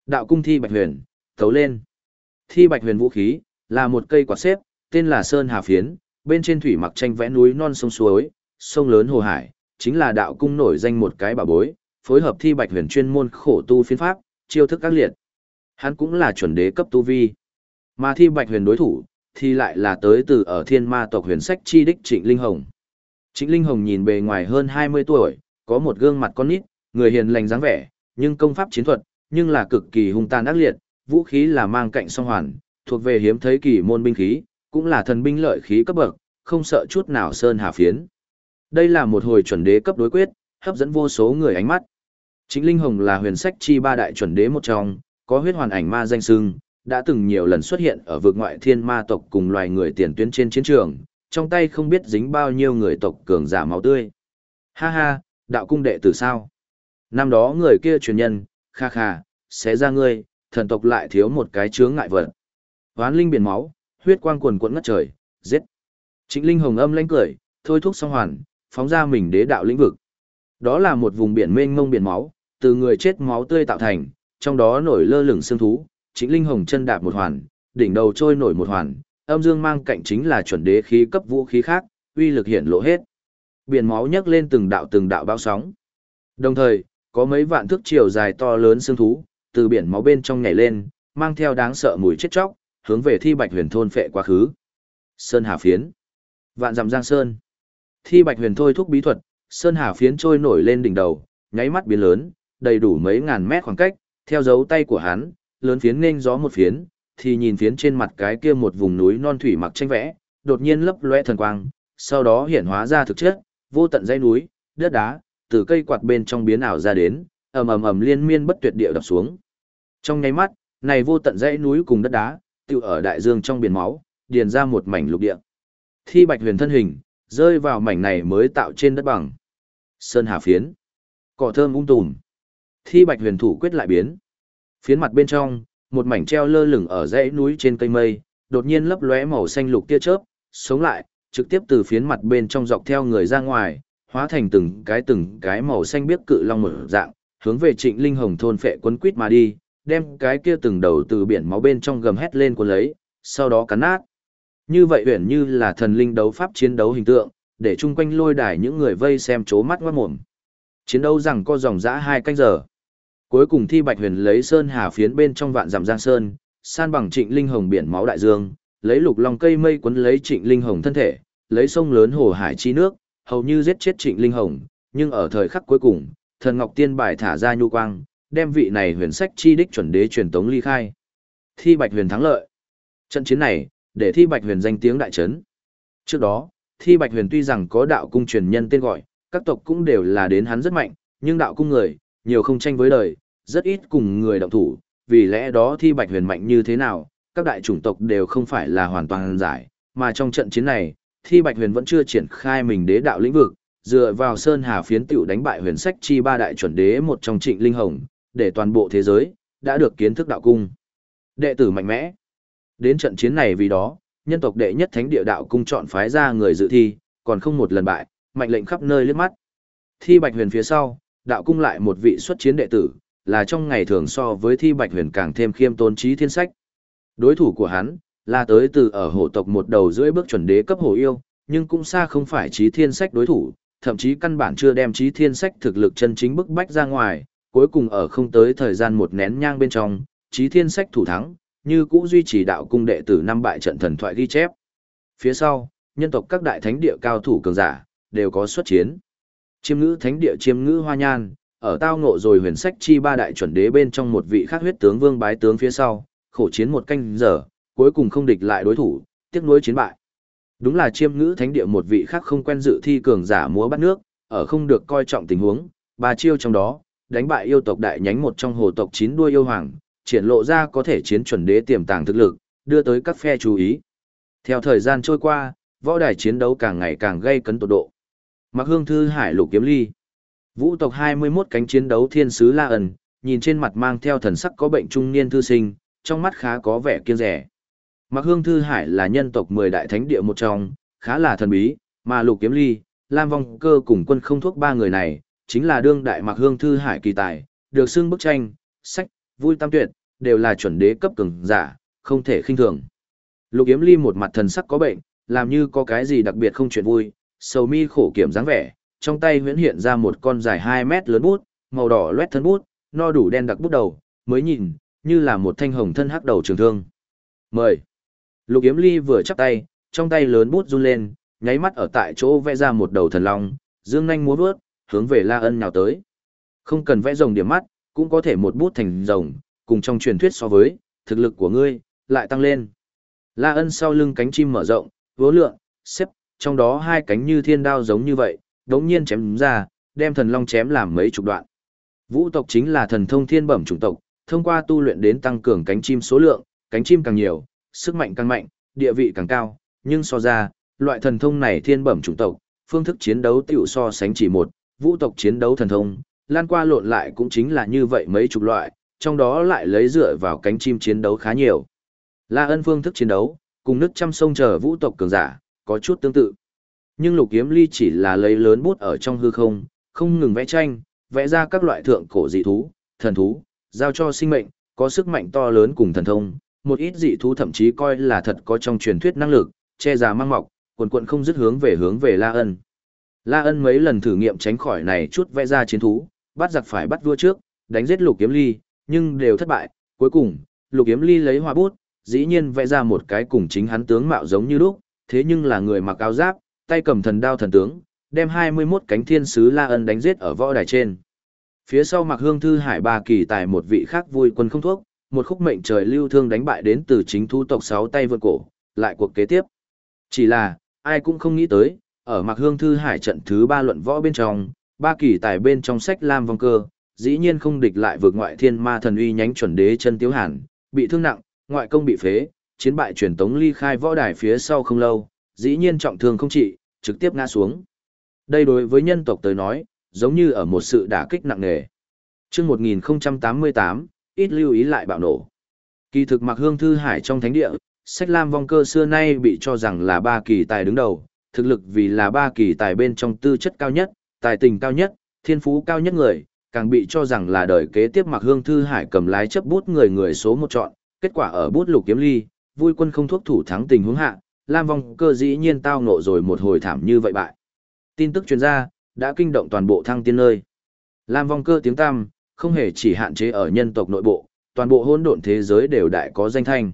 Đạo cung thi bạch huyền, tấu lên. Thi bạch huyền vũ khí, là một cây quạt xếp, tên là Sơn Hà Phiến, bên trên thủy mặc tranh vẽ núi non sông suối, sông lớn hồ hải, chính là đạo cung nổi danh một cái bảo bối, phối hợp thi bạch huyền chuyên môn khổ tu phiến pháp, chiêu thức các liệt. Hắn cũng là chuẩn đế cấp tu vi. Mà thi bạch huyền đối thủ, thì lại là tới từ ở thiên ma tộc huyền sách chi đích Trịnh Linh Hồng. Trịnh Linh Hồng nhìn bề ngoài hơn 20 tuổi, có một gương mặt con nít, người hiền lành dáng vẻ, nhưng công pháp chiến thuật, nhưng là cực kỳ hung tàn ác liệt, vũ khí là mang cạnh song hoàn, thuộc về hiếm thấy kỳ môn binh khí, cũng là thần binh lợi khí cấp bậc, không sợ chút nào Sơn Hà Phiến. Đây là một hồi chuẩn đế cấp đối quyết, hấp dẫn vô số người ánh mắt. Trịnh Linh Hồng là huyền sách chi ba đại chuẩn đế một trong, có huyết hoàn ảnh ma danh xưng, đã từng nhiều lần xuất hiện ở vực ngoại thiên ma tộc cùng loài người tiền tuyến trên chiến trường, trong tay không biết dính bao nhiêu người tộc cường giả máu tươi. Ha ha, đạo cung đệ tử sao? Năm đó người kia truyền nhân, kha kha, xé ra ngươi, thần tộc lại thiếu một cái chướng ngại vật. Ván linh biển máu, huyết quang quần quẫn ngất trời, giết. Trịnh Linh Hồng âm lãnh cười, thôi thúc song hoàn, phóng ra mình đế đạo lĩnh vực. Đó là một vùng biển mênh mông biển máu, từ người chết máu tươi tạo thành, trong đó nổi lơ lửng xương thú. Trịnh Linh Hồng chân đạp một hoàn, đỉnh đầu trôi nổi một hoàn, âm dương mang cạnh chính là chuẩn đế khí cấp vũ khí khác, uy lực hiện lộ hết. Biển máu nhấc lên từng đạo bão sóng. Đồng thời, có mấy vạn thước chiều dài to lớn xương thú, từ biển máu bên trong nhảy lên, mang theo đáng sợ mùi chết chóc, hướng về Thi Bạch Huyền thôn phệ quá khứ. Sơn Hà Phiến, vạn dặm giang sơn. Thi Bạch Huyền thôi thúc bí thuật, Sơn Hà Phiến trôi nổi lên đỉnh đầu, nháy mắt biến lớn, đầy đủ mấy ngàn mét khoảng cách, theo dấu tay của hắn, lớn phiến nên gió một phiến, thì nhìn phiến trên mặt cái kia một vùng núi non thủy mặc tranh vẽ, đột nhiên lấp lóe thần quang, sau đó hiển hóa ra thực chất, vô tận dãy núi, đất đá, từ cây quạt bên trong biến ảo ra đến, ầm ầm ầm liên miên bất tuyệt địa đập xuống. Trong nháy mắt, này vô tận dãy núi cùng đất đá, tụ ở đại dương trong biển máu, điền ra một mảnh lục địa. Thi Bạch Huyền thân hình, rơi vào mảnh này mới tạo trên đất bằng. Sơn Hà Phiến, cỏ thơm tùm. Thi Bạch Huyền thủ quyết lại biến. Phiến mặt bên trong, một mảnh treo lơ lửng ở dãy núi trên cây mây, đột nhiên lấp lóe màu xanh lục tia chớp, sống lại, trực tiếp từ phiến mặt bên trong dọc theo người ra ngoài, hóa thành từng cái màu xanh biếc cự long mở dạng, hướng về Trịnh Linh Hồng thôn phệ quấn quýt mà đi, đem cái kia từng đầu từ biển máu bên trong gầm hét lên cuốn lấy, sau đó cắn nát. Như vậy uyển như là thần linh đấu pháp chiến đấu hình tượng, để chung quanh lôi đài những người vây xem chố mắt ngoát mồm. Chiến đấu rằng có dòng dã 2 canh giờ. Cuối cùng Thi Bạch Huyền lấy Sơn Hà Phiến bên trong vạn dặm giang sơn, san bằng Trịnh Linh Hồng biển máu đại dương, lấy lục long cây mây quấn lấy Trịnh Linh Hồng thân thể, lấy sông lớn hồ hải chi nước, hầu như giết chết Trịnh Linh Hồng, nhưng ở thời khắc cuối cùng, Thần Ngọc Tiên bài thả ra nhu quang, đem vị này huyền sách chi đích chuẩn đế truyền tống ly khai. Thi Bạch Huyền thắng lợi. Trận chiến này, để Thi Bạch Huyền danh tiếng đại chấn. Trước đó, Thi Bạch Huyền tuy rằng có đạo cung truyền nhân tên gọi, các tộc cũng đều là đến hắn rất mạnh, nhưng đạo cung người, nhiều không tranh với đời, rất ít cùng người động thủ, vì lẽ đó Thi Bạch Huyền mạnh như thế nào, các đại chủng tộc đều không phải là hoàn toàn giải, mà trong trận chiến này, Thi Bạch Huyền vẫn chưa triển khai mình đế đạo lĩnh vực, dựa vào Sơn Hà Phiến tiểu đánh bại huyền sách chi ba đại chuẩn đế một trong Trịnh Linh Hồng, để toàn bộ thế giới đã được kiến thức đạo cung. Đệ tử mạnh mẽ. Đến trận chiến này vì đó, nhân tộc đệ nhất thánh địa đạo cung chọn phái ra người dự thi, còn không một lần bại, mạnh lệnh khắp nơi liếc mắt. Thi Bạch Huyền phía sau, đạo cung lại một vị xuất chiến đệ tử, là trong ngày thường so với Thi Bạch Huyền càng thêm khiêm tốn Chí Thiên Sách. Đối thủ của hắn là tới từ ở hổ tộc một đầu rưỡi bước chuẩn đế cấp hổ yêu, nhưng cũng xa không phải Chí Thiên Sách đối thủ, thậm chí căn bản chưa đem Chí Thiên Sách thực lực chân chính bức bách ra ngoài, cuối cùng ở không tới thời gian một nén nhang bên trong, Chí Thiên Sách thủ thắng, như cũ duy trì đạo cung đệ tử 5 bại trận thần thoại ghi chép. Phía sau, nhân tộc các đại thánh địa cao thủ cường giả đều có xuất chiến. Chiêm Ngữ thánh địa Chiêm Ngữ Hoa Nhan, ở tao ngộ rồi huyền sách chi ba đại chuẩn đế bên trong một vị khác huyết tướng Vương Bái tướng phía sau, khổ chiến một canh giờ, cuối cùng không địch lại đối thủ, tiếc nuối chiến bại. Đúng là Chiêm Ngữ thánh địa một vị khác không quen dự thi cường giả múa bắt nước, ở không được coi trọng tình huống, 3 chiêu trong đó, đánh bại yêu tộc đại nhánh một trong hồ tộc 9 đuôi yêu hoàng, triển lộ ra có thể chiến chuẩn đế tiềm tàng thực lực, đưa tới các phe chú ý. Theo thời gian trôi qua, võ đài chiến đấu càng ngày càng gay cấn tột độ. Mặc Hương Thư Hải Lục Kiếm Ly, vũ tộc 21 cánh chiến đấu thiên sứ La ẩn, nhìn trên mặt mang theo thần sắc có bệnh trung niên thư sinh, trong mắt khá có vẻ kiêng rẻ. Mặc Hương Thư Hải là nhân tộc 10 đại thánh địa một trong, khá là thần bí, mà Lục Kiếm Ly, Lam Vong Cơ cùng Quân Không Thuốc 3 người này, chính là đương đại Mặc Hương Thư Hải kỳ tài, được xưng bức tranh, sách, vui tam tuyệt, đều là chuẩn đế cấp cường giả, không thể khinh thường. Lục Yếm Ly một mặt thần sắc có bệnh, làm như có cái gì đặc biệt không chuyện vui, sầu mi khổ kiểm dáng vẻ, trong tay huyễn hiện ra một con dài 2 mét lớn bút, màu đỏ loét thân bút, no đủ đen đặc bút đầu, mới nhìn, như là một thanh hồng thân hắc đầu trường thương. Mời. Lục Yếm Ly vừa chắp tay, trong tay lớn bút run lên, nháy mắt ở tại chỗ vẽ ra một đầu thần long, dương nhanh múa vớt, hướng về La Ân nhào tới. Không cần vẽ rồng điểm mắt, cũng có thể một bút thành rồng, cùng trong truyền thuyết so với, thực lực của ngươi lại tăng lên. La Ân sau lưng cánh chim mở rộng, vỗ lượn, xếp, trong đó hai cánh như thiên đao giống như vậy, đống nhiên chém ra, đem thần long chém làm mấy chục đoạn. Vũ tộc chính là thần thông thiên bẩm chủng tộc, thông qua tu luyện đến tăng cường cánh chim số lượng, cánh chim càng nhiều, sức mạnh càng mạnh, địa vị càng cao, nhưng so ra, loại thần thông này thiên bẩm chủng tộc, phương thức chiến đấu tiểu so sánh chỉ một, vũ tộc chiến đấu thần thông, lan qua lộn lại cũng chính là như vậy mấy chục loại, trong đó lại lấy dựa vào cánh chim chiến đấu khá nhiều. La Ân phương thức chiến đấu, cùng nước trăm sông chờ vũ tộc cường giả, có chút tương tự. Nhưng Lục Kiếm Ly chỉ là lấy lớn bút ở trong hư không, không ngừng vẽ tranh, vẽ ra các loại thượng cổ dị thú, thần thú, giao cho sinh mệnh, có sức mạnh to lớn cùng thần thông, một ít dị thú thậm chí coi là thật có trong truyền thuyết năng lực, che già mang mọc, quần quần không dứt hướng về La Ân. La Ân mấy lần thử nghiệm tránh khỏi này chút vẽ ra chiến thú, bắt giặc phải bắt vua trước, đánh giết Lục Kiếm Ly, nhưng đều thất bại, cuối cùng, Lục Kiếm Ly lấy hoa bút, dĩ nhiên vẽ ra một cái cùng chính hắn tướng mạo giống như lúc, thế nhưng là người mặc áo giáp, tay cầm thần đao thần tướng, đem 21 cánh thiên sứ La Ân đánh giết ở võ đài trên. Phía sau Mặc Hương Thư Hải ba kỳ tài một vị khác vui quân không thuốc, một khúc mệnh trời lưu thương đánh bại đến từ chính thu tộc 6 tay vượt cổ, lại cuộc kế tiếp. Chỉ là, ai cũng không nghĩ tới, ở Mặc Hương Thư Hải trận thứ 3 luận võ bên trong, ba kỳ tài bên trong sách Lam Vong Cơ, dĩ nhiên không địch lại vượt ngoại thiên ma thần uy nhánh chuẩn đế chân Tiếu Hàn, bị thương nặng, ngoại công bị phế, chiến bại truyền tống ly khai võ đài phía sau không lâu, dĩ nhiên trọng thương không trị, trực tiếp ngã xuống. Đây đối với nhân tộc tới nói, giống như ở một sự đả kích nặng nề. Chương 1088, ít lưu ý lại bạo nổ. Kỳ thực Mặc Hương Thư Hải trong thánh địa, sách Lam Vong Cơ xưa nay bị cho rằng là ba kỳ tài đứng đầu, thực lực vì là ba kỳ tài bên trong tư chất cao nhất, tài tình cao nhất, thiên phú cao nhất người, càng bị cho rằng là đời kế tiếp Mặc Hương Thư Hải cầm lái chấp bút người số một chọn, kết quả ở bút Lục Kiếm Ly, vui quân không thuốc thủ thắng tình huống hạ, Lam Vong Cơ dĩ nhiên tao ngộ rồi một hồi thảm như vậy bại. Tin tức truyền ra, đã kinh động toàn bộ Thăng Tiên nơi. Lam Vong Cơ tiếng tăm, không hề chỉ hạn chế ở nhân tộc nội bộ, toàn bộ hỗn độn thế giới đều đại có danh thanh.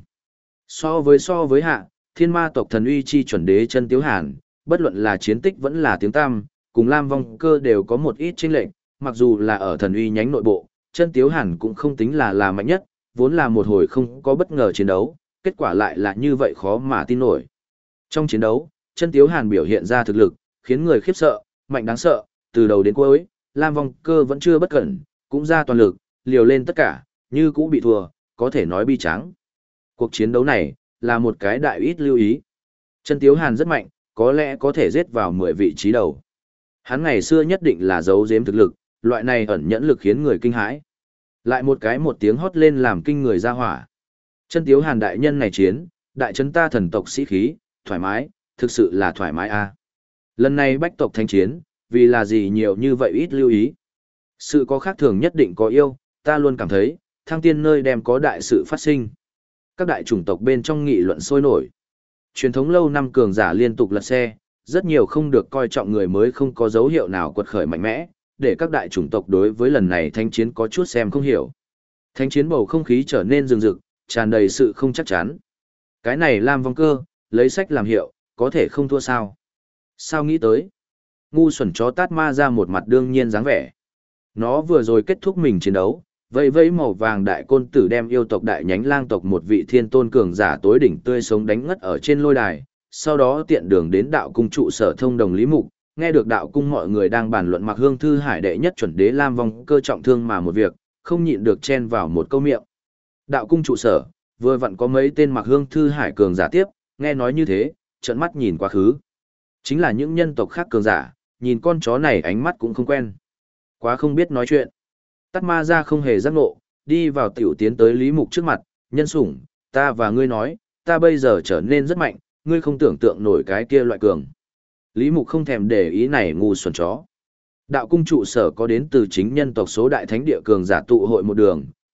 So với hạ, thiên ma tộc thần uy chi chuẩn đế chân Tiếu Hàn, bất luận là chiến tích vẫn là tiếng tăm, cùng Lam Vong Cơ đều có một ít chênh lệch, mặc dù là ở thần uy nhánh nội bộ, chân Tiếu Hàn cũng không tính là mạnh nhất, vốn là một hồi không có bất ngờ chiến đấu, kết quả lại là như vậy khó mà tin nổi. Trong chiến đấu, chân Tiếu Hàn biểu hiện ra thực lực, khiến người khiếp sợ, mạnh đáng sợ, từ đầu đến cuối, Lam Vong Cơ vẫn chưa bất cẩn, cũng ra toàn lực, liều lên tất cả, như cũ bị thua, có thể nói bi tráng. Cuộc chiến đấu này, là một cái đại ít lưu ý. Chân Tiếu Hàn rất mạnh, có lẽ có thể giết vào 10 vị trí đầu. Hắn ngày xưa nhất định là giấu giếm thực lực, loại này ẩn nhẫn lực khiến người kinh hãi. Lại một tiếng hót lên làm kinh người ra hỏa. Chân Tiếu Hàn đại nhân này chiến, đại trấn ta thần tộc sĩ khí, thoải mái, thực sự là thoải mái a. Lần này bách tộc thanh chiến, vì là gì nhiều như vậy ít lưu ý. Sự có khác thường nhất định có yêu, ta luôn cảm thấy, Thăng Tiên nơi đem có đại sự phát sinh. Các đại chủng tộc bên trong nghị luận sôi nổi. Truyền thống lâu năm cường giả liên tục lật xe, rất nhiều không được coi trọng người mới không có dấu hiệu nào quật khởi mạnh mẽ, để các đại chủng tộc đối với lần này thanh chiến có chút xem không hiểu. Thanh chiến bầu không khí trở nên rừng rực, tràn đầy sự không chắc chắn. Cái này Lam Vong Cơ, lấy sách làm hiệu, có thể không thua sao? Sao nghĩ tới? Ngu xuẩn chó tát ma ra một mặt đương nhiên dáng vẻ. Nó vừa rồi kết thúc mình chiến đấu, vẫy vẫy màu vàng đại côn tử đem yêu tộc đại nhánh lang tộc một vị thiên tôn cường giả tối đỉnh tươi sống đánh ngất ở trên lôi đài, sau đó tiện đường đến đạo cung trụ sở thông đồng Lý Mục, nghe được đạo cung mọi người đang bàn luận Mặc Hương Thư Hải đệ nhất chuẩn đế Lam Vong Cơ trọng thương mà một việc, không nhịn được chen vào một câu miệng. Đạo cung trụ sở, vừa vặn có mấy tên Mặc Hương Thư Hải cường giả tiếp, nghe nói như thế, trợn mắt nhìn quá khứ. Chính là những nhân tộc khác cường giả, nhìn con chó này ánh mắt cũng không quen. Quá không biết nói chuyện. Tát ma ra không hề giác ngộ, đi vào tiểu tiến tới Lý Mục trước mặt, nhân sủng, ta và ngươi nói, ta bây giờ trở nên rất mạnh, ngươi không tưởng tượng nổi cái kia loại cường. Lý Mục không thèm để ý này ngu xuẩn chó. Đạo cung trụ sở có đến từ chính nhân tộc số đại thánh địa cường giả tụ hội một đường,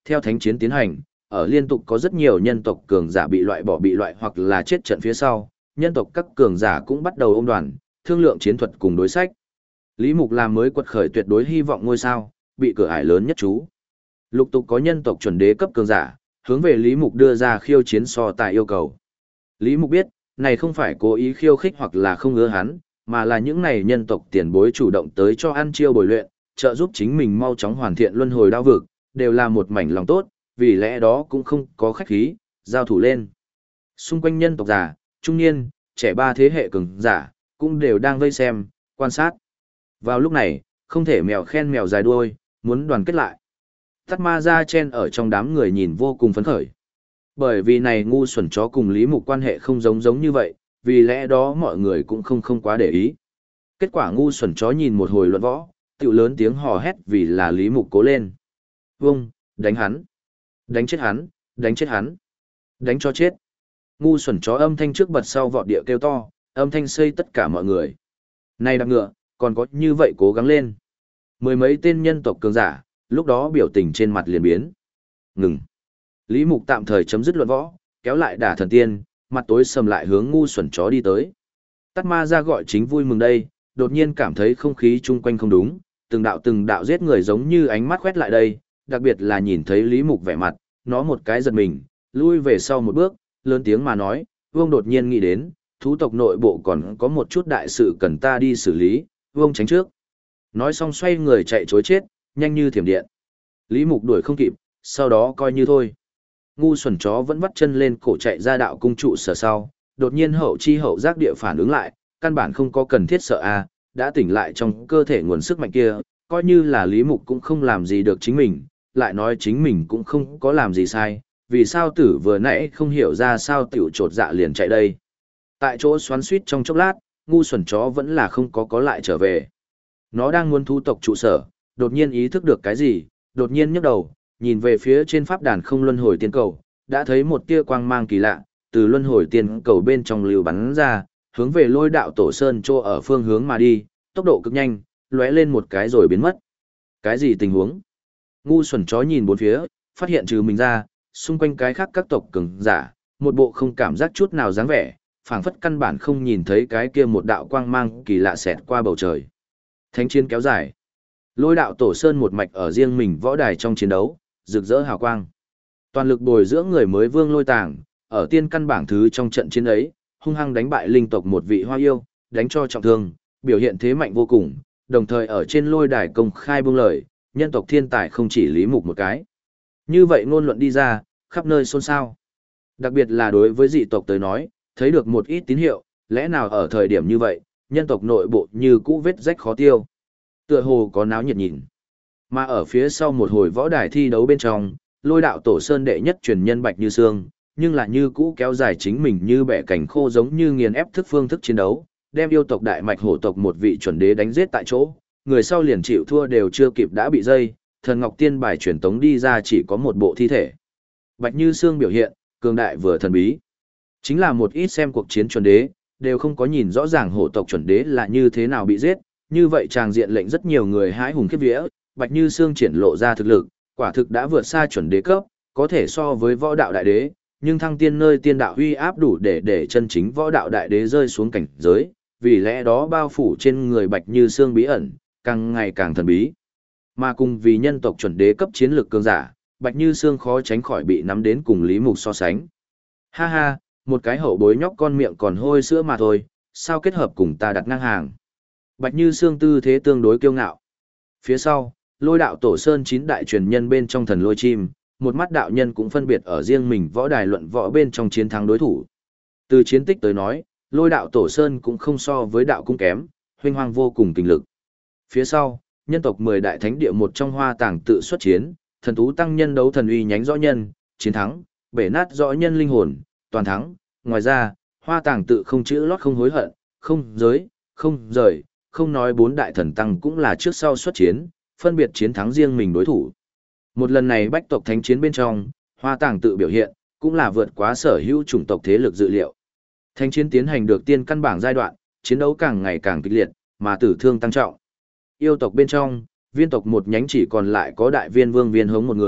theo thánh chiến tiến hành, ở liên tục có rất nhiều nhân tộc cường giả bị loại hoặc là chết trận phía sau, nhân tộc các cường giả cũng bắt đầu ôm đoàn, thương lượng chiến thuật cùng đối sách. Lý Mục làm mới quật khởi tuyệt đối hy vọng ngôi sao, bị cửa ải lớn nhất chú. Lục tục có nhân tộc chuẩn đế cấp cường giả, hướng về Lý Mục đưa ra khiêu chiến so tài yêu cầu. Lý Mục biết, này không phải cố ý khiêu khích hoặc là không ưa hắn, mà là những này nhân tộc tiền bối chủ động tới cho ăn chiêu bồi luyện, trợ giúp chính mình mau chóng hoàn thiện luân hồi đao vực, đều là một mảnh lòng tốt, vì lẽ đó cũng không có khách khí, giao thủ lên. Xung quanh nhân tộc già, trung niên, trẻ ba thế hệ cường giả, cũng đều đang vây xem, quan sát. Vào lúc này, không thể mèo khen mèo dài đuôi, muốn đoàn kết lại. Tát Ma Ra chen ở trong đám người nhìn vô cùng phấn khởi. Bởi vì này ngu xuẩn chó cùng Lý Mục quan hệ không giống như vậy, vì lẽ đó mọi người cũng không quá để ý. Kết quả ngu xuẩn chó nhìn một hồi luận võ, tiểu lớn tiếng hò hét vì là Lý Mục cố lên. Vâng, đánh hắn, đánh chết hắn, đánh chết hắn, đánh cho chết. Ngu xuẩn chó âm thanh trước bật sau vọt địa kêu to, âm thanh xây tất cả mọi người. Này đạp ngựa, còn có như vậy cố gắng lên. Mười mấy tên nhân tộc cường giả, lúc đó biểu tình trên mặt liền biến. Ngừng. Lý Mục tạm thời chấm dứt luận võ, kéo lại đả thần tiên, mặt tối sầm lại hướng ngu xuẩn chó đi tới. Tát Ma Ra gọi chính vui mừng đây, đột nhiên cảm thấy không khí chung quanh không đúng, từng đạo giết người giống như ánh mắt quét lại đây, đặc biệt là nhìn thấy Lý Mục vẻ mặt, nó một cái giật mình, lui về sau một bước, lớn tiếng mà nói, Vương đột nhiên nghĩ đến, thú tộc nội bộ còn có một chút đại sự cần ta đi xử lý, Vương tránh trước. Nói xong xoay người chạy chối chết, nhanh như thiểm điện. Lý Mục đuổi không kịp, sau đó coi như thôi. Ngu xuẩn chó vẫn vắt chân lên cổ chạy ra đạo cung trụ sở sau, đột nhiên hậu chi hậu giác địa phản ứng lại, căn bản không có cần thiết sợ a, đã tỉnh lại trong cơ thể nguồn sức mạnh kia, coi như là Lý Mục cũng không làm gì được chính mình, lại nói chính mình cũng không có làm gì sai, vì sao tử vừa nãy không hiểu ra sao tiểu trột dạ liền chạy đây. Tại chỗ xoắn suýt trong chốc lát, ngu xuẩn chó vẫn là không có lại trở về. Nó đang muốn thú tộc trụ sở, đột nhiên ý thức được cái gì, đột nhiên nhấc đầu, nhìn về phía trên pháp đàn không luân hồi tiên cầu, đã thấy một tia quang mang kỳ lạ, từ luân hồi tiên cầu bên trong lưu bắn ra, hướng về Lôi Đạo Tổ Sơn trô ở phương hướng mà đi, tốc độ cực nhanh, lóe lên một cái rồi biến mất. Cái gì tình huống? Ngu xuẩn chó nhìn bốn phía, phát hiện trừ mình ra, xung quanh cái khác các tộc cường giả, một bộ không cảm giác chút nào dáng vẻ, phảng phất căn bản không nhìn thấy cái kia một đạo quang mang kỳ lạ xẹt qua bầu trời. Thánh chiến kéo dài. Lôi Đạo Tổ Sơn một mạch ở riêng mình võ đài trong chiến đấu, rực rỡ hào quang. Toàn lực bồi dưỡng người mới Vương Lôi Tàng, ở tiên căn bảng thứ trong trận chiến ấy, hung hăng đánh bại linh tộc một vị hoa yêu, đánh cho trọng thương, biểu hiện thế mạnh vô cùng, đồng thời ở trên lôi đài công khai buông lời, nhân tộc thiên tài không chỉ Lý Mục một cái. Như vậy ngôn luận đi ra, khắp nơi xôn xao. Đặc biệt là đối với dị tộc tới nói, thấy được một ít tín hiệu, lẽ nào ở thời điểm như vậy, nhân tộc nội bộ như cũ vết rách khó tiêu. Tựa hồ có náo nhiệt nhìn. Mà ở phía sau một hồi võ đài thi đấu bên trong, Lôi Đạo Tổ Sơn đệ nhất truyền nhân Bạch Như Sương, nhưng là như cũ kéo dài chính mình như bẻ cảnh khô giống như nghiền ép thức phương thức chiến đấu, đem yêu tộc đại mạch hổ tộc một vị chuẩn đế đánh giết tại chỗ, người sau liền chịu thua đều chưa kịp đã bị dây, thần ngọc tiên bài truyền tống đi ra chỉ có một bộ thi thể. Bạch Như Sương biểu hiện, cường đại vừa thần bí. Chính là một ít xem cuộc chiến chuẩn đế, đều không có nhìn rõ ràng hổ tộc chuẩn đế là như thế nào bị giết, như vậy tràng diện lệnh rất nhiều người hãi hùng khiếp vía, Bạch Như Sương triển lộ ra thực lực, quả thực đã vượt xa chuẩn đế cấp, có thể so với võ đạo đại đế, nhưng thăng tiên nơi tiên đạo uy áp đủ để chân chính võ đạo đại đế rơi xuống cảnh giới, vì lẽ đó bao phủ trên người Bạch Như Sương bí ẩn, càng ngày càng thần bí. Mà cùng vì nhân tộc chuẩn đế cấp chiến lược cường giả, Bạch Như Sương khó tránh khỏi bị nắm đến cùng Lý Mục so sánh. Ha ha, một cái hậu bối nhóc con miệng còn hôi sữa mà thôi, sao kết hợp cùng ta đặt ngang hàng. Bạch Như Sương tư thế tương đối kiêu ngạo. Phía sau, Lôi Đạo Tổ Sơn 9 đại truyền nhân bên trong thần lôi chim, một mắt đạo nhân cũng phân biệt ở riêng mình võ đài luận võ bên trong chiến thắng đối thủ. Từ chiến tích tới nói, Lôi Đạo Tổ Sơn cũng không so với đạo cung kém, huynh hoang vô cùng kinh lực. Phía sau, nhân tộc 10 đại thánh địa một trong Hoa Tàng tự xuất chiến, thần tú tăng nhân đấu thần uy nhánh rõ nhân, chiến thắng, bể nát rõ nhân linh hồn, toàn thắng. Ngoài ra, Hoa Tàng tự không chữ lót không hối hận, không giới, không rời, không nói 4 đại thần tăng cũng là trước sau xuất chiến, phân biệt chiến thắng riêng mình đối thủ. Một lần này bách tộc thánh chiến bên trong, Hoa Tàng tự biểu hiện, cũng là vượt quá sở hữu chủng tộc thế lực dự liệu. Thánh chiến tiến hành được tiên căn bảng giai đoạn, chiến đấu càng ngày càng kịch liệt, mà tử thương tăng trọng. Yêu tộc bên trong, viên tộc một nhánh chỉ còn lại có đại viên vương Viên Hống một người,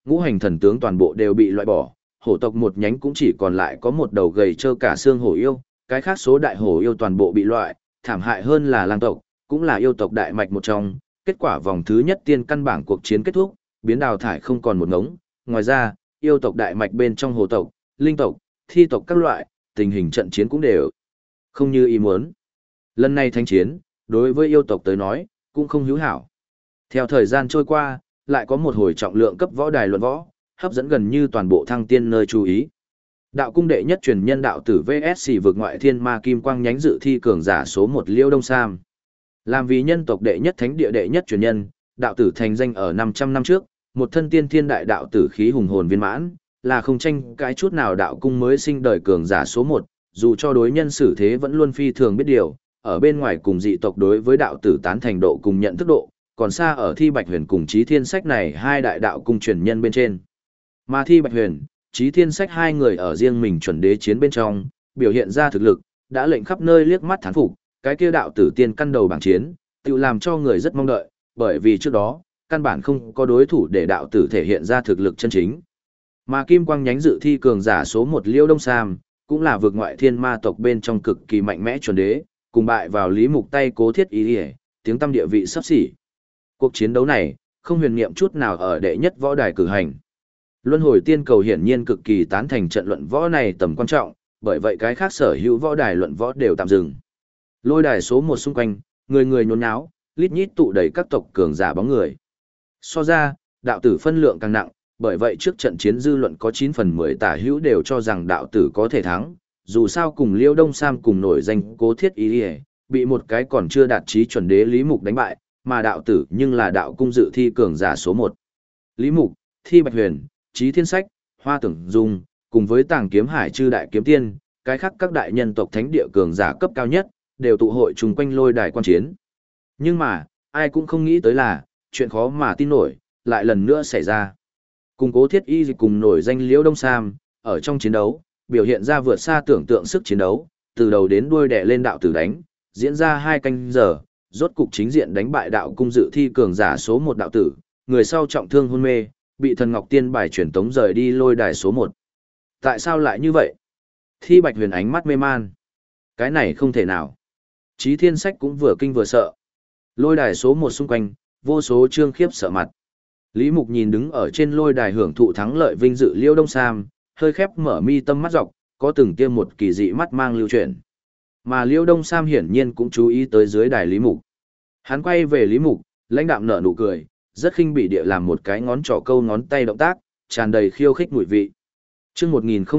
ngũ hành thần tướng toàn bộ đều bị loại bỏ, hổ tộc một nhánh cũng chỉ còn lại có một đầu gầy trơ cả xương hổ yêu, cái khác số đại hổ yêu toàn bộ bị loại, thảm hại hơn là lang tộc, cũng là yêu tộc đại mạch một trong, kết quả vòng thứ nhất tiên căn bảng cuộc chiến kết thúc, biến đào thải không còn một ngống, ngoài ra, yêu tộc đại mạch bên trong hổ tộc, linh tộc, thi tộc các loại, tình hình trận chiến cũng đều không như ý muốn. Lần này thánh chiến, đối với yêu tộc tới nói, cũng không hữu hảo. Theo thời gian trôi qua, lại có một hồi trọng lượng cấp võ đài luận võ, hấp dẫn gần như toàn bộ thăng tiên nơi chú ý. Đạo cung đệ nhất truyền nhân đạo tử VS vực ngoại thiên ma kim quang nhánh dự thi cường giả số 1 Liêu Đông Sam. Làm vì nhân tộc đệ nhất thánh địa đệ nhất truyền nhân, đạo tử thành danh ở 500 năm trước, một thân tiên thiên đại đạo tử khí hùng hồn viên mãn, là không tranh cái chút nào đạo cung mới sinh đời cường giả số 1, dù cho đối nhân xử thế vẫn luôn phi thường biết điều, ở bên ngoài cùng dị tộc đối với đạo tử tán thành độ cùng nhận thức độ, còn xa ở Thi Bạch Huyền cùng Chí Thiên Sách này hai đại đạo cung truyền nhân bên trên. Mà Thi Bạch Huyền, Chí Thiên Sách hai người ở riêng mình chuẩn đế chiến bên trong, biểu hiện ra thực lực, đã lệnh khắp nơi liếc mắt thán phục, cái kia đạo tử tiên căn đầu bảng chiến, tự làm cho người rất mong đợi, bởi vì trước đó, căn bản không có đối thủ để đạo tử thể hiện ra thực lực chân chính. Mà Kim Quang nhánh dự thi cường giả số 1 Liêu Đông Sam, cũng là vực ngoại thiên ma tộc bên trong cực kỳ mạnh mẽ chuẩn đế, cùng bại vào Lý Mục tay Cố Thiết Ý, tiếng tăm địa vị sắp xỉ. Cuộc chiến đấu này, không huyền niệm chút nào ở đệ nhất võ đài cử hành. Luân hồi tiên cầu hiển nhiên cực kỳ tán thành trận luận võ này tầm quan trọng, bởi vậy cái khác sở hữu võ đài luận võ đều tạm dừng. Lôi đài số 1 xung quanh, người người nhốn nháo, lít nhít tụ đầy các tộc cường giả bóng người. So ra, đạo tử phân lượng càng nặng, bởi vậy trước trận chiến dư luận có 9 phần 10 tả hữu đều cho rằng đạo tử có thể thắng, dù sao cùng Liêu Đông Sam cùng nổi danh Cố Thiết Ý, bị một cái còn chưa đạt chí chuẩn đế Lý Mục đánh bại, mà đạo tử nhưng là đạo cung dự thi cường giả số 1. Lý Mục, Thi Bạch Huyền, Chí Thiên Sách, Hoa Tưởng Dung, cùng với Tàng Kiếm Hải Chư Đại Kiếm Tiên, cái khác các đại nhân tộc thánh địa cường giả cấp cao nhất, đều tụ hội chung quanh lôi đài quan chiến. Nhưng mà, ai cũng không nghĩ tới là, chuyện khó mà tin nổi, lại lần nữa xảy ra. Cùng Cố Thiết Y cùng nổi danh Liễu Đông Sam, ở trong chiến đấu, biểu hiện ra vượt xa tưởng tượng sức chiến đấu, từ đầu đến đuôi đè lên đạo tử đánh, diễn ra 2 canh giờ, rốt cục chính diện đánh bại đạo cung dự thi cường giả số 1 đạo tử, người sau trọng thương hôn mê, bị Thần Ngọc Tiên bài truyền tống rời đi lôi đài số 1. Tại sao lại như vậy? Thi Bạch Huyền ánh mắt mê man. Cái này không thể nào. Chí Thiên Sách cũng vừa kinh vừa sợ. Lôi đài số 1 xung quanh, vô số trương khiếp sợ mặt. Lý Mục nhìn đứng ở trên lôi đài hưởng thụ thắng lợi vinh dự Liêu Đông Sam, hơi khép mở mi tâm mắt dọc, có từng tiêm một kỳ dị mắt mang lưu chuyển. Mà Liêu Đông Sam hiển nhiên cũng chú ý tới dưới đài Lý Mục. Hắn quay về Lý Mục, lãnh đạm nở nụ cười, rất khinh bỉ địa làm một cái ngón trỏ câu ngón tay động tác, tràn đầy khiêu khích mùi vị. Chương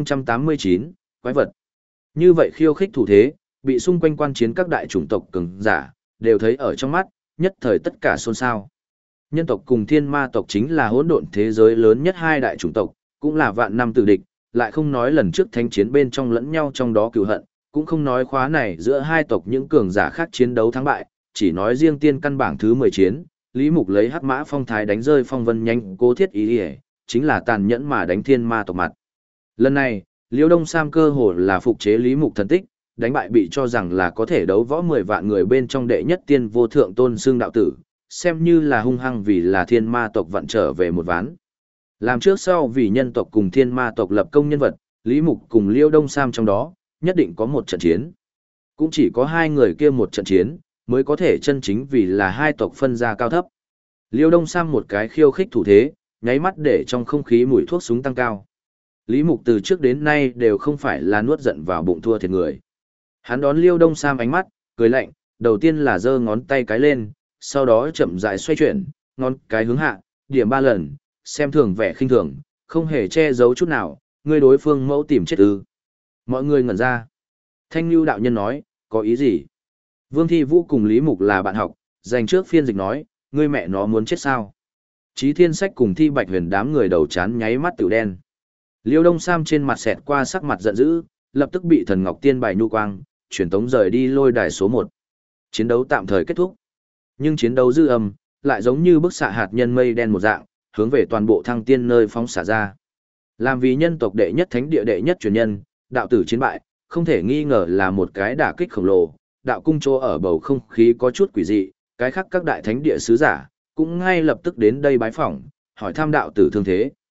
1089, quái vật. Như vậy khiêu khích thủ thế, bị xung quanh quan chiến các đại chủng tộc cường giả đều thấy ở trong mắt, nhất thời tất cả xôn xao. Nhân tộc cùng thiên ma tộc chính là hỗn độn thế giới lớn nhất hai đại chủng tộc, cũng là vạn năm tử địch, lại không nói lần trước thánh chiến bên trong lẫn nhau trong đó cừu hận, cũng không nói khóa này giữa hai tộc những cường giả khác chiến đấu thắng bại, chỉ nói riêng tiên căn bảng thứ 10 chiến, Lý Mục lấy hắc mã phong thái đánh rơi phong vân nhanh Cố Thiết Ý, chính là tàn nhẫn mà đánh thiên ma tộc mặt. Lần này, Liêu Đông Sam cơ hồ là phục chế Lý Mục thần tích, đánh bại bị cho rằng là có thể đấu võ 10 vạn người bên trong đệ nhất tiên vô thượng tôn xương đạo tử, xem như là hung hăng vì là thiên ma tộc vận trở về một ván. Làm trước sau vì nhân tộc cùng thiên ma tộc lập công nhân vật, Lý Mục cùng Liêu Đông Sam trong đó, nhất định có một trận chiến. Cũng chỉ có hai người kia một trận chiến, mới có thể chân chính vì là hai tộc phân ra cao thấp. Liêu Đông Sam một cái khiêu khích thủ thế, nháy mắt để trong không khí mùi thuốc súng tăng cao. Lý Mục từ trước đến nay đều không phải là nuốt giận vào bụng thua thiệt người. Hắn đón Liêu Đông Sam ánh mắt, cười lạnh, đầu tiên là giơ ngón tay cái lên, sau đó chậm rãi xoay chuyển, ngón cái hướng hạ, điểm 3 lần, xem thường vẻ khinh thường, không hề che giấu chút nào, ngươi đối phương mẫu tìm chết ư. Mọi người ngẩn ra. Thanh Nhu đạo nhân nói, có ý gì? Vương Thi Vũ cùng Lý Mục là bạn học, dành trước phiên dịch nói, ngươi mẹ nó muốn chết sao? Chí Thiên Sách cùng Thi Bạch Huyền đám người đầu chán nháy mắt tiểu đen. Liêu Đông Sam trên mặt xẹt qua sắc mặt giận dữ, lập tức bị Thần Ngọc Tiên bài nhu quang, truyền tống rời đi lôi đài số 1. Chiến đấu tạm thời kết thúc. Nhưng chiến đấu dư âm, lại giống như bức xạ hạt nhân mây đen một dạng, hướng về toàn bộ thăng tiên nơi phóng xả ra. Làm vì nhân tộc đệ nhất thánh địa đệ nhất truyền nhân, đạo tử chiến bại, không thể nghi ngờ là một cái đả kích khổng lồ, đạo cung chỗ ở bầu không khí có chút quỷ dị, cái khác các đại thánh địa sứ giả, cũng ngay lập tức đến đây bái phỏng, hỏi thăm đạo tử thương thế.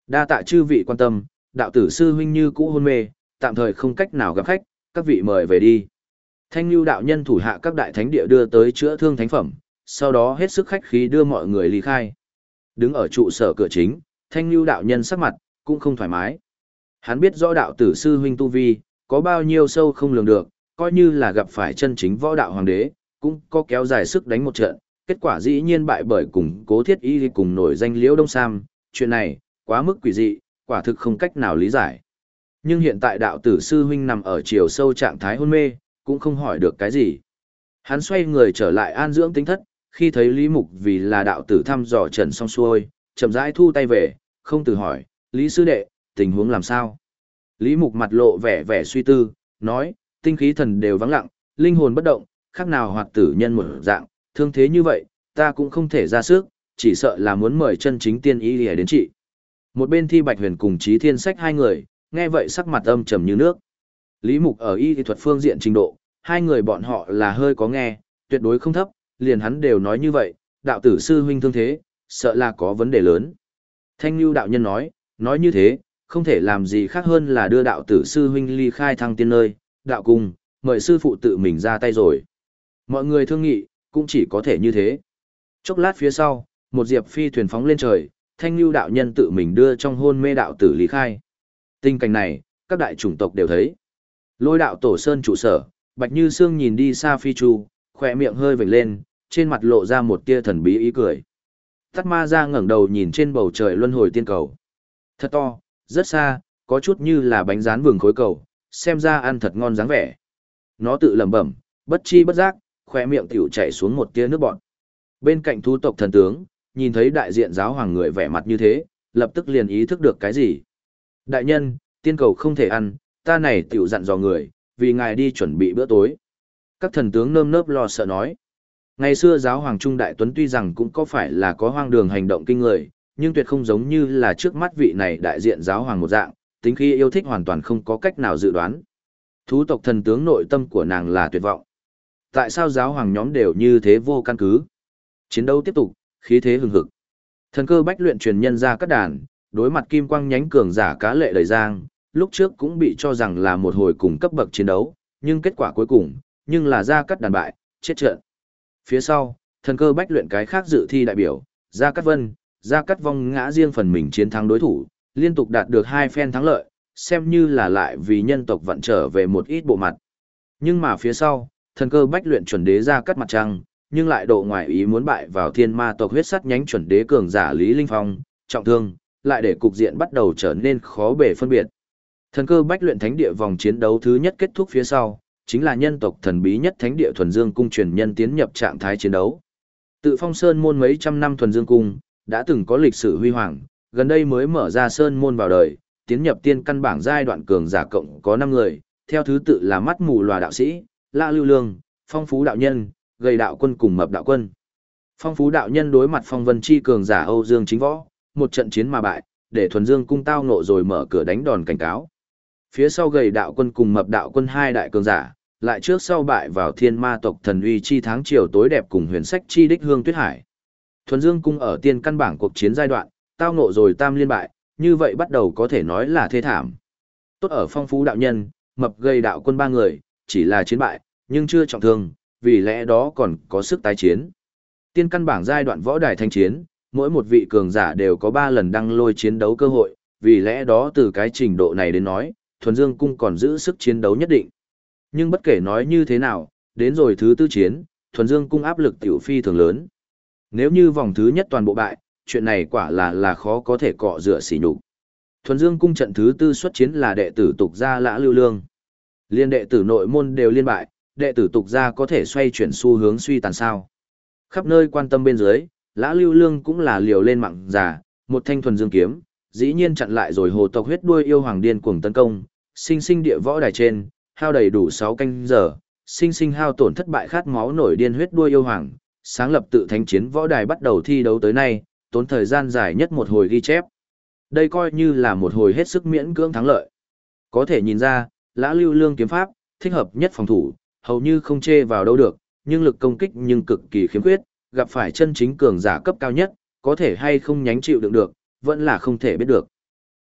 Đa tạ chư vị quan tâm, đạo tử sư huynh như cũ hôn mê, tạm thời không cách nào gặp khách, các vị mời về đi. Thanh Nhu đạo nhân thủ hạ các đại thánh địa đưa tới chữa thương thánh phẩm, sau đó hết sức khách khí đưa mọi người ly khai. Đứng ở trụ sở cửa chính, Thanh Nhu đạo nhân sắc mặt cũng không thoải mái. Hắn biết rõ đạo tử sư huynh tu vi có bao nhiêu sâu không lường được, coi như là gặp phải chân chính võ đạo hoàng đế, cũng có kéo dài sức đánh một trận, kết quả dĩ nhiên bại bởi cùng Cố Thiết Y cùng nổi danh Liễu Đông Sam, chuyện này quá mức quỷ dị, quả thực không cách nào lý giải. Nhưng hiện tại đạo tử sư huynh nằm ở chiều sâu trạng thái hôn mê, cũng không hỏi được cái gì. Hắn xoay người trở lại an dưỡng tính thất, khi thấy Lý Mục vì là đạo tử thăm dò trần xong xuôi, chậm rãi thu tay về, không từ hỏi, Lý sư đệ, tình huống làm sao? Lý Mục mặt lộ vẻ vẻ suy tư, nói, tinh khí thần đều vắng lặng, linh hồn bất động, khác nào hoạt tử nhân một dạng, thương thế như vậy, ta cũng không thể ra sức, chỉ sợ là muốn mời chân chính tiên y để đến trị. Một bên Thi Bạch Huyền cùng Chí Thiên Sách hai người, nghe vậy sắc mặt âm trầm như nước. Lý Mục ở y thuật phương diện trình độ, hai người bọn họ là hơi có nghe, tuyệt đối không thấp, liền hắn đều nói như vậy, đạo tử sư huynh thương thế, sợ là có vấn đề lớn. Thanh Nhu đạo nhân nói như thế, không thể làm gì khác hơn là đưa đạo tử sư huynh ly khai thăng tiên nơi, đạo cung, mời sư phụ tự mình ra tay rồi. Mọi người thương nghị, cũng chỉ có thể như thế. Chốc lát phía sau, một diệp phi thuyền phóng lên trời, Thanh Nhu đạo nhân tự mình đưa trong hôn mê đạo tử ly khai. Tình cảnh này, các đại chủng tộc đều thấy. Lôi đạo tổ sơn trụ sở, Bạch Như Sương nhìn đi xa phi chu, khỏe miệng hơi vểnh lên, trên mặt lộ ra một tia thần bí ý cười. Tát Ma ra ngẩng đầu nhìn trên bầu trời luân hồi tiên cầu. Thật to, rất xa, có chút như là bánh rán vừng khối cầu, xem ra ăn thật ngon dáng vẻ. Nó tự lẩm bẩm, bất chi bất giác, khỏe miệng tiểu chảy xuống một tia nước bọt. Bên cạnh thú tộc thần tướng, nhìn thấy đại diện giáo hoàng người vẻ mặt như thế, lập tức liền ý thức được cái gì. Đại nhân, tiên cầu không thể ăn, ta này tiểu dặn dò người, vì ngài đi chuẩn bị bữa tối. Các thần tướng nơm nớp lo sợ nói. Ngày xưa giáo hoàng Trung Đại Tuấn tuy rằng cũng có phải là có hoang đường hành động kinh người, nhưng tuyệt không giống như là trước mắt vị này đại diện giáo hoàng một dạng, tính khi yêu thích hoàn toàn không có cách nào dự đoán. Thú tộc thần tướng nội tâm của nàng là tuyệt vọng. Tại sao giáo hoàng nhóm đều như thế vô căn cứ? Chiến đấu tiếp tục, khí thế hừng hực. Thần cơ bách luyện truyền nhân ra các đàn, đối mặt kim quang nhánh cường giả cá lệ đầy giang, lúc trước cũng bị cho rằng là một hồi cùng cấp bậc chiến đấu, nhưng kết quả cuối cùng, nhưng là ra cắt đàn bại, chết trận. Phía sau, thần cơ bách luyện cái khác dự thi đại biểu, Gia Cát Vân, Gia Cát Vong ngã riêng phần mình chiến thắng đối thủ, liên tục đạt được 2 phen thắng lợi, xem như là lại vì nhân tộc vận trở về một ít bộ mặt. Nhưng mà phía sau, thần cơ bách luyện chuẩn đế Gia Cát Mặt Trăng, nhưng lại độ ngoài ý muốn bại vào thiên ma tộc huyết sắt nhánh chuẩn đế cường giả Lý Linh Phong, trọng thương, lại để cục diện bắt đầu trở nên khó bề phân biệt. Thần cơ bách luyện thánh địa vòng chiến đấu thứ nhất kết thúc phía sau, chính là nhân tộc thần bí nhất thánh địa thuần dương cung truyền nhân tiến nhập trạng thái chiến đấu. Tự Phong Sơn môn mấy trăm năm thuần dương cung, đã từng có lịch sử huy hoàng, gần đây mới mở ra sơn môn vào đời, tiến nhập tiên căn bảng giai đoạn cường giả cộng có 5 người, theo thứ tự là mắt mù lòa đạo sĩ, Lã Lưu Lương, Phong Phú đạo nhân, Gầy đạo quân cùng Mập đạo quân. Phong Phú đạo nhân đối mặt Phong Vân chi cường giả Âu Dương Chính Võ, một trận chiến mà bại, để thuần dương cung tao nộ rồi mở cửa đánh đòn cảnh cáo. Phía sau Gầy đạo quân cùng Mập đạo quân hai đại cường giả, lại trước sau bại vào thiên ma tộc thần uy chi tháng chiều tối đẹp cùng huyền sách chi đích hương tuyết hải. Thuần dương cung ở tiên căn bảng cuộc chiến giai đoạn, tao ngộ rồi tam liên bại, như vậy bắt đầu có thể nói là thê thảm. Tốt ở Phong Phú đạo nhân, Mập Gầy đạo quân 3 người, chỉ là chiến bại, nhưng chưa trọng thương, vì lẽ đó còn có sức tái chiến. Tiên căn bảng giai đoạn võ đài thanh chiến, mỗi một vị cường giả đều có 3 lần đăng lôi chiến đấu cơ hội, vì lẽ đó từ cái trình độ này đến nói, thuần dương cung còn giữ sức chiến đấu nhất định. Nhưng bất kể nói như thế nào, đến rồi thứ tư chiến, thuần dương cung áp lực tiểu phi thường lớn. Nếu như vòng thứ nhất toàn bộ bại, chuyện này quả là khó có thể cọ rửa sỉ nhục. Thuần dương cung trận thứ tư xuất chiến là đệ tử tục gia Lã Lưu Lương. Liên đệ tử nội môn đều liên bại, đệ tử tục gia có thể xoay chuyển xu hướng suy tàn sao. Khắp nơi quan tâm bên dưới, Lã Lưu Lương cũng là liều lên mạng giả, một thanh thuần dương kiếm, dĩ nhiên chặn lại rồi hồ tộc huyết đuôi yêu hoàng điên cuồng tấn công, sinh sinh địa võ đài trên, hao đầy đủ 6 canh giờ, sinh sinh hao tổn thất bại khát máu nổi điên huyết đuôi yêu hoàng, sáng lập tự thánh chiến võ đài bắt đầu thi đấu tới nay, tốn thời gian dài nhất một hồi ghi chép. Đây coi như là một hồi hết sức miễn cưỡng thắng lợi. Có thể nhìn ra, Lã Lưu Lương kiếm pháp, thích hợp nhất phòng thủ, hầu như không chê vào đâu được, nhưng lực công kích nhưng cực kỳ khiếm khuyết, gặp phải chân chính cường giả cấp cao nhất, có thể hay không nhánh chịu đựng được, vẫn là không thể biết được.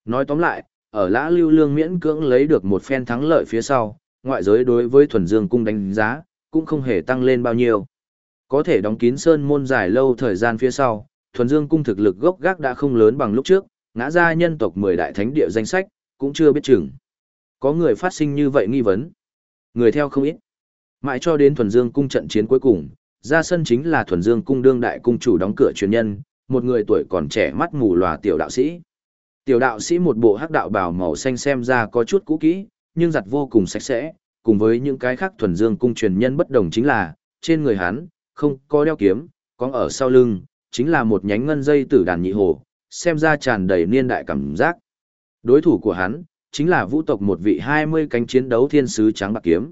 Nói tóm lại, ở Lã Lưu Lương miễn cưỡng lấy được một phen thắng lợi phía sau, ngoại giới đối với Thuần Dương cung đánh giá cũng không hề tăng lên bao nhiêu. Có thể đóng kín sơn môn dài lâu thời gian phía sau, Thuần Dương cung thực lực gốc gác đã không lớn bằng lúc trước, ngã ra nhân tộc 10 đại thánh địa danh sách, cũng chưa biết chừng. Có người phát sinh như vậy nghi vấn. Người theo không ít. Mãi cho đến Thuần Dương cung trận chiến cuối cùng, ra sân chính là Thuần Dương cung đương đại cung chủ đóng cửa truyền nhân, một người tuổi còn trẻ mắt mù lòa tiểu đạo sĩ. Tiểu đạo sĩ một bộ hắc đạo bào màu xanh xem ra có chút cũ kỹ, nhưng giặt vô cùng sạch sẽ, cùng với những cái khác Thuần Dương cung truyền nhân bất đồng chính là, trên người hắn không có đeo kiếm, có ở sau lưng chính là một nhánh ngân dây tử đàn nhị hồ, xem ra tràn đầy niên đại cảm giác. Đối thủ của hắn chính là vũ tộc một vị 20 cánh chiến đấu thiên sứ trắng bạc kiếm.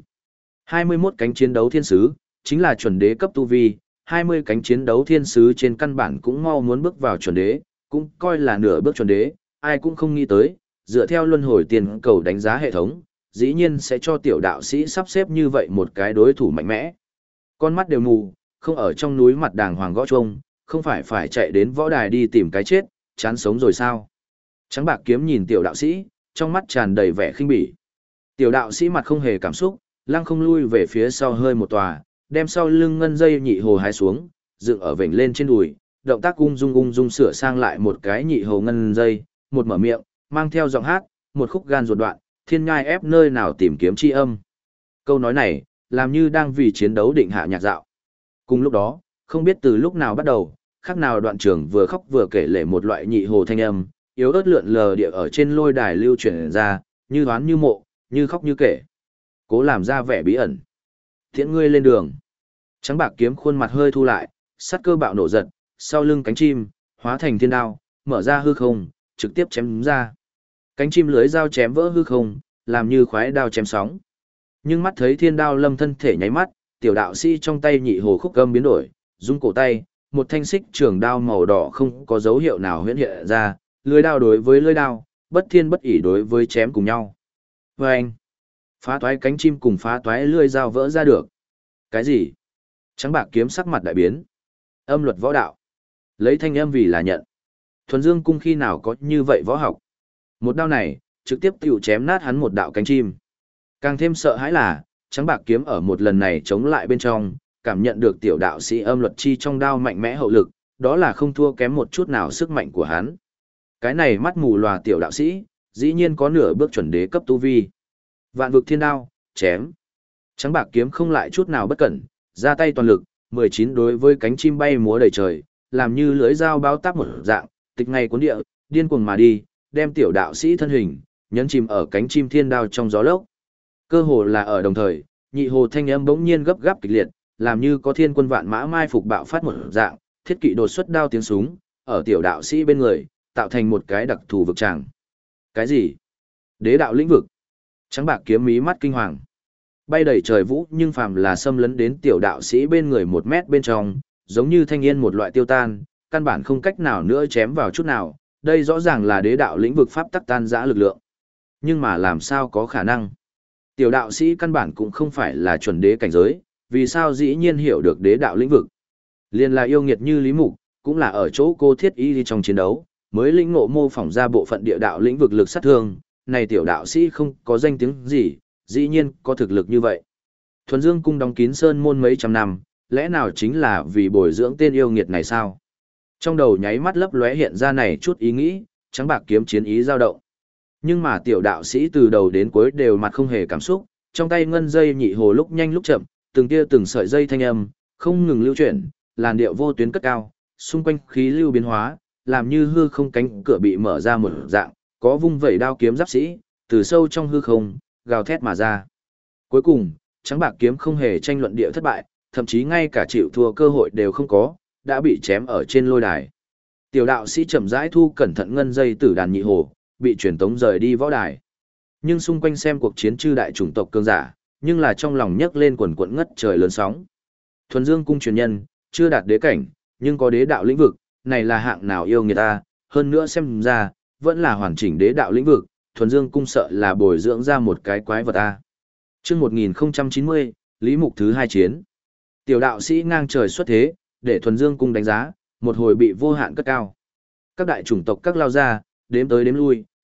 21 cánh chiến đấu thiên sứ chính là chuẩn đế cấp tu vi, 20 cánh chiến đấu thiên sứ trên căn bản cũng mau muốn bước vào chuẩn đế, cũng coi là nửa bước chuẩn đế, ai cũng không nghĩ tới, dựa theo luân hồi tiền cầu đánh giá hệ thống, dĩ nhiên sẽ cho tiểu đạo sĩ sắp xếp như vậy một cái đối thủ mạnh mẽ. Con mắt đều mù, không ở trong núi mặt đàng hoàng gõ chuông, không phải chạy đến võ đài đi tìm cái chết, chán sống rồi sao? Trắng bạc kiếm nhìn tiểu đạo sĩ, trong mắt tràn đầy vẻ khinh bỉ. Tiểu đạo sĩ mặt không hề cảm xúc, lăng không lui về phía sau hơi một tòa, đem sau lưng ngân dây nhị hồ hái xuống, dựng ở vểnh lên trên đùi, động tác ung dung sửa sang lại một cái nhị hồ ngân dây, một mở miệng, mang theo giọng hát, một khúc gan ruột đoạn, thiên ngai ép nơi nào tìm kiếm chi âm. Câu nói này, làm như đang vì chiến đấu định hạ nhạc dạo. Cùng lúc đó, không biết từ lúc nào bắt đầu, khác nào đoạn trưởng vừa khóc vừa kể lể một loại nhị hồ thanh âm, yếu ớt lượn lờ địa ở trên lôi đài lưu truyền ra, như đoán như mộ, như khóc như kể. Cố làm ra vẻ bí ẩn. Thiện ngươi lên đường. Trắng bạc kiếm khuôn mặt hơi thu lại, sắt cơ bạo nổ giật, sau lưng cánh chim, hóa thành thiên đao, mở ra hư không, trực tiếp chém ra. Cánh chim lưới dao chém vỡ hư không, làm như khoái đao chém sóng. Nhưng mắt thấy thiên đao lâm thân thể nháy mắt, tiểu đạo sĩ trong tay nhị hồ khúc gâm biến đổi, rung cổ tay, một thanh xích trường đao màu đỏ không có dấu hiệu nào huyễn hiện ra, lưới đao đối với lưới đao, bất thiên bất ỷ đối với chém cùng nhau. Và anh, phá toái cánh chim cùng phá toái lưỡi dao vỡ ra được. Cái gì? Trắng bạc kiếm sắc mặt đại biến. Âm luật võ đạo. Lấy thanh âm vì là nhận. Thuần Dương cung khi nào có như vậy võ học? Một đao này, trực tiếp tiểu chém nát hắn một đạo cánh chim. Càng thêm sợ hãi là, trắng bạc kiếm ở một lần này chống lại bên trong, cảm nhận được tiểu đạo sĩ âm luật chi trong đao mạnh mẽ hậu lực, đó là không thua kém một chút nào sức mạnh của hắn. Cái này mắt mù lòa tiểu đạo sĩ, dĩ nhiên có nửa bước chuẩn đế cấp tu vi. Vạn vực thiên đao, chém. Trắng bạc kiếm không lại chút nào bất cẩn, ra tay toàn lực, 19 đối với cánh chim bay múa đầy trời, làm như lưới dao báo táp một dạng, tịch ngay cuốn địa, điên cuồng mà đi, đem tiểu đạo sĩ thân hình, nhấn chìm ở cánh chim thiên đao trong gió lốc. Cơ hồ là ở đồng thời, nhị hồ thanh âm bỗng nhiên gấp gáp kịch liệt, làm như có thiên quân vạn mã mai phục bạo phát một dạng, thiết kỵ đột xuất đao tiếng súng, ở tiểu đạo sĩ bên người, tạo thành một cái đặc thù vực tràng. Cái gì? Đế đạo lĩnh vực. Trắng bạc kiếm mí mắt kinh hoàng. Bay đầy trời vũ nhưng phàm là xâm lấn đến tiểu đạo sĩ bên người 1 mét bên trong, giống như thanh yên một loại tiêu tan, căn bản không cách nào nữa chém vào chút nào, đây rõ ràng là đế đạo lĩnh vực pháp tắc tan dã lực lượng. Nhưng mà làm sao có khả năng? Tiểu đạo sĩ căn bản cũng không phải là chuẩn đế cảnh giới, vì sao dĩ nhiên hiểu được đế đạo lĩnh vực? Liên là yêu nghiệt như Lý Mục, cũng là ở chỗ cô thiết y trong chiến đấu, mới lĩnh ngộ mô phỏng ra bộ phận địa đạo lĩnh vực lực sát thương, này tiểu đạo sĩ không có danh tiếng gì, dĩ nhiên có thực lực như vậy. Thuần Dương cung đóng kín sơn môn mấy trăm năm, lẽ nào chính là vì bồi dưỡng tên yêu nghiệt này sao? Trong đầu nháy mắt lấp lóe hiện ra này chút ý nghĩ, trắng bạc kiếm chiến ý dao động. Nhưng mà tiểu đạo sĩ từ đầu đến cuối đều mặt không hề cảm xúc, trong tay ngân dây nhị hồ lúc nhanh lúc chậm, từng tia từng sợi dây thanh âm, không ngừng lưu chuyển, làn điệu vô tuyến cất cao, xung quanh khí lưu biến hóa, làm như hư không cánh cửa bị mở ra một dạng, có vung vẩy đao kiếm giáp sĩ, từ sâu trong hư không, gào thét mà ra. Cuối cùng, trắng bạc kiếm không hề tranh luận địa thất bại, thậm chí ngay cả chịu thua cơ hội đều không có, đã bị chém ở trên lôi đài. Tiểu đạo sĩ chậm rãi thu cẩn thận ngân dây tử đàn nhị hồ, bị truyền tống rời đi võ đài. Nhưng xung quanh xem cuộc chiến chư đại chủng tộc cường giả, nhưng là trong lòng nhấc lên quần quẫn ngất trời lớn sóng. Thuần Dương cung truyền nhân, chưa đạt đế cảnh, nhưng có đế đạo lĩnh vực, này là hạng nào yêu người ta, hơn nữa xem ra, vẫn là hoàn chỉnh đế đạo lĩnh vực, Thuần Dương cung sợ là bồi dưỡng ra một cái quái vật ta. Chương 1090, Lý Mục thứ 2 chiến. Tiểu đạo sĩ ngang trời xuất thế, để Thuần Dương cung đánh giá, một hồi bị vô hạn cất cao. Các đại chủng tộc các lao ra, đếm tới đếm lui,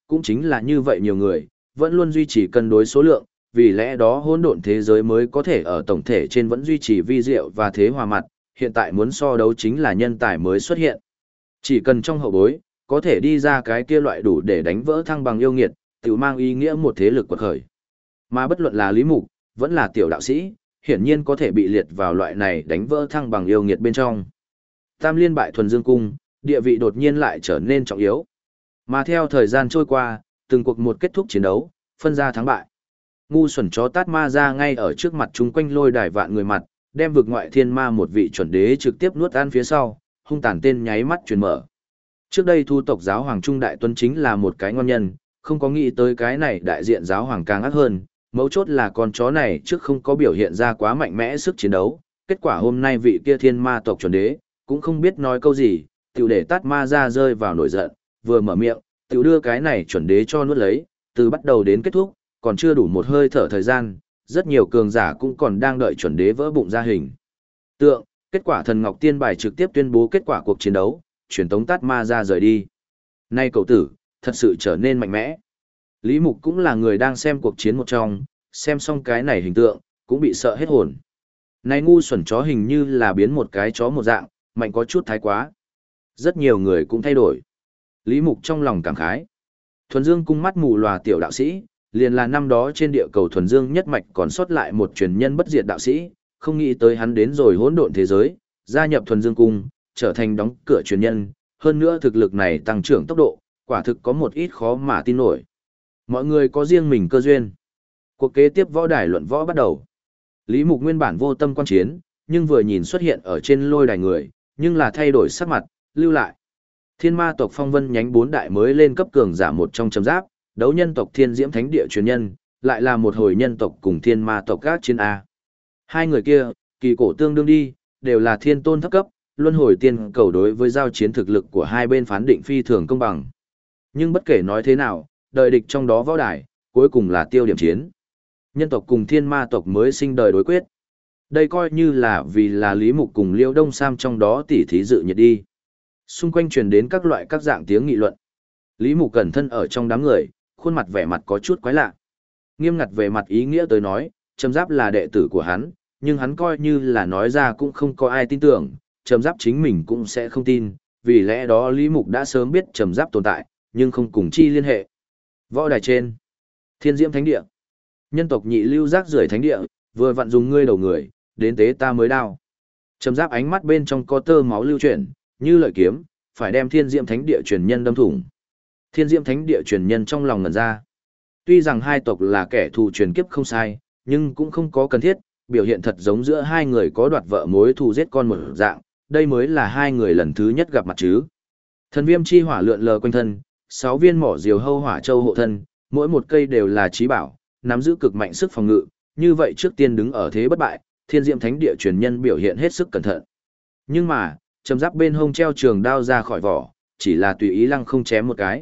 cũng chính là như vậy nhiều người, vẫn luôn duy trì cân đối số lượng, vì lẽ đó hỗn độn thế giới mới có thể ở tổng thể trên vẫn duy trì vi diệu và thế hòa mặt, hiện tại muốn so đấu chính là nhân tài mới xuất hiện. Chỉ cần trong hậu bối, có thể đi ra cái kia loại đủ để đánh vỡ thăng bằng yêu nghiệt, tự mang ý nghĩa một thế lực quật khởi. Mà bất luận là Lý Mục, vẫn là tiểu đạo sĩ, hiển nhiên có thể bị liệt vào loại này đánh vỡ thăng bằng yêu nghiệt bên trong. Tam liên bại thuần dương cung, địa vị đột nhiên lại trở nên trọng yếu. Mà theo thời gian trôi qua, từng cuộc một kết thúc chiến đấu, phân ra thắng bại. Ngu xuẩn chó tát ma ra ngay ở trước mặt chúng quanh lôi đài vạn người mặt, đem vực ngoại thiên ma một vị chuẩn đế trực tiếp nuốt ăn phía sau, hung tàn tên nháy mắt truyền mở. Trước đây thu tộc giáo hoàng trung đại tuấn chính là một cái ngon nhân, không có nghĩ tới cái này đại diện giáo hoàng càng ác hơn, mấu chốt là con chó này trước không có biểu hiện ra quá mạnh mẽ sức chiến đấu, kết quả hôm nay vị kia thiên ma tộc chuẩn đế, cũng không biết nói câu gì, tiểu để tát ma ra rơi vào nổi giận, vừa mở miệng, tiểu đưa cái này chuẩn đế cho nuốt lấy, từ bắt đầu đến kết thúc, còn chưa đủ một hơi thở thời gian, rất nhiều cường giả cũng còn đang đợi chuẩn đế vỡ bụng ra hình tượng, kết quả thần ngọc tiên bài trực tiếp tuyên bố kết quả cuộc chiến đấu, truyền tống tát ma ra rời đi. Nay cậu tử, thật sự trở nên mạnh mẽ. Lý Mục cũng là người đang xem cuộc chiến một trong, xem xong cái này hình tượng, cũng bị sợ hết hồn. Này ngu xuẩn chó hình như là biến một cái chó một dạng, mạnh có chút thái quá. Rất nhiều người cũng thay đổi. Lý Mục trong lòng cảm khái. Thuần Dương cung mắt mù lòa tiểu đạo sĩ, liền là năm đó trên địa cầu Thuần Dương nhất mạch còn sót lại một truyền nhân bất diệt đạo sĩ, không nghĩ tới hắn đến rồi hỗn độn thế giới, gia nhập Thuần Dương cung, trở thành đóng cửa truyền nhân, hơn nữa thực lực này tăng trưởng tốc độ, quả thực có một ít khó mà tin nổi. Mọi người có riêng mình cơ duyên. Cuộc kế tiếp võ đài luận võ bắt đầu. Lý Mục nguyên bản vô tâm quan chiến, nhưng vừa nhìn xuất hiện ở trên lôi đài người, nhưng là thay đổi sắc mặt, lưu lại. Thiên ma tộc Phong Vân nhánh 4 đại mới lên cấp cường giả một trong chấm giáp, đấu nhân tộc Thiên Diễm Thánh Địa truyền nhân, lại là một hồi nhân tộc cùng thiên ma tộc các chiến A. Hai người kia, kỳ cổ tương đương đi, đều là thiên tôn thấp cấp, luân hồi tiên cầu đối với giao chiến thực lực của hai bên phán định phi thường công bằng. Nhưng bất kể nói thế nào, đời địch trong đó võ đài, cuối cùng là tiêu điểm chiến. Nhân tộc cùng thiên ma tộc mới sinh đời đối quyết. Đây coi như là vì là Lý Mục cùng Liễu Đông Sam trong đó tỉ thí dự nhiệt đi. Xung quanh truyền đến các loại các dạng tiếng nghị luận. Lý Mục cẩn thân ở trong đám người, khuôn mặt vẻ mặt có chút quái lạ. Nghiêm ngặt về mặt ý nghĩa tới nói, Trầm Giáp là đệ tử của hắn, nhưng hắn coi như là nói ra cũng không có ai tin tưởng, Trầm Giáp chính mình cũng sẽ không tin, vì lẽ đó Lý Mục đã sớm biết Trầm Giáp tồn tại, nhưng không cùng chi liên hệ. Võ đài trên, Thiên Diễm Thánh Địa. Nhân tộc nhị lưu rác rưởi thánh địa, vừa vặn dùng ngươi đầu người, đến tế ta mới đao. Trầm Giáp ánh mắt bên trong có tơ máu lưu chuyển, như lợi kiếm, phải đem Thiên Diễm Thánh Địa truyền nhân đâm thủng. Thiên Diễm Thánh Địa truyền nhân trong lòng ngẩn ra. Tuy rằng hai tộc là kẻ thù truyền kiếp không sai, nhưng cũng không có cần thiết, biểu hiện thật giống giữa hai người có đoạt vợ mối thù giết con một dạng, đây mới là hai người lần thứ nhất gặp mặt chứ. Thần viêm chi hỏa lượn lờ quanh thân, 6 viên mỏ diều hâu hỏa châu hộ thân, mỗi một cây đều là chí bảo, nắm giữ cực mạnh sức phòng ngự, như vậy trước tiên đứng ở thế bất bại, Thiên Diễm Thánh Địa truyền nhân biểu hiện hết sức cẩn thận. Nhưng mà, Trầm Giáp bên hông treo trường đao ra khỏi vỏ, chỉ là tùy ý lăng không chém một cái.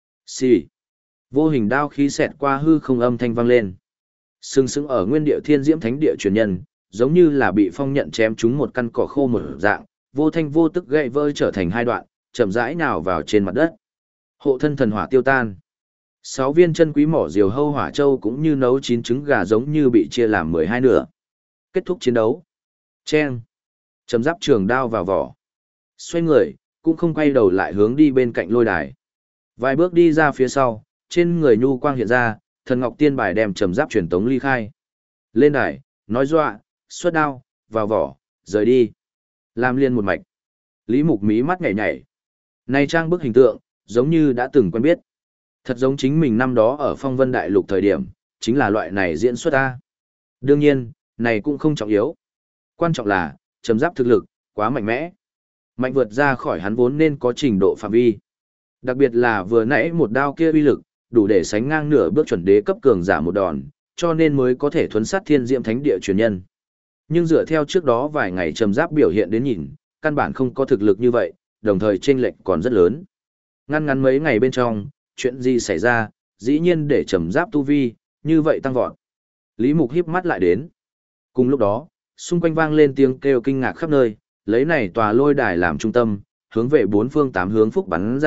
Xì. Vô hình đao khí xẹt qua hư không âm thanh vang lên. Sừng sững ở nguyên địa Thiên Diễm Thánh Địa truyền nhân, giống như là bị phong nhận chém trúng một căn cỏ khô một dạng, vô thanh vô tức gãy vỡ trở thành hai đoạn, chậm rãi nào vào trên mặt đất. Hộ thân thần hỏa tiêu tan. 6 viên chân quý mỏ diều hâu hỏa châu cũng như nấu chín trứng gà giống như bị chia làm 12 nửa. Kết thúc chiến đấu. Chen. Trầm Giáp trường đao vào vỏ. Xoay người, cũng không quay đầu lại hướng đi bên cạnh lôi đài. Vài bước đi ra phía sau, trên người nhu quang hiện ra, thần ngọc tiên bài đem Trầm Giáp truyền tống ly khai. Lên đài, nói dọa, xuất đao, vào vỏ, rời đi. Làm liên một mạch. Lý Mục mí mắt nhảy nhảy. Này trang bức hình tượng, giống như đã từng quen biết. Thật giống chính mình năm đó ở Phong Vân Đại Lục thời điểm, chính là loại này diễn xuất ta. Đương nhiên, này cũng không trọng yếu. Quan trọng là, Trầm Giáp thực lực, quá mạnh mẽ. Mạnh vượt ra khỏi hắn vốn nên có trình độ phạm vi. Đặc biệt là vừa nãy một đao kia uy lực, đủ để sánh ngang nửa bước chuẩn đế cấp cường giả một đòn, cho nên mới có thể thuấn sát Thiên Diễm Thánh Địa truyền nhân. Nhưng dựa theo trước đó vài ngày Trầm Giáp biểu hiện đến nhìn, căn bản không có thực lực như vậy, đồng thời chênh lệch còn rất lớn. Ngăn mấy ngày bên trong, chuyện gì xảy ra, dĩ nhiên để Trầm Giáp tu vi, như vậy tăng vọt. Lý Mục híp mắt lại đến. Cùng lúc đó, xung quanh vang lên tiếng kêu kinh ngạc khắp nơi, lấy này tòa lôi đài làm trung tâm, hướng về bốn phương tám hướng phúc bắn ra,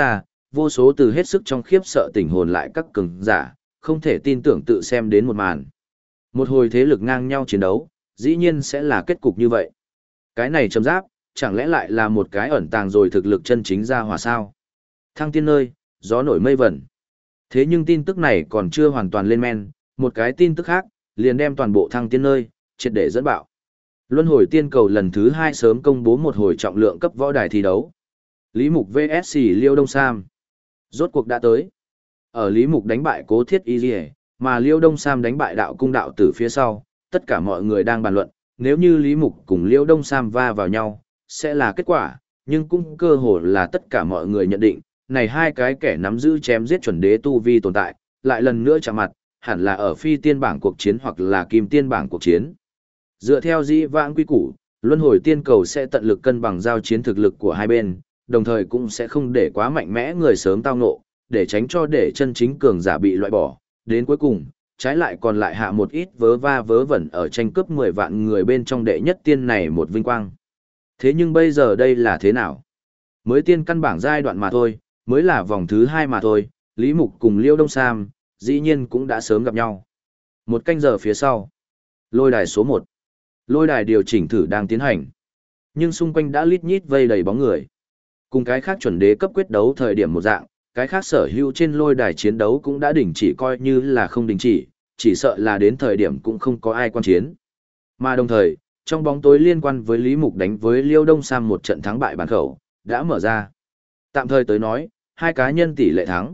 vô số từ hết sức trong khiếp sợ tỉnh hồn lại các cường giả, không thể tin tưởng tự xem đến một màn. Một hồi thế lực ngang nhau chiến đấu, dĩ nhiên sẽ là kết cục như vậy. Cái này Trầm Giáp, chẳng lẽ lại là một cái ẩn tàng rồi thực lực chân chính ra hòa sao? Thăng tiên nơi, gió nổi mây vẩn. Thế nhưng tin tức này còn chưa hoàn toàn lên men, một cái tin tức khác, liền đem toàn bộ thăng tiên nơi, triệt để dẫn bạo. Luân hồi tiên cầu lần thứ 2 sớm công bố một hồi trọng lượng cấp võ đài thi đấu. Lý Mục vs Liêu Đông Sam. Rốt cuộc đã tới. Ở Lý Mục đánh bại Cố Thiết Y Diệ, mà Liêu Đông Sam đánh bại đạo cung đạo tử phía sau, tất cả mọi người đang bàn luận, nếu như Lý Mục cùng Liêu Đông Sam va vào nhau, sẽ là kết quả, nhưng cũng cơ hồ là tất cả mọi người nhận định, này hai cái kẻ nắm giữ chém giết chuẩn đế tu vi tồn tại, lại lần nữa chạm mặt, hẳn là ở phi tiên bảng cuộc chiến hoặc là kim tiên bảng cuộc chiến. Dựa theo dĩ vãng quy củ, luân hồi tiên cầu sẽ tận lực cân bằng giao chiến thực lực của hai bên, đồng thời cũng sẽ không để quá mạnh mẽ người sớm tao ngộ, để tránh cho để chân chính cường giả bị loại bỏ. Đến cuối cùng, trái lại còn lại hạ một ít vớ va vớ vẩn ở tranh cướp 10 vạn người bên trong đệ nhất tiên này một vinh quang. Thế nhưng bây giờ đây là thế nào? Mới tiên căn bảng giai đoạn mà thôi, mới là vòng thứ 2 mà thôi, Lý Mục cùng Liêu Đông Sam, dĩ nhiên cũng đã sớm gặp nhau. Một canh giờ phía sau, lôi đài số 1. Lôi đài điều chỉnh thử đang tiến hành. Nhưng xung quanh đã lít nhít vây đầy bóng người. Cùng cái khác chuẩn đế cấp quyết đấu thời điểm một dạng, cái khác sở hữu trên lôi đài chiến đấu cũng đã đình chỉ coi như là không đình chỉ sợ là đến thời điểm cũng không có ai quan chiến. Mà đồng thời, trong bóng tối liên quan với Lý Mục đánh với Liêu Đông Sam một trận thắng bại bàn khẩu, đã mở ra. Tạm thời tới nói, hai cá nhân tỷ lệ thắng,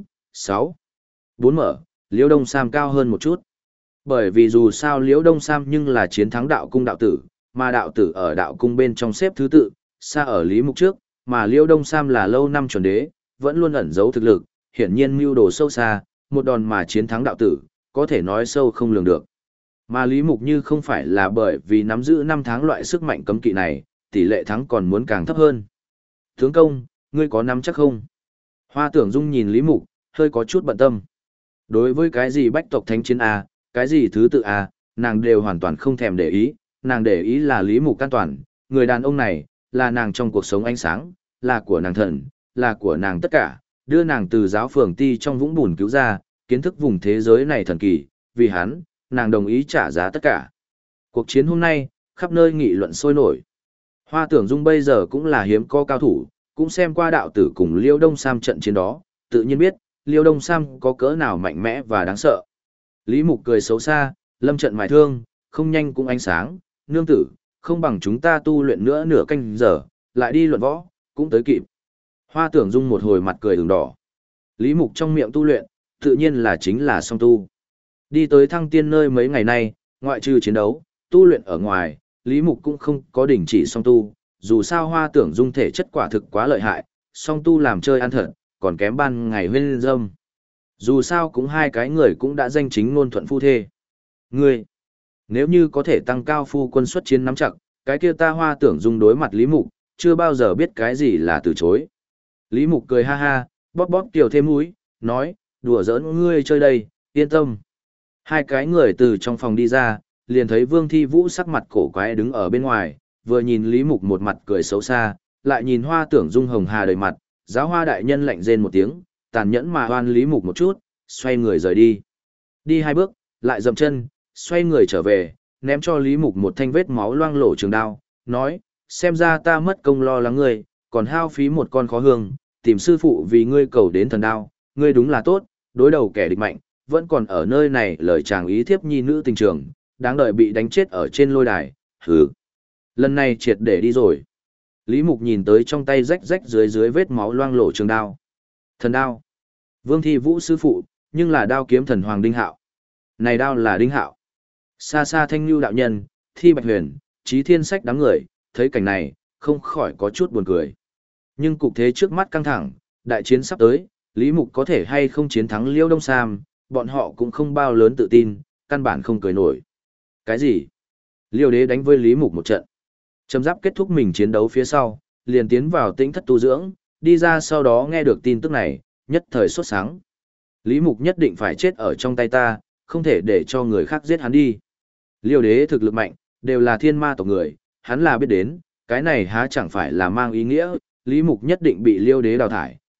6-4 mở, Liêu Đông Sam cao hơn một chút. Bởi vì dù sao Liêu Đông Sam nhưng là chiến thắng đạo cung đạo tử, mà đạo tử ở đạo cung bên trong xếp thứ tự, xa ở Lý Mục trước, mà Liêu Đông Sam là lâu năm chuẩn đế, vẫn luôn ẩn giấu thực lực, hiển nhiên mưu đồ sâu xa, một đòn mà chiến thắng đạo tử, có thể nói sâu không lường được. Mà Lý Mục như không phải là bởi vì nắm giữ 5 tháng loại sức mạnh cấm kỵ này, tỷ lệ thắng còn muốn càng thấp hơn. Tướng công, ngươi có nắm chắc không? Hoa Tưởng Dung nhìn Lý Mục, hơi có chút bận tâm. Đối với cái gì bách tộc thánh chiến A, cái gì thứ tự A, nàng đều hoàn toàn không thèm để ý, nàng để ý là Lý Mục an toàn, người đàn ông này, là nàng trong cuộc sống ánh sáng, là của nàng thần, là của nàng tất cả, đưa nàng từ giáo phường ti trong vũng bùn cứu ra, kiến thức vùng thế giới này thần kỳ, vì hắn, nàng đồng ý trả giá tất cả. Cuộc chiến hôm nay, khắp nơi nghị luận sôi nổi. Hoa Tưởng Dung bây giờ cũng là hiếm có cao thủ, cũng xem qua đạo tử cùng Liêu Đông Sam trận chiến đó, tự nhiên biết, Liêu Đông Sam có cỡ nào mạnh mẽ và đáng sợ. Lý Mục cười xấu xa, lâm trận mài thương, không nhanh cũng ánh sáng, nương tử, không bằng chúng ta tu luyện nữa nửa canh giờ, lại đi luận võ, cũng tới kịp. Hoa Tưởng Dung một hồi mặt cười ửng đỏ. Lý Mục trong miệng tu luyện, tự nhiên là chính là song tu. Đi tới thăng tiên nơi mấy ngày nay, ngoại trừ chiến đấu, tu luyện ở ngoài, Lý Mục cũng không có đình chỉ song tu, dù sao Hoa Tưởng Dung thể chất quả thực quá lợi hại, song tu làm chơi ăn thật, còn kém ban ngày huyên dâm. Dù sao cũng hai cái người cũng đã danh chính ngôn thuận phu thê. Ngươi, nếu như có thể tăng cao phu quân xuất chiến nắm chặt, cái kia ta Hoa Tưởng Dung đối mặt Lý Mục, chưa bao giờ biết cái gì là từ chối. Lý Mục cười ha ha, bóp bóp tiểu thêm mũi, nói, đùa giỡn ngươi chơi đây, yên tâm. Hai cái người từ trong phòng đi ra, liền thấy Vương Thi Vũ sắc mặt cổ quái đứng ở bên ngoài, vừa nhìn Lý Mục một mặt cười xấu xa, lại nhìn Hoa Tưởng Dung hồng hà đầy mặt, giáo hoa đại nhân lạnh rên một tiếng, tàn nhẫn mà hoan Lý Mục một chút, xoay người rời đi. Đi hai bước, lại dậm chân, xoay người trở về, ném cho Lý Mục một thanh vết máu loang lổ trường đao, nói, xem ra ta mất công lo lắng ngươi, còn hao phí một con khó hương, tìm sư phụ vì ngươi cầu đến thần đao, ngươi đúng là tốt, đối đầu kẻ địch mạnh, vẫn còn ở nơi này lời chàng ý thiếp nhi nữ tình trường, đáng đợi bị đánh chết ở trên lôi đài, hừ. Lần này triệt để đi rồi. Lý Mục nhìn tới trong tay rách rách dưới dưới vết máu loang lổ trường đao. Thần đao. Vương Thi Vũ sư phụ, nhưng là đao kiếm thần hoàng Đinh Hạo. Này đao là Đinh Hạo. Xa xa Thanh Nhu đạo nhân, Thi Bạch Huyền, Chí Thiên Sách đám người, thấy cảnh này, không khỏi có chút buồn cười. Nhưng cục thế trước mắt căng thẳng, đại chiến sắp tới, Lý Mục có thể hay không chiến thắng Liêu Đông Sam, bọn họ cũng không bao lớn tự tin, căn bản không cười nổi. Cái gì? Liêu đế đánh với Lý Mục một trận. Trầm Giáp kết thúc mình chiến đấu phía sau, liền tiến vào tĩnh thất tu dưỡng, đi ra sau đó nghe được tin tức này, nhất thời sốt sáng. Lý Mục nhất định phải chết ở trong tay ta, không thể để cho người khác giết hắn đi. Liêu đế thực lực mạnh, đều là thiên ma tộc người, hắn là biết đến, cái này há chẳng phải là mang ý nghĩa, Lý Mục nhất định bị Liêu đế đào thải,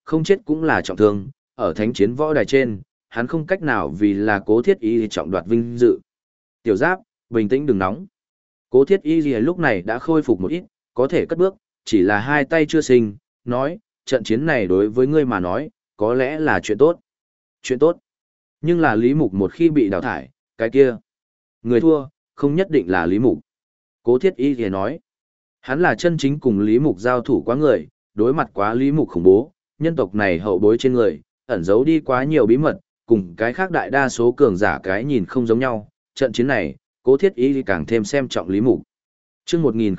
không chết cũng là trọng thương, ở thánh chiến võ đài trên, hắn không cách nào vì là Cố Thiết Y trọng đoạt vinh dự. Tiểu Giáp, bình tĩnh đừng nóng. Cố Thiết Y lúc này đã khôi phục một ít, có thể cất bước, chỉ là hai tay chưa sinh, nói, trận chiến này đối với ngươi mà nói, có lẽ là chuyện tốt. Chuyện tốt. Nhưng là Lý Mục một khi bị đào thải, cái kia. Người thua, không nhất định là Lý Mục. Cố Thiết Y thì nói, hắn là chân chính cùng Lý Mục giao thủ quá người, đối mặt quá Lý Mục khủng bố, nhân tộc này hậu bối trên người, ẩn giấu đi quá nhiều bí mật, cùng cái khác đại đa số cường giả cái nhìn không giống nhau. Trận chiến này, Cố Thiết Y càng thêm xem trọng Lý Mục. Trước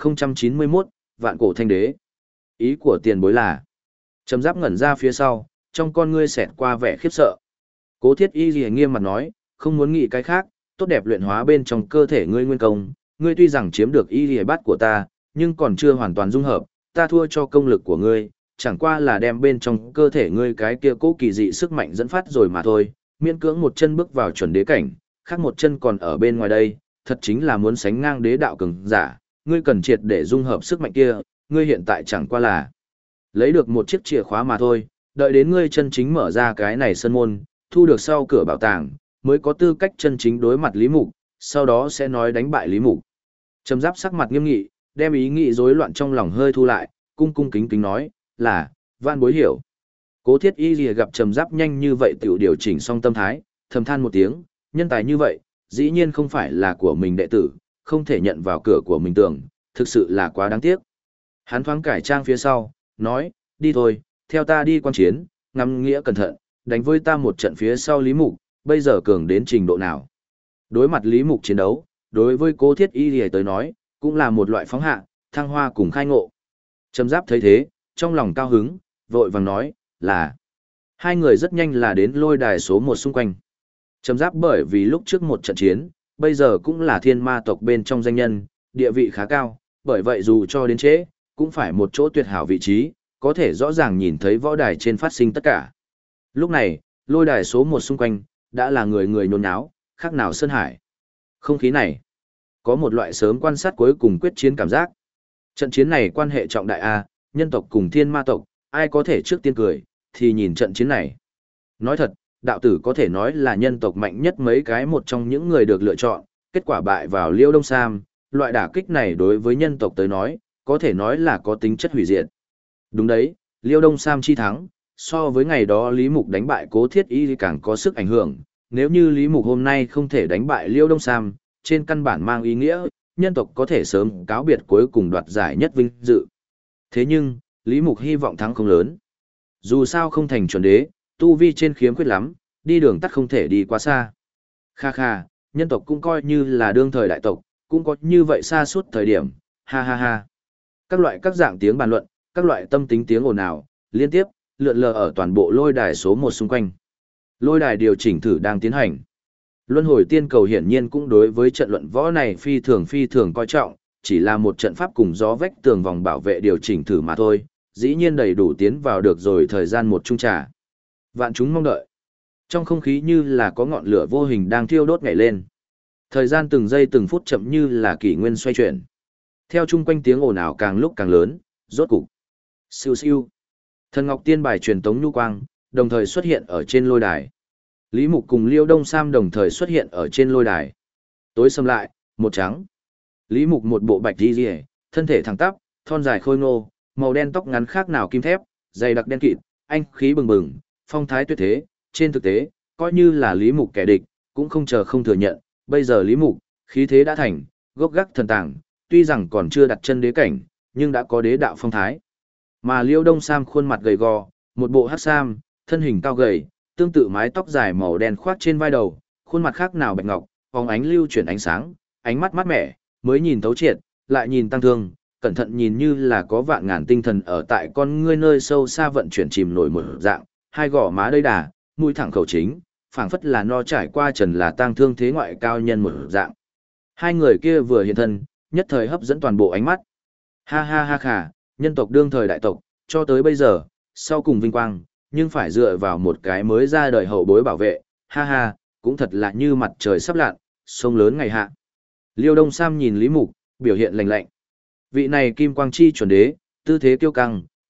1091, Vạn Cổ Thanh Đế. Ý của tiền bối là, Trầm Giáp ngẩn ra phía sau, trong con ngươi xẹt qua vẻ khiếp sợ. Cố Thiết Y nghiêm mặt nói, không muốn nghĩ cái khác, tốt đẹp luyện hóa bên trong cơ thể ngươi nguyên công, ngươi tuy rằng chiếm được y lìa bát của ta, nhưng còn chưa hoàn toàn dung hợp, ta thua cho công lực của ngươi, chẳng qua là đem bên trong cơ thể ngươi cái kia cố kỳ dị sức mạnh dẫn phát rồi mà thôi, miễn cưỡng một chân bước vào chuẩn đế cảnh, khác một chân còn ở bên ngoài đây, thật chính là muốn sánh ngang đế đạo cường giả, ngươi cần triệt để dung hợp sức mạnh kia, ngươi hiện tại chẳng qua là lấy được một chiếc chìa khóa mà thôi, đợi đến ngươi chân chính mở ra cái này sân môn, thu được sau cửa bảo tàng, mới có tư cách chân chính đối mặt Lý Mục, sau đó sẽ nói đánh bại Lý Mục. Trầm Giáp sắc mặt nghiêm nghị, đem ý nghĩ rối loạn trong lòng hơi thu lại, cung cung kính kính nói, là, van bối hiểu. Cố Thiết Y lìa gặp Trầm Giáp nhanh như vậy tự điều chỉnh xong tâm thái, thầm than một tiếng, nhân tài như vậy, dĩ nhiên không phải là của mình đệ tử, không thể nhận vào cửa của mình tưởng, thực sự là quá đáng tiếc. Hắn thoáng cải trang phía sau, nói, đi thôi, theo ta đi quan chiến, ngắm nghĩa cẩn thận, đánh với ta một trận phía sau Lý Mục, bây giờ cường đến trình độ nào. Đối mặt Lý Mục chiến đấu, đối với Cố Thiết Y lìa tới nói, cũng là một loại phóng hạ, thăng hoa cùng khai ngộ. Trầm Giáp thấy thế, trong lòng cao hứng, vội vàng nói, là. Hai người rất nhanh là đến lôi đài số 1 xung quanh. Trầm Giáp bởi vì lúc trước một trận chiến, bây giờ cũng là thiên ma tộc bên trong danh nhân, địa vị khá cao, bởi vậy dù cho đến trễ, cũng phải một chỗ tuyệt hảo vị trí, có thể rõ ràng nhìn thấy võ đài trên phát sinh tất cả. Lúc này, lôi đài số 1 xung quanh, đã là người người nhốn nháo, khác nào sơn hải. Không khí này, có một loại sớm quan sát cuối cùng quyết chiến cảm giác. Trận chiến này quan hệ trọng đại A, nhân tộc cùng thiên ma tộc, ai có thể trước tiên cười, thì nhìn trận chiến này. Nói thật, đạo tử có thể nói là nhân tộc mạnh nhất mấy cái một trong những người được lựa chọn, kết quả bại vào Liêu Đông Sam, loại đả kích này đối với nhân tộc tới nói, có thể nói là có tính chất hủy diệt. Đúng đấy, Liêu Đông Sam chi thắng, so với ngày đó Lý Mục đánh bại Cố Thiết Y thì càng có sức ảnh hưởng, nếu như Lý Mục hôm nay không thể đánh bại Liêu Đông Sam, trên căn bản mang ý nghĩa, nhân tộc có thể sớm cáo biệt cuối cùng đoạt giải nhất vinh dự. Thế nhưng, Lý Mục hy vọng thắng không lớn. Dù sao không thành chuẩn đế, tu vi trên khiếm khuyết lắm, đi đường tắt không thể đi quá xa. Kha kha, nhân tộc cũng coi như là đương thời đại tộc, cũng có như vậy xa suốt thời điểm, ha ha ha. Các loại các dạng tiếng bàn luận, các loại tâm tính tiếng ồn ào, liên tiếp, lượn lờ ở toàn bộ lôi đài số 1 xung quanh. Lôi đài điều chỉnh thử đang tiến hành. Luân hồi tiên cầu hiển nhiên cũng đối với trận luận võ này phi thường coi trọng, chỉ là một trận pháp cùng gió vách tường vòng bảo vệ điều chỉnh thử mà thôi, dĩ nhiên đầy đủ tiến vào được rồi thời gian một chung trà. Vạn chúng mong đợi. Trong không khí như là có ngọn lửa vô hình đang thiêu đốt nhảy lên. Thời gian từng giây từng phút chậm như là kỷ nguyên xoay chuyển. Theo chung quanh tiếng ồn ào càng lúc càng lớn, rốt cục. Siêu siêu. Thần Ngọc Tiên bài truyền tống nhu quang, đồng thời xuất hiện ở trên lôi đài. Lý Mục cùng Liêu Đông Sam đồng thời xuất hiện ở trên lôi đài. Tối sầm lại, một trắng. Lý Mục một bộ bạch y liễu, thân thể thẳng tắp, thon dài khôi ngô, màu đen tóc ngắn khác nào kim thép, dày đặc đen kịt, anh khí bừng bừng, phong thái tuyệt thế. Trên thực tế, coi như là Lý Mục kẻ địch, cũng không chờ không thừa nhận. Bây giờ Lý Mục, khí thế đã thành, gốc gác thần tàng, tuy rằng còn chưa đặt chân đế cảnh, nhưng đã có đế đạo phong thái. Mà Liêu Đông Sam khuôn mặt gầy gò, một bộ hắc sam, thân hình cao gầy, tương tự mái tóc dài màu đen khoác trên vai đầu, khuôn mặt khác nào bạch ngọc, phóng ánh lưu chuyển ánh sáng, ánh mắt mát mẻ, mới nhìn thấu triệt, lại nhìn tăng thương, cẩn thận nhìn như là có vạn ngàn tinh thần ở tại con ngươi nơi sâu xa vận chuyển chìm nổi một dạng, hai gò má đầy đà, mũi thẳng khẩu chính, phảng phất là no trải qua trần là tăng thương thế ngoại cao nhân một dạng. Hai người kia vừa hiện thân, nhất thời hấp dẫn toàn bộ ánh mắt. Ha ha ha khà, nhân tộc đương thời đại tộc, cho tới bây giờ, sau cùng vinh quang, nhưng phải dựa vào một cái mới ra đời hậu bối bảo vệ, ha ha, cũng thật là như mặt trời sắp lặn, sông lớn ngày hạ. Liêu Đông Sam nhìn Lý Mục, biểu hiện lạnh lạnh. Vị này kim quang chi chuẩn đế, tư thế kiêu căng,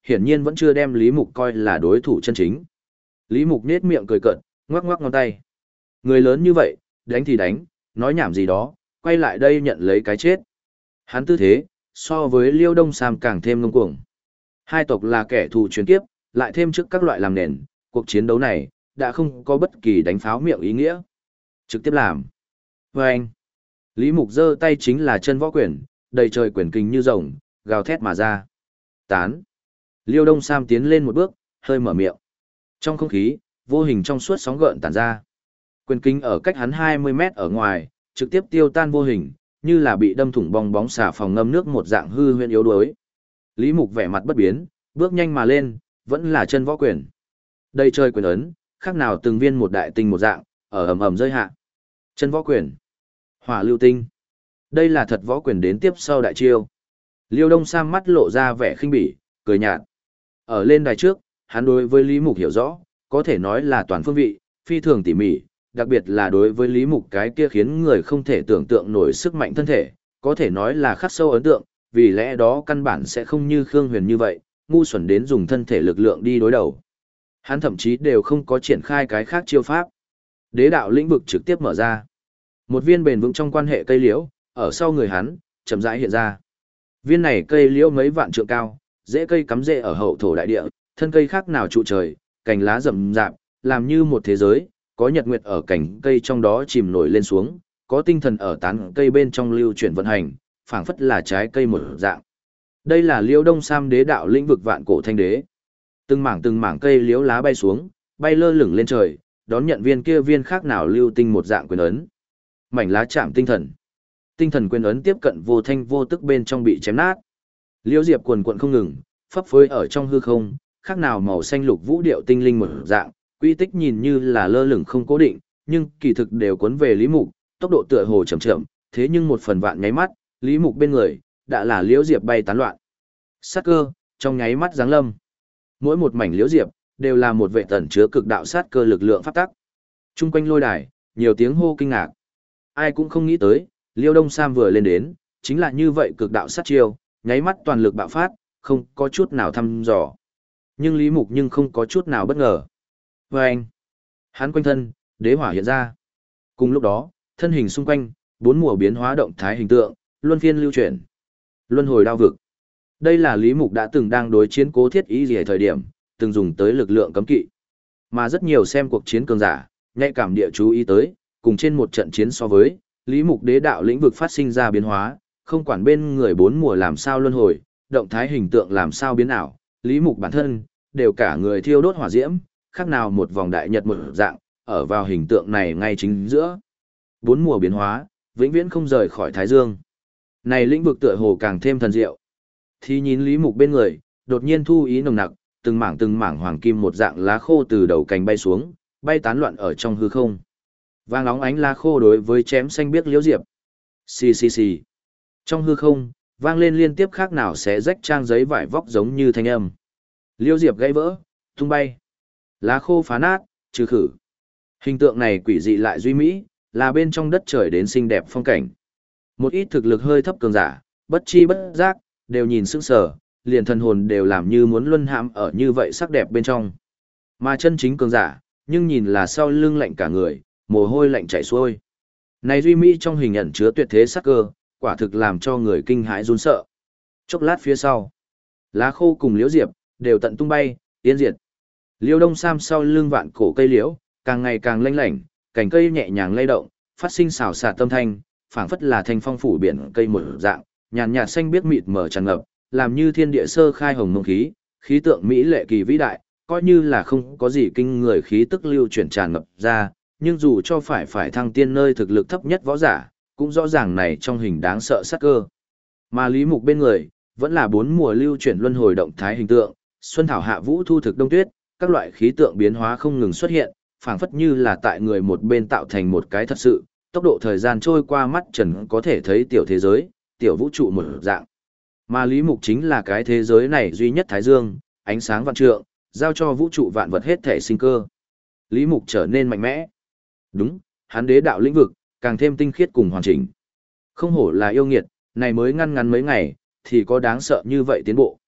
hiển nhiên vẫn chưa đem Lý Mục coi là đối thủ chân chính. Lý Mục nết miệng cười cợt, ngoắc ngoắc ngón tay. Người lớn như vậy, đánh thì đánh, nói nhảm gì đó, quay lại đây nhận lấy cái chết. Hắn tư thế, so với Liêu Đông Sam càng thêm ngông cuồng. Hai tộc là kẻ thù truyền kiếp, lại thêm trước các loại làm nền, cuộc chiến đấu này, đã không có bất kỳ đánh pháo miệng ý nghĩa. Trực tiếp làm. Vâng! Lý Mục giơ tay chính là chân võ quyền, đầy trời quyền kinh như rồng, gào thét mà ra. Tán! Liêu Đông Sam tiến lên một bước, hơi mở miệng. Trong không khí, vô hình trong suốt sóng gợn tản ra. Quyền kinh ở cách hắn 20 mét ở ngoài, trực tiếp tiêu tan vô hình, như là bị đâm thủng bong bóng xà phòng ngâm nước một dạng hư huyễn yếu đuối. Lý Mục vẻ mặt bất biến, bước nhanh mà lên, vẫn là chân võ quyền. Đây chơi quyền ấn, khác nào từng viên một đại tinh một dạng, ở ầm ầm rơi hạ. Chân võ quyền, hỏa lưu tinh. Đây là thật võ quyền đến tiếp sau đại chiêu. Liêu Đông Sam mắt lộ ra vẻ khinh bỉ, cười nhạt. Ở lên đài trước, hắn đối với Lý Mục hiểu rõ, có thể nói là toàn phương vị, phi thường tỉ mỉ, đặc biệt là đối với Lý Mục cái kia khiến người không thể tưởng tượng nổi sức mạnh thân thể, có thể nói là khắc sâu ấn tượng, vì lẽ đó căn bản sẽ không như Khương Huyền như vậy, ngu xuẩn đến dùng thân thể lực lượng đi đối đầu. Hắn thậm chí đều không có triển khai cái khác chiêu pháp. Đế đạo lĩnh vực trực tiếp mở ra. Một viên bền vững trong quan hệ cây liễu, ở sau người hắn, chậm rãi hiện ra. Viên này cây liễu mấy vạn trượng cao, rễ cây cắm rễ ở hậu thổ đại địa, thân cây khác nào trụ trời, cành lá rậm rạp, làm như một thế giới, có nhật nguyệt ở cành cây trong đó chìm nổi lên xuống, có tinh thần ở tán cây bên trong lưu chuyển vận hành, phảng phất là trái cây một dạng. Đây là Liêu Đông Sam đế đạo lĩnh vực vạn cổ thanh đế. Từng mảng cây liễu lá bay xuống, bay lơ lửng lên trời, đón nhận viên kia viên khác nào lưu tinh một dạng quyền ấn. Mảnh lá chạm tinh thần. Tinh thần quyền ấn tiếp cận vô thanh vô tức bên trong bị chém nát. Liễu diệp quần quần không ngừng, phấp phới ở trong hư không, khác nào màu xanh lục vũ điệu tinh linh một dạng, quy tích nhìn như là lơ lửng không cố định, nhưng kỳ thực đều cuốn về Lý Mục, tốc độ tựa hồ chậm chậm, thế nhưng một phần vạn nháy mắt, Lý Mục bên người đã là liễu diệp bay tán loạn. Sát cơ trong nháy mắt giáng lâm. Mỗi một mảnh liễu diệp đều là một vệ tẩn chứa cực đạo sát cơ lực lượng pháp tắc. Trung quanh lôi đài, nhiều tiếng hô kinh ngạc. Ai cũng không nghĩ tới, Liêu Đông Sam vừa lên đến, chính là như vậy cực đạo sát chiêu, nháy mắt toàn lực bạo phát, không có chút nào thăm dò. Nhưng Lý Mục nhưng không có chút nào bất ngờ. Và anh, hắn quanh thân, đế hỏa hiện ra. Cùng lúc đó, thân hình xung quanh, bốn mùa biến hóa động thái hình tượng, luân phiên lưu chuyển. Luân hồi đao vực. Đây là Lý Mục đã từng đang đối chiến Cố Thiết Y Lìa thời điểm, từng dùng tới lực lượng cấm kỵ. Mà rất nhiều xem cuộc chiến cường giả, nhạy cảm địa chú ý tới, cùng trên một trận chiến so với, Lý Mục đế đạo lĩnh vực phát sinh ra biến hóa, không quản bên người bốn mùa làm sao luân hồi, động thái hình tượng làm sao biến ảo, Lý Mục bản thân, đều cả người thiêu đốt hỏa diễm, khác nào một vòng đại nhật một dạng, ở vào hình tượng này ngay chính giữa. Bốn mùa biến hóa, vĩnh viễn không rời khỏi Thái Dương. Này lĩnh vực tựa hồ càng thêm thần diệu. Thì nhìn Lý Mục bên người, đột nhiên thu ý nồng nặc, từng mảng hoàng kim một dạng lá khô từ đầu cành bay xuống, bay tán loạn ở trong hư không. Vàng óng ánh lá khô đối với chém xanh biếc liễu diệp. Xì xì xì. Trong hư không, vang lên liên tiếp khác nào sẽ rách trang giấy vải vóc giống như thanh âm. Liễu diệp gãy vỡ, tung bay. Lá khô phá nát, trừ khử. Hình tượng này quỷ dị lại duy mỹ, là bên trong đất trời đến xinh đẹp phong cảnh. Một ít thực lực hơi thấp cường giả, bất chi bất giác, đều nhìn sững sờ, liền thần hồn đều làm như muốn luân hãm ở như vậy sắc đẹp bên trong. Mà chân chính cường giả, nhưng nhìn là sau lưng lạnh cả người, mồ hôi lạnh chảy xuôi. Này duy mỹ trong hình ẩn chứa tuyệt thế sắc cơ, quả thực làm cho người kinh hãi run sợ. Chốc lát phía sau, lá khô cùng liễu diệp đều tận tung bay, tiến diệt. Liêu Đông Sam sau lưng vạn cổ cây liễu, càng ngày càng lanh lảnh, cành cây nhẹ nhàng lay động, phát sinh xào xạc tâm thanh, phảng phất là thanh phong phủ biển cây một dạng, nhàn nhạt xanh biếc mịt mờ tràn ngập, làm như thiên địa sơ khai hồng mông khí, khí tượng mỹ lệ kỳ vĩ đại, coi như là không có gì kinh người khí tức lưu chuyển tràn ngập ra, nhưng dù cho phải thăng tiên nơi thực lực thấp nhất võ giả, cũng rõ ràng này trong hình đáng sợ sắc cơ. Mà Lý Mục bên người, vẫn là bốn mùa lưu chuyển luân hồi động thái hình tượng, xuân thảo hạ vũ thu thực đông tuyết, các loại khí tượng biến hóa không ngừng xuất hiện, phảng phất như là tại người một bên tạo thành một cái thật sự, tốc độ thời gian trôi qua mắt trần có thể thấy tiểu thế giới, tiểu vũ trụ một dạng. Mà Lý Mục chính là cái thế giới này duy nhất Thái Dương, ánh sáng vạn trượng, giao cho vũ trụ vạn vật hết thể sinh cơ. Lý Mục trở nên mạnh mẽ. Đúng, hắn đế đạo lĩnh vực, càng thêm tinh khiết cùng hoàn chỉnh. Không hổ là yêu nghiệt, này mới ngăn ngắn mấy ngày, thì có đáng sợ như vậy tiến bộ.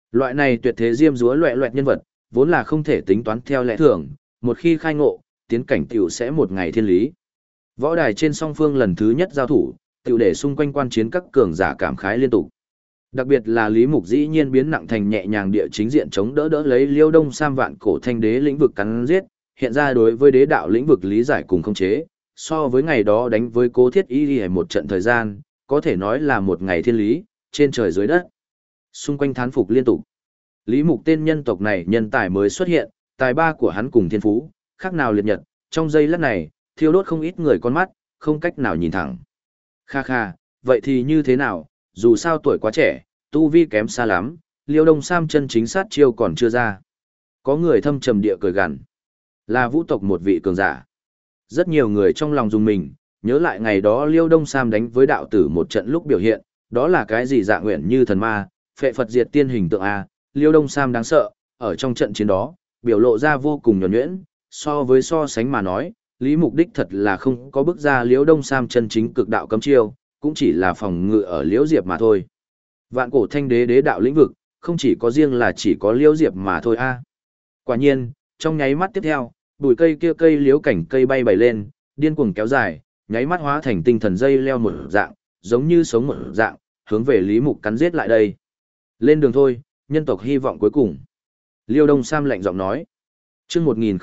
Loại này tuyệt thế diêm dúa loẹ loẹt nhân vật, vốn là không thể tính toán theo lẽ thường, một khi khai ngộ, tiến cảnh tiểu sẽ một ngày thiên lý. Võ đài trên song phương lần thứ nhất giao thủ, tiểu để xung quanh quan chiến các cường giả cảm khái liên tục. Đặc biệt là Lý Mục dĩ nhiên biến nặng thành nhẹ nhàng địa chính diện chống đỡ đỡ lấy Liêu Đông Sam vạn cổ thanh đế lĩnh vực cắn giết, hiện ra đối với đế đạo lĩnh vực lý giải cùng khống chế, so với ngày đó đánh với Cố Thiết Y một trận thời gian, có thể nói là một ngày thiên lý, trên trời dưới đất. Xung quanh thán phục liên tục. Lý Mục tên nhân tộc này nhân tài mới xuất hiện, tài ba của hắn cùng thiên phú, khác nào liệt nhật, trong giây lát này, thiêu đốt không ít người con mắt, không cách nào nhìn thẳng. Kha kha, vậy thì như thế nào, dù sao tuổi quá trẻ, tu vi kém xa lắm, Liêu Đông Sam chân chính sát chiêu còn chưa ra. Có người thâm trầm địa cười gằn, là vũ tộc một vị cường giả. Rất nhiều người trong lòng dùng mình, nhớ lại ngày đó Liêu Đông Sam đánh với đạo tử một trận lúc biểu hiện, đó là cái gì dạng nguyện như thần ma, phệ Phật diệt tiên hình tượng A, Liêu Đông Sam đáng sợ, ở trong trận chiến đó, biểu lộ ra vô cùng nhuần nhuyễn, so sánh mà nói, Lý Mục đích thật là không có bước ra Liêu Đông Sam chân chính cực đạo cấm chiêu, cũng chỉ là phòng ngự ở Liễu Diệp mà thôi. Vạn cổ thanh đế đế đạo lĩnh vực, không chỉ có riêng là chỉ có Liễu Diệp mà thôi a. Quả nhiên, trong nháy mắt tiếp theo, bụi cây kia cây liễu cảnh cây bay bày lên, điên cuồng kéo dài, nháy mắt hóa thành tinh thần dây leo một dạng, giống như sống một dạng, hướng về Lý Mục cắn giết lại đây. Lên đường thôi, nhân tộc hy vọng cuối cùng. Liêu Đông Sam lạnh giọng nói. Chương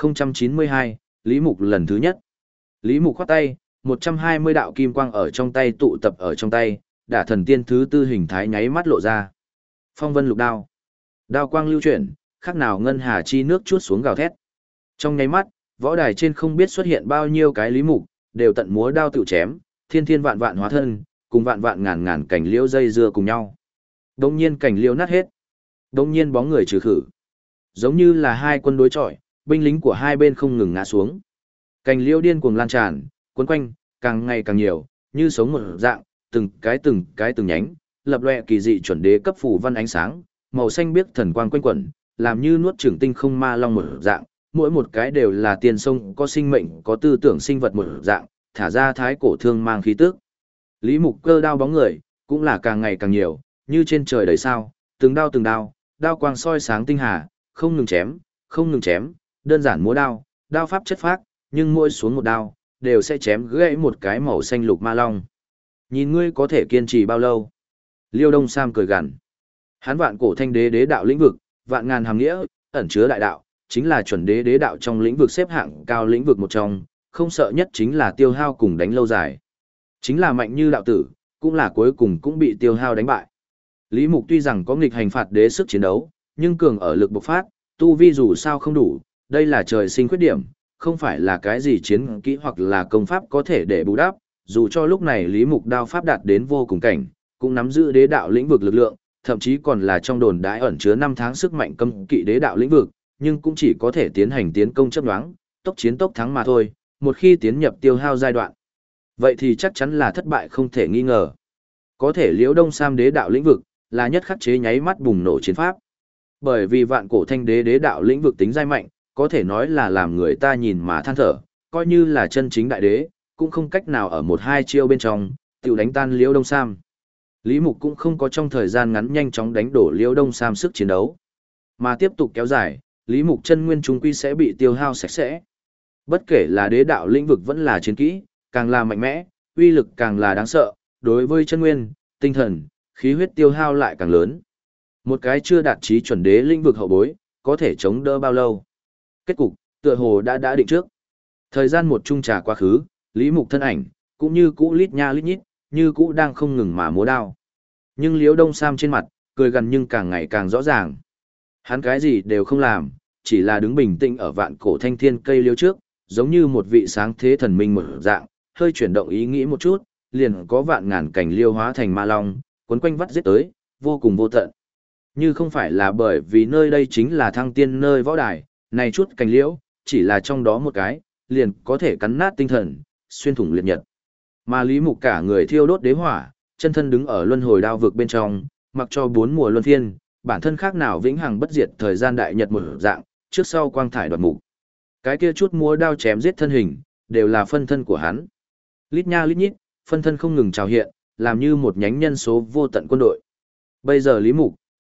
1092, Lý Mục lần thứ nhất. Lý Mục khoát tay, 120 đạo kim quang ở trong tay tụ tập ở trong tay, đả thần tiên thứ tư hình thái nháy mắt lộ ra. Phong vân lục đao. Đao quang lưu chuyển, khác nào ngân hà chi nước chuốt xuống gào thét. Trong nháy mắt, võ đài trên không biết xuất hiện bao nhiêu cái Lý Mục, đều tận múa đao tự chém, thiên thiên vạn vạn hóa thân, cùng vạn vạn ngàn ngàn cảnh liễu dây dưa cùng nhau. Đông nhiên cảnh liễu nát hết. Đông nhiên bóng người trừ khử. Giống như là hai quân đối chọi, binh lính của hai bên không ngừng ngã xuống. Cảnh liễu điên cuồng lan tràn, cuốn quanh, càng ngày càng nhiều, như sống một dạng, từng cái từng nhánh, lập loè kỳ dị chuẩn đế cấp phù văn ánh sáng, màu xanh biếc thần quang quanh quẩn, làm như nuốt chửng tinh không ma long một dạng, mỗi một cái đều là tiền sông có sinh mệnh, có tư tưởng sinh vật một dạng, thả ra thái cổ thương mang khí tức. Lý Mục cơ đao bóng người, cũng là càng ngày càng nhiều, như trên trời đầy sao, từng đao, đao quang soi sáng tinh hà, không ngừng chém, đơn giản múa đao, đao pháp chất phác, nhưng mỗi xuống một đao, đều sẽ chém gãy một cái màu xanh lục ma long. Nhìn ngươi có thể kiên trì bao lâu? Liêu Đông Sam cười gằn. Hắn vạn cổ thanh đế đế đạo lĩnh vực, vạn ngàn hàm nghĩa, ẩn chứa đại đạo, chính là chuẩn đế đế đạo trong lĩnh vực xếp hạng cao lĩnh vực một trong, không sợ nhất chính là tiêu hao cùng đánh lâu dài. Chính là mạnh như đạo tử, cũng là cuối cùng cũng bị tiêu hao đánh bại. Lý Mục tuy rằng có nghịch hành phạt đế sức chiến đấu, nhưng cường ở lực bộc phát, tu vi dù sao không đủ, đây là trời sinh khuyết điểm, không phải là cái gì chiến kỹ hoặc là công pháp có thể để bù đắp, dù cho lúc này Lý Mục đao pháp đạt đến vô cùng cảnh, cũng nắm giữ đế đạo lĩnh vực lực lượng, thậm chí còn là trong đồn đãi ẩn chứa 5 tháng sức mạnh cấm kỵ đế đạo lĩnh vực, nhưng cũng chỉ có thể tiến hành tiến công chớp nhoáng, tốc chiến tốc thắng mà thôi, một khi tiến nhập tiêu hao giai đoạn, vậy thì chắc chắn là thất bại không thể nghi ngờ. Có thể Liễu Đông Sam đế đạo lĩnh vực là nhất khắc chế nháy mắt bùng nổ chiến pháp. Bởi vì vạn cổ thanh đế đế đạo lĩnh vực tính giai mạnh, có thể nói là làm người ta nhìn mà than thở, coi như là chân chính đại đế, cũng không cách nào ở một hai chiêu bên trong, tiểu đánh tan Liễu Đông Sam. Lý Mục cũng không có trong thời gian ngắn nhanh chóng đánh đổ Liễu Đông Sam sức chiến đấu, mà tiếp tục kéo dài, Lý Mục chân nguyên trung quy sẽ bị tiêu hao sạch sẽ. Bất kể là đế đạo lĩnh vực vẫn là chiến kỹ, càng là mạnh mẽ, uy lực càng là đáng sợ, đối với chân nguyên, tinh thần, khí huyết tiêu hao lại càng lớn. Một cái chưa đạt chí chuẩn đế lĩnh vực hậu bối, có thể chống đỡ bao lâu? Kết cục, tựa hồ đã định trước. Thời gian một chung trà quá khứ, Lý Mục thân ảnh, cũng như cũ lít nha lít nhít, như cũ đang không ngừng mà múa đao. Nhưng Liễu Đông Sam trên mặt, cười gần nhưng càng ngày càng rõ ràng. Hắn cái gì đều không làm, chỉ là đứng bình tĩnh ở vạn cổ thanh thiên cây liễu trước, giống như một vị sáng thế thần minh một dạng, hơi chuyển động ý nghĩ một chút, liền có vạn ngàn cảnh liêu hóa thành ma long, quấn quanh vắt giết tới, vô cùng vô tận. Như không phải là bởi vì nơi đây chính là thăng tiên nơi võ đài, này chút cảnh liễu, chỉ là trong đó một cái, liền có thể cắn nát tinh thần, xuyên thủng liệt nhật. Mà Lý Mục cả người thiêu đốt đế hỏa, chân thân đứng ở luân hồi đao vực bên trong, mặc cho 4 mùa luân phiên, bản thân khác nào vĩnh hằng bất diệt thời gian đại nhật một dạng, trước sau quang thải đoạt mục. Cái kia chút múa đao chém giết thân hình, đều là phân thân của hắn. Lít nha lít nhít, phân thân không ngừng trào hiện, làm như một nhánh nhân số vô tận quân đội. Bây giờ Lý Mục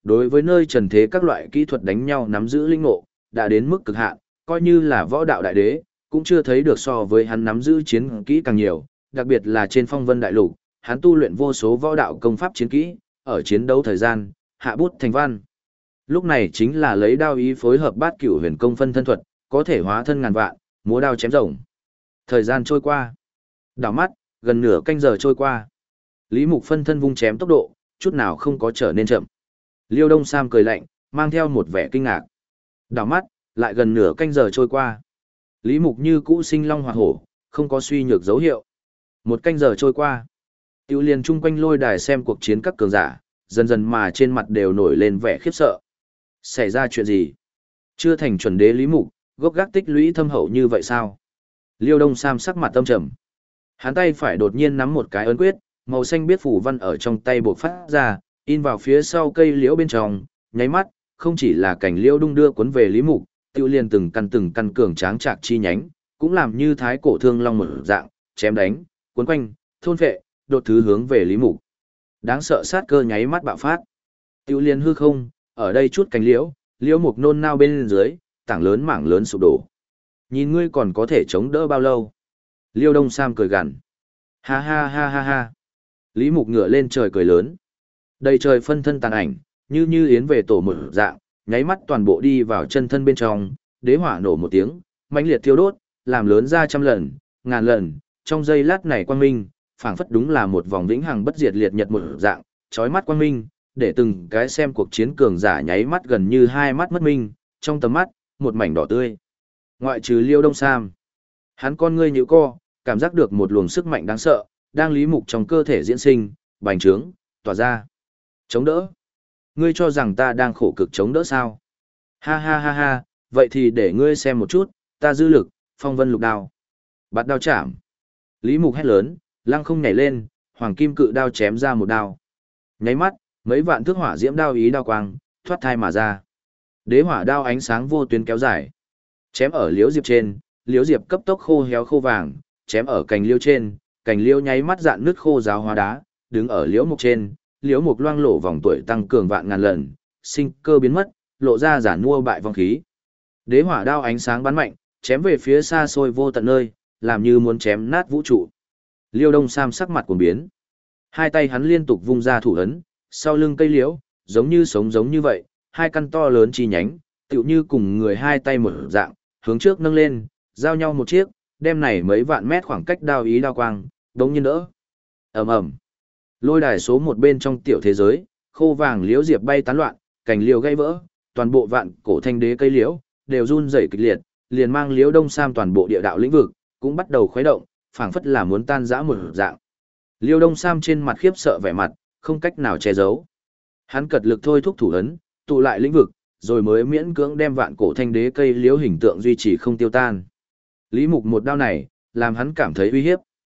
Đối với nơi trần thế các loại kỹ thuật đánh nhau nắm giữ linh ngộ, đã đến mức cực hạn, coi như là võ đạo đại đế, cũng chưa thấy được so với hắn nắm giữ chiến kỹ càng nhiều, đặc biệt là trên phong vân đại lục, hắn tu luyện vô số võ đạo công pháp chiến kỹ, ở chiến đấu thời gian, hạ bút thành văn. Lúc này chính là lấy đao ý phối hợp bát cửu huyền công phân thân thuật, có thể hóa thân ngàn vạn, múa đao chém rồng. Thời gian trôi qua, đảo mắt, gần nửa canh giờ trôi qua. Lý Mục phân thân vung chém tốc độ, chút nào không có trở nên chậm. Liêu Đông Sam cười lạnh, mang theo một vẻ kinh ngạc. Đảo mắt, lại gần nửa canh giờ trôi qua. Lý Mục như cũ sinh long hoạt hổ, không có suy nhược dấu hiệu. Một canh giờ trôi qua. Tiêu liền chung quanh lôi đài xem cuộc chiến các cường giả, dần dần mà trên mặt đều nổi lên vẻ khiếp sợ. Xảy ra chuyện gì? Chưa thành chuẩn đế Lý Mục, gốc gác tích lũy thâm hậu như vậy sao? Liêu Đông Sam sắc mặt tâm trầm. Hắn tay phải đột nhiên nắm một cái ấn quyết, màu xanh biết phủ văn ở trong tay bộc phát ra, in vào phía sau cây liễu bên trong, nháy mắt, không chỉ là cảnh liễu đung đưa cuốn về Lý Mục, tiêu liền từng căn cường tráng trạc chi nhánh, cũng làm như thái cổ thương long một dạng, chém đánh, cuốn quanh, thôn phệ, đột thứ hướng về Lý Mục. Đáng sợ sát cơ nháy mắt bạo phát. Tiêu liền hư không, ở đây chút cành liễu, liễu mục nôn nao bên dưới, tảng lớn mảng lớn sụp đổ. Nhìn ngươi còn có thể chống đỡ bao lâu? Liêu Đông Sam cười gằn. Ha ha ha ha ha. Lý Mục ngửa lên trời cười lớn. Đầy trời phân thân tàn ảnh, như yến về tổ một dạng, nháy mắt toàn bộ đi vào chân thân bên trong, đế hỏa nổ một tiếng, mãnh liệt thiêu đốt, làm lớn ra trăm lần, ngàn lần, trong giây lát này quang minh, phảng phất đúng là một vòng vĩnh hằng bất diệt liệt nhật một dạng, chói mắt quang minh, để từng cái xem cuộc chiến cường giả nháy mắt gần như hai mắt mất minh, trong tầm mắt, một mảnh đỏ tươi. Ngoại trừ Liêu Đông Sam, hắn con ngươi nhíu co, cảm giác được một luồng sức mạnh đáng sợ, đang Lý Mục trong cơ thể diễn sinh, bành trướng, tỏa ra. Chống đỡ. Ngươi cho rằng ta đang khổ cực chống đỡ sao? Ha ha ha ha, vậy thì để ngươi xem một chút, ta dư lực, phong vân lục đao. Bạt đao chạm. Lý Mục hét lớn, lăng không nhảy lên, hoàng kim cự đao chém ra một đao. Nháy mắt, mấy vạn thước hỏa diễm đao ý đao quang, thoát thai mà ra. Đế hỏa đao ánh sáng vô tuyến kéo dài. Chém ở liễu diệp trên, liễu diệp cấp tốc khô héo khô vàng, chém ở cành liễu trên, cành liễu nháy mắt dạn nứt khô ráo hóa đá, đứng ở liễu mục trên, liễu mục loang lổ vòng tuổi tăng cường vạn ngàn lần, sinh cơ biến mất, lộ ra giả nua bại vong khí. Đế hỏa đao ánh sáng bắn mạnh, chém về phía xa xôi vô tận nơi, làm như muốn chém nát vũ trụ. Liêu Đông Sam sắc mặt cuồng biến. Hai tay hắn liên tục vung ra thủ ấn, sau lưng cây liễu, giống như sống giống như vậy, hai căn to lớn chi nhánh, tựu như cùng người hai tay một dạng, hướng trước nâng lên, giao nhau một chiếc, đem này mấy vạn mét khoảng cách đao ý đao quang, đống nhiên đỡ. Ầm ầm. Lôi đài số một bên trong tiểu thế giới, khô vàng liễu diệp bay tán loạn, cành liễu gãy vỡ, toàn bộ vạn cổ thanh đế cây liễu đều run rẩy kịch liệt, liền mang Liễu Đông Sam toàn bộ địa đạo lĩnh vực cũng bắt đầu khuấy động, phảng phất là muốn tan rã một dạng. Liễu Đông Sam trên mặt khiếp sợ vẻ mặt, không cách nào che giấu. Hắn cật lực thôi thúc thủ ấn, tụ lại lĩnh vực, rồi mới miễn cưỡng đem vạn cổ thanh đế cây liễu hình tượng duy trì không tiêu tan. Lý Mục một đao này, làm hắn cảm thấy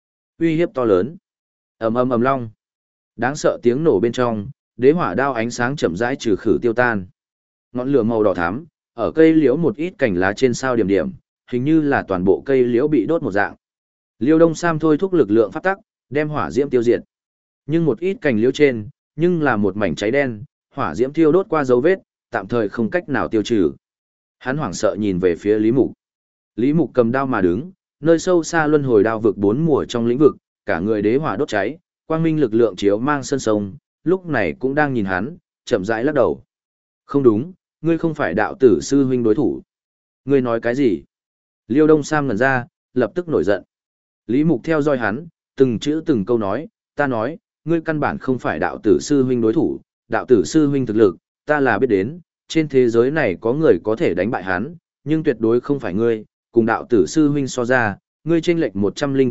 uy hiếp to lớn. Ầm ầm ầm long. Đáng sợ tiếng nổ bên trong, đế hỏa đao ánh sáng chậm rãi trừ khử tiêu tan. Ngọn lửa màu đỏ thắm, ở cây liễu một ít cành lá trên sao điểm điểm, hình như là toàn bộ cây liễu bị đốt một dạng. Liêu Đông Sam thôi thúc lực lượng pháp tắc, đem hỏa diễm tiêu diệt. Nhưng một ít cành liễu trên, nhưng là một mảnh cháy đen, hỏa diễm thiêu đốt qua dấu vết, tạm thời không cách nào tiêu trừ. Hắn hoảng sợ nhìn về phía Lý Mục. Lý Mục cầm đao mà đứng, nơi sâu xa luân hồi đao vực bốn mùa trong lĩnh vực, cả người đế hỏa đốt cháy, quang minh lực lượng chiếu mang sân sông, lúc này cũng đang nhìn hắn, chậm rãi lắc đầu. Không đúng, ngươi không phải đạo tử sư huynh đối thủ. Ngươi nói cái gì? Liêu Đông Sam ngẩn ra, lập tức nổi giận. Lý Mục theo dõi hắn, từng chữ từng câu nói, ta nói, ngươi căn bản không phải đạo tử sư huynh đối thủ, đạo tử sư huynh thực lực, ta là biết đến, trên thế giới này có người có thể đánh bại hắn, nhưng tuyệt đối không phải ngươi, cùng đạo tử sư huynh so ra, ngươi chênh lệch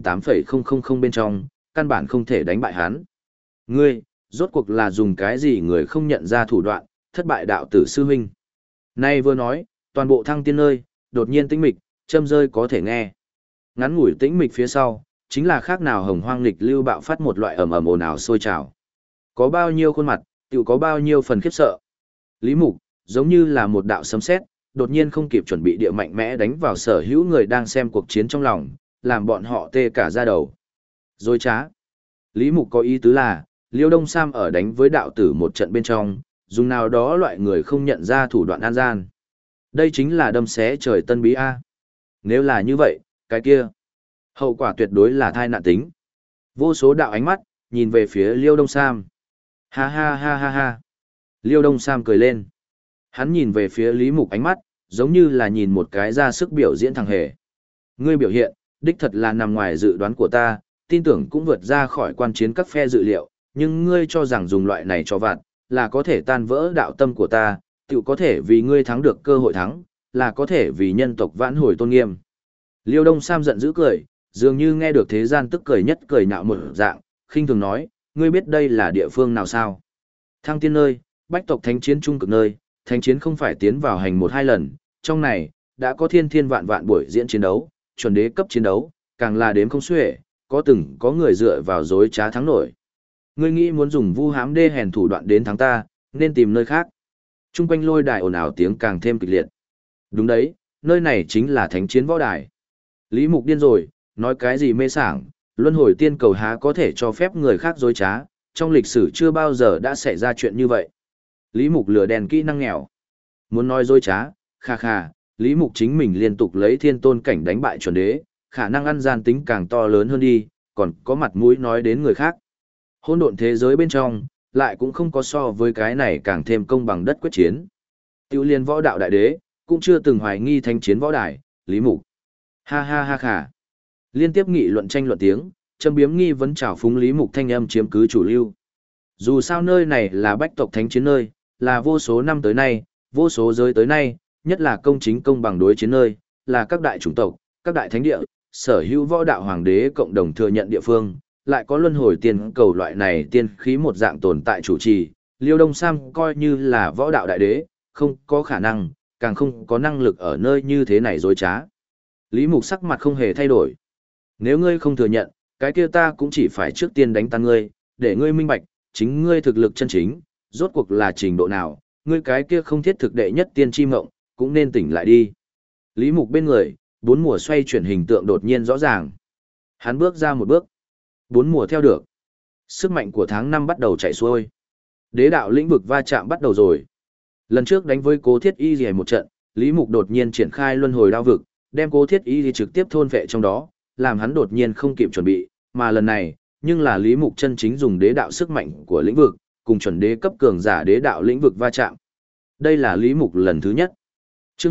108,000 bên trong, căn bản không thể đánh bại hắn. Ngươi, rốt cuộc là dùng cái gì người không nhận ra thủ đoạn, thất bại đạo tử sư huynh. Nay vừa nói, toàn bộ thăng tiên nơi, đột nhiên tĩnh mịch, châm rơi có thể nghe. Ngắn ngủi tĩnh mịch phía sau, chính là khác nào hồng hoang lịch lưu bạo phát một loại ầm ầm ồn ào sôi trào. Có bao nhiêu khuôn mặt, tự có bao nhiêu phần khiếp sợ. Lý Mục, giống như là một đạo sấm sét, đột nhiên không kịp chuẩn bị địa mạnh mẽ đánh vào sở hữu người đang xem cuộc chiến trong lòng, làm bọn họ tê cả da đầu. Rồi trá. Lý Mục có ý tứ là, Liêu Đông Sam ở đánh với đạo tử một trận bên trong, dùng nào đó loại người không nhận ra thủ đoạn an gian. Đây chính là đâm xé trời tân bí A. Nếu là như vậy, cái kia, hậu quả tuyệt đối là thai nạn tính. Vô số đạo ánh mắt, nhìn về phía Liêu Đông Sam. Ha ha ha ha ha. Liêu Đông Sam cười lên. Hắn nhìn về phía Lý Mục ánh mắt, giống như là nhìn một cái ra sức biểu diễn thằng hề. Ngươi biểu hiện, đích thật là nằm ngoài dự đoán của ta, tin tưởng cũng vượt ra khỏi quan chiến các phe dự liệu, nhưng ngươi cho rằng dùng loại này cho vặt, là có thể tan vỡ đạo tâm của ta, tự có thể vì ngươi thắng được cơ hội thắng, là có thể vì nhân tộc vãn hồi tôn nghiêm. Liêu Đông Sam giận dữ cười, dường như nghe được thế gian tức cười nhất cười nhạo một dạng, khinh thường nói, ngươi biết đây là địa phương nào sao? Thăng tiên nơi, bách tộc thánh chiến trung cực nơi, thánh chiến không phải tiến vào hành một hai lần, trong này, đã có thiên thiên vạn vạn buổi diễn chiến đấu, chuẩn đế cấp chiến đấu, càng là đếm không xuể, có người dựa vào dối trá thắng nổi. Ngươi nghĩ muốn dùng vu hãm đê hèn thủ đoạn đến thắng ta, nên tìm nơi khác. Trung quanh lôi đài ồn ào tiếng càng thêm kịch liệt. Đúng đấy, nơi này chính là thánh chiến võ đài. Lý Mục điên rồi, nói cái gì mê sảng, luân hồi tiên cầu há có thể cho phép người khác dối trá, trong lịch sử chưa bao giờ đã xảy ra chuyện như vậy. Lý Mục lừa đèn kỹ năng nghèo. Muốn nói dối trá, kha kha, Lý Mục chính mình liên tục lấy thiên tôn cảnh đánh bại chuẩn đế, khả năng ăn gian tính càng to lớn hơn đi, còn có mặt mũi nói đến người khác. Hỗn độn thế giới bên trong, lại cũng không có so với cái này càng thêm công bằng đất quyết chiến. Tiêu liên võ đạo đại đế, cũng chưa từng hoài nghi thánh chiến võ đài, Lý Mục. Ha ha ha khả. Liên tiếp nghị luận tranh luận tiếng, châm biếm nghi vấn trào phúng Lý Mục thanh âm chiếm cứ chủ lưu. Dù sao nơi này là bách tộc thánh chiến nơi, là vô số năm tới nay, vô số giới tới nay, nhất là công chính công bằng đối chiến nơi, là các đại chủng tộc, các đại thánh địa, sở hữu võ đạo hoàng đế cộng đồng thừa nhận địa phương, lại có luân hồi tiên cầu loại này tiên khí một dạng tồn tại chủ trì, Liêu Đông Sam coi như là võ đạo đại đế, không có khả năng, càng không có năng lực ở nơi như thế này dối trá. Lý Mục sắc mặt không hề thay đổi. Nếu ngươi không thừa nhận, cái kia ta cũng chỉ phải trước tiên đánh tan ngươi, để ngươi minh bạch, chính ngươi thực lực chân chính, rốt cuộc là trình độ nào, ngươi cái kia không thiết thực đệ nhất tiên chi mộng, cũng nên tỉnh lại đi. Lý Mục bên người, bốn mùa xoay chuyển hình tượng đột nhiên rõ ràng. Hắn bước ra một bước. Bốn mùa theo được. Sức mạnh của tháng 5 bắt đầu chạy xuôi. Đế đạo lĩnh vực va chạm bắt đầu rồi. Lần trước đánh với Cố Thiết Y Lìa một trận, Lý Mục đột nhiên triển khai luân hồi đao vực, đem Cố Thiết Y Lìa trực tiếp thôn vệ trong đó, làm hắn đột nhiên không kịp chuẩn bị, mà lần này, nhưng là Lý Mục chân chính dùng đế đạo sức mạnh của lĩnh vực, cùng chuẩn đế cấp cường giả đế đạo lĩnh vực va chạm. Đây là Lý Mục lần thứ nhất. Chương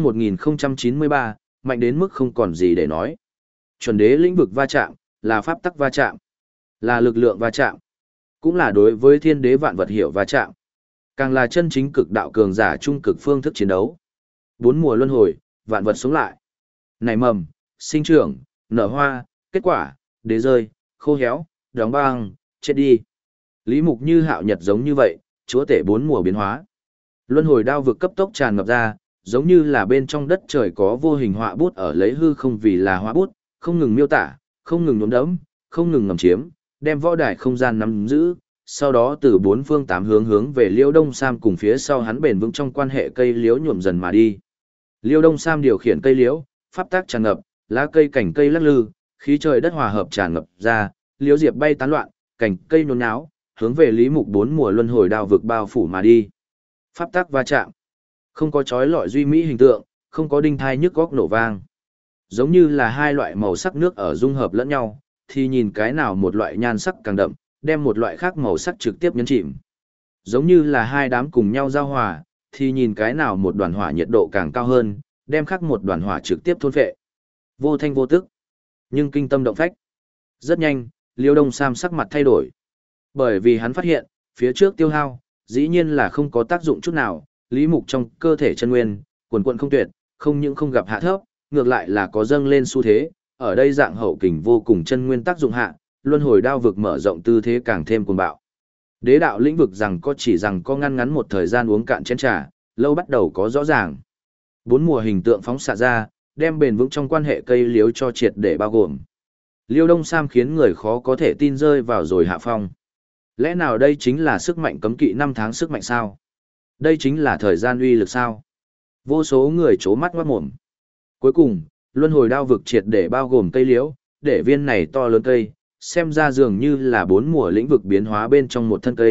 1093, mạnh đến mức không còn gì để nói. Chuẩn đế lĩnh vực va chạm, là pháp tắc va chạm, là lực lượng va chạm, cũng là đối với thiên đế vạn vật hiểu va chạm. Càng là chân chính cực đạo cường giả trung cực phương thức chiến đấu. Bốn mùa luân hồi, vạn vật sống lại. Nảy mầm, sinh trưởng, nở hoa, kết quả, đế rơi, khô héo, đóng băng, chết đi. Lý Mục như hạo nhật giống như vậy, chúa tể bốn mùa biến hóa. Luân hồi đao vực cấp tốc tràn ngập ra, giống như là bên trong đất trời có vô hình họa bút ở lấy hư không vì là họa bút, không ngừng miêu tả, không ngừng nhuốm đẫm, không ngừng ngầm chiếm, đem võ đài không gian nắm giữ, sau đó từ bốn phương tám hướng hướng về Liêu Đông Sam cùng phía sau hắn bền vững trong quan hệ cây liễu nhuộm dần mà đi. Liêu Đông Sam điều khiển cây liễu, pháp tác tràn ngập, lá cây cảnh cây lắc lư, khí trời đất hòa hợp tràn ngập ra, liễu diệp bay tán loạn, cảnh cây nhốn nháo, hướng về Lý Mục bốn mùa luân hồi đao vực bao phủ mà đi. Pháp tác va chạm, không có chói lọi duy mỹ hình tượng, không có đinh thai nhức góc nổ vang. Giống như là hai loại màu sắc nước ở dung hợp lẫn nhau, thì nhìn cái nào một loại nhan sắc càng đậm, đem một loại khác màu sắc trực tiếp nhấn chìm. Giống như là hai đám cùng nhau giao hòa, thì nhìn cái nào một đoàn hỏa nhiệt độ càng cao hơn, đem khác một đoàn hỏa trực tiếp thôn phệ. Vô thanh vô tức, nhưng kinh tâm động phách. Rất nhanh, Liêu Đông Sam sắc mặt thay đổi. Bởi vì hắn phát hiện, phía trước tiêu hao, dĩ nhiên là không có tác dụng chút nào, Lý Mục trong cơ thể chân nguyên, quần quần không tuyệt, không những không gặp hạ thấp, ngược lại là có dâng lên xu thế, ở đây dạng hậu kình vô cùng chân nguyên tác dụng hạ, luân hồi đao vực mở rộng tư thế càng thêm cuồng bạo. Đế đạo lĩnh vực rằng có ngăn ngắn một thời gian uống cạn chén trà, lâu bắt đầu có rõ ràng. Bốn mùa hình tượng phóng xạ ra, đem bền vững trong quan hệ cây liếu cho triệt để bao gồm. Liêu Đông Sam khiến người khó có thể tin rơi vào rồi hạ phong. Lẽ nào đây chính là sức mạnh cấm kỵ 5 tháng sức mạnh sao? Đây chính là thời gian uy lực sao? Vô số người chố mắt ngoát mồm. Cuối cùng, luân hồi đao vực triệt để bao gồm cây liễu, để viên này to lớn cây, xem ra dường như là bốn mùa lĩnh vực biến hóa bên trong một thân cây,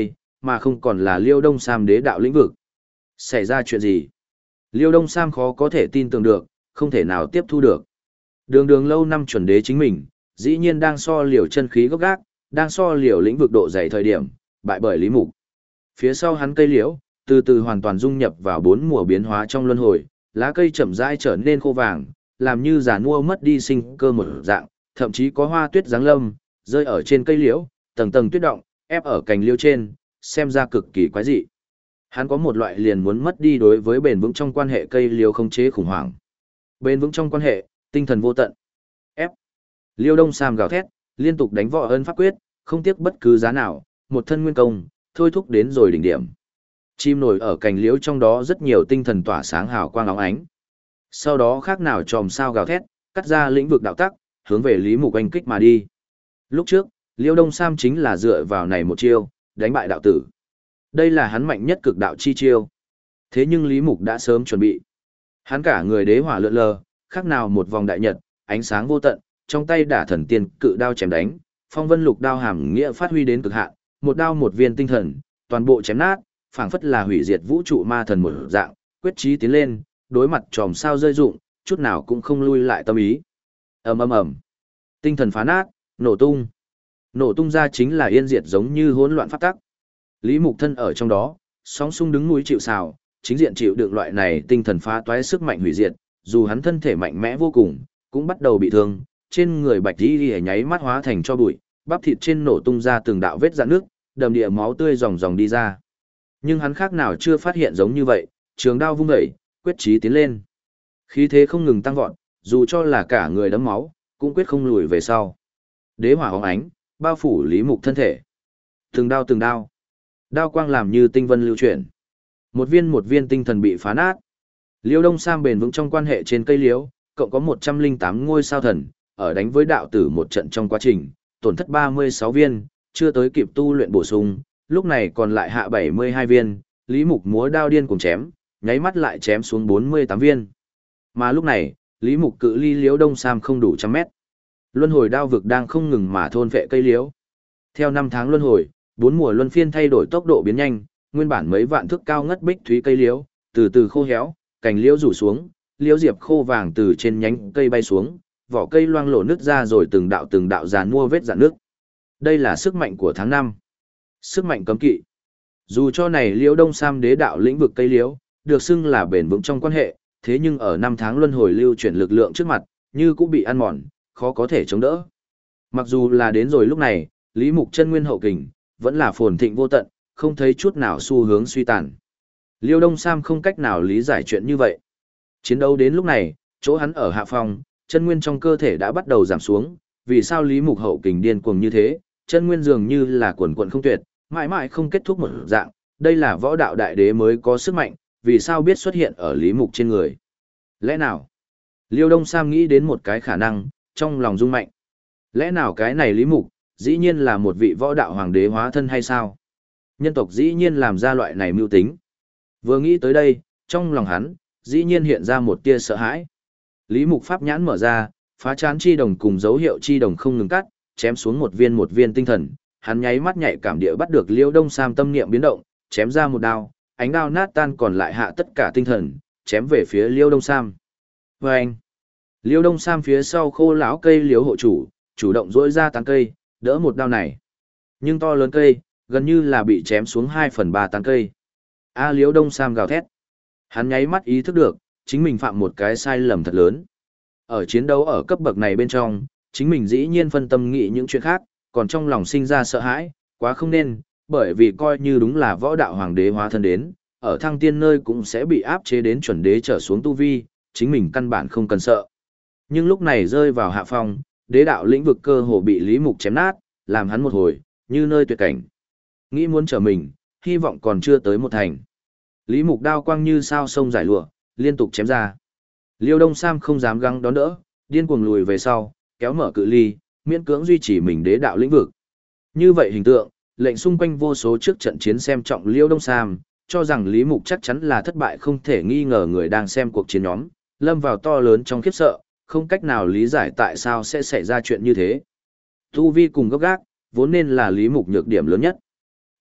mà không còn là Liêu Đông Sam đế đạo lĩnh vực. Xảy ra chuyện gì? Liêu Đông Sam khó có thể tin tưởng được, không thể nào tiếp thu được. Đường đường lâu năm chuẩn đế chính mình, dĩ nhiên đang so liều chân khí gốc gác, đang so liều lĩnh vực độ dày thời điểm, bại bởi Lý Mục. Phía sau hắn cây liễu, từ từ hoàn toàn dung nhập vào 4 mùa biến hóa trong luân hồi, lá cây chậm rãi trở nên khô vàng, làm như già nua mất đi sinh cơ một dạng, thậm chí có hoa tuyết giáng lâm, rơi ở trên cây liễu, tầng tầng tuyết động, ép ở cành liễu trên, xem ra cực kỳ quái dị. Hắn có một loại liền muốn mất đi đối với bền vững trong quan hệ cây liễu không chế khủng hoảng. Bền vững trong quan hệ, tinh thần vô tận. Ép. Liêu Đông Sam gào thét, liên tục đánh võ ân pháp quyết, không tiếc bất cứ giá nào, một thân nguyên công, thôi thúc đến rồi đỉnh điểm. Chim nổi ở cành liễu trong đó rất nhiều tinh thần tỏa sáng hào quang óng ánh. Sau đó khác nào chòm sao gào thét, cắt ra lĩnh vực đạo tắc, hướng về Lý Mục oanh kích mà đi. Lúc trước, Liêu Đông Sam chính là dựa vào này một chiêu, đánh bại đạo tử. Đây là hắn mạnh nhất cực đạo chi chiêu. Thế nhưng Lý Mục đã sớm chuẩn bị. Hắn cả người đế hỏa lượn lờ, khác nào một vòng đại nhật, ánh sáng vô tận, trong tay đả thần tiên cự đao chém đánh, phong vân lục đao hàm nghĩa phát huy đến cực hạn, một đao một viên tinh thần, toàn bộ chém nát, phảng phất là hủy diệt vũ trụ ma thần một dạng, quyết chí tiến lên, đối mặt chòm sao rơi rụng, chút nào cũng không lui lại tâm ý. Ầm ầm ầm. Tinh thần phá nát, nổ tung. Nổ tung ra chính là yên diệt giống như hỗn loạn pháp tắc. Lý Mục thân ở trong đó, sóng xung đứng núi chịu sào, chính diện chịu đựng loại này tinh thần phá toái sức mạnh hủy diệt, dù hắn thân thể mạnh mẽ vô cùng, cũng bắt đầu bị thương, trên người bạch y nháy mắt hóa thành cho bụi, bắp thịt trên nổ tung ra từng đạo vết rạn nước, đầm địa máu tươi ròng ròng đi ra. Nhưng hắn khác nào chưa phát hiện giống như vậy, trường đao vung dậy, quyết chí tiến lên. Khí thế không ngừng tăng vọt, dù cho là cả người đẫm máu, cũng quyết không lùi về sau. Đế hỏa óng ánh, bao phủ Lý Mục thân thể. Từng đao, đao quang làm như tinh vân lưu chuyển. Một viên tinh thần bị phá nát. Liêu Đông Sam bền vững trong quan hệ trên cây liễu, cộng có 108 ngôi sao thần, ở đánh với đạo tử một trận trong quá trình, tổn thất 36 viên, chưa tới kịp tu luyện bổ sung, lúc này còn lại hạ 72 viên, Lý Mục múa đao điên cùng chém, nháy mắt lại chém xuống 48 viên. Mà lúc này, Lý Mục cự ly Liêu Đông Sam không đủ trăm mét. Luân hồi đao vực đang không ngừng mà thôn vệ cây liễu. Theo năm tháng luân hồi, 4 mùa luân phiên thay đổi tốc độ biến nhanh, nguyên bản mấy vạn thước cao ngất bích thúy cây liễu, từ từ khô héo, cành liễu rủ xuống, liễu diệp khô vàng từ trên nhánh cây bay xuống, vỏ cây loang lổ nứt ra rồi từng đạo giàn mua vết rạn nước. Đây là sức mạnh của tháng 5. Sức mạnh cấm kỵ. Dù cho này Liễu Đông Sam đế đạo lĩnh vực cây liễu, được xưng là bền vững trong quan hệ, thế nhưng ở năm tháng luân hồi lưu chuyển lực lượng trước mặt, như cũng bị ăn mòn, khó có thể chống đỡ. Mặc dù là đến rồi lúc này, Lý Mục chân nguyên hậu kình, vẫn là phồn thịnh vô tận, không thấy chút nào xu hướng suy tàn. Liêu Đông Sam không cách nào lý giải chuyện như vậy. Chiến đấu đến lúc này, chỗ hắn ở hạ phòng, chân nguyên trong cơ thể đã bắt đầu giảm xuống, vì sao Lý Mục hậu kình điên cuồng như thế, chân nguyên dường như là quần quần không tuyệt, mãi mãi không kết thúc một dạng, đây là võ đạo đại đế mới có sức mạnh, vì sao biết xuất hiện ở Lý Mục trên người. Lẽ nào? Liêu Đông Sam nghĩ đến một cái khả năng, trong lòng rung mạnh. Lẽ nào cái này Lý Mục, dĩ nhiên là một vị võ đạo hoàng đế hóa thân hay sao? Nhân tộc dĩ nhiên làm ra loại này mưu tính. Vừa nghĩ tới đây, trong lòng hắn, dĩ nhiên hiện ra một tia sợ hãi. Lý Mục pháp nhãn mở ra, phá chán chi đồng cùng dấu hiệu chi đồng không ngừng cắt, chém xuống một viên tinh thần, hắn nháy mắt nhạy cảm địa bắt được Liêu Đông Sam tâm niệm biến động, chém ra một đao, ánh đao nát tan còn lại hạ tất cả tinh thần, chém về phía Liêu Đông Sam. Và anh, Liêu Đông Sam phía sau khô lão cây liếu hộ chủ động dỗi ra tán cây, đỡ một đao này. Nhưng to lớn cây, gần như là bị chém xuống 2/3 tán cây. Liêu Đông Sam gào thét. Hắn nháy mắt ý thức được, chính mình phạm một cái sai lầm thật lớn. Ở chiến đấu ở cấp bậc này bên trong, chính mình dĩ nhiên phân tâm nghĩ những chuyện khác, còn trong lòng sinh ra sợ hãi, quá không nên, bởi vì coi như đúng là võ đạo hoàng đế hóa thân đến, ở thăng tiên nơi cũng sẽ bị áp chế đến chuẩn đế trở xuống tu vi, chính mình căn bản không cần sợ. Nhưng lúc này rơi vào hạ phong, đế đạo lĩnh vực cơ hồ bị Lý Mục chém nát, làm hắn một hồi, như nơi tuyệt cảnh. Nghĩ muốn trở mình, hy vọng còn chưa tới một thành. Lý Mục đao quang như sao sông giải lụa, liên tục chém ra. Liêu Đông Sam không dám gắng đón đỡ, điên cuồng lùi về sau, kéo mở cự ly, miễn cưỡng duy trì mình đế đạo lĩnh vực. Như vậy hình tượng, lệnh xung quanh vô số trước trận chiến xem trọng Liêu Đông Sam, cho rằng Lý Mục chắc chắn là thất bại không thể nghi ngờ người đang xem cuộc chiến nhóm, lâm vào to lớn trong khiếp sợ, không cách nào lý giải tại sao sẽ xảy ra chuyện như thế. Tu vi cùng gốc gác, vốn nên là Lý Mục nhược điểm lớn nhất.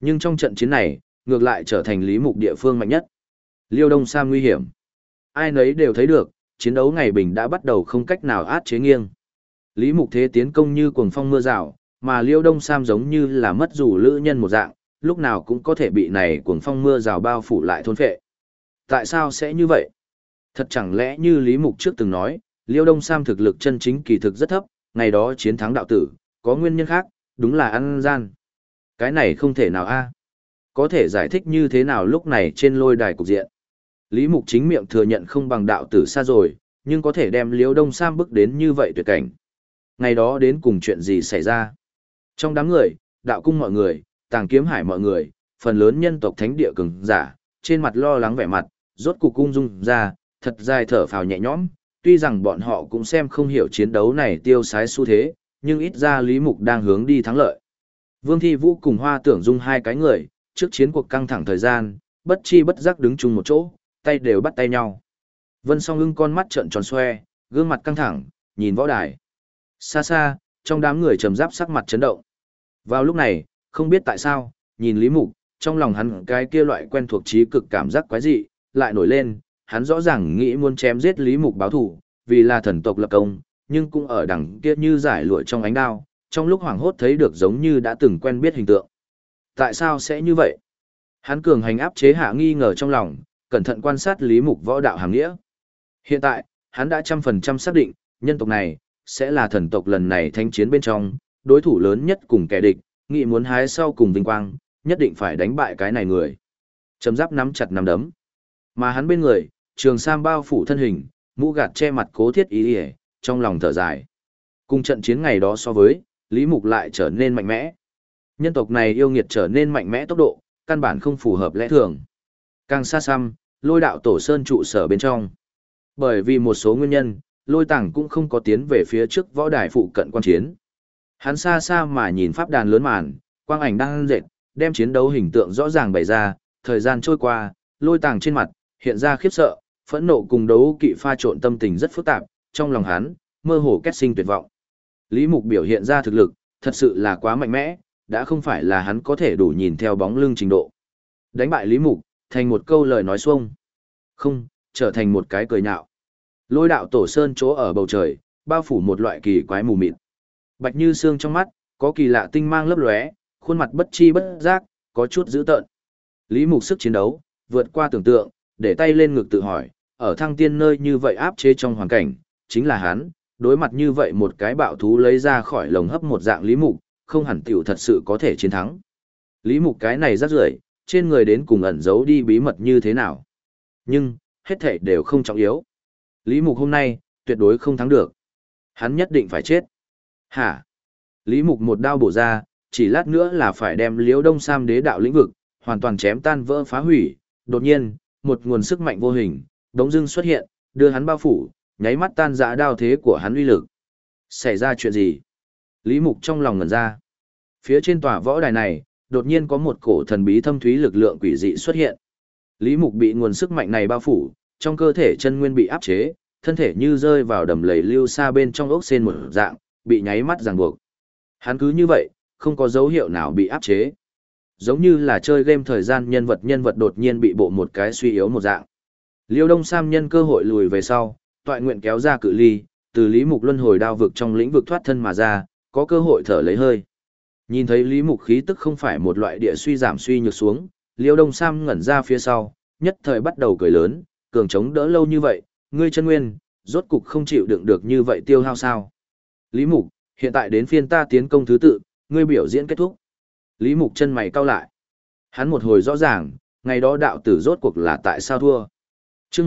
Nhưng trong trận chiến này, ngược lại trở thành Lý Mục địa phương mạnh nhất. Liêu Đông Sam nguy hiểm. Ai nấy đều thấy được, chiến đấu ngày bình đã bắt đầu không cách nào át chế nghiêng. Lý Mục thế tiến công như cuồng phong mưa rào, mà Liêu Đông Sam giống như là mất dù lữ nhân một dạng, lúc nào cũng có thể bị này cuồng phong mưa rào bao phủ lại thôn phệ. Tại sao sẽ như vậy? Thật chẳng lẽ như Lý Mục trước từng nói, Liêu Đông Sam thực lực chân chính kỳ thực rất thấp, ngày đó chiến thắng đạo tử, có nguyên nhân khác, đúng là ăn gian. Cái này không thể nào a. Có thể giải thích như thế nào lúc này trên lôi đài cục diện. Lý Mục chính miệng thừa nhận không bằng đạo tử xa rồi, nhưng có thể đem Liêu Đông Sam bước đến như vậy tuyệt cảnh. Ngày đó đến cùng chuyện gì xảy ra? Trong đám người, đạo cung mọi người, tàng kiếm hải mọi người, phần lớn nhân tộc thánh địa cường giả, trên mặt lo lắng vẻ mặt, rốt cục cung dung ra, thật dài thở phào nhẹ nhõm, tuy rằng bọn họ cũng xem không hiểu chiến đấu này tiêu sái xu thế, nhưng ít ra Lý Mục đang hướng đi thắng lợi. Vương Thi Vũ cùng Hoa Tưởng Dung hai cái người, trước chiến cuộc căng thẳng thời gian, bất chi bất giác đứng chung một chỗ, tay đều bắt tay nhau. Vân Song Ưng con mắt trợn tròn xoe, gương mặt căng thẳng, nhìn võ đài. Xa xa, trong đám người trầm giáp sắc mặt chấn động. Vào lúc này, không biết tại sao, nhìn Lý Mục, trong lòng hắn cái kia loại quen thuộc trí cực cảm giác quái dị, lại nổi lên, hắn rõ ràng nghĩ muốn chém giết Lý Mục báo thù, vì là thần tộc lập công, nhưng cũng ở đằng kia như giải lụa trong ánh đao, trong lúc hoảng hốt thấy được giống như đã từng quen biết hình tượng. Tại sao sẽ như vậy? Hắn cường hành áp chế hạ nghi ngờ trong lòng, cẩn thận quan sát Lý Mục võ đạo hàng nghĩa. Hiện tại, hắn đã 100% xác định, nhân tộc này, sẽ là thần tộc lần này thanh chiến bên trong, đối thủ lớn nhất cùng kẻ địch, nghĩ muốn hái sau cùng vinh quang, nhất định phải đánh bại cái này người. Chấm giáp nắm chặt nắm đấm. Mà hắn bên người, trường sam bao phủ thân hình, mũ gạt che mặt cố thiết ý ỉa, trong lòng thở dài. Cùng trận chiến ngày đó so với, Lý Mục lại trở nên mạnh mẽ. Nhân tộc này yêu nghiệt trở nên mạnh mẽ tốc độ, căn bản không phù hợp lẽ thường. Càng xa xăm, lôi đạo tổ sơn trụ sở bên trong. Bởi vì một số nguyên nhân, lôi tàng cũng không có tiến về phía trước võ đài phụ cận quan chiến. Hắn xa xa mà nhìn pháp đàn lớn màn, quang ảnh đang dệt, đem chiến đấu hình tượng rõ ràng bày ra, thời gian trôi qua, lôi tàng trên mặt, hiện ra khiếp sợ, phẫn nộ cùng đấu kỵ pha trộn tâm tình rất phức tạp, trong lòng hắn, mơ hồ kết sinh tuyệt vọng. Lý Mục biểu hiện ra thực lực, thật sự là quá mạnh mẽ, đã không phải là hắn có thể đủ nhìn theo bóng lưng trình độ. Đánh bại Lý Mục, thành một câu lời nói xuông. Không, trở thành một cái cười nhạo. Lôi đạo tổ sơn chỗ ở bầu trời, bao phủ một loại kỳ quái mù mịt. Bạch như xương trong mắt, có kỳ lạ tinh mang lấp lóe, khuôn mặt bất chi bất giác, có chút dữ tợn. Lý Mục sức chiến đấu, vượt qua tưởng tượng, để tay lên ngực tự hỏi, ở thăng tiên nơi như vậy áp chế trong hoàn cảnh, chính là hắn, đối mặt như vậy một cái bạo thú lấy ra khỏi lồng hấp một dạng Lý Mục, không hẳn tiểu thật sự có thể chiến thắng. Lý Mục cái này rắc rưởi, trên người đến cùng ẩn giấu đi bí mật như thế nào. Nhưng, hết thảy đều không trọng yếu. Lý Mục hôm nay, tuyệt đối không thắng được. Hắn nhất định phải chết. Hả? Lý Mục một đao bổ ra, chỉ lát nữa là phải đem Liễu Đông Sam đế đạo lĩnh vực, hoàn toàn chém tan vỡ phá hủy. Đột nhiên, một nguồn sức mạnh vô hình, đống dưng xuất hiện, đưa hắn bao phủ, nháy mắt tan rã đao thế của hắn uy lực. Xảy ra chuyện gì? Lý Mục trong lòng ngẩn ra. Phía trên tòa võ đài này, đột nhiên có một cổ thần bí thâm thúy lực lượng quỷ dị xuất hiện. Lý Mục bị nguồn sức mạnh này bao phủ, trong cơ thể chân nguyên bị áp chế, thân thể như rơi vào đầm lầy lưu xa bên trong ốc sên một dạng, bị nháy mắt ràng buộc. Hắn cứ như vậy, không có dấu hiệu nào bị áp chế. Giống như là chơi game thời gian nhân vật đột nhiên bị bộ một cái suy yếu một dạng. Liêu Đông Sam nhân cơ hội lùi về sau, toại nguyện kéo ra cự ly, từ Lý Mục luân hồi đao vực trong lĩnh vực thoát thân mà ra, có cơ hội thở lấy hơi. Nhìn thấy Lý Mục khí tức không phải một loại địa suy giảm suy nhược xuống, Liêu Đông Sam ngẩn ra phía sau, nhất thời bắt đầu cười lớn, cường chống đỡ lâu như vậy, ngươi chân nguyên, rốt cục không chịu đựng được như vậy tiêu hao sao. Lý Mục, hiện tại đến phiên ta tiến công thứ tự, ngươi biểu diễn kết thúc. Lý Mục chân mày cau lại. Hắn một hồi rõ ràng, ngày đó đạo tử rốt cuộc là tại sao thua. Chương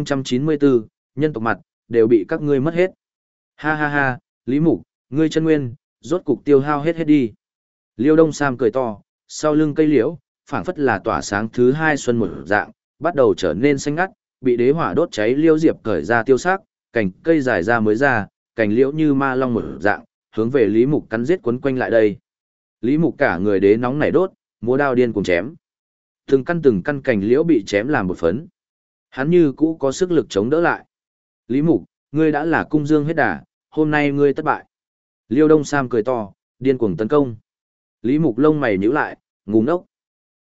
1094, nhân tộc mặt, đều bị các ngươi mất hết. Ha ha ha, Lý Mục, ngươi chân nguyên, rốt cục tiêu hao hết đi. Liêu Đông Sam cười to, sau lưng cây liễu, phảng phất là tỏa sáng thứ hai xuân một dạng, bắt đầu trở nên xanh ngắt, bị đế hỏa đốt cháy liêu diệp cởi ra tiêu sắc, cành cây dài ra mới ra, cành liễu như ma long một dạng, hướng về Lý Mục cắn giết quấn quanh lại đây. Lý Mục cả người đế nóng nảy đốt, múa đao điên cùng chém. Từng căn cành liễu bị chém làm một phấn. Hắn như cũ có sức lực chống đỡ lại. Lý Mục, ngươi đã là cung dương hết đà, hôm nay ngươi thất bại. Liêu Đông Sam cười to, điên cuồng tấn công. Lý Mục lông mày nhíu lại, ngu ngốc.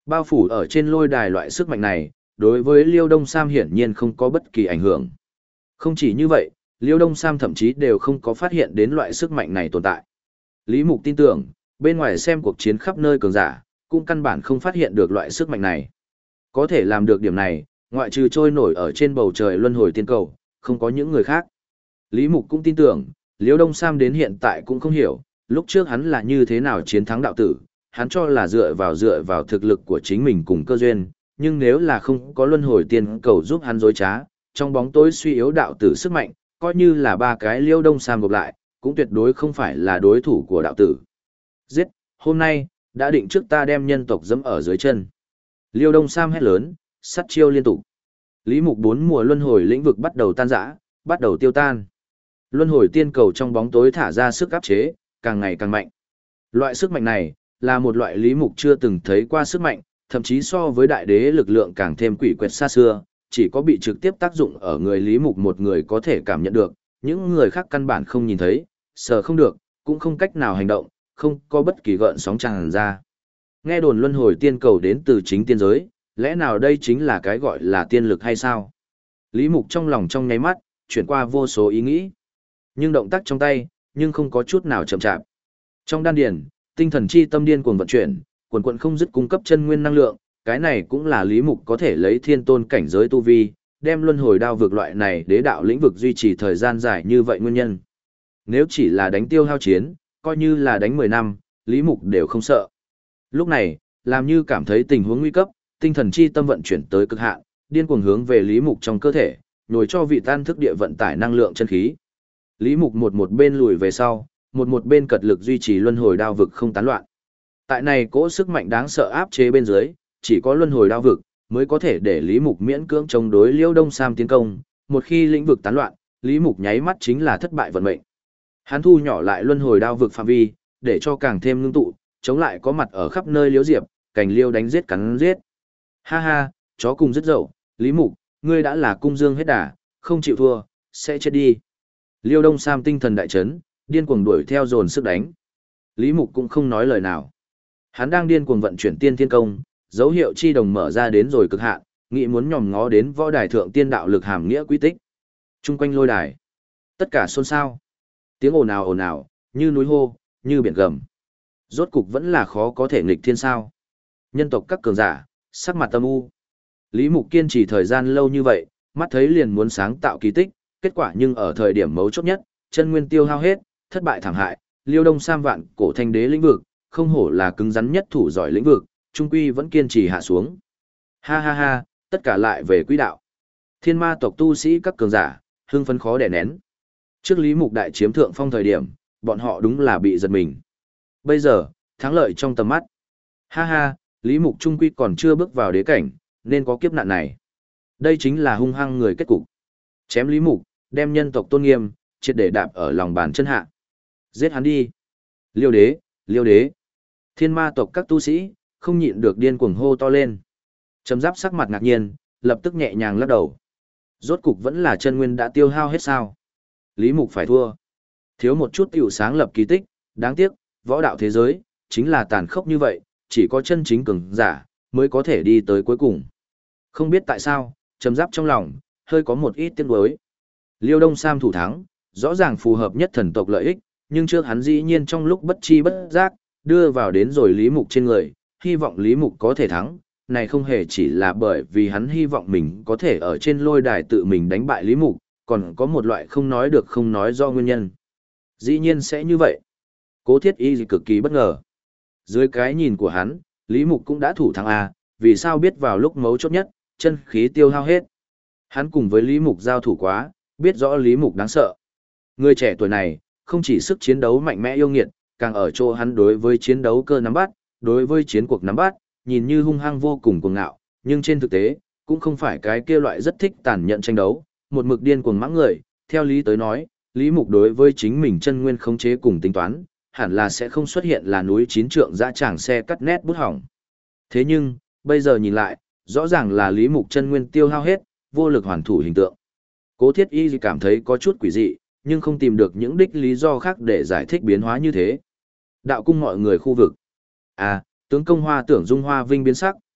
Bao phủ ở trên lôi đài loại sức mạnh này, đối với Liêu Đông Sam hiển nhiên không có bất kỳ ảnh hưởng. Không chỉ như vậy, Liêu Đông Sam thậm chí đều không có phát hiện đến loại sức mạnh này tồn tại. Lý Mục tin tưởng, bên ngoài xem cuộc chiến khắp nơi cường giả, cũng căn bản không phát hiện được loại sức mạnh này. Có thể làm được điểm này, ngoại trừ trôi nổi ở trên bầu trời luân hồi tiên cầu, không có những người khác. Lý Mục cũng tin tưởng, Liêu Đông Sam đến hiện tại cũng không hiểu, lúc trước hắn là như thế nào chiến thắng đạo tử, hắn cho là dựa vào thực lực của chính mình cùng cơ duyên, nhưng nếu là không có luân hồi tiên cầu giúp hắn dối trá, trong bóng tối suy yếu đạo tử sức mạnh, coi như là ba cái Liêu Đông Sam gộp lại, cũng tuyệt đối không phải là đối thủ của đạo tử. Giết, hôm nay, đã định trước ta đem nhân tộc dẫm ở dưới chân. Liêu Đông Sam hét lớn, sắt chiêu liên tục. Lý Mục 4 mùa luân hồi lĩnh vực bắt đầu tan rã, bắt đầu tiêu tan. Luân hồi tiên cầu trong bóng tối thả ra sức áp chế, càng ngày càng mạnh. Loại sức mạnh này, là một loại Lý Mục chưa từng thấy qua sức mạnh, thậm chí so với đại đế lực lượng càng thêm quỷ quyệt xa xưa, chỉ có bị trực tiếp tác dụng ở người Lý Mục một người có thể cảm nhận được, những người khác căn bản không nhìn thấy, sờ không được, cũng không cách nào hành động, không có bất kỳ gợn sóng tràn ra. Nghe đồn luân hồi tiên cầu đến từ chính tiên giới, lẽ nào đây chính là cái gọi là tiên lực hay sao? Lý Mục trong lòng trong nháy mắt, chuyển qua vô số ý nghĩ. Nhưng động tác trong tay, nhưng không có chút nào chậm chạp. Trong đan điền, tinh thần chi tâm điên cuồng vận chuyển, quần quần không dứt cung cấp chân nguyên năng lượng, cái này cũng là Lý Mục có thể lấy thiên tôn cảnh giới tu vi, đem luân hồi đao vực loại này đế đạo lĩnh vực duy trì thời gian dài như vậy nguyên nhân. Nếu chỉ là đánh tiêu hao chiến, coi như là đánh 10 năm, Lý Mục đều không sợ. Lúc này, làm như cảm thấy tình huống nguy cấp, tinh thần chi tâm vận chuyển tới cực hạn, điên cuồng hướng về Lý Mục trong cơ thể, nhồi cho vị tan thức địa vận tải năng lượng chân khí. Lý Mục một bên lùi về sau, một bên cật lực duy trì luân hồi đao vực không tán loạn. Tại này cỗ sức mạnh đáng sợ áp chế bên dưới, chỉ có luân hồi đao vực mới có thể để Lý Mục miễn cưỡng chống đối Liêu Đông Sam tiến công, một khi lĩnh vực tán loạn, Lý Mục nháy mắt chính là thất bại vận mệnh. Hắn thu nhỏ lại luân hồi đao vực phạm vi, để cho càng thêm ngưng tụ, chống lại có mặt ở khắp nơi liễu diệp, cành liêu đánh giết cắn giết. Ha ha, chó cùng rất dậu, Lý Mục, ngươi đã là cung dương hết đà, không chịu thua, sẽ chết đi. Liêu Đông Sam tinh thần đại chấn, điên cuồng đuổi theo dồn sức đánh. Lý Mục cũng không nói lời nào. Hắn đang điên cuồng vận chuyển tiên thiên công, dấu hiệu chi đồng mở ra đến rồi cực hạn, nghĩ muốn nhòm ngó đến võ đài thượng tiên đạo lực hàm nghĩa quy tích. Trung quanh lôi đài, tất cả xôn xao. Tiếng ồn ào, như núi hô, như biển gầm. Rốt cục vẫn là khó có thể nghịch thiên sao. Nhân tộc các cường giả, sắc mặt tâm u. Lý Mục kiên trì thời gian lâu như vậy, mắt thấy liền muốn sáng tạo kỳ tích, kết quả nhưng ở thời điểm mấu chốt nhất, chân nguyên tiêu hao hết, thất bại thảm hại, Liêu Đông Sam vạn cổ thanh đế lĩnh vực, không hổ là cứng rắn nhất thủ giỏi lĩnh vực, trung quy vẫn kiên trì hạ xuống. Ha ha ha, tất cả lại về quỹ đạo. Thiên ma tộc tu sĩ các cường giả, hưng phấn khó đè nén. Trước Lý Mục đại chiếm thượng phong thời điểm, bọn họ đúng là bị giật mình. Bây giờ, thắng lợi trong tầm mắt. Ha ha, Lý Mục trung quy còn chưa bước vào đế cảnh, nên có kiếp nạn này. Đây chính là hung hăng người kết cục. Chém Lý Mục, đem nhân tộc tôn nghiêm, triệt để đạp ở lòng bàn chân hạ. Giết hắn đi. Liêu đế, liêu đế. Thiên ma tộc các tu sĩ, không nhịn được điên cuồng hô to lên. Trầm Giáp sắc mặt ngạc nhiên, lập tức nhẹ nhàng lắc đầu. Rốt cục vẫn là chân nguyên đã tiêu hao hết sao. Lý Mục phải thua. Thiếu một chút tiểu sáng lập kỳ tích, đáng tiếc, võ đạo thế giới, chính là tàn khốc như vậy, chỉ có chân chính cường giả, mới có thể đi tới cuối cùng. Không biết tại sao, Trầm Giáp trong lòng, hơi có một ít tiếc nuối. Liêu Đông Sam thủ thắng, rõ ràng phù hợp nhất thần tộc lợi ích, nhưng trước hắn dĩ nhiên trong lúc bất chi bất giác, đưa vào đến rồi Lý Mục trên người, hy vọng Lý Mục có thể thắng, này không hề chỉ là bởi vì hắn hy vọng mình có thể ở trên lôi đài tự mình đánh bại Lý Mục, còn có một loại không nói được không nói do nguyên nhân. Dĩ nhiên sẽ như vậy. Cố Thiết Y cực kỳ bất ngờ. Dưới cái nhìn của hắn, Lý Mục cũng đã thủ thắng A, vì sao biết vào lúc mấu chốt nhất, chân khí tiêu hao hết. Hắn cùng với Lý Mục giao thủ quá, biết rõ Lý Mục đáng sợ. Người trẻ tuổi này, không chỉ sức chiến đấu mạnh mẽ yêu nghiệt, càng ở chỗ hắn đối với chiến đấu cơ nắm bắt, đối với chiến cuộc nắm bắt, nhìn như hung hăng vô cùng cuồng ngạo, nhưng trên thực tế, cũng không phải cái kia loại rất thích tàn nhẫn tranh đấu, một mực điên cuồng mắng người, theo lý tới nói, Lý Mục đối với chính mình chân nguyên khống chế cùng tính toán, hẳn là sẽ không xuất hiện là núi chín trượng dã tràng xe cắt nét bút hỏng. Thế nhưng, bây giờ nhìn lại, rõ ràng là Lý Mục chân nguyên tiêu hao hết, vô lực hoàn thủ hình tượng. Cố Thiết Y cảm thấy có chút quỷ dị, nhưng không tìm được những đích lý do khác để giải thích biến hóa như thế. Đạo cung mọi người khu vực. À, tướng công Hoa Tưởng Dung Hoa vinh biến sắc,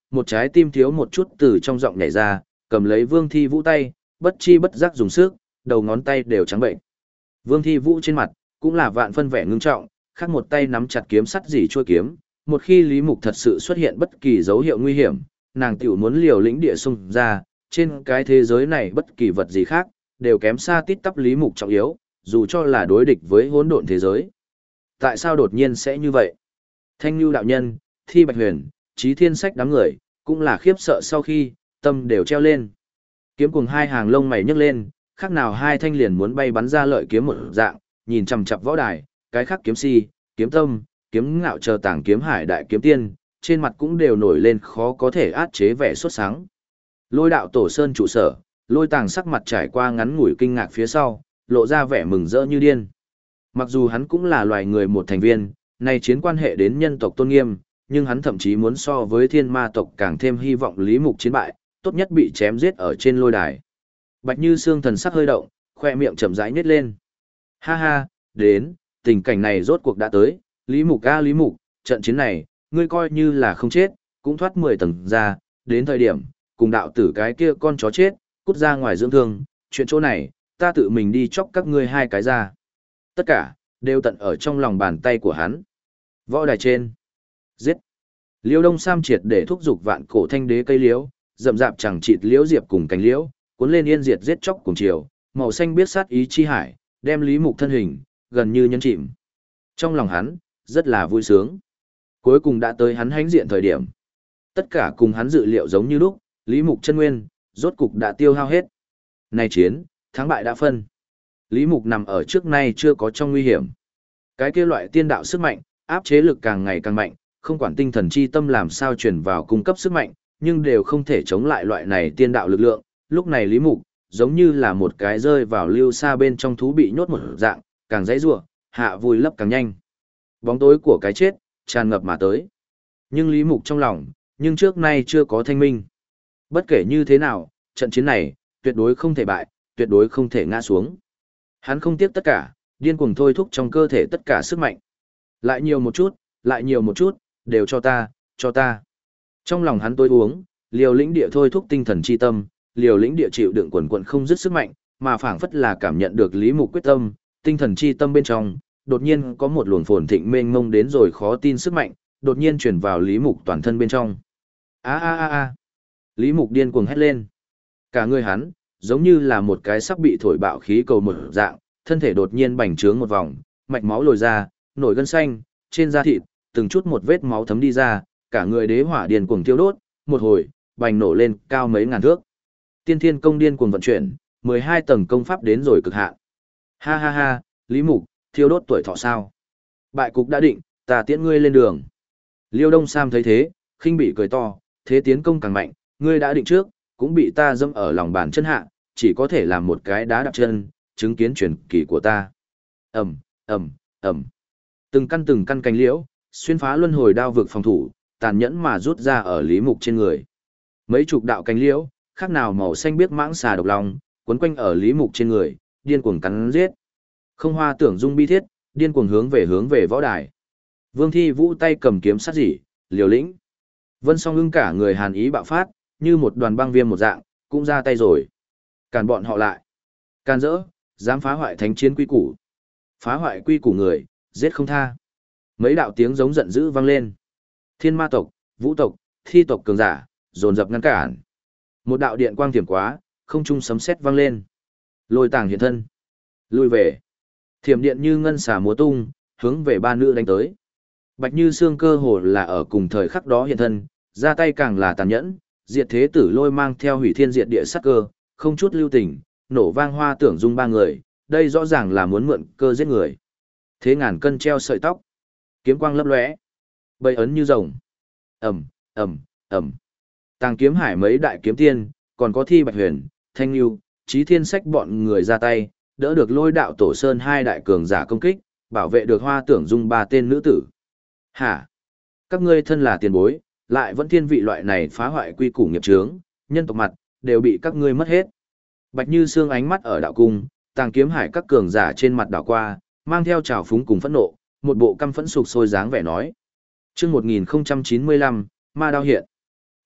một trái tim thiếu một chút từ trong giọng nhảy ra, cầm lấy Vương Thi Vũ tay, bất chi bất giác dùng sức, đầu ngón tay đều trắng bệnh. Vương Thi Vũ trên mặt, cũng là vạn phân vẻ ngưng trọng, khác một tay nắm chặt kiếm sắt dỉ chuôi kiếm, một khi Lý Mục thật sự xuất hiện bất kỳ dấu hiệu nguy hiểm, nàng tiểu muốn liều lĩnh địa xung ra, trên cái thế giới này bất kỳ vật gì khác, đều kém xa tít tắp Lý Mục trọng yếu, dù cho là đối địch với hỗn độn thế giới. Tại sao đột nhiên sẽ như vậy? Thanh Nhu đạo nhân, Thi Bạch Huyền, Chí Thiên Sách đám người, cũng là khiếp sợ sau khi, tâm đều treo lên. Kiếm cùng hai hàng lông mày nhấc lên, khác nào hai thanh liền muốn bay bắn ra lợi kiếm một dạng, nhìn chằm chằm võ đài, cái khác kiếm si, kiếm tâm, kiếm ngạo chờ tảng kiếm hải đại kiếm tiên, trên mặt cũng đều nổi lên khó có thể át chế vẻ sốt sáng. Lôi đạo tổ sơn trụ sở, Lôi Tàng sắc mặt trải qua ngắn ngủi kinh ngạc phía sau, lộ ra vẻ mừng rỡ như điên. Mặc dù hắn cũng là loài người một thành viên, này chiến quan hệ đến nhân tộc tôn nghiêm, nhưng hắn thậm chí muốn so với thiên ma tộc càng thêm hy vọng Lý Mục chiến bại, tốt nhất bị chém giết ở trên lôi đài. Bạch Như Sương thần sắc hơi động, khoe miệng chậm rãi nhếch lên. Ha ha, đến, tình cảnh này rốt cuộc đã tới, Lý Mục a Lý Mục, trận chiến này, ngươi coi như là không chết, cũng thoát 10 tầng ra, đến thời điểm, cùng đạo tử cái kia con chó chết, cút ra ngoài dưỡng thương, chuyện chỗ này, ta tự mình đi chóc các ngươi hai cái ra. Tất cả, đều tận ở trong lòng bàn tay của hắn. Võ đài trên. Giết. Liêu Đông Sam triệt để thúc giục vạn cổ thanh đế cây liễu, rậm rạp chẳng chịt liễu diệp cùng cánh liễu, cuốn lên yên diệt giết chóc cùng chiều, màu xanh biết sát ý chi hải, đem Lý Mục thân hình, gần như nhân chìm. Trong lòng hắn, rất là vui sướng. Cuối cùng đã tới hắn hãnh diện thời điểm. Tất cả cùng hắn dự liệu giống như lúc, Lý Mục chân nguyên, rốt cục đã tiêu hao hết. Này chiến, thắng bại đã phân. Lý Mục nằm ở trước nay chưa có trong nguy hiểm. Cái kia loại tiên đạo sức mạnh, áp chế lực càng ngày càng mạnh, không quản tinh thần chi tâm làm sao truyền vào cung cấp sức mạnh, nhưng đều không thể chống lại loại này tiên đạo lực lượng. Lúc này Lý Mục, giống như là một cái rơi vào lưu xa bên trong thú bị nhốt một dạng, càng dãy rủa, hạ vùi lấp càng nhanh. Bóng tối của cái chết, tràn ngập mà tới. Nhưng Lý Mục trong lòng, nhưng trước nay chưa có thanh minh. Bất kể như thế nào, trận chiến này, tuyệt đối không thể bại, tuyệt đối không thể ngã xuống. Hắn không tiếc tất cả, điên cuồng thôi thúc trong cơ thể tất cả sức mạnh. Lại nhiều một chút, lại nhiều một chút, đều cho ta, cho ta. Trong lòng hắn tối uống, liều lĩnh địa thôi thúc tinh thần chi tâm, liều lĩnh địa chịu đựng quần quần không dứt sức mạnh, mà phảng phất là cảm nhận được Lý Mục quyết tâm, tinh thần chi tâm bên trong, đột nhiên có một luồng phồn thịnh mênh mông đến rồi khó tin sức mạnh, đột nhiên truyền vào Lý Mục toàn thân bên trong. A a a a. Lý Mục điên cuồng hét lên. Cả người hắn, giống như là một cái sắp bị thổi bạo khí cầu một dạng, thân thể đột nhiên bành trướng một vòng, mạch máu lồi ra, nổi gân xanh, trên da thịt, từng chút một vết máu thấm đi ra, cả người đế hỏa điên cuồng thiêu đốt, một hồi, bành nổ lên cao mấy ngàn thước. Tiên Thiên công điên cuồng vận chuyển, 12 tầng công pháp đến rồi cực hạn. Ha ha ha, Lý Mục, thiêu đốt tuổi thọ sao? Bại cục đã định, ta tiễn ngươi lên đường. Liêu Đông Sam thấy thế, khinh bị cười to, thế tiến công càng mạnh, ngươi đã định trước, cũng bị ta dẫm ở lòng bàn chân hạ, chỉ có thể làm một cái đá đạp chân, chứng kiến truyền kỳ của ta. Ầm, ầm, ầm. Từng căn cánh liễu, xuyên phá luân hồi đao vực phòng thủ, tàn nhẫn mà rút ra ở Lý Mục trên người. Mấy chục đạo cánh liễu, khác nào màu xanh biếc mãng xà độc long, quấn quanh ở Lý Mục trên người, điên cuồng cắn giết. Không hoa tưởng dung bi thiết, điên cuồng hướng về võ đài. Vương Thi Vũ tay cầm kiếm sát dỉ, liều lĩnh. Vân Song Ưng cả người hàn ý bạo phát, như một đoàn băng viêm một dạng, cũng ra tay rồi. Càn bọn họ lại. Can dỡ, dám phá hoại thánh chiến quy củ. Phá hoại quy củ người, giết không tha. Mấy đạo tiếng giống giận dữ vang lên. Thiên ma tộc, vũ tộc, thi tộc cường giả, dồn dập ngăn cản. Một đạo điện quang tiềm quá, không trung sấm sét vang lên. Lôi Tàng hiện thân. Lui về. Thiểm điện như ngân xà múa tung, hướng về ba nữ đánh tới. Bạch Như Sương cơ hồ là ở cùng thời khắc đó hiện thân, ra tay càng là tàn nhẫn, diệt thế tử lôi mang theo hủy thiên diệt địa sát cơ, không chút lưu tình, nổ vang hoa tưởng dung ba người, đây rõ ràng là muốn mượn cơ giết người. Thế ngàn cân treo sợi tóc, kiếm quang lấp lóe, bầy ấn như rồng. Ầm, ầm, ầm. Tàng kiếm hải mấy đại kiếm tiên, còn có Thi Bạch Huyền, Thanh Nhu, Chí Thiên Sách bọn người ra tay, đỡ được Lôi đạo tổ sơn hai đại cường giả công kích, bảo vệ được hoa tưởng dung ba tên nữ tử. Hả? Các ngươi thân là tiền bối, lại vẫn thiên vị loại này phá hoại quy củ nghiệp chướng, nhân tộc mặt, đều bị các ngươi mất hết. Bạch Như Sương ánh mắt ở đạo cung, Tàng kiếm hải các cường giả trên mặt đảo qua, mang theo trào phúng cùng phẫn nộ, một bộ căm phẫn sục sôi dáng vẻ nói. Chương 1095, Ma đao hiện.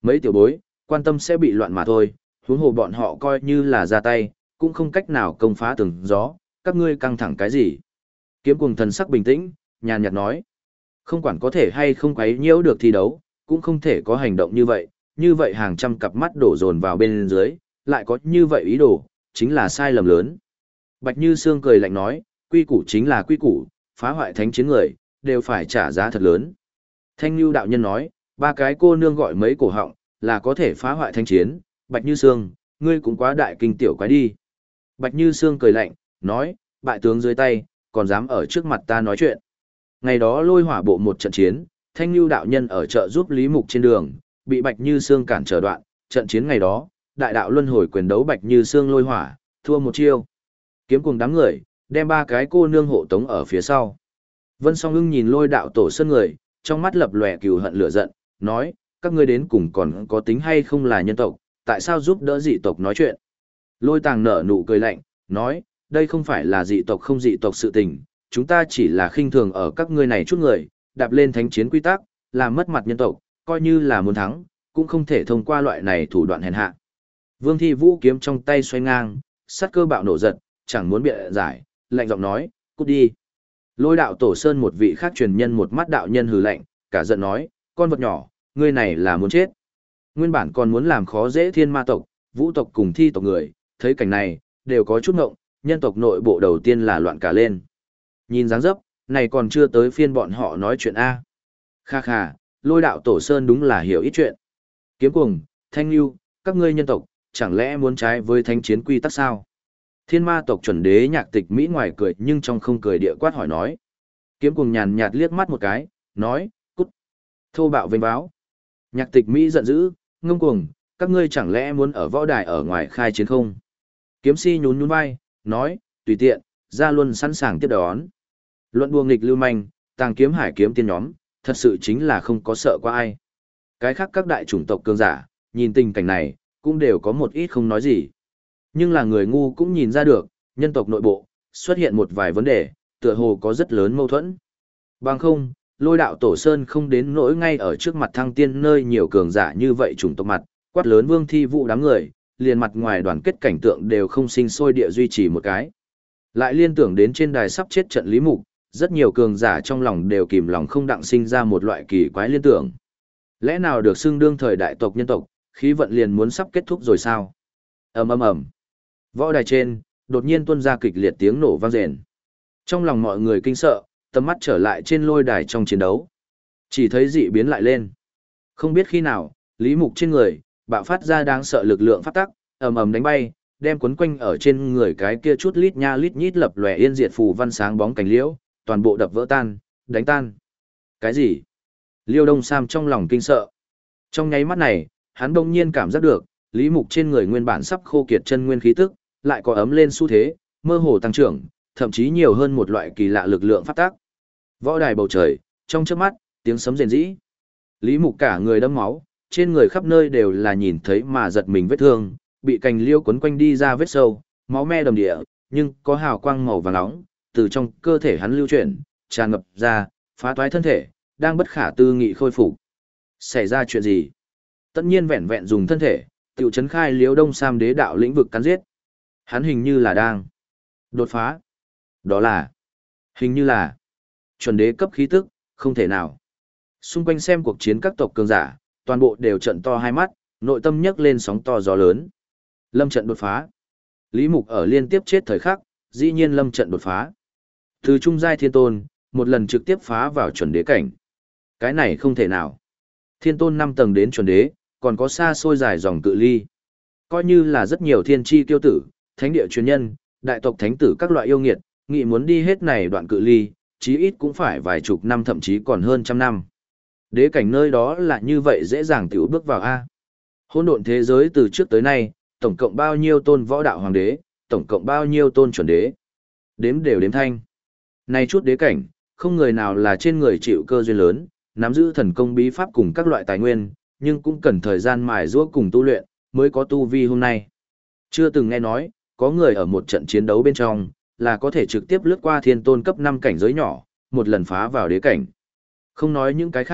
Mấy tiểu bối, quan tâm sẽ bị loạn mà thôi, huống hồ bọn họ coi như là ra tay, cũng không cách nào công phá tường gió, các ngươi căng thẳng cái gì. Kiếm Cuồng thần sắc bình tĩnh, nhàn nhạt nói. Không quản có thể hay không quấy nhiễu được thi đấu, cũng không thể có hành động như vậy hàng trăm cặp mắt đổ dồn vào bên dưới, lại có như vậy ý đồ, chính là sai lầm lớn. Bạch Như Sương cười lạnh nói, quy củ chính là quy củ, phá hoại thánh chiến người, đều phải trả giá thật lớn. Thanh Nhu đạo nhân nói, ba cái cô nương gọi mấy cổ họng, là có thể phá hoại thánh chiến, Bạch Như Sương, ngươi cũng quá đại kinh tiểu quái đi. Bạch Như Sương cười lạnh, nói, bại tướng dưới tay, còn dám ở trước mặt ta nói chuyện. Ngày đó lôi hỏa bộ một trận chiến, Thanh Nhu đạo nhân ở chợ giúp Lý Mục trên đường, bị Bạch Như Sương cản trở đoạn, trận chiến ngày đó, đại đạo luân hồi quyền đấu Bạch Như Sương lôi hỏa, thua một chiêu. Kiếm Cuồng đám người, đem ba cái cô nương hộ tống ở phía sau. Vân Song Ưng nhìn lôi đạo tổ sơn người, trong mắt lập lòe cừu hận lửa giận, nói, các ngươi đến cùng còn có tính hay không là nhân tộc, tại sao giúp đỡ dị tộc nói chuyện. Lôi Tàng nở nụ cười lạnh, nói, đây không phải là dị tộc không dị tộc sự tình, chúng ta chỉ là khinh thường ở các ngươi này chút người, đạp lên thánh chiến quy tắc, làm mất mặt nhân tộc, coi như là muốn thắng, cũng không thể thông qua loại này thủ đoạn hèn hạ. Vương Thi Vũ kiếm trong tay xoay ngang, sát cơ bạo nổ giật, chẳng muốn bịa giải, lạnh giọng nói, cút đi. Lôi đạo tổ sơn một vị khác truyền nhân một mắt đạo nhân hừ lạnh, cả giận nói, con vật nhỏ, ngươi này là muốn chết. Nguyên bản còn muốn làm khó dễ thiên ma tộc, vũ tộc cùng thi tộc người, thấy cảnh này, đều có chút ngộng, nhân tộc nội bộ đầu tiên là loạn cả lên. Nhìn dáng dấp, này còn chưa tới phiên bọn họ nói chuyện A. Kha kha, lôi đạo tổ sơn đúng là hiểu ít chuyện. Kiếm Cuồng, Thanh Nhu, các ngươi nhân tộc, chẳng lẽ muốn trái với thánh chiến quy tắc sao? Thiên ma tộc chuẩn đế Nhạc Tịch Mỹ ngoài cười nhưng trong không cười địa quát hỏi nói. Kiếm Cuồng nhàn nhạt liếc mắt một cái, nói, cút. Thô bạo vênh báo. Nhạc Tịch Mỹ giận dữ, ngông cuồng, các ngươi chẳng lẽ muốn ở võ đài ở ngoài khai chiến không? Kiếm Si nhún nhún vai, nói, tùy tiện, ra luôn sẵn sàng tiếp đón. Luận đua nghịch lưu manh, Tàng Kiếm Hải kiếm tiên nhóm, thật sự chính là không có sợ qua ai. Cái khác các đại chủng tộc cường giả, nhìn tình cảnh này, cũng đều có một ít không nói gì. Nhưng là người ngu cũng nhìn ra được, nhân tộc nội bộ, xuất hiện một vài vấn đề, tựa hồ có rất lớn mâu thuẫn. Bằng không, lôi đạo tổ sơn không đến nỗi ngay ở trước mặt thăng tiên nơi nhiều cường giả như vậy chủng tộc mặt, quát lớn Vương Thi Vũ đám người, liền mặt ngoài đoàn kết cảnh tượng đều không sinh sôi địa duy trì một cái. Lại liên tưởng đến trên đài sắp chết trận Lý Mục, rất nhiều cường giả trong lòng đều kìm lòng không đặng sinh ra một loại kỳ quái liên tưởng. Lẽ nào được xưng đương thời đại tộc nhân tộc, khí vận liền muốn sắp kết thúc rồi sao? Ầm ầm ầm. Võ đài trên, đột nhiên tuôn ra kịch liệt tiếng nổ vang rền. Trong lòng mọi người kinh sợ, tầm mắt trở lại trên lôi đài trong chiến đấu. Chỉ thấy dị biến lại lên. Không biết khi nào, Lý Mục trên người, bạo phát ra đáng sợ lực lượng phát tắc, ầm ầm đánh bay, đem quấn quanh ở trên người cái kia chút lít nha lít nhít lập lòe yên diệt phù văn sáng bóng cảnh liễu, toàn bộ đập vỡ tan, đánh tan. Cái gì? Liêu Đông Sam trong lòng kinh sợ. Trong nháy mắt này, hắn bỗng nhiên cảm giác được, Lý Mục trên người nguyên bản sắp khô kiệt chân nguyên khí tức, lại có ấm lên xu thế, mơ hồ tăng trưởng, thậm chí nhiều hơn một loại kỳ lạ lực lượng phát tác. Võ đài bầu trời, trong chớp mắt, tiếng sấm rền rĩ. Lý Mục cả người đẫm máu, trên người khắp nơi đều là nhìn thấy mà giật mình vết thương, bị cành liêu quấn quanh đi ra vết sâu, máu me đầm địa, nhưng có hào quang màu vàng nóng từ trong cơ thể hắn lưu chuyển, tràn ngập ra, phá toái thân thể, đang bất khả tư nghị khôi phục. Xảy ra chuyện gì? Tất nhiên vẹn vẹn dùng thân thể, tiểu trấn khai Liễu Đông Sam đế đạo lĩnh vực cắn giết. Hắn hình như là đang đột phá. Đó là, hình như là chuẩn đế cấp khí tức, không thể nào. Xung quanh xem cuộc chiến các tộc cường giả, toàn bộ đều trận to hai mắt, nội tâm nhấc lên sóng to gió lớn. Lâm trận đột phá. Lý Mục ở liên tiếp chết thời khắc, dĩ nhiên lâm trận đột phá. Từ trung giai thiên tôn, một lần trực tiếp phá vào chuẩn đế cảnh. Cái này không thể nào. Thiên tôn 5 tầng đến chuẩn đế, còn có xa xôi dài dòng cự ly. Coi như là rất nhiều thiên chi tiêu tử, thánh địa truyền nhân, đại tộc thánh tử các loại yêu nghiệt, nghĩ muốn đi hết này đoạn cự ly, chí ít cũng phải vài chục năm thậm chí còn hơn trăm năm. Đế cảnh nơi đó là như vậy dễ dàng tiểu bước vào A. Hỗn độn thế giới từ trước tới nay, tổng cộng bao nhiêu tôn võ đạo hoàng đế, tổng cộng bao nhiêu tôn chuẩn đế. Đếm đều đếm thanh. Này chút đế cảnh, không người nào là trên người chịu cơ duyên lớn, nắm giữ thần công bí pháp cùng các loại tài nguyên, nhưng cũng cần thời gian mài giũa cùng tu luyện, mới có tu vi hôm nay. Chưa từng nghe nói, có người ở một trận chiến đấu bên trong, là có thể trực tiếp lướt qua thiên tôn cấp 5 cảnh giới nhỏ, một lần phá vào đế cảnh. Không nói những cái khác,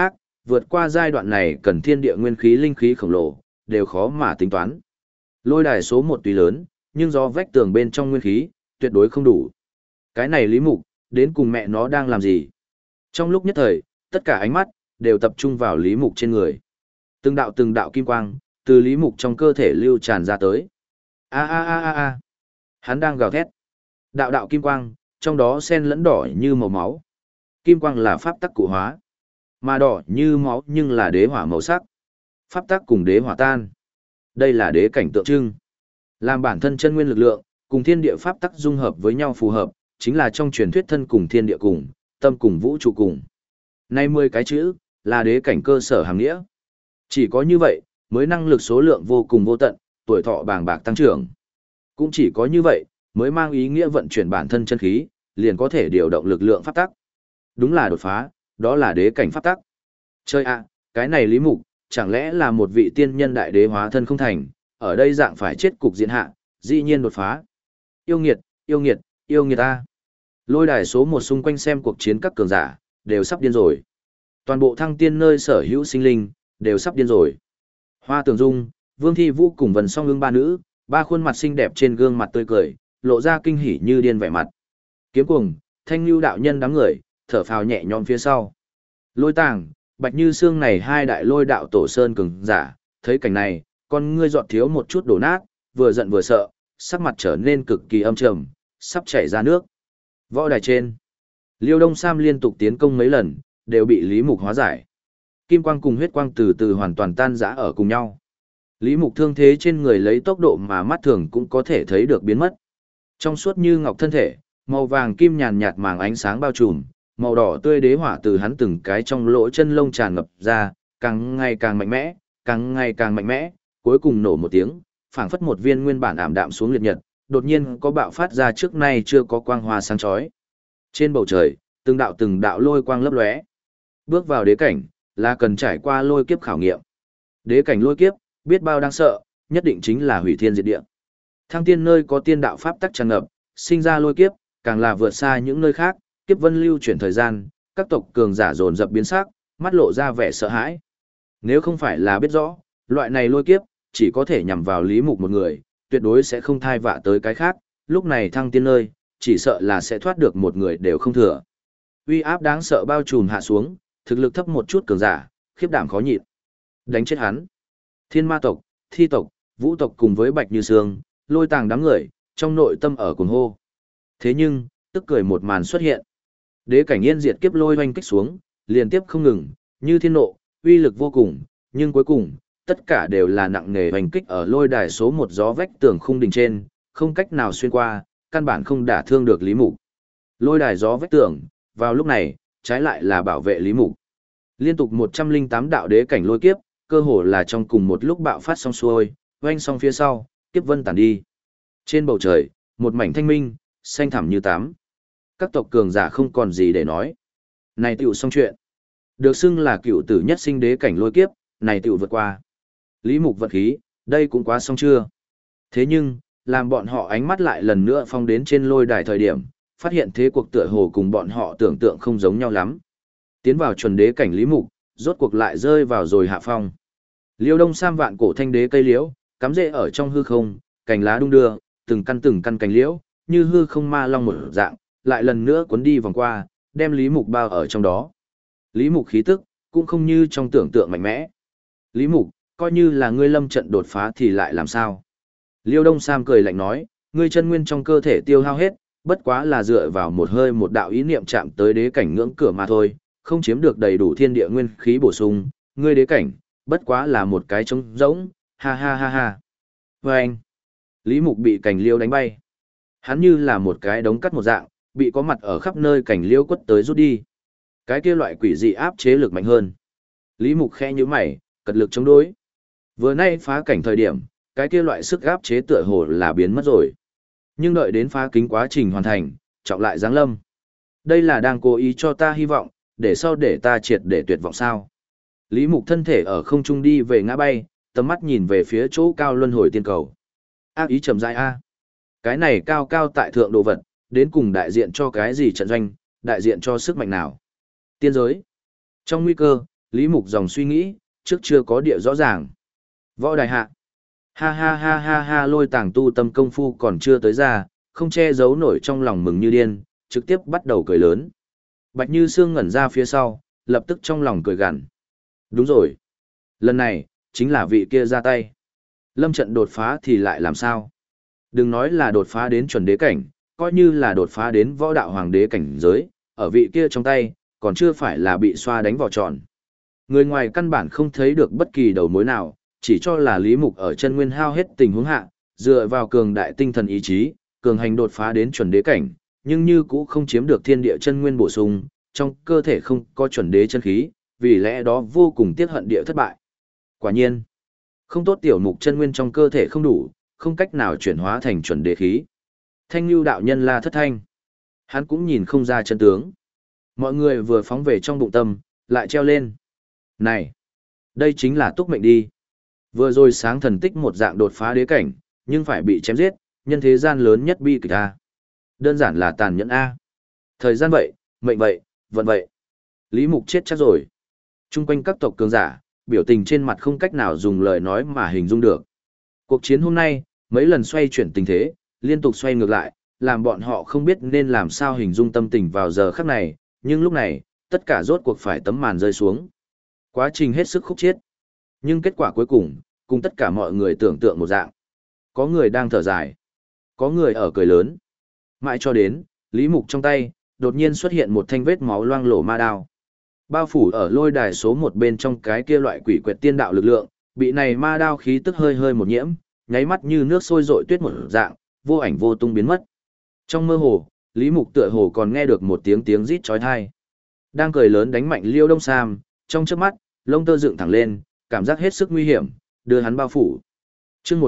vượt qua giai đoạn này cần thiên địa nguyên khí linh khí khổng lồ, đều khó mà tính toán. Lôi đài số 1 tuy lớn, nhưng do vách tường bên trong nguyên khí, tuyệt đối không đủ. Cái này Lý Mục, đến cùng mẹ nó đang làm gì? Trong lúc nhất thời, tất cả ánh mắt, đều tập trung vào Lý Mục trên người. Từng đạo kim quang, từ Lý Mục trong cơ thể lưu tràn ra tới. A a a a a. Hắn đang gào thét. Đạo đạo kim quang, trong đó xen lẫn đỏ như màu máu. Kim quang là pháp tắc cụ hóa, mà đỏ như máu nhưng là đế hỏa màu sắc. Pháp tắc cùng đế hỏa tan. Đây là đế cảnh tượng trưng. Làm bản thân chân nguyên lực lượng, cùng thiên địa pháp tắc dung hợp với nhau phù hợp, chính là trong truyền thuyết thân cùng thiên địa cùng, tâm cùng vũ trụ cùng. Nay 10 cái chữ, là đế cảnh cơ sở hàng nghĩa. Chỉ có như vậy, mới năng lực số lượng vô cùng vô tận, tuổi thọ bàng bạc tăng trưởng. Cũng chỉ có như vậy, mới mang ý nghĩa vận chuyển bản thân chân khí, liền có thể điều động lực lượng pháp tắc. Đúng là đột phá, đó là đế cảnh pháp tắc. Chơi ạ, cái này Lý Mục, chẳng lẽ là một vị tiên nhân đại đế hóa thân không thành, ở đây dạng phải chết cục diện hạ, dĩ nhiên đột phá. Yêu nghiệt, yêu nghiệt, yêu nghiệt ta. Lôi đài số 1 xung quanh xem cuộc chiến các cường giả, đều sắp điên rồi. Toàn bộ thăng tiên nơi sở hữu sinh linh, đều sắp điên rồi. Hoa Tường Dung, Vương Thi Vũ cùng Vân Song Ưng ba nữ, ba khuôn mặt xinh đẹp trên gương mặt tươi cười, lộ ra kinh hỉ như điên vẻ mặt. Kiếm Cuồng, Thanh Nưu đạo nhân đám người, thở phào nhẹ nhõm phía sau. Lôi Tàng, Bạch Như Sương này hai đại lôi đạo tổ sơn cường giả, thấy cảnh này, con ngươi giọt thiếu một chút đổ nát, vừa giận vừa sợ, sắc mặt trở nên cực kỳ âm trầm, sắp chảy ra nước. Võ đài trên, Liêu Đông Sam liên tục tiến công mấy lần, đều bị Lý Mục hóa giải. Kim quang cùng huyết quang từ từ hoàn toàn tan rã ở cùng nhau. Lý Mục thương thế trên người lấy tốc độ mà mắt thường cũng có thể thấy được biến mất. Trong suốt như ngọc thân thể, màu vàng kim nhàn nhạt màng ánh sáng bao trùm, màu đỏ tươi đế hỏa từ hắn từng cái trong lỗ chân lông tràn ngập ra, càng ngày càng mạnh mẽ, càng ngày càng mạnh mẽ, cuối cùng nổ một tiếng, phảng phất một viên nguyên bản ảm đạm xuống liệt nhật, đột nhiên có bạo phát ra trước nay chưa có quang hoa sáng chói. Trên bầu trời, từng đạo lôi quang lấp lóe. Bước vào đế cảnh, là cần trải qua lôi kiếp khảo nghiệm. Đế cảnh lôi kiếp, biết bao đáng sợ, nhất định chính là hủy thiên diệt địa. Thăng tiên nơi có tiên đạo pháp tắc tràn ngập, sinh ra lôi kiếp, càng là vượt xa những nơi khác, kiếp vân lưu chuyển thời gian, các tộc cường giả dồn dập biến sắc, mắt lộ ra vẻ sợ hãi. Nếu không phải là biết rõ, loại này lôi kiếp, chỉ có thể nhằm vào Lý Mục một người, tuyệt đối sẽ không thai vạ tới cái khác, lúc này thăng tiên nơi, chỉ sợ là sẽ thoát được một người đều không thừa. Uy áp đáng sợ bao trùm hạ xuống, thực lực thấp một chút cường giả, khiếp đảm khó nhịn. Đánh chết hắn. Thiên ma tộc, thi tộc, vũ tộc cùng với Bạch Như Sương, Lôi Tàng đám người, trong nội tâm ở cuồng hô. Thế nhưng, tức cười một màn xuất hiện. Đế cảnh yên diệt kiếp lôi oanh kích xuống, liên tiếp không ngừng, như thiên nộ, uy lực vô cùng, nhưng cuối cùng, tất cả đều là nặng nề oanh kích ở lôi đài số 1 gió vách tường khung đỉnh trên, không cách nào xuyên qua, căn bản không đả thương được Lý Mục. Lôi đài gió vách tường, vào lúc này, trái lại là bảo vệ Lý Mục. Liên tục 108 đạo đế cảnh lôi kiếp, cơ hồ là trong cùng một lúc bạo phát xong xuôi, oanh xong phía sau, kiếp vân tản đi. Trên bầu trời, một mảnh thanh minh, xanh thẳm như tám. Các tộc cường giả không còn gì để nói. Này tựu xong chuyện. Được xưng là cựu tử nhất sinh đế cảnh lôi kiếp, này tựu vượt qua. Lý Mục vận khí, đây cũng quá xong chưa. Thế nhưng, làm bọn họ ánh mắt lại lần nữa phong đến trên lôi đài thời điểm, phát hiện thế cuộc tựa hồ cùng bọn họ tưởng tượng không giống nhau lắm. Tiến vào chuẩn đế cảnh Lý Mục, rốt cuộc lại rơi vào rồi hạ phong. Liêu Đông Sam vạn cổ thanh đế cây liễu, cắm rễ ở trong hư không, cành lá đung đưa, từng căn cành liễu, như hư không ma long một dạng, lại lần nữa cuốn đi vòng qua, đem Lý Mục bao ở trong đó. Lý Mục khí tức, cũng không như trong tưởng tượng mạnh mẽ. Lý Mục, coi như là ngươi lâm trận đột phá thì lại làm sao? Liêu Đông Sam cười lạnh nói, ngươi chân nguyên trong cơ thể tiêu hao hết, bất quá là dựa vào một hơi một đạo ý niệm chạm tới đế cảnh ngưỡng cửa mà thôi, không chiếm được đầy đủ thiên địa nguyên khí bổ sung, ngươi đế cảnh, bất quá là một cái trống rỗng, ha ha ha ha. Và anh, Lý Mục bị cành liêu đánh bay. Hắn như là một cái đống cắt một dạng, bị có mặt ở khắp nơi cành liêu quất tới rút đi. Cái kia loại quỷ dị áp chế lực mạnh hơn. Lý Mục khẽ nhíu mày, cật lực chống đối. Vừa nay phá cảnh thời điểm, cái kia loại sức áp chế tựa hồ là biến mất rồi. Nhưng đợi đến phá kính quá trình hoàn thành, trọng lại giáng lâm. Đây là đang cố ý cho ta hy vọng, để sau để ta triệt để tuyệt vọng sao. Lý Mục thân thể ở không trung đi về ngã bay, tầm mắt nhìn về phía chỗ cao luân hồi tiên cầu. Ác ý trầm dai a. Cái này cao cao tại thượng đồ vật, đến cùng đại diện cho cái gì trận doanh, đại diện cho sức mạnh nào. Tiên giới. Trong nguy cơ, Lý Mục dòng suy nghĩ, trước chưa có địa rõ ràng. Võ đài hạ. Ha ha ha ha ha, Lôi Tàng tu tâm công phu còn chưa tới ra, không che giấu nổi trong lòng mừng như điên, trực tiếp bắt đầu cười lớn. Bạch Như Sương ngẩn ra phía sau, lập tức trong lòng cười gằn. Đúng rồi. Lần này, chính là vị kia ra tay. Lâm trận đột phá thì lại làm sao? Đừng nói là đột phá đến chuẩn đế cảnh, coi như là đột phá đến võ đạo hoàng đế cảnh giới, ở vị kia trong tay, còn chưa phải là bị xoa đánh vỏ tròn. Người ngoài căn bản không thấy được bất kỳ đầu mối nào, chỉ cho là Lý Mục ở chân nguyên hao hết tình huống hạ, dựa vào cường đại tinh thần ý chí, cường hành đột phá đến chuẩn đế cảnh, nhưng như cũ không chiếm được thiên địa chân nguyên bổ sung, trong cơ thể không có chuẩn đế chân khí, vì lẽ đó vô cùng tiếc hận địa thất bại. Quả nhiên, không tốt, tiểu mục chân nguyên trong cơ thể không đủ, không cách nào chuyển hóa thành chuẩn đế khí. Thanh Nưu đạo nhân la thất thanh. Hắn cũng nhìn không ra chân tướng. Mọi người vừa phóng về trong bụng tâm, lại treo lên. Này, đây chính là túc mệnh đi. Vừa rồi sáng thần tích một dạng đột phá đế cảnh, nhưng phải bị chém giết, nhân thế gian lớn nhất bi kịch A. Đơn giản là tàn nhẫn A. Thời gian vậy, mệnh vậy, vận vậy. Lý Mục chết chắc rồi. Trung quanh các tộc cường giả, biểu tình trên mặt không cách nào dùng lời nói mà hình dung được. Cuộc chiến hôm nay, mấy lần xoay chuyển tình thế, liên tục xoay ngược lại, làm bọn họ không biết nên làm sao hình dung tâm tình vào giờ khắc này, nhưng lúc này, tất cả rốt cuộc phải tấm màn rơi xuống. Quá trình hết sức khúc chiết. Nhưng kết quả cuối cùng tất cả mọi người tưởng tượng một dạng. Có người đang thở dài, có người ở cười lớn. Mãi cho đến, Lý Mục trong tay, đột nhiên xuất hiện một thanh vết máu loang lổ ma đao. Bao phủ ở lôi đài số một bên trong cái kia loại quỷ quyệt tiên đạo lực lượng, bị này ma đao khí tức hơi hơi một nhiễm, nháy mắt như nước sôi rội tuyết một dạng, vô ảnh vô tung biến mất. Trong mơ hồ, Lý Mục tựa hồ còn nghe được một tiếng rít chói tai. Đang cười lớn đánh mạnh Liêu Đông Sam, trong chớp mắt, lông tơ dựng thẳng lên, cảm giác hết sức nguy hiểm, đưa hắn bao phủ. Chương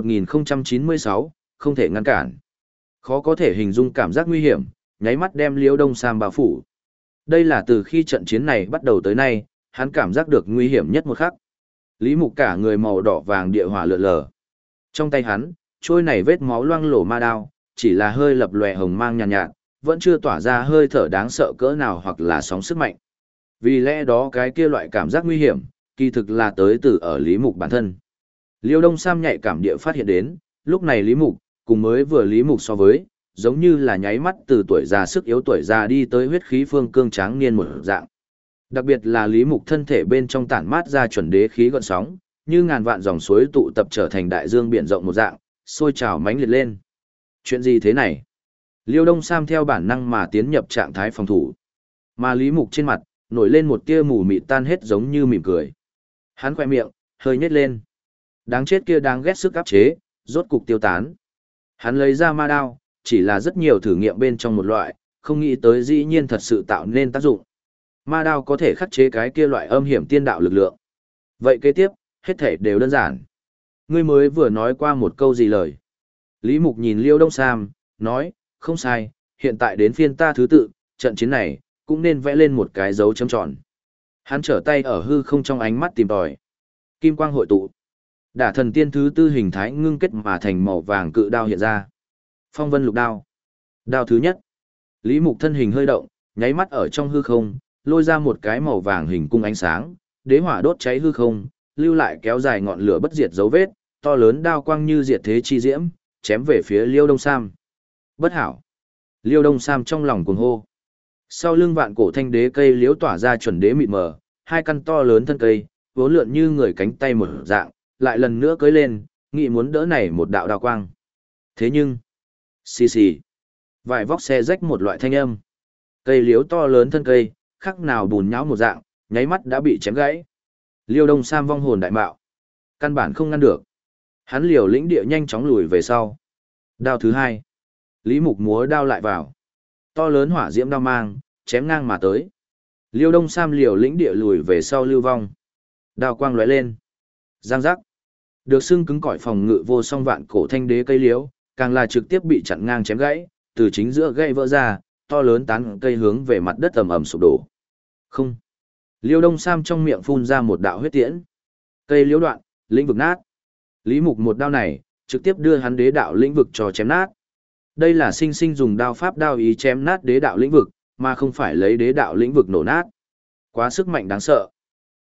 1096, không thể ngăn cản. Khó có thể hình dung cảm giác nguy hiểm, nháy mắt đem Liêu Đông Sam bao phủ. Đây là từ khi trận chiến này bắt đầu tới nay, hắn cảm giác được nguy hiểm nhất một khắc. Lý Mục cả người màu đỏ vàng địa hỏa lượn lờ. Trong tay hắn, trôi này vết máu loang lổ ma đao, chỉ là hơi lập lòe hồng mang nhàn nhạt, vẫn chưa tỏa ra hơi thở đáng sợ cỡ nào hoặc là sóng sức mạnh. Vì lẽ đó cái kia loại cảm giác nguy hiểm, kỳ thực là tới từ ở Lý Mục bản thân. Liêu Đông Sam nhạy cảm địa phát hiện đến, lúc này Lý Mục, cùng mới vừa Lý Mục so với, giống như là nháy mắt từ tuổi già sức yếu tuổi già đi tới huyết khí phương cương tráng niên một dạng. Đặc biệt là Lý Mục thân thể bên trong tản mát ra chuẩn đế khí gợn sóng, như ngàn vạn dòng suối tụ tập trở thành đại dương biển rộng một dạng, sôi trào mãnh liệt lên. Chuyện gì thế này? Liêu Đông Sam theo bản năng mà tiến nhập trạng thái phòng thủ. Mà Lý Mục trên mặt, nổi lên một tia mù mịt tan hết giống như mỉm cười. Hắn khỏe miệng, hơi nhếch lên. Đáng chết kia đáng ghét sức áp chế, rốt cục tiêu tán. Hắn lấy ra ma đao, chỉ là rất nhiều thử nghiệm bên trong một loại, không nghĩ tới dĩ nhiên thật sự tạo nên tác dụng. Ma đao có thể khắc chế cái kia loại âm hiểm tiên đạo lực lượng. Vậy kế tiếp, hết thể đều đơn giản. Ngươi mới vừa nói qua một câu gì lời. Lý Mục nhìn Liêu Đông Sam, nói, không sai, hiện tại đến phiên ta thứ tự, trận chiến này, cũng nên vẽ lên một cái dấu chấm tròn. Hắn trở tay ở hư không trong ánh mắt tìm tòi. Kim quang hội tụ. Đả thần tiên thứ tư hình thái ngưng kết mà thành màu vàng cự đao hiện ra. Phong vân lục đao. Đao thứ nhất. Lý Mục thân hình hơi động, nháy mắt ở trong hư không, lôi ra một cái màu vàng hình cung ánh sáng, đế hỏa đốt cháy hư không, lưu lại kéo dài ngọn lửa bất diệt dấu vết, to lớn đao quang như diệt thế chi diễm, chém về phía Liêu Đông Sam. Bất hảo. Liêu Đông Sam trong lòng cuồng hô. Sau lưng vạn cổ thanh đế cây liễu tỏa ra chuẩn đế mịt mờ, hai căn to lớn thân cây, vốn lượn như người cánh tay một dạng, lại lần nữa cưỡi lên, nghĩ muốn đỡ này một đạo đao quang. Thế nhưng, xì xì, vài vóc xe rách một loại thanh âm. Cây liễu to lớn thân cây, khắc nào bùn nhão một dạng, nháy mắt đã bị chém gãy. Liêu Đông Sam vong hồn đại mạo, căn bản không ngăn được. Hắn liều lĩnh địa nhanh chóng lùi về sau. Đao thứ hai. Lý Mục múa đao lại vào. To lớn hỏa diễm đao mang, chém ngang mà tới. Liêu Đông Sam liều lĩnh địa lùi về sau lưu vong. Đao quang lóe lên. Giang giác. Được xưng cứng cỏi phòng ngự vô song vạn cổ thanh đế cây liễu, càng là trực tiếp bị chặn ngang chém gãy, từ chính giữa gãy vỡ ra, to lớn tán cây hướng về mặt đất ầm ầm sụp đổ. Không. Liêu Đông Sam trong miệng phun ra một đạo huyết tiễn. Cây liễu đoạn, lĩnh vực nát. Lý Mục một đao này, trực tiếp đưa hắn đế đạo lĩnh vực cho chém nát. Đây là sinh sinh dùng đao pháp đao ý chém nát đế đạo lĩnh vực, mà không phải lấy đế đạo lĩnh vực nổ nát. Quá sức mạnh đáng sợ.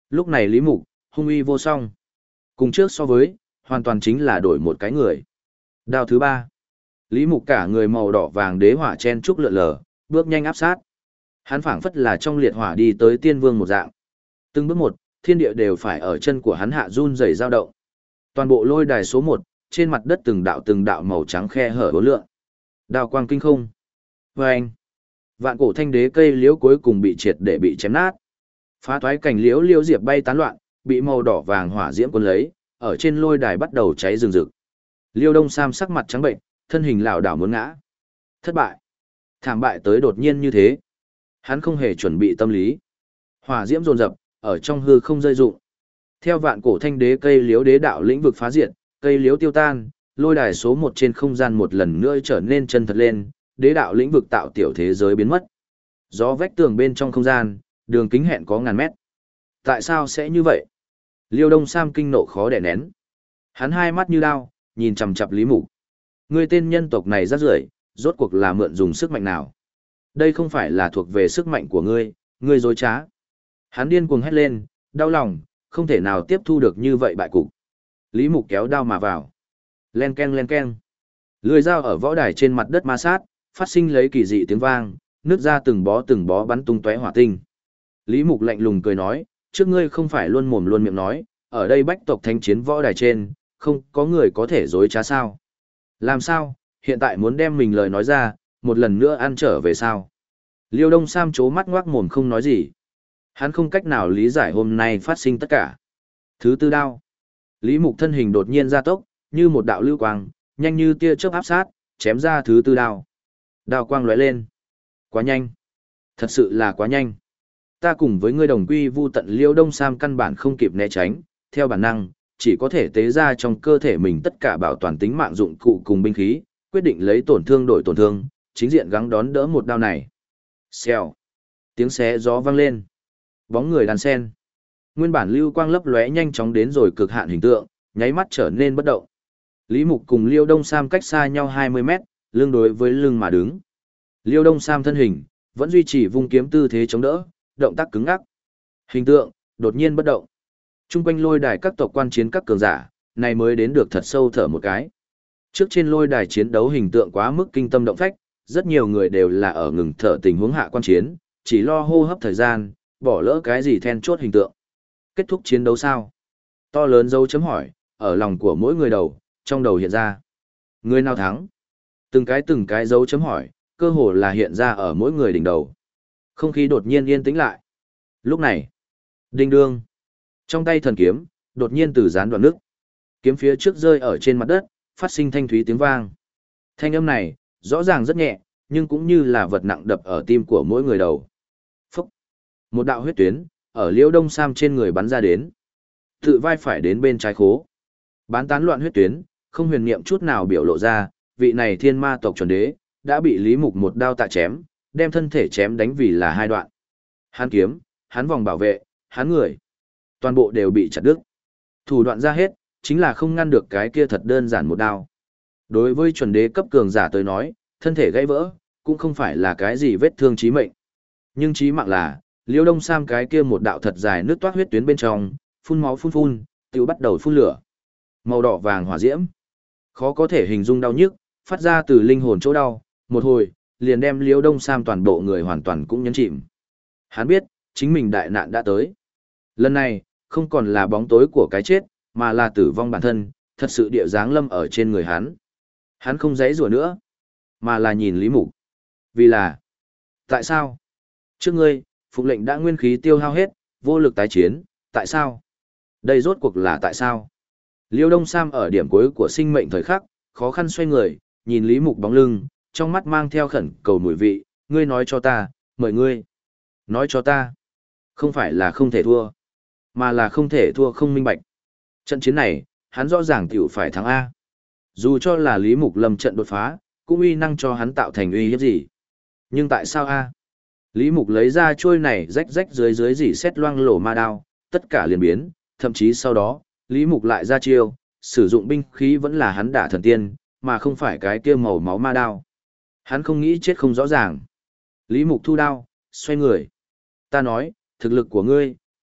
Lúc này Lý Mục, hung uy vô song. Cùng trước so với, hoàn toàn chính là đổi một cái người. Đao thứ ba. Lý Mục cả người màu đỏ vàng đế hỏa chen trúc lượn lờ, bước nhanh áp sát. Hắn phảng phất là trong liệt hỏa đi tới tiên vương một dạng. Từng bước một, thiên địa đều phải ở chân của hắn hạ run rẩy dao động. Toàn bộ lôi đài số 1, trên mặt đất từng đạo màu trắng khe hở uốn lượn. Đao quang kinh không. Vâng! Vạn cổ thanh đế cây liễu cuối cùng bị triệt để bị chém nát. Phá toái cảnh liễu liễu diệp bay tán loạn, bị màu đỏ vàng hỏa diễm cuốn lấy, ở trên lôi đài bắt đầu cháy rừng rực. Liêu Đông Sam sắc mặt trắng bệnh, thân hình lảo đảo muốn ngã. Thất bại. Thảm bại tới đột nhiên như thế. Hắn không hề chuẩn bị tâm lý. Hỏa diễm dồn dập, ở trong hư không rơi rụng. Theo vạn cổ thanh đế cây liễu đế đạo lĩnh vực phá diệt, cây liễu tiêu tan, lôi đài số 1 trên không gian một lần nữa trở nên chân thật lên, đế đạo lĩnh vực tạo tiểu thế giới biến mất. Gió vách tường bên trong không gian, đường kính hẹn có ngàn mét. Tại sao sẽ như vậy? Liêu Đông Sam kinh nộ khó đè nén. Hắn hai mắt như đao, nhìn chằm chằm Lý Mục. Người tên nhân tộc này rác rưởi, rốt cuộc là mượn dùng sức mạnh nào? Đây không phải là thuộc về sức mạnh của ngươi dối trá. Hắn điên cuồng hét lên, đau lòng, không thể nào tiếp thu được như vậy bại cục. Lý Mục kéo đao mà vào. Len ken len ken. Lưỡi dao ở võ đài trên mặt đất ma sát, phát sinh lấy kỳ dị tiếng vang, nứt ra từng bó bắn tung tóe hỏa tinh. Lý Mục lạnh lùng cười nói, trước ngươi không phải luôn mồm luôn miệng nói, ở đây bách tộc thánh chiến võ đài trên, không có người có thể dối trá sao? Làm sao, hiện tại muốn đem mình lời nói ra, một lần nữa ăn trở về sao? Liêu Đông Sam chố mắt ngoác mồm không nói gì. Hắn không cách nào lý giải hôm nay phát sinh tất cả. Thứ tư đao. Lý Mục thân hình đột nhiên gia tốc, như một đạo lưu quang, nhanh như tia chớp áp sát, chém ra thứ tư đao. Đao quang lóe lên. Quá nhanh. Thật sự là quá nhanh. Ta cùng với ngươi đồng quy vu tận. Liêu Đông Sam căn bản không kịp né tránh, theo bản năng, chỉ có thể tế ra trong cơ thể mình tất cả bảo toàn tính mạng dụng cụ cùng binh khí, quyết định lấy tổn thương đổi tổn thương, chính diện gắng đón đỡ một đao này. Xèo. Tiếng xé gió vang lên. Bóng người đan sen. Nguyên bản lưu quang lấp lóe nhanh chóng đến rồi cực hạn hình tượng, nháy mắt trở nên bất động. Lý Mục cùng Liêu Đông Sam cách xa nhau 20 mét, lưng đối với lưng mà đứng. Liêu Đông Sam thân hình vẫn duy trì vung kiếm tư thế chống đỡ, động tác cứng ngắc. Hình tượng đột nhiên bất động. Trung quanh lôi đài các tộc quan chiến các cường giả, này mới đến được thật sâu thở một cái. Trước trên lôi đài chiến đấu hình tượng quá mức kinh tâm động phách, rất nhiều người đều là ở ngừng thở tình huống hạ quan chiến, chỉ lo hô hấp thời gian, bỏ lỡ cái gì then chốt hình tượng. Kết thúc chiến đấu sao? To lớn dấu chấm hỏi, ở lòng của mỗi người trong đầu hiện ra. Người nào thắng? Từng cái dấu chấm hỏi, cơ hồ là hiện ra ở mỗi người đỉnh đầu. Không khí đột nhiên yên tĩnh lại. Lúc này, đinh đương, trong tay thần kiếm, đột nhiên từ gián đoạn nước. Kiếm phía trước rơi ở trên mặt đất, phát sinh thanh thúy tiếng vang. Thanh âm này, rõ ràng rất nhẹ, nhưng cũng như là vật nặng đập ở tim của mỗi người đầu. Phúc! Một đạo huyết tuyến, ở Liêu Đông Sam trên người bắn ra đến. Tự vai phải đến bên trái khố. Bán tán loạn huyết tuyến, không huyền niệm chút nào biểu lộ ra, vị này thiên ma tộc chuẩn đế, đã bị Lý Mục một đao tạ chém, đem thân thể chém đánh vì là hai đoạn. Hắn kiếm, hắn vòng bảo vệ, hắn người. Toàn bộ đều bị chặt đứt. Thủ đoạn ra hết, chính là không ngăn được cái kia thật đơn giản một đao. Đối với chuẩn đế cấp cường giả tới nói, thân thể gãy vỡ, cũng không phải là cái gì vết thương chí mệnh. Nhưng chí mạng là, Liêu Đông Sam cái kia một đạo thật dài nước toát huyết tuyến bên trong, phun máu phun, tự bắt đầu phun lửa. Màu đỏ vàng hỏa diễm. Khó có thể hình dung đau nhức, phát ra từ linh hồn chỗ đau, một hồi, liền đem Liêu Đông Sam toàn bộ người hoàn toàn cũng nhấn chìm. Hắn biết, chính mình đại nạn đã tới. Lần này, không còn là bóng tối của cái chết, mà là tử vong bản thân, thật sự địa giáng lâm ở trên người hắn. Hắn không giãy giụa nữa, mà là nhìn Lý Mục. Vì là, tại sao? Trước ngươi, phục lệnh đã nguyên khí tiêu hao hết, vô lực tái chiến, tại sao? Đây rốt cuộc là tại sao? Liêu Đông Sam ở điểm cuối của sinh mệnh thời khắc, khó khăn xoay người, nhìn Lý Mục bóng lưng, trong mắt mang theo khẩn cầu mùi vị, ngươi nói cho ta, mời ngươi. Nói cho ta, không phải là không thể thua, mà là không thể thua không minh bạch. Trận chiến này, hắn rõ ràng tiểu phải thắng A. Dù cho là Lý Mục lâm trận đột phá, cũng uy năng cho hắn tạo thành uy hiếp gì. Nhưng tại sao A? Lý Mục lấy ra trôi này rách rách dưới dỉ xét loang lổ ma đao, tất cả liền biến, thậm chí sau đó, Lý Mục lại ra chiêu, sử dụng binh khí vẫn là hắn đả thần tiên, mà không phải cái kia màu máu ma đao. Hắn không nghĩ chết không rõ ràng. Lý Mục thu đao, xoay người. Ta nói, thực lực của ngươi,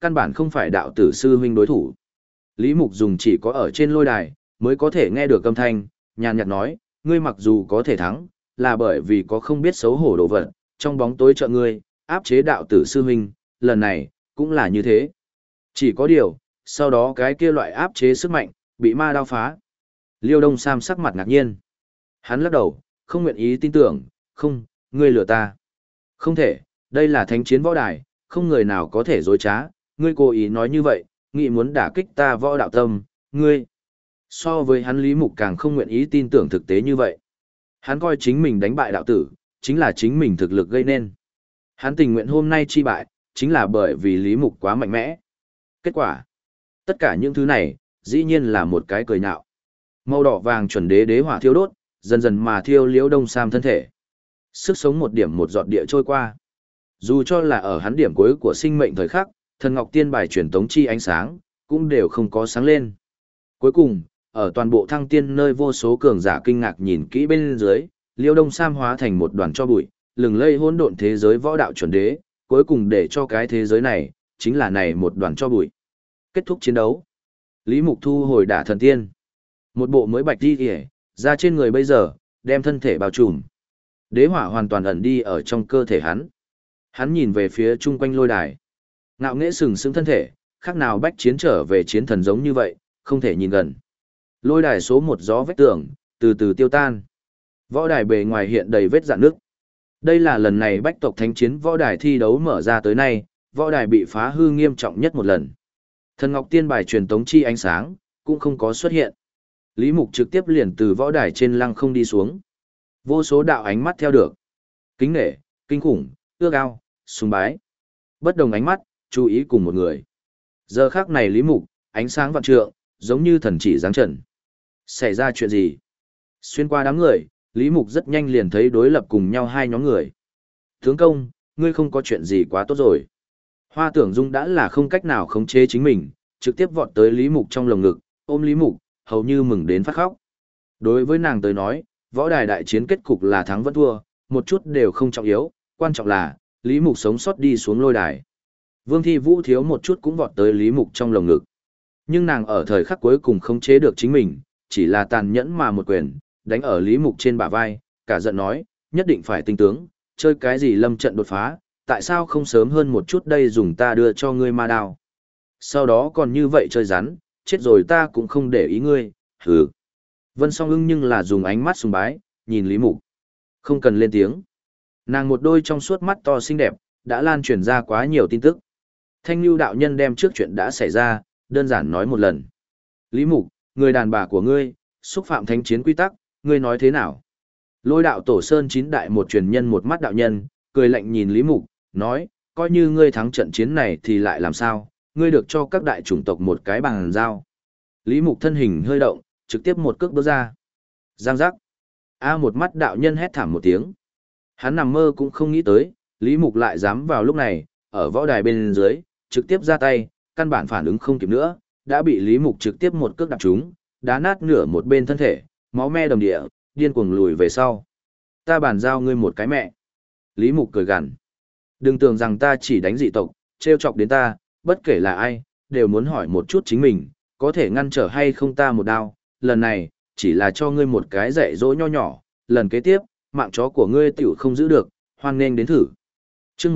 căn bản không phải đạo tử sư huynh đối thủ. Lý Mục dùng chỉ có ở trên lôi đài, mới có thể nghe được âm thanh, nhàn nhạt nói, ngươi mặc dù có thể thắng, là bởi vì có không biết xấu hổ đồ vật, trong bóng tối trợ ngươi, áp chế đạo tử sư huynh, lần này, cũng là như thế. Chỉ có điều, sau đó cái kia loại áp chế sức mạnh, bị ma đao phá. Liêu Đông Sam sắc mặt ngạc nhiên. Hắn lắc đầu, không nguyện ý tin tưởng, không, ngươi lừa ta. Không thể, đây là thánh chiến võ đài, không người nào có thể dối trá, ngươi cố ý nói như vậy, nghĩ muốn đả kích ta võ đạo tâm, ngươi. So với hắn Lý Mục càng không nguyện ý tin tưởng thực tế như vậy. Hắn coi chính mình đánh bại đạo tử, chính là chính mình thực lực gây nên. Hắn tình nguyện hôm nay chi bại, chính là bởi vì Lý Mục quá mạnh mẽ. Kết quả, tất cả những thứ này, dĩ nhiên là một cái cười nhạo. Màu đỏ vàng chuẩn đế đế hỏa thiêu đốt, dần dần mà thiêu Liễu Đông Sam thân thể. Sức sống một điểm một giọt địa trôi qua. Dù cho là ở hắn điểm cuối của sinh mệnh thời khắc, thần ngọc tiên bài truyền tống chi ánh sáng, cũng đều không có sáng lên. Cuối cùng, ở toàn bộ thăng tiên nơi vô số cường giả kinh ngạc nhìn kỹ bên dưới, Liêu Đông Sam hóa thành một đoàn cho bụi, lừng lây hỗn độn thế giới võ đạo chuẩn đế, cuối cùng để cho cái thế giới này, chính là này một đoàn cho bụi. Kết thúc chiến đấu. Lý Mục thu hồi đả thần tiên. Một bộ mới bạch đi kìa, ra trên người bây giờ, đem thân thể bao trùm. Đế hỏa hoàn toàn ẩn đi ở trong cơ thể hắn. Hắn nhìn về phía chung quanh lôi đài. Ngạo nghễ sừng sững thân thể, khác nào bách chiến trở về chiến thần giống như vậy, không thể nhìn gần. Lôi đài số 1 gió vách tường, từ từ tiêu tan. Võ đài bề ngoài hiện đầy vết rạn nước. Đây là lần này bách tộc thánh chiến võ đài thi đấu mở ra tới nay, võ đài bị phá hư nghiêm trọng nhất một lần. Thần Ngọc Tiên bài truyền tống chi ánh sáng, cũng không có xuất hiện. Lý Mục trực tiếp liền từ võ đài trên lăng không đi xuống. Vô số đạo ánh mắt theo được. Kính nể, kinh khủng, ước ao, sùng bái. Bất đồng ánh mắt, chú ý cùng một người. Giờ khắc này Lý Mục, ánh sáng vạn trượng, giống như thần chỉ giáng trần. Xảy ra chuyện gì? Xuyên qua đám người, Lý Mục rất nhanh liền thấy đối lập cùng nhau hai nhóm người. Tướng công, ngươi không có chuyện gì quá tốt rồi. Hoa Tưởng Dung đã là không cách nào khống chế chính mình, trực tiếp vọt tới Lý Mục trong lồng ngực, ôm Lý Mục, hầu như mừng đến phát khóc. Đối với nàng tới nói, võ đài đại chiến kết cục là thắng vẫn thua, một chút đều không trọng yếu, quan trọng là, Lý Mục sống sót đi xuống lôi đài. Vương Thi Vũ thiếu một chút cũng vọt tới Lý Mục trong lồng ngực. Nhưng nàng ở thời khắc cuối cùng khống chế được chính mình, chỉ là tàn nhẫn mà một quyền, đánh ở Lý Mục trên bả vai, cả giận nói, nhất định phải tinh tướng, chơi cái gì lâm trận đột phá, tại sao không sớm hơn một chút đây dùng ta đưa cho ngươi ma đao. Sau đó còn như vậy chơi rắn, chết rồi ta cũng không để ý ngươi, hừ. Vân Song Ưng nhưng là dùng ánh mắt sùng bái, nhìn Lý Mục. Không cần lên tiếng. Nàng một đôi trong suốt mắt to xinh đẹp, đã lan truyền ra quá nhiều tin tức. Thanh Nhu đạo nhân đem trước chuyện đã xảy ra, đơn giản nói một lần. Lý Mục, người đàn bà của ngươi, xúc phạm thánh chiến quy tắc, ngươi nói thế nào? Lôi đạo tổ sơn 9 đại một truyền nhân một mắt đạo nhân, cười lạnh nhìn Lý Mục, nói, coi như ngươi thắng trận chiến này thì lại làm sao, ngươi được cho các đại chủng tộc một cái bằng giao. Lý Mục thân hình hơi động, trực tiếp một cước bước ra. Giang giác. Một mắt đạo nhân hét thảm một tiếng. Hắn nằm mơ cũng không nghĩ tới, Lý Mục lại dám vào lúc này, ở võ đài bên dưới, trực tiếp ra tay, căn bản phản ứng không kịp nữa, đã bị Lý Mục trực tiếp một cước đạp trúng, đá nát nửa một bên thân thể, máu me đầm địa, điên cuồng lùi về sau. Ta bàn giao ngươi một cái mẹ. Lý Mục cười gằn. Đừng tưởng rằng ta chỉ đánh dị tộc, trêu chọc đến ta, bất kể là ai, đều muốn hỏi một chút chính mình, có thể ngăn trở hay không ta một đao. Lần này, chỉ là cho ngươi một cái dạy dỗ nho nhỏ, lần kế tiếp, mạng chó của ngươi tiểu không giữ được, hoan nên đến thử. Chương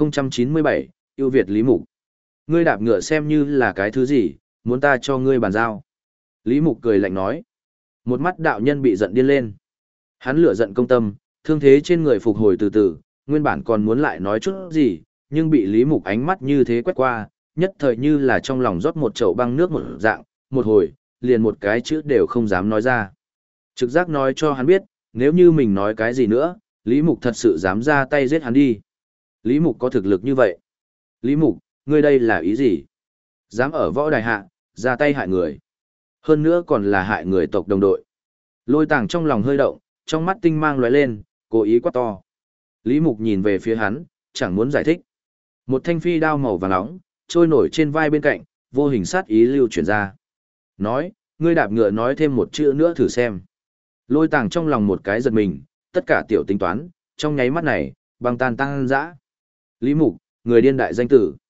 1097, ưu việt Lý Mục. Ngươi đạp ngựa xem như là cái thứ gì, muốn ta cho ngươi bàn giao. Lý Mục cười lạnh nói. Một mắt đạo nhân bị giận điên lên. Hắn lửa giận công tâm, thương thế trên người phục hồi từ từ, nguyên bản còn muốn lại nói chút gì, nhưng bị Lý Mục ánh mắt như thế quét qua, nhất thời như là trong lòng rót một chậu băng nước một dạng, một hồi, liền một cái chữ đều không dám nói ra. Trực giác nói cho hắn biết, nếu như mình nói cái gì nữa, Lý Mục thật sự dám ra tay giết hắn đi. Lý Mục có thực lực như vậy. Lý Mục, ngươi đây là ý gì? Dám ở võ đài hạ, ra tay hại người. Hơn nữa còn là hại người tộc đồng đội. Lôi Tàng trong lòng hơi động, trong mắt tinh mang lóe lên, cố ý quát to. Lý Mục nhìn về phía hắn, chẳng muốn giải thích. Một thanh phi đao màu vàng nóng, trôi nổi trên vai bên cạnh, vô hình sát ý lưu chuyển ra. Nói, ngươi đạp ngựa nói thêm một chữ nữa thử xem. Lôi Tàng trong lòng một cái giật mình, tất cả tiểu tính toán, trong nháy mắt này, băng tan tăng dã. Lý Mục, người điên đại danh tử.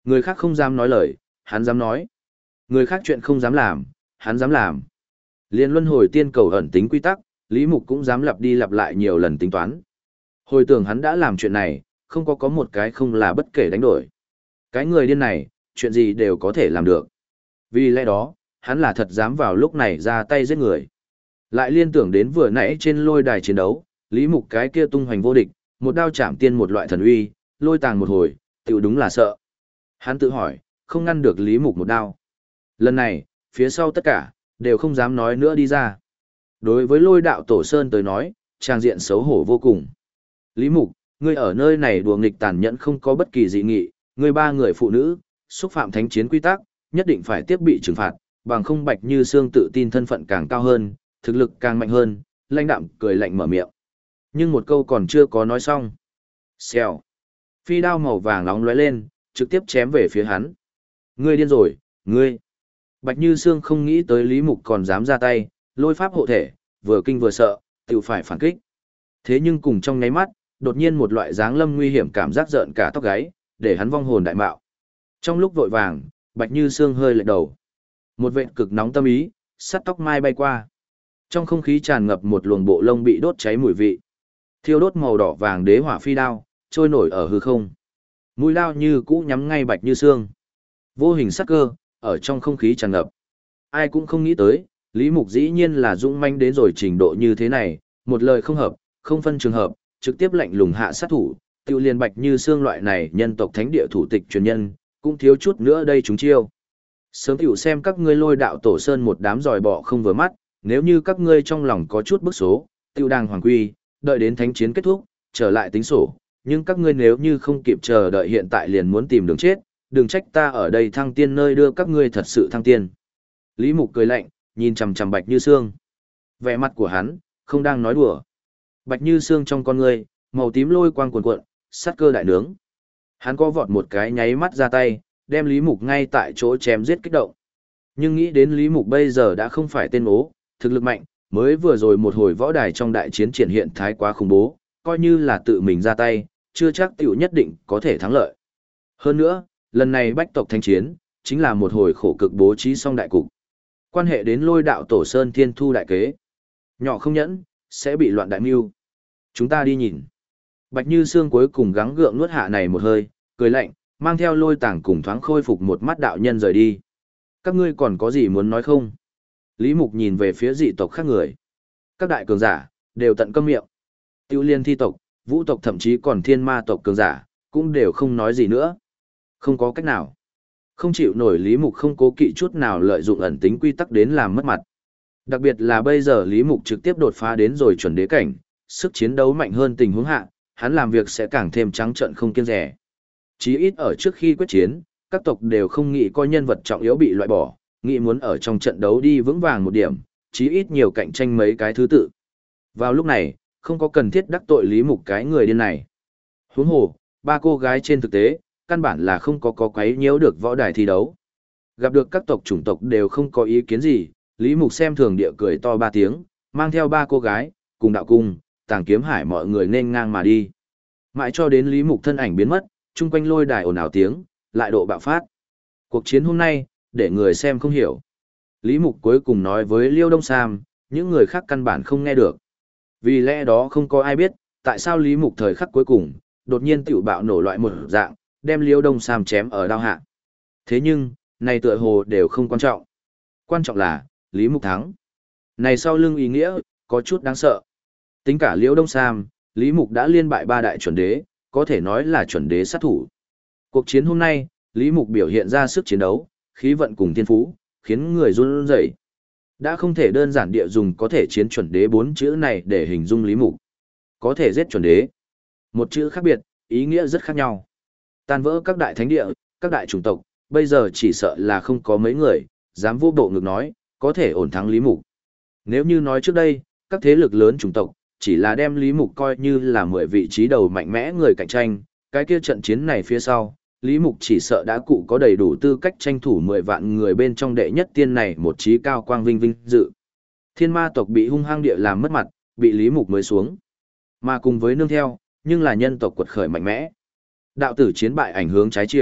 Người khác không dám nói lời, hắn dám nói. Người khác chuyện không dám làm, hắn dám làm. Liên luân hồi tiên cầu ẩn tính quy tắc, Lý Mục cũng dám lặp đi lặp lại nhiều lần tính toán. Hồi tưởng hắn đã làm chuyện này, không có một cái không là bất kể đánh đổi. Cái người điên này, chuyện gì đều có thể làm được. Vì lẽ đó, hắn là thật dám vào lúc này ra tay giết người. Lại liên tưởng đến vừa nãy trên lôi đài chiến đấu, Lý Mục cái kia tung hoành vô địch, một đao chạm tiên một loại thần uy, lôi tàng một hồi, tiểu đúng là sợ. Hắn tự hỏi, không ngăn được Lý Mục một đao. Lần này, phía sau tất cả, đều không dám nói nữa đi ra. Đối với lôi đạo tổ sơn tới nói, trang diện xấu hổ vô cùng. Lý Mục, ngươi ở nơi này đùa nghịch tàn nhẫn không có bất kỳ dị nghị, ngươi ba người phụ nữ, xúc phạm thánh chiến quy tắc, nhất định phải tiếp bị trừng phạt, bằng không Bạch Như Sương tự tin thân phận càng cao hơn, thực lực càng mạnh hơn, lãnh đạm cười lạnh mở miệng. Nhưng một câu còn chưa có nói xong. Xèo. Phi đao màu vàng nóng lóe lên, trực tiếp chém về phía hắn. Ngươi điên rồi, ngươi. Bạch Như Sương không nghĩ tới Lý Mục còn dám ra tay, lôi pháp hộ thể, vừa kinh vừa sợ, tự phải phản kích. Thế nhưng cùng trong nháy mắt, đột nhiên một loại dáng lâm nguy hiểm cảm giác rợn cả tóc gáy, để hắn vong hồn đại mạo. Trong lúc vội vàng, Bạch Như Sương hơi lệch đầu. Một vệt cực nóng tâm ý, sắt tóc mai bay qua. Trong không khí tràn ngập một luồng bộ lông bị đốt cháy mùi vị. Thiêu đốt màu đỏ vàng đế hỏa phi đao, trôi nổi ở hư không. Mũi đao như cũ nhắm ngay Bạch Như Sương. Vô hình sắc cơ, ở trong không khí tràn ngập. Ai cũng không nghĩ tới, Lý Mục dĩ nhiên là dũng manh đến rồi trình độ như thế này, một lời không hợp, không phân trường hợp, trực tiếp lạnh lùng hạ sát thủ, tiêu liên Bạch Như Sương loại này nhân tộc thánh địa thủ tịch truyền nhân, cũng thiếu chút nữa đây chúng chiêu. Sớm tiểu xem các ngươi lôi đạo tổ sơn một đám giỏi bọ không vừa mắt, nếu như các ngươi trong lòng có chút bức số, tiêu đàng hoàng quy, đợi đến thánh chiến kết thúc, trở lại tính sổ, nhưng các ngươi nếu như không kịp chờ đợi hiện tại liền muốn tìm đường chết, đừng trách ta ở đây thăng tiên nơi đưa các ngươi thật sự thăng tiên. Lý Mục cười lạnh, nhìn chằm chằm Bạch Như Sương. Vẻ mặt của hắn, không đang nói đùa. Bạch Như Sương trong con ngươi, màu tím lôi quang cuồn cuộn, sát cơ đại nướng. Hắn có vọt một cái nháy mắt ra tay, đem Lý Mục ngay tại chỗ chém giết kích động. Nhưng nghĩ đến Lý Mục bây giờ đã không phải tên ố, thực lực mạnh, mới vừa rồi một hồi võ đài trong đại chiến triển hiện thái quá khủng bố, coi như là tự mình ra tay, chưa chắc tiểu nhất định có thể thắng lợi. Hơn nữa, lần này bách tộc thánh chiến, chính là một hồi khổ cực bố trí xong đại cục. Quan hệ đến lôi đạo tổ sơn thiên thu đại kế. Nhỏ không nhẫn, sẽ bị loạn đại mưu. Chúng ta đi nhìn. Bạch Như Sương cuối cùng gắng gượng nuốt hạ này một hơi, cười lạnh, mang theo lôi tảng cùng thoáng khôi phục một mắt đạo nhân rời đi. Các ngươi còn có gì muốn nói không? Lý Mục nhìn về phía dị tộc khác người. Các đại cường giả, đều tận câm miệng. Tiêu liên thi tộc, vũ tộc thậm chí còn thiên ma tộc cường giả, cũng đều không nói gì nữa. Không có cách nào. Không chịu nổi Lý Mục không cố kỵ chút nào lợi dụng ẩn tính quy tắc đến làm mất mặt. Đặc biệt là bây giờ Lý Mục trực tiếp đột phá đến rồi chuẩn đế cảnh, sức chiến đấu mạnh hơn tình huống hạ, hắn làm việc sẽ càng thêm trắng trợn không kiêng dè. Chí ít ở trước khi quyết chiến, các tộc đều không nghĩ coi nhân vật trọng yếu bị loại bỏ, nghĩ muốn ở trong trận đấu đi vững vàng một điểm, chí ít nhiều cạnh tranh mấy cái thứ tự. Vào lúc này, không có cần thiết đắc tội Lý Mục cái người điên này. Huống hồ, ba cô gái trên thực tế, căn bản là không có quấy nhiễu được võ đài thi đấu. Gặp được các tộc chủng tộc đều không có ý kiến gì, Lý Mục xem thường địa cười to ba tiếng, mang theo ba cô gái, cùng đạo cung, tàng kiếm hải mọi người nên ngang mà đi. Mãi cho đến Lý Mục thân ảnh biến mất, chung quanh lôi đài ồn ào tiếng, lại độ bạo phát. Cuộc chiến hôm nay, để người xem không hiểu. Lý Mục cuối cùng nói với Liêu Đông Sam, những người khác căn bản không nghe được. Vì lẽ đó không có ai biết, tại sao Lý Mục thời khắc cuối cùng, đột nhiên tiểu bạo nổ loại một dạng, đem Liêu Đông Sam chém ở đao hạ. Thế nhưng, này tựa hồ đều không quan trọng. Quan trọng là, Lý Mục thắng. Này sau lưng ý nghĩa, có chút đáng sợ. Tính cả Liêu Đông Sam, Lý Mục đã liên bại ba đại chuẩn đế, có thể nói là chuẩn đế sát thủ. Cuộc chiến hôm nay, Lý Mục biểu hiện ra sức chiến đấu, khí vận cùng thiên phú, khiến người run rẩy. Đã không thể đơn giản địa dùng có thể chiến chuẩn đế bốn chữ này để hình dung Lý Mục. Có thể giết chuẩn đế. Một chữ khác biệt, ý nghĩa rất khác nhau. Tan vỡ các đại thánh địa, các đại chủng tộc, bây giờ chỉ sợ là không có mấy người, dám vô bộ ngực nói, có thể ổn thắng Lý Mục. Nếu như nói trước đây, các thế lực lớn chủng tộc, chỉ là đem Lý Mục coi như là 10 vị trí đầu mạnh mẽ người cạnh tranh, cái kia trận chiến này phía sau, Lý Mục chỉ sợ đã cụ có đầy đủ tư cách tranh thủ 10 vạn người bên trong đệ nhất tiên này một trí cao quang vinh vinh dự. Thiên ma tộc bị hung hăng địa làm mất mặt, bị Lý Mục mới xuống. Mà cùng với nương theo, nhưng là nhân tộc quật khởi mạnh mẽ. Đạo tử chiến bại ảnh hướng trái chiều,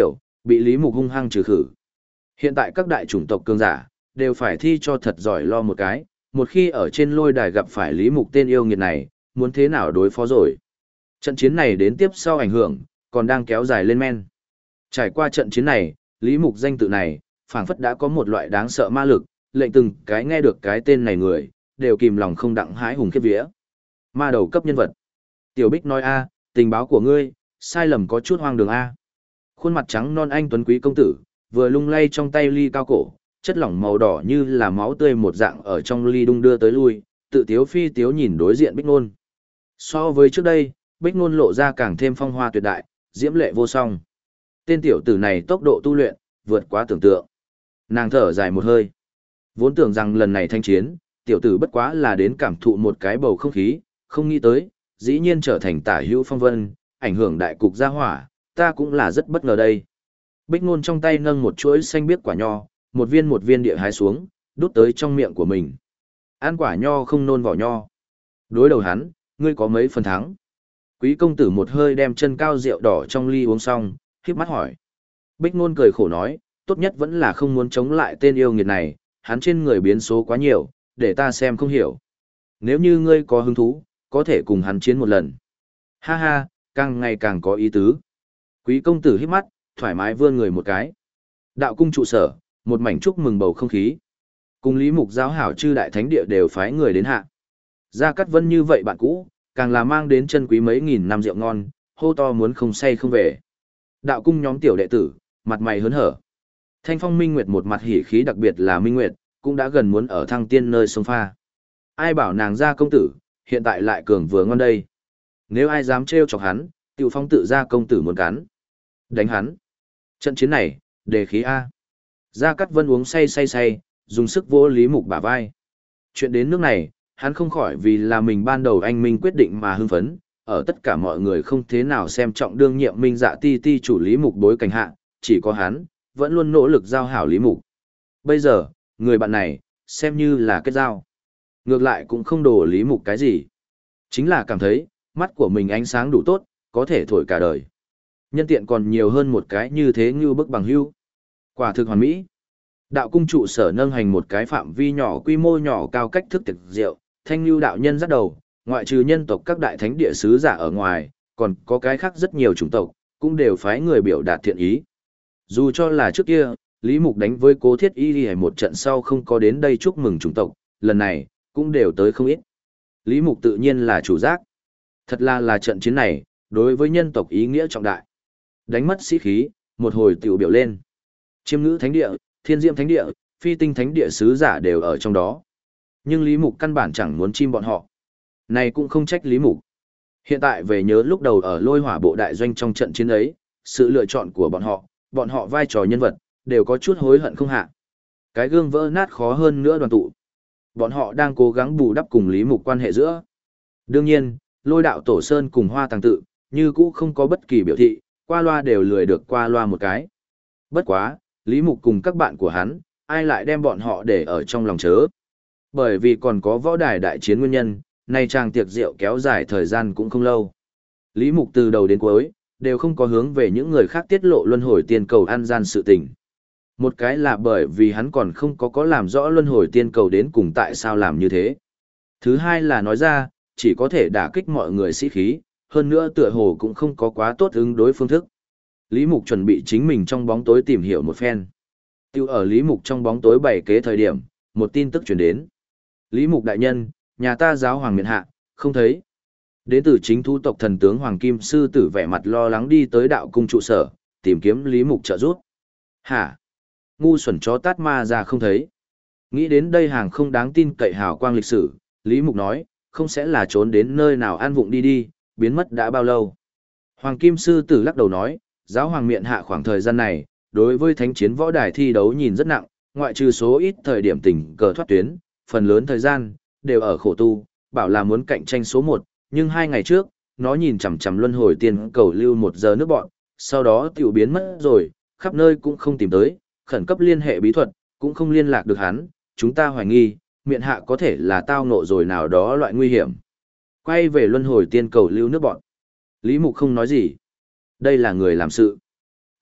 bị Lý Mục hung hăng trừ khử. Hiện tại các đại chủng tộc cường giả, đều phải thi cho thật giỏi lo một cái, một khi ở trên lôi đài gặp phải Lý Mục tên yêu nghiệt này, muốn thế nào đối phó rồi. Trận chiến này đến tiếp sau ảnh hưởng, còn đang kéo dài lên men. Trải qua trận chiến này, Lý Mục danh tự này, phảng phất đã có một loại đáng sợ ma lực, lệnh từng cái nghe được cái tên này người, đều kìm lòng không đặng hái hùng khiếp vía. Ma đầu cấp nhân vật. Tiểu Bích nói a, tình báo của ngươi, sai lầm có chút hoang đường a. Khuôn mặt trắng non anh tuấn quý công tử, vừa lung lay trong tay ly cao cổ, chất lỏng màu đỏ như là máu tươi một dạng ở trong ly đung đưa tới lui, tự tiếu phi tiếu nhìn đối diện Bích Nôn. So với trước đây, Bích Nôn lộ ra càng thêm phong hoa tuyệt đại, diễm lệ vô song. Tên tiểu tử này tốc độ tu luyện, vượt quá tưởng tượng. Nàng thở dài một hơi. Vốn tưởng rằng lần này thanh chiến, tiểu tử bất quá là đến cảm thụ một cái bầu không khí, không nghĩ tới, dĩ nhiên trở thành tả hữu phong vân, ảnh hưởng đại cục gia hỏa, ta cũng là rất bất ngờ đây. Bích Nôn trong tay nâng một chuỗi xanh biếc quả nho, một viên địa hái xuống, đút tới trong miệng của mình. Ăn quả nho không nôn vỏ nho. Đối đầu hắn, ngươi có mấy phần thắng? Quý công tử một hơi đem chân cao rượu đỏ trong ly uống xong, khép mắt hỏi. Bích Nôn cười khổ nói, tốt nhất vẫn là không muốn chống lại tên yêu nghiệt này, hắn trên người biến số quá nhiều, để ta xem không hiểu. Nếu như ngươi có hứng thú, có thể cùng hắn chiến một lần. Ha ha, càng ngày càng có ý tứ. Quý công tử hít mắt, thoải mái vươn người một cái. Đạo cung trụ sở, một mảnh chúc mừng bầu không khí. Cùng Lý Mục giáo hảo chư đại thánh địa đều phái người đến hạ. Gia Cát Vân như vậy bạn cũ, càng là mang đến chân quý mấy nghìn năm rượu ngon, hô to muốn không say không về. Đạo cung nhóm tiểu đệ tử, mặt mày hớn hở. Thanh Phong Minh Nguyệt một mặt hỉ khí, đặc biệt là Minh Nguyệt, cũng đã gần muốn ở Thăng Tiên nơi sông pha. Ai bảo nàng ra công tử, hiện tại lại cường vừa ngon đây. Nếu ai dám trêu chọc hắn, tiểu phong tự ra công tử muốn cắn. Đánh hắn. Trận chiến này, đề khí A. Gia Cát Vân uống say, dùng sức vỗ Lý Mục bả vai. Chuyện đến nước này, hắn không khỏi vì là mình ban đầu anh Minh quyết định mà hưng phấn, ở tất cả mọi người không thế nào xem trọng đương nhiệm Minh Dạ ti ti chủ Lý Mục bối cảnh hạ, chỉ có hắn, vẫn luôn nỗ lực giao hảo Lý Mục. Bây giờ, người bạn này, xem như là kết giao. Ngược lại cũng không đổ Lý Mục cái gì. Chính là cảm thấy, mắt của mình ánh sáng đủ tốt, có thể thổi cả đời. Nhân tiện còn nhiều hơn một cái như thế như bức bằng hưu. Quả thực hoàn mỹ. Đạo cung trụ sở nâng hành một cái phạm vi nhỏ quy mô nhỏ cao cách thức tiệc rượu, thanh lưu đạo nhân dắt đầu, ngoại trừ nhân tộc các đại thánh địa sứ giả ở ngoài, còn có cái khác rất nhiều chủng tộc, cũng đều phái người biểu đạt thiện ý. Dù cho là trước kia, Lý Mục đánh với Cố Thiết Y một trận sau không có đến đây chúc mừng chủng tộc, lần này, cũng đều tới không ít. Lý Mục tự nhiên là chủ giác. Thật là trận chiến này, đối với nhân tộc ý nghĩa trọng đại. Đánh mất sĩ khí, một hồi tiểu biểu lên. Chiêm ngữ thánh địa, thiên diệm thánh địa, phi tinh thánh địa sứ giả đều ở trong đó. Nhưng Lý Mục căn bản chẳng muốn chim bọn họ. Này cũng không trách Lý Mục. Hiện tại về nhớ lúc đầu ở lôi hỏa bộ đại doanh trong trận chiến ấy, sự lựa chọn của bọn họ vai trò nhân vật, đều có chút hối hận không hạ. Cái gương vỡ nát khó hơn nữa đoàn tụ. Bọn họ đang cố gắng bù đắp cùng Lý Mục quan hệ giữa. Đương nhiên, lôi đạo tổ sơn cùng hoa tàng tự, như cũ không có bất kỳ biểu thị, qua loa đều lười được qua loa một cái. Bất quá, Lý Mục cùng các bạn của hắn, ai lại đem bọn họ để ở trong lòng chớ. Bởi vì còn có võ đài đại chiến nguyên nhân, nay chàng tiệc rượu kéo dài thời gian cũng không lâu. Lý Mục từ đầu đến cuối, đều không có hướng về những người khác tiết lộ luân hồi tiên cầu ăn gian sự tình. Một cái là bởi vì hắn còn không có làm rõ luân hồi tiên cầu đến cùng tại sao làm như thế. Thứ hai là nói ra, chỉ có thể đả kích mọi người sĩ khí, hơn nữa tựa hồ cũng không có quá tốt ứng đối phương thức. Lý Mục chuẩn bị chính mình trong bóng tối tìm hiểu một phen. Tiêu ở Lý Mục trong bóng tối bày kế thời điểm, một tin tức truyền đến. Lý Mục đại nhân, nhà ta giáo hoàng miện hạ, không thấy. Đến từ chính thu tộc thần tướng Hoàng Kim Sư Tử vẻ mặt lo lắng đi tới đạo cung trụ sở, tìm kiếm Lý Mục trợ giúp. Hả? Ngu xuẩn chó tát ma ra không thấy. Nghĩ đến đây hàng không đáng tin cậy hào quang lịch sử, Lý Mục nói, không sẽ là trốn đến nơi nào an vụng đi, biến mất đã bao lâu. Hoàng Kim Sư Tử lắc đầu nói, giáo hoàng miện hạ khoảng thời gian này, đối với thánh chiến võ đài thi đấu nhìn rất nặng, ngoại trừ số ít thời điểm tình cờ thoát tuyến, phần lớn thời gian, đều ở khổ tu, bảo là muốn cạnh tranh số 1, nhưng 2 ngày trước, nó nhìn chằm chằm luân hồi tiên cầu lưu 1 giờ nước bọn, sau đó tiểu biến mất rồi, khắp nơi cũng không tìm tới, khẩn cấp liên hệ bí thuật, cũng không liên lạc được hắn, chúng ta hoài nghi, miện hạ có thể là tao ngộ rồi nào đó loại nguy hiểm. Quay về luân hồi tiên cầu lưu nước bọn. Lý Mục không nói gì. Đây là người làm sự.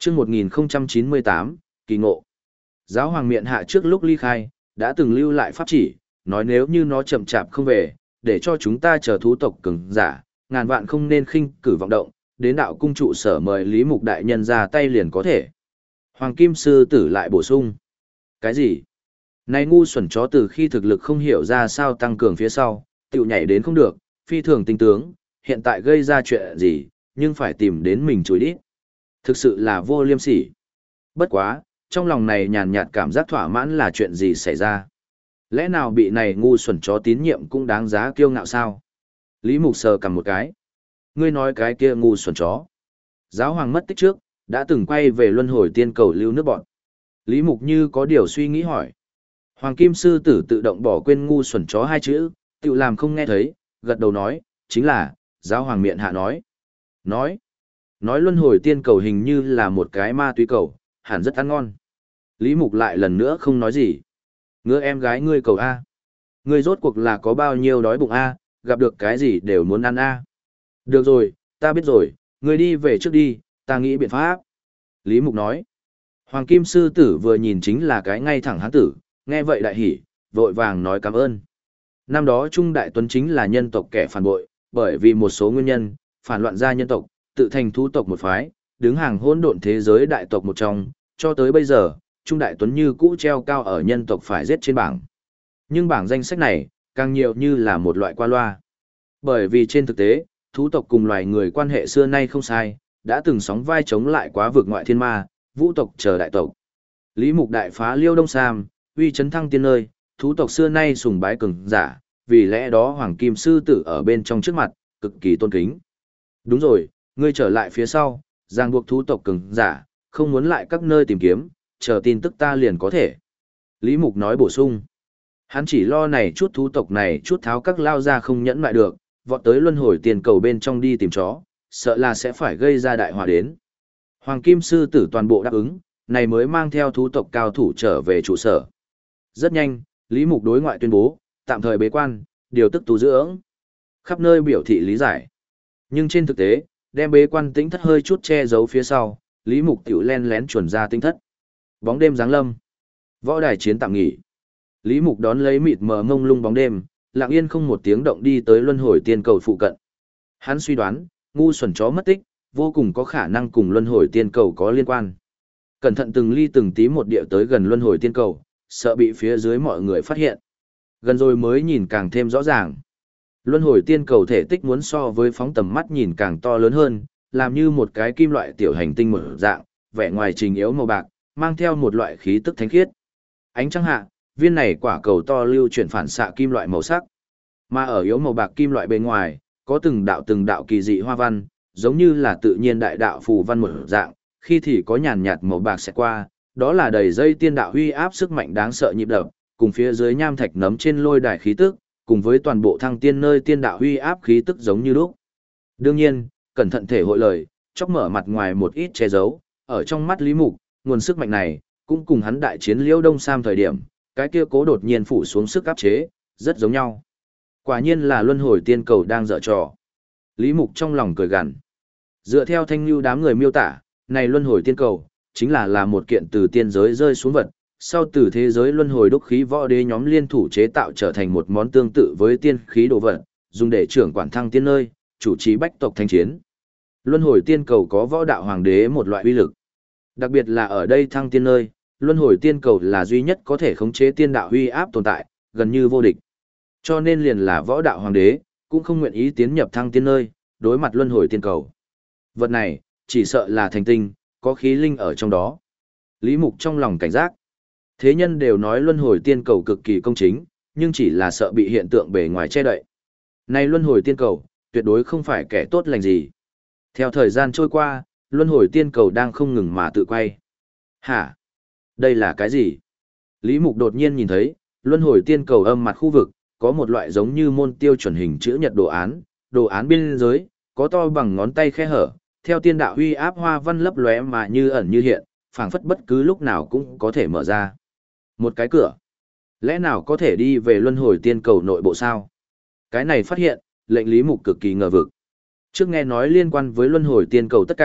Chương 1098, kỳ ngộ. Giáo hoàng miện hạ trước lúc ly khai, đã từng lưu lại pháp chỉ, nói nếu như nó chậm chạp không về, để cho chúng ta chờ thú tộc cường giả, ngàn vạn không nên khinh cử vọng động, đến đạo cung trụ sở mời Lý Mục đại nhân ra tay liền có thể. Hoàng Kim Sư Tử lại bổ sung. Cái gì? Này ngu xuẩn chó từ khi thực lực không hiểu ra sao tăng cường phía sau, tiểu nhảy đến không được, phi thường tinh tướng, hiện tại gây ra chuyện gì, nhưng phải tìm đến mình chối đít. Thực sự là vô liêm sỉ. Bất quá, trong lòng này nhàn nhạt cảm giác thỏa mãn là chuyện gì xảy ra. Lẽ nào bị này ngu xuẩn chó tín nhiệm cũng đáng giá kiêu ngạo sao? Lý Mục sờ cầm một cái. Ngươi nói cái kia ngu xuẩn chó. Giáo hoàng mất tích trước, đã từng quay về luân hồi tiên cầu lưu nước bọn. Lý Mục như có điều suy nghĩ hỏi. Hoàng Kim Sư Tử tự động bỏ quên ngu xuẩn chó hai chữ, tự làm không nghe thấy, gật đầu nói, chính là, giáo hoàng miệng hạ nói. Nói luân hồi tiên cầu hình như là một cái ma túy cầu, hẳn rất ăn ngon. Lý Mục lại lần nữa không nói gì. Ngứa em gái ngươi cầu A. Ngươi rốt cuộc là có bao nhiêu đói bụng A, gặp được cái gì đều muốn ăn A. Được rồi, ta biết rồi, ngươi đi về trước đi, ta nghĩ biện pháp. Lý Mục nói. Hoàng Kim Sư Tử vừa nhìn chính là cái ngay thẳng hán tử, nghe vậy đại hỉ, vội vàng nói cảm ơn. Năm đó Trung Đại Tuấn chính là nhân tộc kẻ phản bội, bởi vì một số nguyên nhân, phản loạn ra nhân tộc, tự thành thú tộc một phái, đứng hàng hỗn độn thế giới đại tộc một trong, cho tới bây giờ, Trung Đại Tuấn như cũ treo cao ở nhân tộc phải giết trên bảng. Nhưng bảng danh sách này, càng nhiều như là một loại qua loa. Bởi vì trên thực tế, thú tộc cùng loài người quan hệ xưa nay không sai, đã từng sóng vai chống lại quá vực ngoại thiên ma, vũ tộc chờ đại tộc. Lý Mục đại phá Liêu Đông Sam, uy chấn thăng tiên nơi, thú tộc xưa nay sùng bái cường giả, vì lẽ đó Hoàng Kim Sư Tử ở bên trong trước mặt, cực kỳ tôn kính. Đúng rồi, ngươi trở lại phía sau, ràng buộc thú tộc cường giả, không muốn lại các nơi tìm kiếm, chờ tin tức ta liền có thể. Lý Mục nói bổ sung. Hắn chỉ lo này chút thú tộc này chút tháo các lao ra không nhẫn lại được, vọt tới luân hồi tiền cầu bên trong đi tìm chó, sợ là sẽ phải gây ra đại họa đến. Hoàng Kim Sư Tử toàn bộ đáp ứng, này mới mang theo thú tộc cao thủ trở về trụ sở. Rất nhanh, Lý Mục đối ngoại tuyên bố, tạm thời bế quan, điều tức tu dưỡng. Khắp nơi biểu thị lý giải. Nhưng trên thực tế, đem bế quan tĩnh thất hơi chút che giấu phía sau, Lý Mục tiểu len lén chuẩn ra tinh thất. Bóng đêm giáng lâm. Võ đài chiến tạm nghỉ. Lý Mục đón lấy mịt mờ ngông lung bóng đêm, lặng yên không một tiếng động đi tới luân hồi tiên cầu phụ cận. Hắn suy đoán, ngu xuẩn chó mất tích, vô cùng có khả năng cùng luân hồi tiên cầu có liên quan. Cẩn thận từng ly từng tí một địa tới gần luân hồi tiên cầu, sợ bị phía dưới mọi người phát hiện. Gần rồi mới nhìn càng thêm rõ ràng. Luân hồi tiên cầu thể tích muốn so với phóng tầm mắt nhìn càng to lớn hơn, làm như một cái kim loại tiểu hành tinh một dạng, vẻ ngoài trình yếu màu bạc, mang theo một loại khí tức thánh khiết. Ánh trăng hạ, viên này quả cầu to lưu chuyển phản xạ kim loại màu sắc. Mà ở yếu màu bạc kim loại bên ngoài, có từng đạo kỳ dị hoa văn, giống như là tự nhiên đại đạo phù văn một dạng, khi thì có nhàn nhạt màu bạc sẽ qua, đó là đầy dây tiên đạo huy áp sức mạnh đáng sợ nhịp đập, cùng phía dưới nham thạch nấm trên lôi đài khí tức, cùng với toàn bộ thăng tiên nơi tiên đạo huy áp khí tức giống như lúc. Đương nhiên, cẩn thận thể hội lời, chóc mở mặt ngoài một ít che giấu, ở trong mắt Lý Mục, nguồn sức mạnh này, cũng cùng hắn đại chiến Liễu Đông Sam thời điểm, cái kia cố đột nhiên phủ xuống sức áp chế, rất giống nhau. Quả nhiên là luân hồi tiên cầu đang dở trò. Lý Mục trong lòng cười gằn. Dựa theo thanh lưu đám người miêu tả, này luân hồi tiên cầu, chính là một kiện từ tiên giới rơi xuống vật, sau từ thế giới luân hồi đúc khí võ đế nhóm liên thủ chế tạo trở thành một món tương tự với tiên khí đồ vật, dùng để trưởng quản thăng tiên nơi, chủ trì bách tộc thanh chiến. Luân hồi tiên cầu có võ đạo hoàng đế một loại uy lực. Đặc biệt là ở đây thăng tiên nơi, luân hồi tiên cầu là duy nhất có thể khống chế tiên đạo uy áp tồn tại, gần như vô địch. Cho nên liền là võ đạo hoàng đế, cũng không nguyện ý tiến nhập thăng tiên nơi, đối mặt luân hồi tiên cầu. Vật này, chỉ sợ là thành tinh, có khí linh ở trong đó. Lý Mục trong lòng cảnh giác. Thế nhân đều nói luân hồi tiên cầu cực kỳ công chính, nhưng chỉ là sợ bị hiện tượng bề ngoài che đậy. Này luân hồi tiên cầu, tuyệt đối không phải kẻ tốt lành gì. Theo thời gian trôi qua, luân hồi tiên cầu đang không ngừng mà tự quay. Hả? Đây là cái gì? Lý Mục đột nhiên nhìn thấy, luân hồi tiên cầu âm mặt khu vực, có một loại giống như môn tiêu chuẩn hình chữ nhật đồ án biên giới, có to bằng ngón tay khe hở, theo tiên đạo huy áp hoa văn lấp lóe mà như ẩn như hiện, phảng phất bất cứ lúc nào cũng có thể mở ra. Một cái cửa. Lẽ nào có thể đi về luân hồi tiên cầu nội bộ sao? Cái này phát hiện, lệnh Lý Mục cực kỳ ngờ vực. Trước nghe nói liên quan với luân hồi tiên cầu tất cả,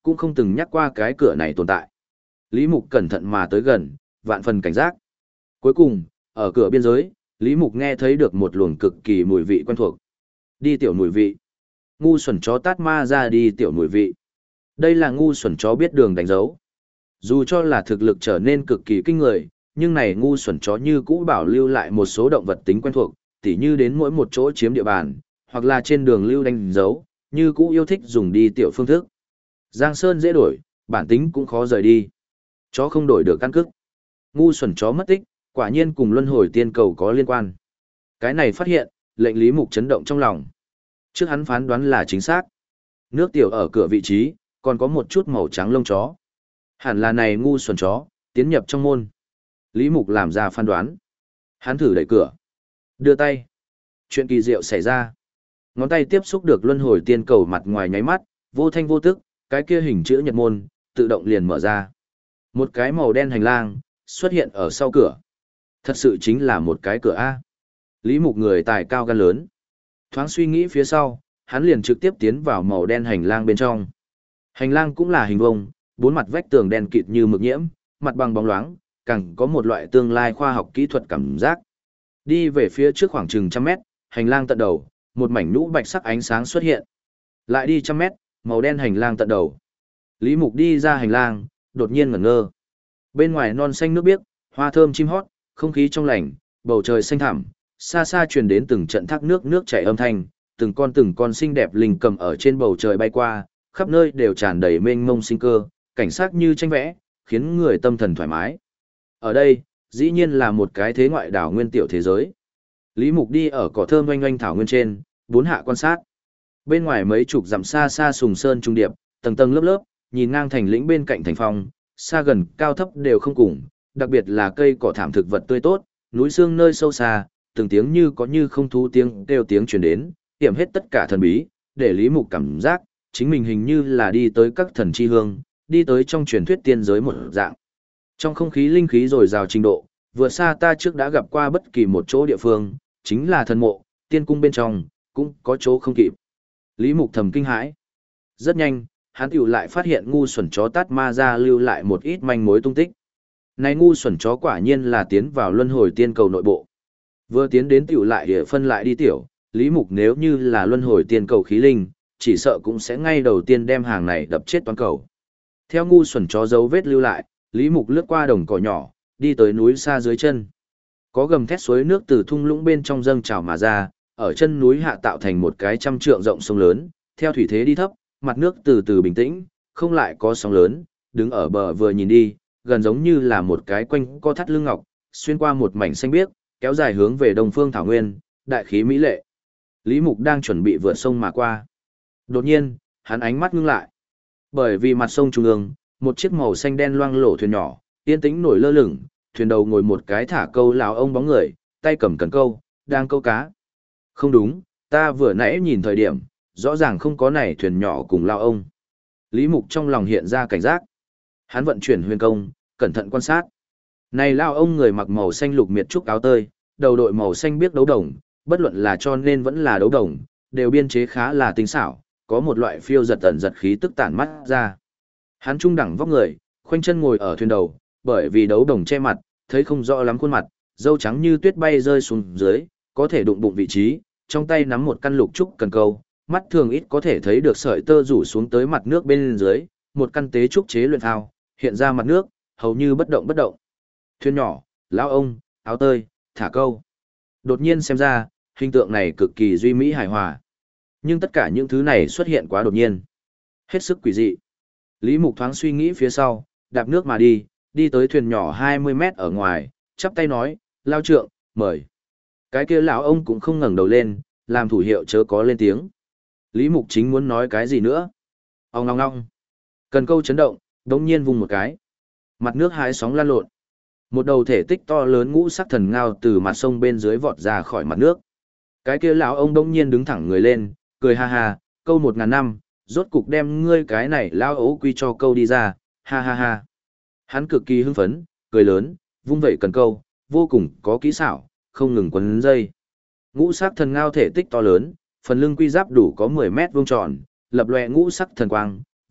cũng không từng nhắc qua cái cửa này tồn tại. Lý Mục cẩn thận mà tới gần, vạn phần cảnh giác. Cuối cùng, ở cửa biên giới, Lý Mục nghe thấy được một luồng cực kỳ mùi vị quen thuộc. Đi tiểu mùi vị. Ngu xuẩn chó tát ma ra đi tiểu mùi vị. Đây là ngu xuẩn chó biết đường đánh dấu. Dù cho là thực lực trở nên cực kỳ kinh người, nhưng này ngu xuẩn chó như cũ bảo lưu lại một số động vật tính quen thuộc, tỉ như đến mỗi một chỗ chiếm địa bàn, hoặc là trên đường lưu đánh dấu, như cũ yêu thích dùng đi tiểu phương thức. Giang Sơn dễ đổi, bản tính cũng khó rời đi. Chó không đổi được căn cức. Ngu xuẩn chó mất tích, quả nhiên cùng luân hồi tiên cầu có liên quan. Cái này phát hiện, lệnh Lý Mục chấn động trong lòng. Trước hắn phán đoán là chính xác. Nước tiểu ở cửa vị trí, còn có một chút màu trắng lông chó. Hẳn là này ngu xuẩn chó, tiến nhập trong môn. Lý Mục làm ra phán đoán. Hắn thử đẩy cửa. Đưa tay. Chuyện kỳ diệu xảy ra. Ngón tay tiếp xúc được luân hồi tiên cầu mặt ngoài nháy mắt, vô thanh vô tức, cái kia hình chữ nhật môn, tự động liền mở ra. Một cái màu đen hành lang, xuất hiện ở sau cửa. Thật sự chính là một cái cửa A. Lý Mục người tài cao gan lớn. Thoáng suy nghĩ phía sau, hắn liền trực tiếp tiến vào màu đen hành lang bên trong. Hành lang cũng là hình vuông, bốn mặt vách tường đen kịt như mực nhiễm, mặt bằng bóng loáng, càng có một loại tương lai khoa học kỹ thuật cảm giác. Đi về phía trước khoảng chừng 100 mét, hành lang tận đầu, một mảnh nhũ bạch sắc ánh sáng xuất hiện. Lại đi 100 mét, màu đen hành lang tận đầu. Lý Mục đi ra hành lang, đột nhiên ngẩn ngơ. Bên ngoài non xanh nước biếc, hoa thơm chim hót, không khí trong lành, bầu trời xanh thẳm, xa xa truyền đến từng trận thác nước chảy âm thanh, từng con xinh đẹp linh cầm ở trên bầu trời bay qua, khắp nơi đều tràn đầy mênh mông sinh cơ, cảnh sắc như tranh vẽ, khiến người tâm thần thoải mái. Ở đây, dĩ nhiên là một cái thế ngoại đảo nguyên tiểu thế giới. Lý Mục đi ở cỏ thơm oanh oanh thảo nguyên trên, bốn hạ quan sát. Bên ngoài mấy chục dặm xa xa sùng sơn trung điệp, tầng tầng lớp lớp, nhìn ngang thành lĩnh bên cạnh thành phong, xa gần cao thấp đều không cùng, đặc biệt là cây cỏ thảm thực vật tươi tốt, núi sương nơi sâu xa, từng tiếng như có như không thú tiếng kêu tiếng truyền đến, tiệm hết tất cả thần bí, để Lý Mục cảm giác, chính mình hình như là đi tới các thần chi hương, đi tới trong truyền thuyết tiên giới một dạng. Trong không khí linh khí dồi dào trình độ, vừa xa ta trước đã gặp qua bất kỳ một chỗ địa phương, chính là thần mộ, tiên cung bên trong, cũng có chỗ không kịp. Lý Mục thầm kinh hãi. Rất nhanh, hắn tiểu lại phát hiện ngu xuẩn chó tát ma ra lưu lại một ít manh mối tung tích. Này ngu xuẩn chó quả nhiên là tiến vào luân hồi tiên cầu nội bộ. Vừa tiến đến tiểu lại địa phân lại đi tiểu, Lý Mục nếu như là luân hồi tiên cầu khí linh, chỉ sợ cũng sẽ ngay đầu tiên đem hàng này đập chết toàn cầu. Theo ngu xuẩn chó dấu vết lưu lại, Lý Mục lướt qua đồng cỏ nhỏ, đi tới núi xa dưới chân. Có gầm thét suối nước từ thung lũng bên trong dâng trào mà ra, ở chân núi hạ tạo thành một cái 100 trượng rộng sông lớn, theo thủy thế đi thấp, mặt nước từ từ bình tĩnh, không lại có sóng lớn, đứng ở bờ vừa nhìn đi, gần giống như là một cái quanh co thắt lưng ngọc, xuyên qua một mảnh xanh biếc, kéo dài hướng về đông phương thảo nguyên, đại khí mỹ lệ. Lý Mục đang chuẩn bị vượt sông mà qua. Đột nhiên, hắn ánh mắt ngưng lại. Bởi vì mặt sông trung ương, một chiếc màu xanh đen loang lổ thuyền nhỏ, yên tĩnh nổi lơ lửng, thuyền đầu ngồi một cái thả câu lão ông bóng người, tay cầm cần câu, đang câu cá. Không đúng, ta vừa nãy nhìn thời điểm, rõ ràng không có này thuyền nhỏ cùng lão ông. Lý Mục trong lòng hiện ra cảnh giác. Hắn vận chuyển huyền công, cẩn thận quan sát. Này lão ông người mặc màu xanh lục miệt trúc áo tơi, đầu đội màu xanh biếc đấu đồng, bất luận là cho nên vẫn là đấu đồng, đều biên chế khá là tinh xảo, có một loại phiêu giật tẩn giật khí tức tản mắt ra. Hắn trung đẳng vóc người, khoanh chân ngồi ở thuyền đầu, bởi vì đấu đồng che mặt, thấy không rõ lắm khuôn mặt, râu trắng như tuyết bay rơi xuống dưới, có thể đụng bụng vị trí, trong tay nắm một căn lục trúc cần câu, mắt thường ít có thể thấy được sợi tơ rủ xuống tới mặt nước bên dưới, một căn tế trúc chế luyện thao, hiện ra mặt nước, hầu như bất động bất động. Thuyền nhỏ, lão ông, áo tơi, thả câu. Đột nhiên xem ra, hình tượng này cực kỳ duy mỹ hài hòa. Nhưng tất cả những thứ này xuất hiện quá đột nhiên. Hết sức quỷ dị. Lý Mục thoáng suy nghĩ phía sau, đạp nước mà đi, đi tới thuyền nhỏ 20 mét ở ngoài, chắp tay nói, lao trượng, mời. Cái kia lão ông cũng không ngẩng đầu lên, làm thủ hiệu chớ có lên tiếng. Lý Mục chính muốn nói cái gì nữa. Ông ngong ngong. Cần câu chấn động, đống nhiên vùng một cái. Mặt nước hái sóng lan lộn. Một đầu thể tích to lớn ngũ sắc thần ngao từ mặt sông bên dưới vọt ra khỏi mặt nước. Cái kia lão ông đống nhiên đứng thẳng người lên, cười ha ha, câu 1000 năm, rốt cục đem ngươi cái này lao ấu quy cho câu đi ra, ha ha ha. Hắn cực kỳ hưng phấn, cười lớn, vung vẩy cần câu, vô cùng có kỹ xảo, không ngừng quấn dây. Ngũ sắc thần ngao thể tích to lớn, phần lưng quy giáp đủ có 10 mét vuông tròn, lập lòe ngũ sắc thần quang,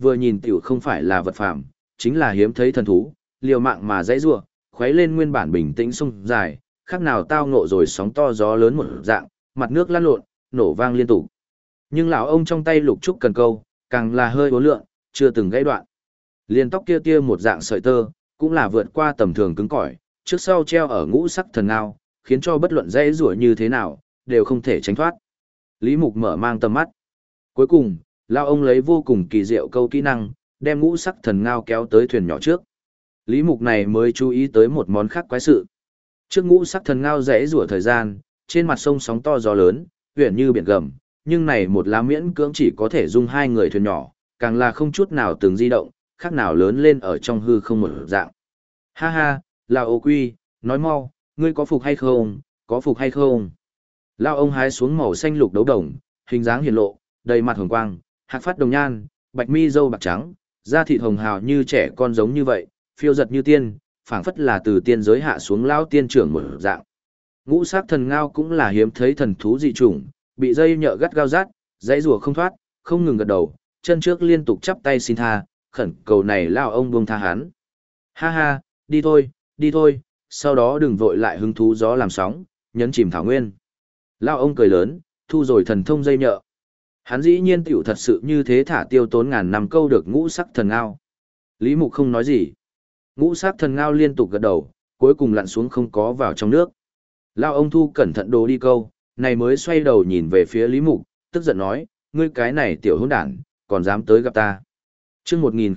vừa nhìn tiểu không phải là vật phàm, chính là hiếm thấy thần thú, liều mạng mà dãy rủa, khuấy lên nguyên bản bình tĩnh sông dài, khác nào tao ngộ rồi sóng to gió lớn một dạng, mặt nước lăn lộn, nổ vang liên tục. Nhưng lão ông trong tay lục trúc cần câu, càng là hơi uốn lượn, chưa từng gãy đoạn. Liên tóc kia tia một dạng sợi tơ, cũng là vượt qua tầm thường cứng cỏi, trước sau treo ở ngũ sắc thần ngao, khiến cho bất luận dãy rủa như thế nào, đều không thể tránh thoát. Lý Mục mở mang tầm mắt. Cuối cùng, lão ông lấy vô cùng kỳ diệu câu kỹ năng, đem ngũ sắc thần ngao kéo tới thuyền nhỏ trước. Lý Mục này mới chú ý tới một món khác quái sự. Trước ngũ sắc thần ngao rẽ rủa thời gian, trên mặt sông sóng to gió lớn, huyền như biển gầm, nhưng này một lá miễn cưỡng chỉ có thể dung hai người thuyền nhỏ, càng là không chút nào từng di động, khác nào lớn lên ở trong hư không một dạng. Ha ha, Lão ô quy, nói mau, ngươi có phục hay không, có phục hay không? Lão ông hái xuống màu xanh lục đấu đồng, hình dáng hiển lộ, đầy mặt hồng quang, hạc phát đồng nhan, bạch mi râu bạc trắng, da thịt hồng hào như trẻ con giống như vậy, phiêu giật như tiên, phảng phất là từ tiên giới hạ xuống lão tiên trưởng một dạng. Ngũ sắc thần ngao cũng là hiếm thấy thần thú dị chủng, bị dây nhợ gắt gao rát, dãy rùa không thoát, không ngừng gật đầu, chân trước liên tục chắp tay xin tha, khẩn cầu này lão ông buông tha hắn. Ha ha, đi thôi, sau đó đừng vội lại hứng thú gió làm sóng, nhấn chìm thảo nguyên. Lão ông cười lớn, thu rồi thần thông dây nhợ. Hắn dĩ nhiên tiểu thật sự như thế thả tiêu tốn ngàn năm câu được ngũ sắc thần ngao. Lý Mục không nói gì. Ngũ sắc thần ngao liên tục gật đầu, cuối cùng lặn xuống không có vào trong nước. Lão ông thu cẩn thận đồ đi câu, này mới xoay đầu nhìn về phía Lý Mục, tức giận nói, ngươi cái này tiểu hỗn đản, còn dám tới gặp ta. Chương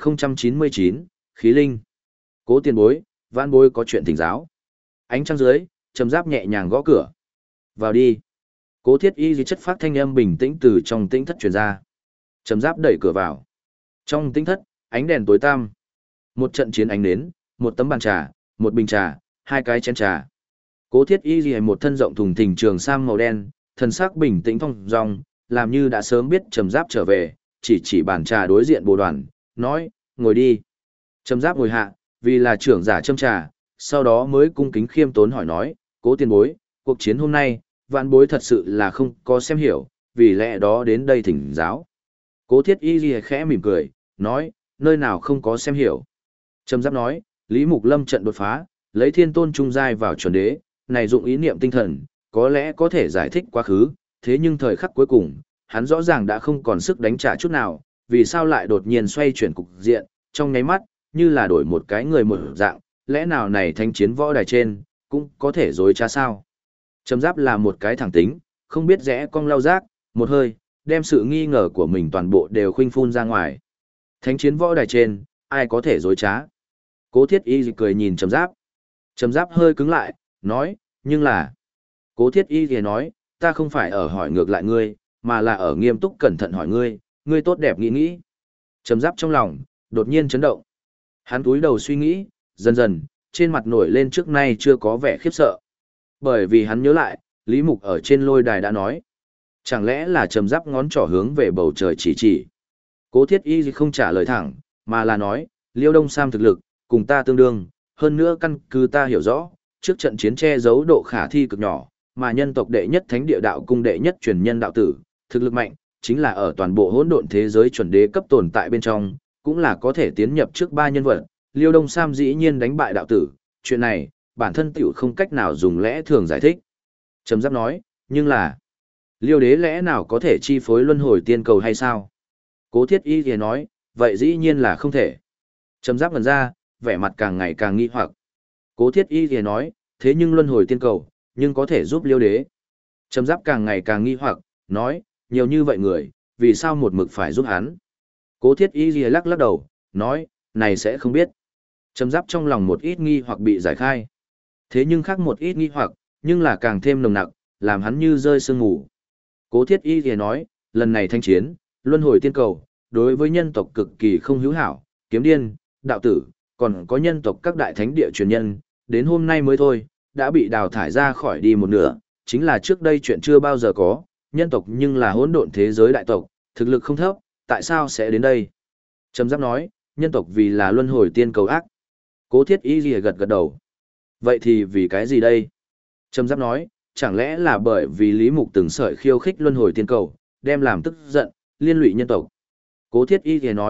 1099, Khí Linh. Cố tiền bối, vãn bối có chuyện thỉnh giáo. Ánh trăng dưới, Trầm Giáp nhẹ nhàng gõ cửa. Vào đi. Cố Thiết Y dưới chất phát thanh âm bình tĩnh từ trong tĩnh thất truyền ra. Trầm Giáp đẩy cửa vào. Trong tĩnh thất, ánh đèn tối tăm. Một trận chiến ánh nến, một tấm bàn trà, một bình trà, hai cái chén trà. Cố Thiết Y liề một thân rộng thùng thình trường sam màu đen, thần sắc bình tĩnh thong dong, làm như đã sớm biết Trầm Giáp trở về, chỉ bàn trà đối diện Bồ Đoàn, nói, ngồi đi. Trầm Giáp ngồi hạ, vì là trưởng giả châm trà, sau đó mới cung kính khiêm tốn hỏi nói, Cố tiền bối, cuộc chiến hôm nay, vạn bối thật sự là không có xem hiểu, vì lẽ đó đến đây thỉnh giáo. Cố Thiết Y liề khẽ mỉm cười, nói, nơi nào không có xem hiểu. Trầm Giáp nói, Lý Mục Lâm trận đột phá, lấy thiên tôn trung giai vào chuẩn đế, này dụng ý niệm tinh thần, có lẽ có thể giải thích quá khứ, thế nhưng thời khắc cuối cùng, hắn rõ ràng đã không còn sức đánh trả chút nào, vì sao lại đột nhiên xoay chuyển cục diện, trong nháy mắt, như là đổi một cái người một dạng, lẽ nào này thanh chiến võ đài trên, cũng có thể dối trá sao. Trầm Giáp là một cái thẳng tính, không biết rẽ cong lau rác, một hơi, đem sự nghi ngờ của mình toàn bộ đều khuynh phun ra ngoài. Thánh chiến võ đài trên, ai có thể dối trá? Cố Thiết Y cười nhìn Trầm Giáp. Trầm Giáp hơi cứng lại, nói, nhưng là... Cố Thiết Y thì nói, ta không phải ở hỏi ngược lại ngươi, mà là ở nghiêm túc cẩn thận hỏi ngươi, ngươi tốt đẹp nghĩ nghĩ. Trầm Giáp trong lòng, đột nhiên chấn động. Hắn túi đầu suy nghĩ, dần dần, trên mặt nổi lên trước nay chưa có vẻ khiếp sợ. Bởi vì hắn nhớ lại, Lý Mục ở trên lôi đài đã nói. Chẳng lẽ là Trầm Giáp ngón trỏ hướng về bầu trời chỉ. Cố Thiết Y không trả lời thẳng, mà là nói, Liêu Đông Sam thực lực, cùng ta tương đương, hơn nữa căn cứ ta hiểu rõ, trước trận chiến che giấu độ khả thi cực nhỏ, mà nhân tộc đệ nhất thánh địa đạo cung đệ nhất truyền nhân đạo tử, thực lực mạnh, chính là ở toàn bộ hỗn độn thế giới chuẩn đế cấp tồn tại bên trong, cũng là có thể tiến nhập trước ba nhân vật. Liêu Đông Sam dĩ nhiên đánh bại đạo tử, chuyện này, bản thân tiểu không cách nào dùng lẽ thường giải thích. Trầm Giáp nói, nhưng là, Liêu đế lẽ nào có thể chi phối luân hồi tiên cầu hay sao? Cố Thiết Y thì nói, vậy dĩ nhiên là không thể. Trầm Giáp ngần ra, vẻ mặt càng ngày càng nghi hoặc. Cố Thiết Y thì nói, thế nhưng luân hồi tiên cầu, nhưng có thể giúp Liêu đế. Trầm Giáp càng ngày càng nghi hoặc, nói, nhiều như vậy người, vì sao một mực phải giúp hắn? Cố Thiết Y thì lắc lắc đầu, nói, này sẽ không biết. Trầm Giáp trong lòng một ít nghi hoặc bị giải khai. Thế nhưng khác một ít nghi hoặc, nhưng là càng thêm nồng nặc, làm hắn như rơi sương ngủ. Cố Thiết Y thì nói, lần này thanh chiến, luân hồi tiên cầu, đối với nhân tộc cực kỳ không hữu hảo, kiếm điên, đạo tử, còn có nhân tộc các đại thánh địa truyền nhân, đến hôm nay mới thôi, đã bị đào thải ra khỏi đi một nửa, chính là trước đây chuyện chưa bao giờ có, nhân tộc nhưng là hỗn độn thế giới đại tộc, thực lực không thấp, tại sao sẽ đến đây? Trầm Giáp nói, nhân tộc vì là luân hồi tiên cầu ác. Cố Thiết Y lìa gật gật đầu. Vậy thì vì cái gì đây? Trầm Giáp nói, chẳng lẽ là bởi vì Lý Mục từng sợi khiêu khích luân hồi tiên cầu, đem làm tức giận, liên lụy nhân tộc. Cố Thiết Y lìa nói,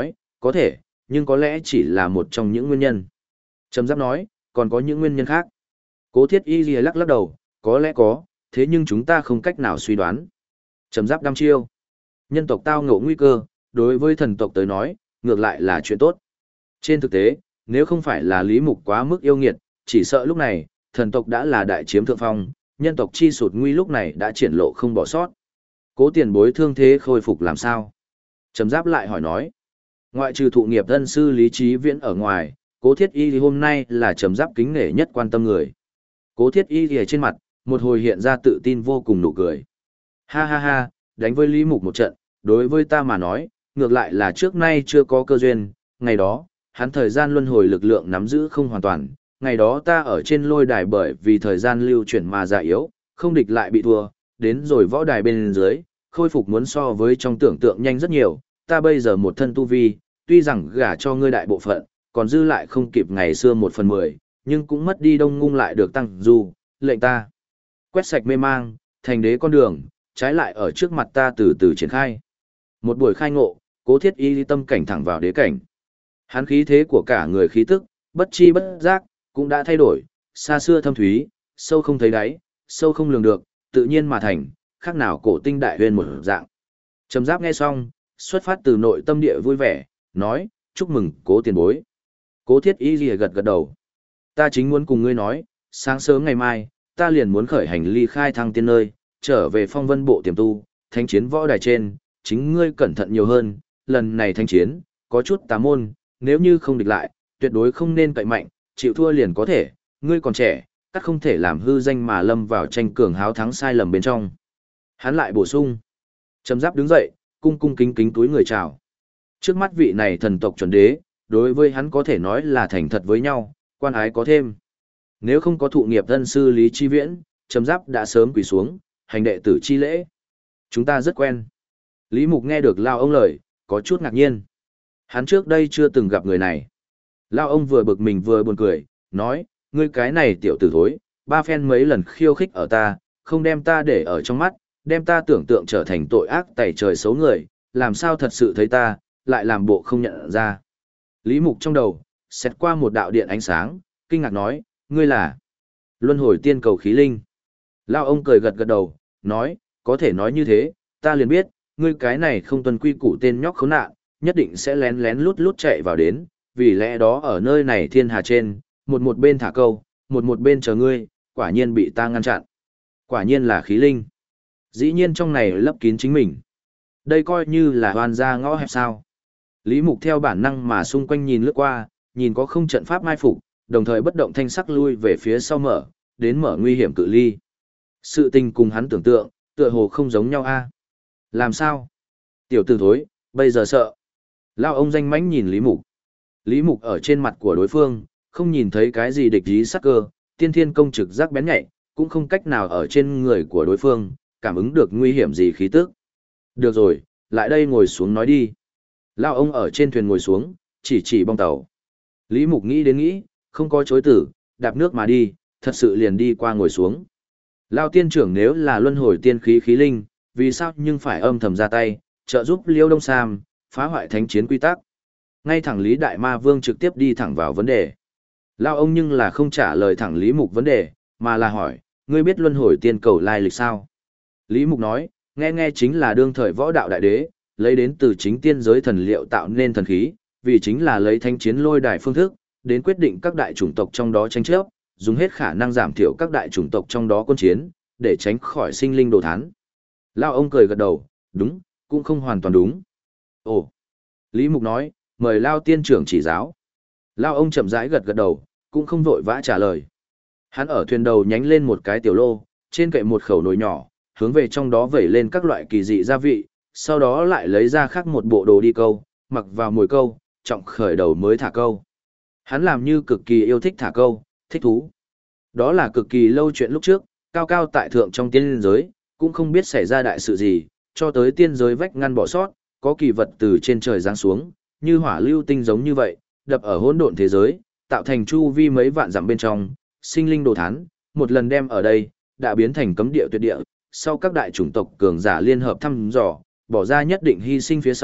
có thể, nhưng có lẽ chỉ là một trong những nguyên nhân. Trầm Giáp nói, còn có những nguyên nhân khác. Cố Thiết Y lìa lắc lắc đầu, có lẽ có, thế nhưng chúng ta không cách nào suy đoán. Trầm Giáp đăm chiêu. Nhân tộc tao ngộ nguy cơ, đối với thần tộc tới nói, ngược lại là chuyện tốt. Trên thực tế, nếu không phải là Lý Mục quá mức yêu nghiệt, chỉ sợ lúc này, thần tộc đã là đại chiếm thượng phong, nhân tộc chi sụt nguy lúc này đã triển lộ không bỏ sót. Cố tiền bối thương thế khôi phục làm sao? Trầm Giáp lại hỏi nói. Ngoại trừ thụ nghiệp thân sư Lý Trí Viễn ở ngoài, Cố Thiết Y thì hôm nay là Trầm Giáp kính nể nhất quan tâm người. Cố Thiết Y thì trên mặt, một hồi hiện ra tự tin vô cùng nụ cười. Ha ha ha, đánh với Lý Mục một trận, đối với ta mà nói, ngược lại là trước nay chưa có cơ duyên, ngày đó, hắn thời gian luân hồi lực lượng nắm giữ không hoàn toàn, ngày đó ta ở trên lôi đài bởi vì thời gian lưu chuyển mà già yếu, không địch lại bị thua, đến rồi võ đài bên dưới, khôi phục muốn so với trong tưởng tượng nhanh rất nhiều, ta bây giờ một thân tu vi, tuy rằng gả cho ngươi đại bộ phận, còn dư lại không kịp ngày xưa 1/10, nhưng cũng mất đi đông ngung lại được tăng dù, lệnh ta quét sạch mê mang, thành đế con đường, trái lại ở trước mặt ta từ từ triển khai. Một buổi khai ngộ, Cố Thiết Y tâm cảnh thẳng vào đế cảnh. Hắn khí thế của cả người khí tức, bất chi bất giác, cũng đã thay đổi, xa xưa thâm thúy, sâu không thấy đáy, sâu không lường được, tự nhiên mà thành, khác nào cổ tinh đại huyền một dạng. Trầm Giáp nghe xong, xuất phát từ nội tâm địa vui vẻ, nói, chúc mừng Cố tiền bối. Cố Thiết Y lìa gật gật đầu. Ta chính muốn cùng ngươi nói, sáng sớm ngày mai, ta liền muốn khởi hành ly khai thăng tiên nơi, trở về phong vân bộ tiềm tu, thánh chiến võ đài trên, chính ngươi cẩn thận nhiều hơn, lần này thánh chiến, có chút tà môn, nếu như không địch lại, tuyệt đối không nên cậy mạnh, chịu thua liền có thể, ngươi còn trẻ, các không thể làm hư danh mà lâm vào tranh cường háo thắng sai lầm bên trong. Hắn lại bổ sung. Trầm Giáp đứng dậy, cung cung kính kính túi người chào. Trước mắt vị này thần tộc chuẩn đế, đối với hắn có thể nói là thành thật với nhau, quan ái có thêm. Nếu không có thụ nghiệp thân sư Lý Chi Viễn, Trầm Giáp đã sớm quỳ xuống, hành đệ tử chi lễ. Chúng ta rất quen. Lý Mục nghe được Lao ông lời, có chút ngạc nhiên. Hắn trước đây chưa từng gặp người này. Lao ông vừa bực mình vừa buồn cười, nói, ngươi cái này tiểu tử thối, ba phen mấy lần khiêu khích ở ta, không đem ta để ở trong mắt, đem ta tưởng tượng trở thành tội ác tày trời xấu người, làm sao thật sự thấy ta, lại làm bộ không nhận ra. Lý Mục trong đầu, xét qua một đạo điện ánh sáng, kinh ngạc nói, ngươi là Luân Hồi Tiên Cầu Khí Linh. Lao ông cười gật gật đầu, nói, có thể nói như thế, ta liền biết, ngươi cái này không tuân quy củ tên nhóc khốn nạn, nhất định sẽ lén lén lút lút chạy vào đến, vì lẽ đó ở nơi này thiên hà trên, một bên thả câu, một bên chờ ngươi, quả nhiên bị ta ngăn chặn. Quả nhiên là khí linh. Dĩ nhiên trong này lấp kín chính mình. Đây coi như là hoàn ra ngõ hẹp sao. Lý Mục theo bản năng mà xung quanh nhìn lướt qua, nhìn có không trận pháp mai phục, đồng thời bất động thanh sắc lui về phía sau mở, đến mở nguy hiểm cự ly. Sự tình cùng hắn tưởng tượng, tựa hồ không giống nhau a. Làm sao? Tiểu tử thối, bây giờ sợ. Lao ông danh mãnh nhìn Lý Mục. Lý Mục ở trên mặt của đối phương, không nhìn thấy cái gì địch ý sắc cơ, tiên thiên công trực giác bén nhạy, cũng không cách nào ở trên người của đối phương, cảm ứng được nguy hiểm gì khí tức. Được rồi, lại đây ngồi xuống nói đi. Lao ông ở trên thuyền ngồi xuống, chỉ bong tàu. Lý Mục nghĩ đến nghĩ, không có chối tử, đạp nước mà đi, thật sự liền đi qua ngồi xuống. Lao tiên trưởng nếu là luân hồi tiên khí khí linh, vì sao nhưng phải âm thầm ra tay, trợ giúp Liêu Đông Sam, phá hoại thánh chiến quy tắc. Ngay thẳng Lý Đại Ma Vương trực tiếp đi thẳng vào vấn đề. Lao ông nhưng là không trả lời thẳng Lý Mục vấn đề, mà là hỏi, ngươi biết luân hồi tiên cầu lai lịch sao? Lý Mục nói, nghe chính là đương thời võ đạo đại đế, lấy đến từ chính tiên giới thần liệu tạo nên thần khí, vì chính là lấy thánh chiến lôi đài phương thức, đến quyết định các đại chủng tộc trong đó tranh chấp, dùng hết khả năng giảm thiểu các đại chủng tộc trong đó quân chiến, để tránh khỏi sinh linh đồ thán. Lao ông cười gật đầu, đúng, cũng không hoàn toàn đúng. Ồ, Lý Mục nói, mời Lao tiên trưởng chỉ giáo. Lao ông chậm rãi gật gật đầu, cũng không vội vã trả lời. Hắn ở thuyền đầu nhánh lên một cái tiểu lô, trên kệ một khẩu nồi nhỏ, hướng về trong đó vẩy lên các loại kỳ dị gia vị, sau đó lại lấy ra khác một bộ đồ đi câu, mặc vào mồi câu, trọng khởi đầu mới thả câu. Hắn làm như cực kỳ yêu thích thả câu, thích thú. Đó là cực kỳ lâu chuyện lúc trước, cao cao tại thượng trong tiên giới, cũng không biết xảy ra đại sự gì, cho tới tiên giới vách ngăn bỏ sót, có kỳ vật từ trên trời giáng xuống, như hỏa lưu tinh giống như vậy, đập ở hỗn độn thế giới, tạo thành chu vi mấy vạn dặm bên trong, sinh linh đồ thán, một lần đem ở đây, đã biến thành cấm địa tuyệt địa, sau các đại chủng tộc cường giả liên hợp thăm dò, bỏ ra nhất định hy sinh phía sau,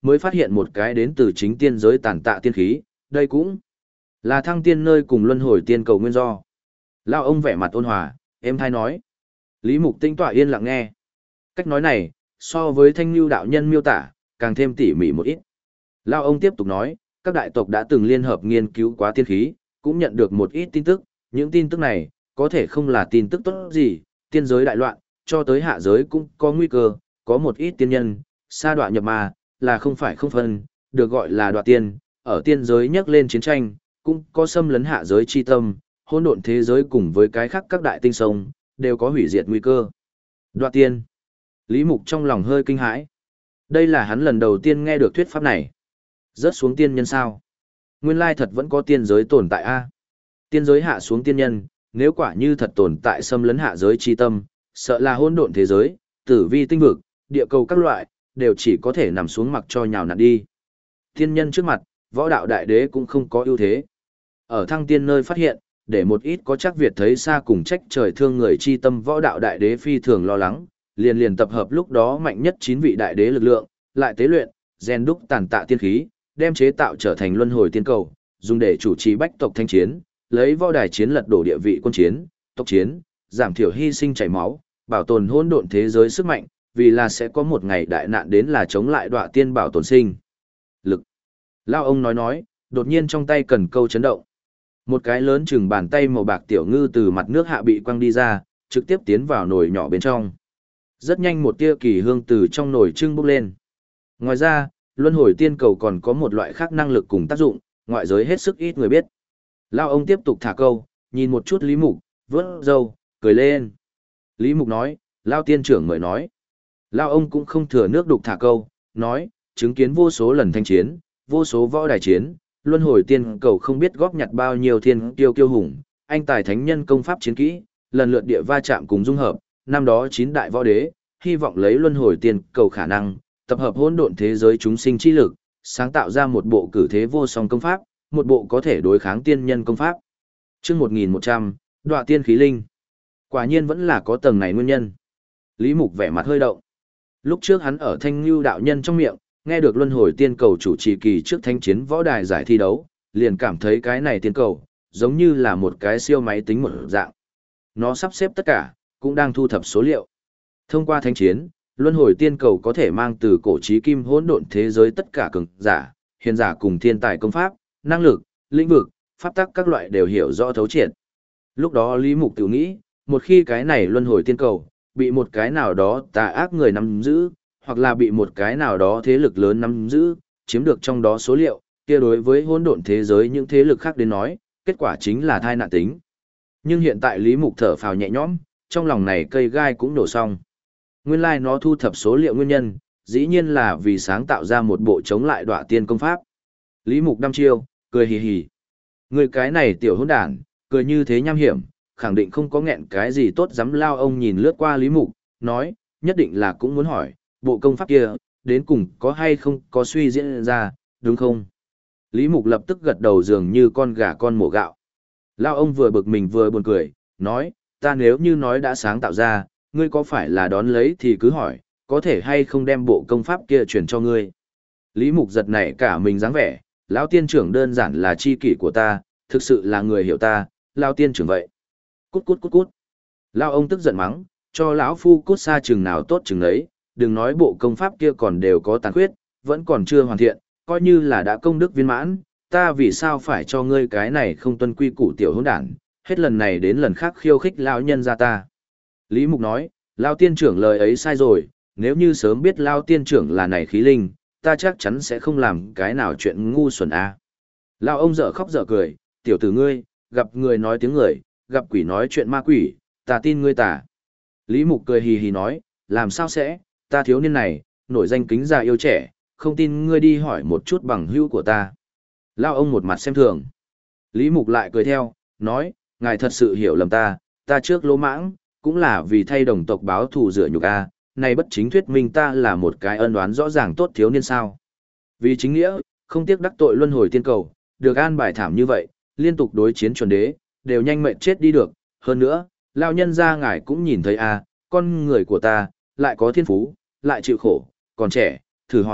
mới phát hiện một cái đến từ chính tiên giới tàn tạ tiên khí, đây cũng là thăng tiên nơi cùng luân hồi tiên cầu nguyên do. Lao ông vẻ mặt ôn hòa, êm thai nói. Lý Mục tinh tọa yên lặng nghe. Cách nói này, so với Thanh Nhu đạo nhân miêu tả, càng thêm tỉ mỉ một ít. Lao ông tiếp tục nói, các đại tộc đã từng liên hợp nghiên cứu quá tiên khí, cũng nhận được một ít tin tức, những tin tức này, có thể không là tin tức tốt gì, tiên giới đại loạn, cho tới hạ giới cũng có nguy cơ, có một ít tiên nhân, sa đọa nhập ma, là không phải không phân, được gọi là đoạ tiên, ở tiên giới nhắc lên chiến tranh, cũng có xâm lấn hạ giới chi tâm, hỗn độn thế giới cùng với cái khác các đại tinh sông, đều có hủy diệt nguy cơ. Đoạ tiên. Lý Mục trong lòng hơi kinh hãi. Đây là hắn lần đầu tiên nghe được thuyết pháp này. Rớt xuống tiên nhân sao? Nguyên lai thật vẫn có tiên giới tồn tại a. Tiên giới hạ xuống tiên nhân, nếu quả như thật tồn tại xâm lấn hạ giới chi tâm, sợ là hỗn độn thế giới, tử vi tinh vực, địa cầu các loại, đều chỉ có thể nằm xuống mặc cho nhào nặn đi. Tiên nhân trước mặt, võ đạo đại đế cũng không có ưu thế. Ở thăng tiên nơi phát hiện, để một ít có chắc Việt thấy xa cùng trách trời thương người chi tâm võ đạo đại đế phi thường lo lắng, liền tập hợp lúc đó mạnh nhất 9 vị đại đế lực lượng, lại tế luyện, rèn đúc tàn tạ tiên khí, đem chế tạo trở thành luân hồi tiên cầu, dùng để chủ trì bách tộc thanh chiến, lấy võ đài chiến lật đổ địa vị quân chiến, tộc chiến, giảm thiểu hy sinh chảy máu, bảo tồn hỗn độn thế giới sức mạnh, vì là sẽ có một ngày đại nạn đến là chống lại đọa tiên bảo tồn sinh. Lực. Lao ông nói, đột nhiên trong tay cần câu chấn động. Một cái lớn chừng bàn tay màu bạc tiểu ngư từ mặt nước hạ bị quăng đi ra, trực tiếp tiến vào nồi nhỏ bên trong. Rất nhanh một tia kỳ hương từ trong nồi trưng bốc lên. Ngoài ra, luân hồi tiên cầu còn có một loại khác năng lực cùng tác dụng, ngoại giới hết sức ít người biết. Lao ông tiếp tục thả câu, nhìn một chút Lý Mục, vớt râu, cười lên. Lý Mục nói, Lao tiên trưởng mời nói. Lao ông cũng không thừa nước đục thả câu, nói, chứng kiến vô số lần thanh chiến, vô số võ đài chiến, luân hồi tiên cầu không biết góp nhặt bao nhiêu thiên tiêu kiêu hùng, anh tài thánh nhân công pháp chiến kỹ, lần lượt địa va chạm cùng dung hợp, năm đó 9 đại võ đế, hy vọng lấy luân hồi tiên cầu khả năng, tập hợp hỗn độn thế giới chúng sinh chi lực, sáng tạo ra một bộ cử thế vô song công pháp, một bộ có thể đối kháng tiên nhân công pháp. Chương 1100, Đoạ tiên khí linh. Quả nhiên vẫn là có tầng này nguyên nhân. Lý Mục vẻ mặt hơi động. Lúc trước hắn ở Thanh Nhu đạo nhân trong miệng, nghe được luân hồi tiên cầu chủ trì kỳ trước thanh chiến võ đài giải thi đấu, liền cảm thấy cái này tiên cầu, giống như là một cái siêu máy tính một dạng. Nó sắp xếp tất cả, cũng đang thu thập số liệu. Thông qua thanh chiến, luân hồi tiên cầu có thể mang từ cổ chí kim hỗn độn thế giới tất cả cường giả, hiền giả cùng thiên tài công pháp, năng lực, lĩnh vực, pháp tắc các loại đều hiểu rõ thấu triệt. Lúc đó Lý Mục tự nghĩ, một khi cái này luân hồi tiên cầu bị một cái nào đó tà ác người nắm giữ, hoặc là bị một cái nào đó thế lực lớn nắm giữ, chiếm được trong đó số liệu, kia đối với hỗn độn thế giới những thế lực khác đến nói, kết quả chính là tai nạn tính. Nhưng hiện tại Lý Mục thở phào nhẹ nhõm, trong lòng này cây gai cũng nổ xong. Nguyên lai nó thu thập số liệu nguyên nhân, dĩ nhiên là vì sáng tạo ra một bộ chống lại đọa tiên công pháp. Lý Mục đăm chiêu, cười hì hì. Người cái này tiểu hỗn đản, cười như thế nham hiểm, khẳng định không có nghẹn cái gì tốt dám lao. Ông nhìn lướt qua Lý Mục, nói, nhất định là cũng muốn hỏi, bộ công pháp kia, đến cùng có hay không có suy diễn ra, đúng không? Lý Mục lập tức gật đầu dường như con gà con mổ gạo. Lao ông vừa bực mình vừa buồn cười, nói, ta nếu như nói đã sáng tạo ra, ngươi có phải là đón lấy thì cứ hỏi, có thể hay không đem bộ công pháp kia truyền cho ngươi. Lý Mục giật nảy cả mình dáng vẻ, lão tiên trưởng đơn giản là chi kỷ của ta, thực sự là người hiểu ta, lão tiên trưởng vậy. Cút cút cút cút. Lão ông tức giận mắng, cho lão phu cút xa chừng nào tốt chừng ấy, đừng nói bộ công pháp kia còn đều có tàn khuyết, vẫn còn chưa hoàn thiện, coi như là đã công đức viên mãn, ta vì sao phải cho ngươi cái này không tuân quy củ tiểu hỗn đản, hết lần này đến lần khác khiêu khích lão nhân gia ta. Lý Mục nói, lão tiên trưởng lời ấy sai rồi, nếu như sớm biết lão tiên trưởng là này khí linh, ta chắc chắn sẽ không làm cái nào chuyện ngu xuẩn a. Lão ông dở khóc dở cười, tiểu tử ngươi, gặp người nói tiếng người, gặp quỷ nói chuyện ma quỷ, ta tin ngươi tả. Lý Mục cười hì hì nói, làm sao sẽ, ta thiếu niên này, nổi danh kính già yêu trẻ, không tin ngươi đi hỏi một chút bằng hữu của ta. Lão ông một mặt xem thường. Lý Mục lại cười theo, nói, ngài thật sự hiểu lầm ta trước lỗ mãng, cũng là vì thay đồng tộc báo thù rửa nhục a, này bất chính thuyết minh ta là một cái ân oán rõ ràng tốt thiếu niên sao. Vì chính nghĩa, không tiếc đắc tội luân hồi tiên cầu, được an bài thảm như vậy, liên tục đối chiến chuẩn đế, đều nhanh mệnh chết đi được, hơn nữa, lão nhân gia ngài cũng nhìn thấy a, con người của ta, lại có thiên phú, lại chịu khổ, còn trẻ, thử hỏi,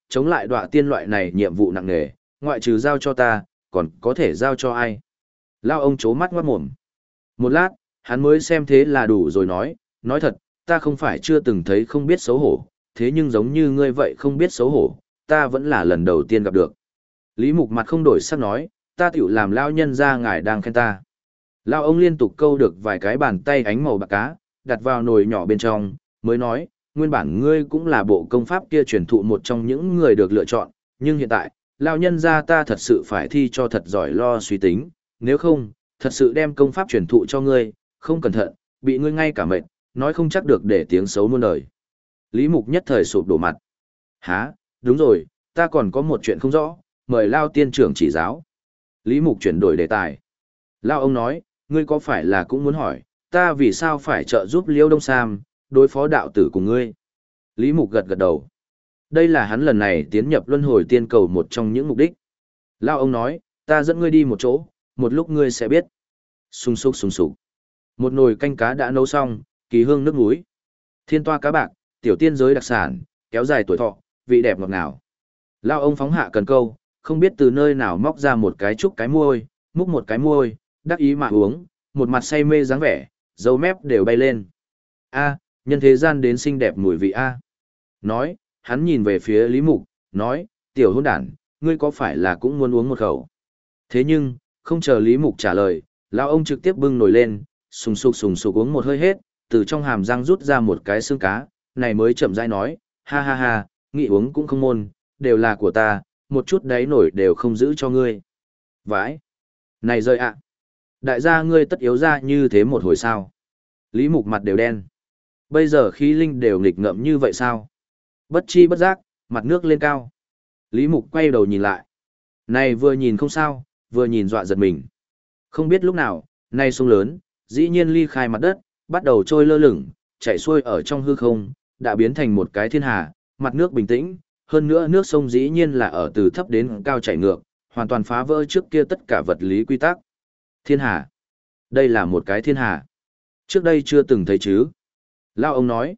chống lại đọa tiên loại này nhiệm vụ nặng nề, ngoại trừ giao cho ta, còn có thể giao cho ai. Lao ông chố mắt ngoát mồm. Một lát, hắn mới xem thế là đủ rồi nói thật, ta không phải chưa từng thấy không biết xấu hổ, thế nhưng giống như ngươi vậy không biết xấu hổ, ta vẫn là lần đầu tiên gặp được. Lý Mục mặt không đổi sắc nói, ta tiểu làm lao nhân ra ngài đang khen ta. Lao ông liên tục câu được vài cái bàn tay ánh màu bạc cá, đặt vào nồi nhỏ bên trong, mới nói, nguyên bản ngươi cũng là bộ công pháp kia truyền thụ một trong những người được lựa chọn, nhưng hiện tại, lao nhân ra ta thật sự phải thi cho thật giỏi lo suy tính, nếu không, thật sự đem công pháp truyền thụ cho ngươi, không cẩn thận, bị ngươi ngay cả mệt, nói không chắc được để tiếng xấu muôn đời. Lý Mục nhất thời sụp đổ mặt. Hả, đúng rồi, ta còn có một chuyện không rõ, mời Lao tiên trưởng chỉ giáo. Lý Mục chuyển đổi đề tài. Lao ông nói, ngươi có phải là cũng muốn hỏi, ta vì sao phải trợ giúp Liêu Đông Sam, đối phó đạo tử cùng ngươi? Lý Mục gật gật đầu. Đây là hắn lần này tiến nhập luân hồi tiên cầu một trong những mục đích. Lao ông nói, ta dẫn ngươi đi một chỗ, một lúc ngươi sẽ biết. Sung sục sung sục. Một nồi canh cá đã nấu xong, kỳ hương nước muối. Thiên toa cá bạc, tiểu tiên giới đặc sản, kéo dài tuổi thọ, vị đẹp ngọt ngào. Lao ông phóng hạ cần câu, không biết từ nơi nào móc ra một cái trúc cái môi, múc một cái môi, đắc ý mà uống, một mặt say mê dáng vẻ, dâu mép đều bay lên. A, nhân thế gian đến xinh đẹp mùi vị A. Nói, hắn nhìn về phía Lý Mục, nói, tiểu hôn đản, ngươi có phải là cũng muốn uống một khẩu? Thế nhưng, không chờ Lý Mục trả lời, lão ông trực tiếp bưng nồi lên, sùng sục uống một hơi hết, từ trong hàm răng rút ra một cái xương cá, này mới chậm rãi nói, ha ha ha, nghĩ uống cũng không môn, đều là của ta, một chút đáy nổi đều không giữ cho ngươi. Vãi! Này rơi ạ! Đại gia ngươi tất yếu ra như thế một hồi sao? Lý Mục mặt đều đen. Bây giờ khí linh đều nghịch ngợm như vậy sao? Bất chi bất giác, mặt nước lên cao. Lý Mục quay đầu nhìn lại. Này vừa nhìn không sao, vừa nhìn dọa giật mình. Không biết lúc nào, này sông lớn, dĩ nhiên ly khai mặt đất, bắt đầu trôi lơ lửng, chạy xuôi ở trong hư không, đã biến thành một cái thiên hà, mặt nước bình tĩnh, hơn nữa nước sông dĩ nhiên là ở từ thấp đến cao chảy ngược, hoàn toàn phá vỡ trước kia tất cả vật lý quy tắc. Thiên hà. Đây là một cái thiên hà. Trước đây chưa từng thấy chứ. Lao ông nói.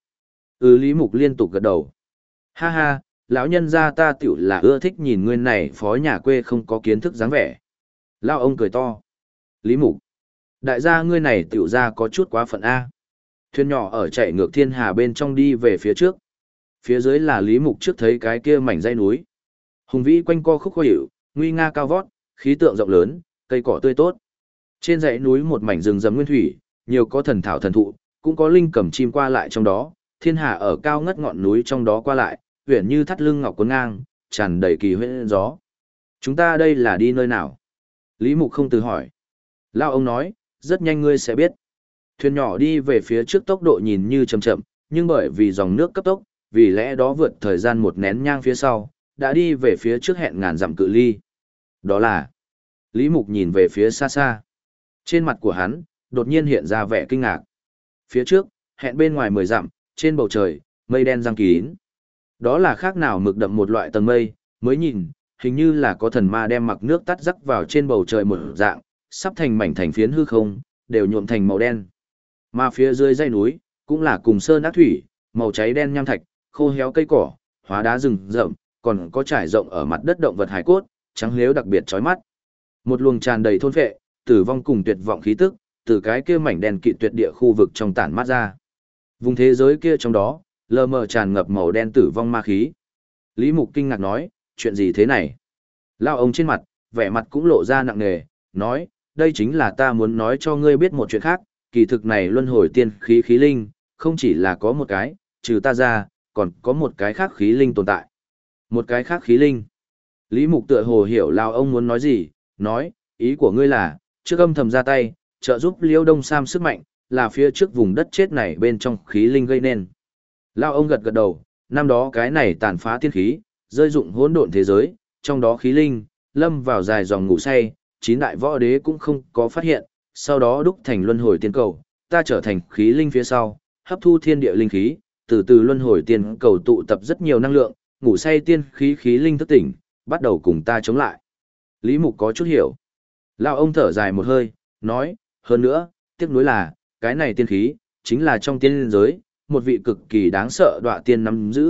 Lý Mục liên tục gật đầu. Ha ha, lão nhân gia ta tiểu là ưa thích nhìn ngươi này phó nhà quê không có kiến thức dáng vẻ. Lao ông cười to. Lý Mục. Đại gia ngươi này tiểu ra có chút quá phận A. Thuyền nhỏ ở chạy ngược thiên hà bên trong đi về phía trước. Phía dưới là Lý Mục trước thấy cái kia mảnh dãy núi. Hùng vĩ quanh co khúc khó hiểu, nguy nga cao vót, khí tượng rộng lớn, cây cỏ tươi tốt. Trên dãy núi một mảnh rừng rậm nguyên thủy, nhiều có thần thảo thần thụ, cũng có linh cầm chim qua lại trong đó, thiên hà ở cao ngất ngọn núi trong đó qua lại, uyển như thắt lưng ngọc cuốn ngang, tràn đầy kỳ huyễn gió. Chúng ta đây là đi nơi nào? Lý Mục không từ hỏi. Lao ông nói, rất nhanh ngươi sẽ biết. Thuyền nhỏ đi về phía trước tốc độ nhìn như chậm chậm, nhưng bởi vì dòng nước cấp tốc, vì lẽ đó vượt thời gian một nén nhang phía sau, đã đi về phía trước hẹn ngàn dặm cự ly. Đó là... Lý Mục nhìn về phía xa xa. Trên mặt của hắn, đột nhiên hiện ra vẻ kinh ngạc. Phía trước, hẹn bên ngoài 10 dặm, trên bầu trời, mây đen giăng kín. Đó là khác nào mực đậm một loại tầng mây, mới nhìn, hình như là có thần ma đem mặc nước tắt rắc vào trên bầu trời một dạng, sắp thành mảnh thành phiến hư không, đều nhuộm thành màu đen. Mà phía dưới dãy núi, cũng là cùng sơn ác thủy, màu cháy đen nham thạch, khô héo cây cỏ, hóa đá rừng rậm, còn có trải rộng ở mặt đất động vật hải cốt, trắng lếu đặc biệt chói mắt. Một luồng tràn đầy thôn phệ, tử vong cùng tuyệt vọng khí tức, từ cái kia mảnh đen kịt tuyệt địa khu vực trong tản mát ra. Vùng thế giới kia trong đó, lờ mờ tràn ngập màu đen tử vong ma khí. Lý Mục kinh ngạc nói, chuyện gì thế này? Lao ông trên mặt, vẻ mặt cũng lộ ra nặng nề, nói, đây chính là ta muốn nói cho ngươi biết một chuyện khác, kỳ thực này luân hồi tiên khí khí linh, không chỉ là có một cái, trừ ta ra, còn có một cái khác khí linh tồn tại. Một cái khác khí linh. Lý Mục tựa hồ hiểu Lao ông muốn nói gì, nói, ý của ngươi là, trước âm thầm ra tay, trợ giúp Liêu Đông Sam sức mạnh, là phía trước vùng đất chết này bên trong khí linh gây nên. Lao ông gật gật đầu, năm đó cái này tàn phá tiên khí, rơi dụng hỗn độn thế giới, trong đó khí linh, lâm vào dài dòng ngủ say, 9 đại võ đế cũng không có phát hiện, sau đó đúc thành luân hồi tiên cầu, ta trở thành khí linh phía sau, hấp thu thiên địa linh khí, từ từ luân hồi tiên cầu tụ tập rất nhiều năng lượng, ngủ say tiên khí khí linh thức tỉnh, bắt đầu cùng ta chống lại. Lý Mục có chút hiểu. Lao ông thở dài một hơi, nói, hơn nữa, tiếc nuối là, cái này tiên khí, chính là trong tiên giới, một vị cực kỳ đáng sợ đọa tiên nắm giữ,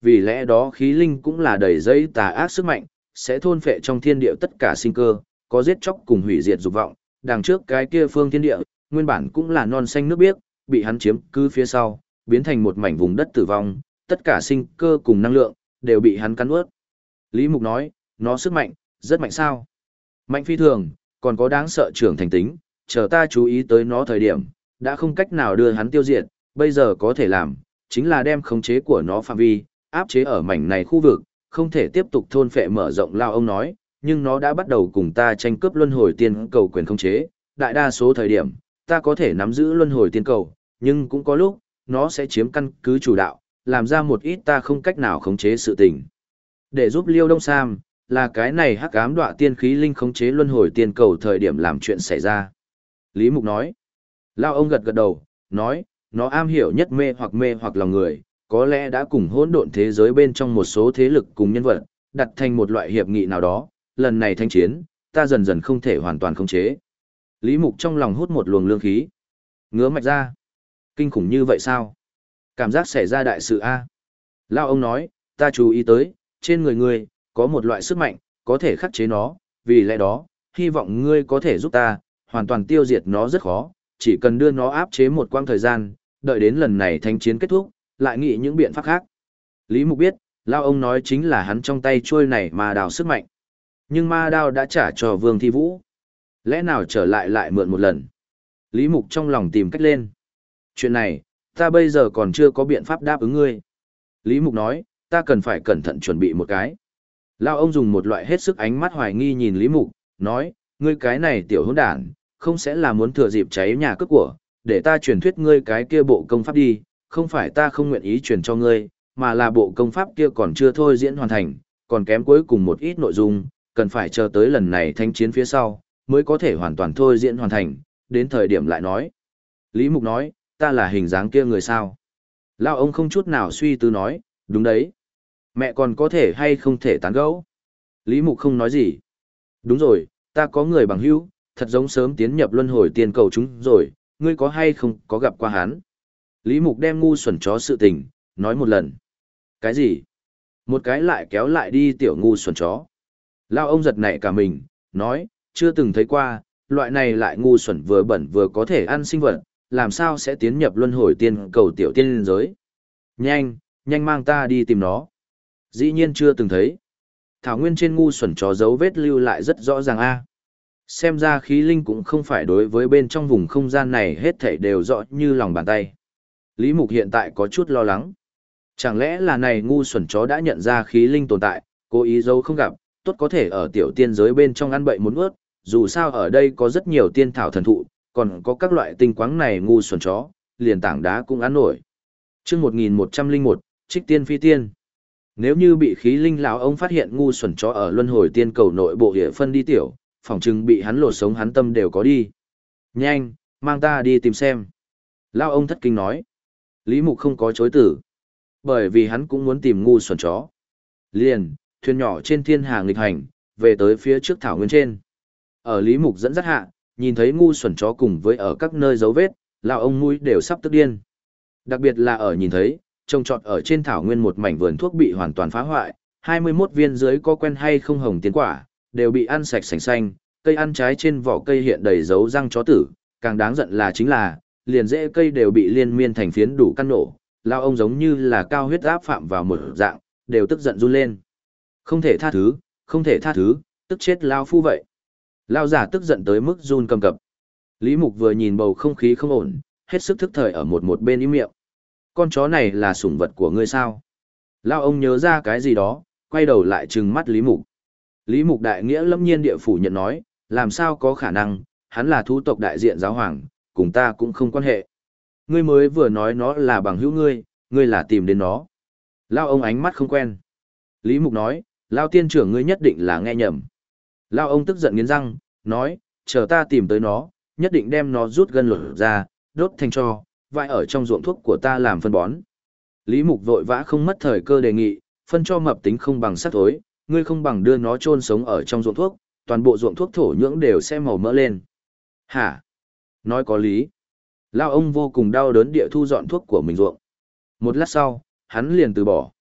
vì lẽ đó khí linh cũng là đầy dây tà ác sức mạnh, sẽ thôn phệ trong thiên địa tất cả sinh cơ, có giết chóc cùng hủy diệt dục vọng. Đằng trước cái kia phương thiên địa, nguyên bản cũng là non xanh nước biếc, bị hắn chiếm cứ phía sau, biến thành một mảnh vùng đất tử vong, tất cả sinh cơ cùng năng lượng đều bị hắn cắn nuốt. Lý Mục nói, nó sức mạnh, rất mạnh sao? Mạnh phi thường, còn có đáng sợ trưởng thành tính, chờ ta chú ý tới nó thời điểm, đã không cách nào đưa hắn tiêu diệt, bây giờ có thể làm, chính là đem khống chế của nó phạm vi, áp chế ở mảnh này khu vực, không thể tiếp tục thôn phệ mở rộng. Lao ông nói, nhưng nó đã bắt đầu cùng ta tranh cướp luân hồi tiên cầu quyền khống chế, đại đa số thời điểm, ta có thể nắm giữ luân hồi tiên cầu, nhưng cũng có lúc, nó sẽ chiếm căn cứ chủ đạo, làm ra một ít ta không cách nào khống chế sự tình. Để giúp Liêu Đông Sam, là cái này hắc ám đọa tiên khí linh khống chế luân hồi tiên cầu thời điểm làm chuyện xảy ra. Lý Mục nói. Lao ông gật gật đầu, nói, nó am hiểu nhất mê hoặc lòng người, có lẽ đã cùng hỗn độn thế giới bên trong một số thế lực cùng nhân vật, đặt thành một loại hiệp nghị nào đó, lần này thanh chiến, ta dần dần không thể hoàn toàn khống chế. Lý Mục trong lòng hút một luồng lương khí. Ngứa mạch ra. Kinh khủng như vậy sao? Cảm giác xảy ra đại sự a. Lao ông nói, ta chú ý tới, trên người ngươi, có một loại sức mạnh, có thể khắc chế nó, vì lẽ đó, hy vọng ngươi có thể giúp ta, hoàn toàn tiêu diệt nó rất khó, chỉ cần đưa nó áp chế một quãng thời gian, đợi đến lần này thanh chiến kết thúc, lại nghĩ những biện pháp khác. Lý Mục biết, Lao ông nói chính là hắn trong tay trôi này ma đao sức mạnh. Nhưng ma đao đã trả cho Vương Thi Vũ. Lẽ nào trở lại lại mượn một lần? Lý Mục trong lòng tìm cách lên. Chuyện này, ta bây giờ còn chưa có biện pháp đáp ứng ngươi. Lý Mục nói, ta cần phải cẩn thận chuẩn bị một cái. Lao ông dùng một loại hết sức ánh mắt hoài nghi nhìn Lý Mục, nói, ngươi cái này tiểu hỗn đản, không sẽ là muốn thừa dịp cháy nhà cướp của, để ta truyền thuyết ngươi cái kia bộ công pháp đi, không phải ta không nguyện ý truyền cho ngươi, mà là bộ công pháp kia còn chưa thôi diễn hoàn thành, còn kém cuối cùng một ít nội dung, cần phải chờ tới lần này thanh chiến phía sau, mới có thể hoàn toàn thôi diễn hoàn thành, đến thời điểm lại nói. Lý Mục nói, ta là hình dáng kia người sao? Lao ông không chút nào suy tư nói, đúng đấy. Mẹ còn có thể hay không thể tán gẫu? Lý Mục không nói gì. Đúng rồi, ta có người bằng hữu, thật giống sớm tiến nhập luân hồi tiên cầu chúng rồi, ngươi có hay không có gặp qua hắn? Lý Mục đem ngu xuẩn chó sự tình, nói một lần. Cái gì? Một cái lại kéo lại đi tiểu ngu xuẩn chó. Lao ông giật nảy cả mình, nói, chưa từng thấy qua, loại này lại ngu xuẩn vừa bẩn vừa có thể ăn sinh vật, làm sao sẽ tiến nhập luân hồi tiên cầu tiểu tiên liên giới? Nhanh, nhanh mang ta đi tìm nó. Dĩ nhiên chưa từng thấy. Thảo nguyên trên ngu xuẩn chó dấu vết lưu lại rất rõ ràng a. Xem ra khí linh cũng không phải đối với bên trong vùng không gian này hết thảy đều rõ như lòng bàn tay. Lý Mục hiện tại có chút lo lắng. Chẳng lẽ là này ngu xuẩn chó đã nhận ra khí linh tồn tại, cố ý giấu không gặp, tốt có thể ở tiểu tiên giới bên trong ăn bậy muốn ướt, dù sao ở đây có rất nhiều tiên thảo thần thụ, còn có các loại tinh quáng này ngu xuẩn chó, liền tảng đá cũng ăn nổi. Chương 1101, Trích Tiên Phi Tiên. Nếu như bị khí linh lão ông phát hiện ngu xuẩn chó ở luân hồi tiên cầu nội bộ địa phân đi tiểu, phỏng chừng bị hắn lột sống hắn tâm đều có đi. Nhanh, mang ta đi tìm xem. Lão ông thất kinh nói. Lý Mục không có chối từ. Bởi vì hắn cũng muốn tìm ngu xuẩn chó. Liền, thuyền nhỏ trên thiên hà nghịch hành, về tới phía trước thảo nguyên trên. Ở Lý Mục dẫn dắt hạ, nhìn thấy ngu xuẩn chó cùng với ở các nơi dấu vết, lão ông mũi đều sắp tức điên. Đặc biệt là ở nhìn thấy, trông trọt ở trên thảo nguyên một mảnh vườn thuốc bị hoàn toàn phá hoại, 21 viên dưới có quen hay không hồng tiến quả, đều bị ăn sạch sành xanh, cây ăn trái trên vỏ cây hiện đầy dấu răng chó tử, càng đáng giận là chính là, liền rễ cây đều bị liên miên thành phiến đủ căn nổ, lao ông giống như là cao huyết áp phạm vào một dạng, đều tức giận run lên. Không thể tha thứ, không thể tha thứ, tức chết lao phu vậy. Lao giả tức giận tới mức run cầm cập. Lý Mục vừa nhìn bầu không khí không ổn, hết sức thức thời ở một bên im miệng. Con chó này là sủng vật của ngươi sao? Lao ông nhớ ra cái gì đó, quay đầu lại trừng mắt Lý Mục. Lý Mục đại nghĩa lâm nhiên địa phủ nhận nói, làm sao có khả năng, hắn là thú tộc đại diện giáo hoàng, cùng ta cũng không quan hệ. Ngươi mới vừa nói nó là bằng hữu ngươi, ngươi là tìm đến nó. Lao ông ánh mắt không quen. Lý Mục nói, Lao tiên trưởng ngươi nhất định là nghe nhầm. Lao ông tức giận nghiến răng, nói, chờ ta tìm tới nó, nhất định đem nó rút gân lột ra, đốt thành tro, vãi ở trong ruộng thuốc của ta làm phân bón. Lý Mục vội vã không mất thời cơ đề nghị, phân cho mập tính không bằng sắt thối, ngươi không bằng đưa nó chôn sống ở trong ruộng thuốc, toàn bộ ruộng thuốc thổ nhưỡng đều sẽ màu mỡ lên. Hả? Nói có lý. Lao ông vô cùng đau đớn địa thu dọn thuốc của mình ruộng. Một lát sau, hắn liền từ bỏ.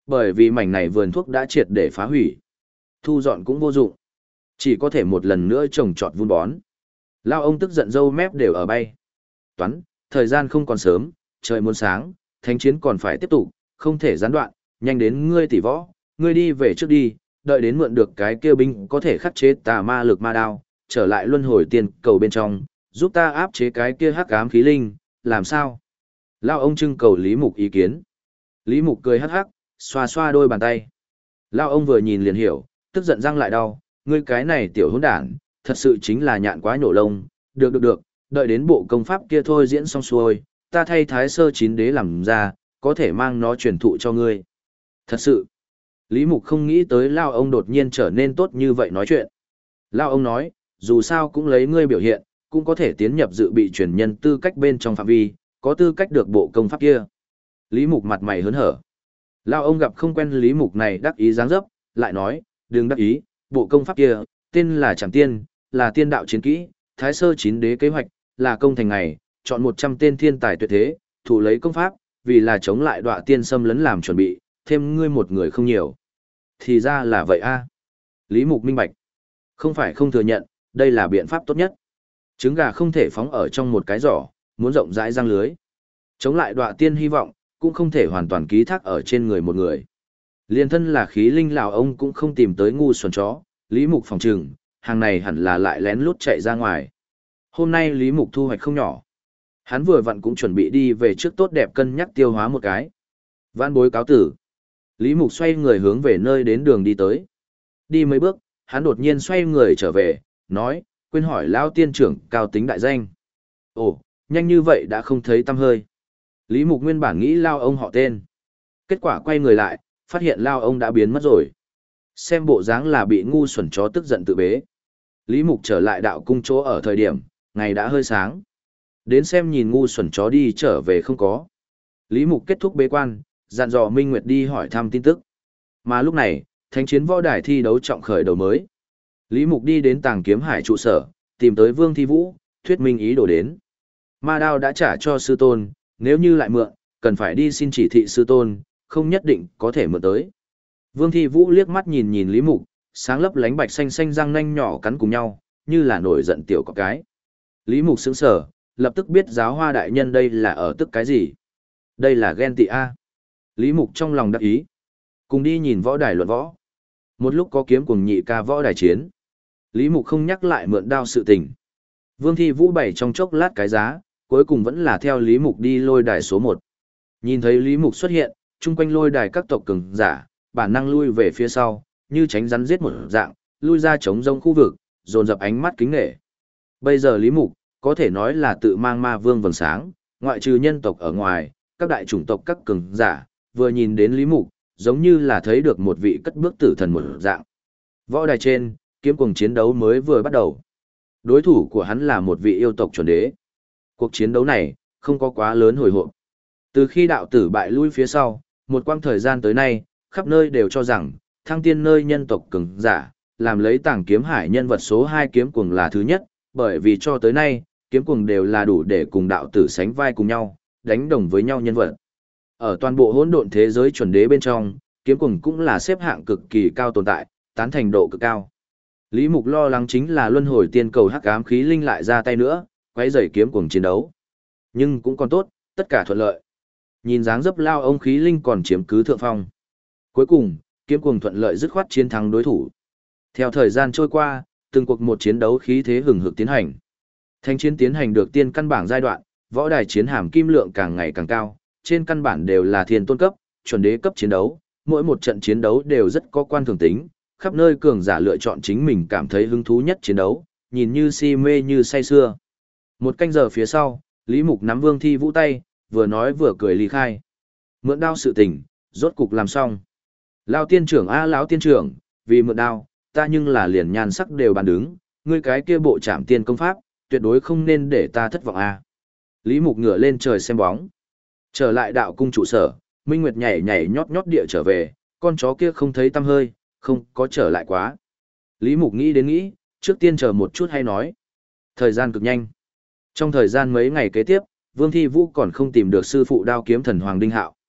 Bởi vì mảnh này vườn thuốc đã triệt để phá hủy. Thu dọn cũng vô dụng. Chỉ có thể một lần nữa trồng trọt vun bón. Lao ông tức giận râu mép đều ở bay. Toán, thời gian không còn sớm, trời muốn sáng, thánh chiến còn phải tiếp tục, không thể gián đoạn, nhanh đến ngươi tỷ võ, ngươi đi về trước đi, đợi đến mượn được cái kia binh có thể khắc chế tà ma lực ma đao, trở lại luân hồi tiền cầu bên trong, giúp ta áp chế cái kia hắc ám khí linh, làm sao? Lao ông trưng cầu Lý Mục ý kiến. Lý Mục cười hắc hắc, xoa xoa đôi bàn tay. Lao ông vừa nhìn liền hiểu, tức giận răng lại đau, ngươi cái này tiểu hỗn đản, thật sự chính là nhạn quá nhổ lông, được, đợi đến bộ công pháp kia thôi diễn xong xuôi, ta thay Thái Sơ Chín Đế làm ra, có thể mang nó truyền thụ cho ngươi. Thật sự, Lý Mục không nghĩ tới Lao ông đột nhiên trở nên tốt như vậy nói chuyện. Lao ông nói, dù sao cũng lấy ngươi biểu hiện, cũng có thể tiến nhập dự bị truyền nhân tư cách bên trong phạm vi, có tư cách được bộ công pháp kia. Lý Mục mặt mày hớn hở. Lao ông gặp không quen Lý Mục này đắc ý dáng dấp, lại nói, đừng đắc ý, bộ công pháp kia, tên là Trảm Tiên, là tiên đạo chiến kỹ, Thái Sơ Chín Đế kế hoạch, là công thành ngày, chọn 100 tên thiên tài tuyệt thế, thủ lấy công pháp, vì là chống lại đọa tiên xâm lấn làm chuẩn bị, thêm ngươi một người không nhiều. Thì ra là vậy a. Lý Mục minh bạch. Không phải không thừa nhận, đây là biện pháp tốt nhất. Trứng gà không thể phóng ở trong một cái giỏ, muốn rộng rãi răng lưới. Chống lại đọa tiên hy vọng, cũng không thể hoàn toàn ký thác ở trên người một người. Liên thân là khí linh lão ông cũng không tìm tới ngu xuẩn chó, Lý Mục phòng trừng, hàng này hẳn là lại lén lút chạy ra ngoài. Hôm nay Lý Mục thu hoạch không nhỏ. Hắn vừa vặn cũng chuẩn bị đi về trước tốt đẹp cân nhắc tiêu hóa một cái. Vãn bối cáo tử. Lý Mục xoay người hướng về nơi đến đường đi tới. Đi mấy bước, hắn đột nhiên xoay người trở về, nói, quên hỏi lão tiên trưởng cao tính đại danh. Ồ, nhanh như vậy đã không thấy tăm hơi. Lý Mục nguyên bản nghĩ Lao ông họ tên. Kết quả quay người lại, phát hiện Lao ông đã biến mất rồi. Xem bộ dáng là bị ngu xuẩn chó tức giận tự bế. Lý Mục trở lại đạo cung chỗ ở thời điểm, ngày đã hơi sáng. Đến xem nhìn ngu xuẩn chó đi trở về không có. Lý Mục kết thúc bế quan, dặn dò Minh Nguyệt đi hỏi thăm tin tức. Mà lúc này, thánh chiến võ đài thi đấu trọng khởi đầu mới. Lý Mục đi đến Tàng Kiếm Hải trụ sở, tìm tới Vương Thi Vũ, thuyết minh ý đồ đến. Ma đao đã trả cho sư tôn, nếu như lại mượn, cần phải đi xin chỉ thị sư tôn, không nhất định có thể mượn tới. Vương Thi Vũ liếc mắt nhìn nhìn Lý Mục, sáng lấp lánh bạch xanh xanh răng nanh nhỏ cắn cùng nhau, như là nổi giận tiểu có cái. Lý Mục sững sờ, lập tức biết giáo hoa đại nhân đây là ở tức cái gì. Đây là ghen tị A. Lý Mục trong lòng đắc ý. Cùng đi nhìn võ đài luận võ. Một lúc có kiếm cùng nhị ca võ đài chiến. Lý Mục không nhắc lại mượn đao sự tình. Vương Thi Vũ bày trong chốc lát cái giá, cuối cùng vẫn là theo Lý Mục đi lôi đài số 1. Nhìn thấy Lý Mục xuất hiện, chung quanh lôi đài các tộc cường giả, bản năng lui về phía sau, như tránh rắn giết một dạng, lui ra chống rông khu vực, dồn dập ánh mắt kính nể. Bây giờ Lý Mục, có thể nói là tự mang ma vương vầng sáng, ngoại trừ nhân tộc ở ngoài, các đại chủng tộc các cường giả, vừa nhìn đến Lý Mục, giống như là thấy được một vị cất bước tử thần một dạng. Võ đài trên, kiếm cuồng chiến đấu mới vừa bắt đầu. Đối thủ của hắn là một vị yêu tộc chuẩn đế. Cuộc chiến đấu này, không có quá lớn hồi hộp. Từ khi đạo tử bại lui phía sau, một quãng thời gian tới nay, khắp nơi đều cho rằng, thăng tiên nơi nhân tộc cường giả, làm lấy Tàng Kiếm Hải nhân vật số 2 kiếm cuồng là thứ nhất, bởi vì cho tới nay, kiếm cuồng đều là đủ để cùng đạo tử sánh vai cùng nhau, đánh đồng với nhau nhân vật. Ở toàn bộ hỗn độn thế giới chuẩn đế bên trong, kiếm cuồng cũng là xếp hạng cực kỳ cao tồn tại, tán thành độ cực cao. Lý Mục lo lắng chính là luân hồi tiên cầu hắc ám khí linh lại ra tay nữa, quấy rầy kiếm cuồng chiến đấu. Nhưng cũng còn tốt, tất cả thuận lợi. Nhìn dáng dấp lao ông khí linh còn chiếm cứ thượng phong. Cuối cùng, kiếm cuồng thuận lợi dứt khoát chiến thắng đối thủ. Theo thời gian trôi qua, từng cuộc một chiến đấu khí thế hừng hực tiến hành. Thánh chiến tiến hành được tiên căn bảng giai đoạn, võ đài chiến hàm kim lượng càng ngày càng cao, trên căn bản đều là thiên tôn cấp, chuẩn đế cấp chiến đấu, mỗi một trận chiến đấu đều rất có quan thường tính, khắp nơi cường giả lựa chọn chính mình cảm thấy hứng thú nhất chiến đấu, nhìn như si mê như say sưa. Một canh giờ phía sau, Lý Mục nắm Vương Thi Vũ tay, vừa nói vừa cười ly khai. Mượn đao sự tình, rốt cục làm xong. Lão tiên trưởng a lão tiên trưởng, vì mượn đao, ta nhưng là liền nhan sắc đều bàn đứng, ngươi cái kia bộ Trảm Tiên công pháp, tuyệt đối không nên để ta thất vọng a. Lý Mục ngửa lên trời xem bóng. Trở lại đạo cung trụ sở, Minh Nguyệt nhảy nhảy nhót nhót địa trở về, con chó kia không thấy tăm hơi, không có trở lại quá. Lý Mục nghĩ đến nghĩ, trước tiên chờ một chút hay nói. Thời gian cực nhanh. Trong thời gian mấy ngày kế tiếp, Vương Thi Vũ còn không tìm được sư phụ đao kiếm thần Hoàng Đinh Hạo.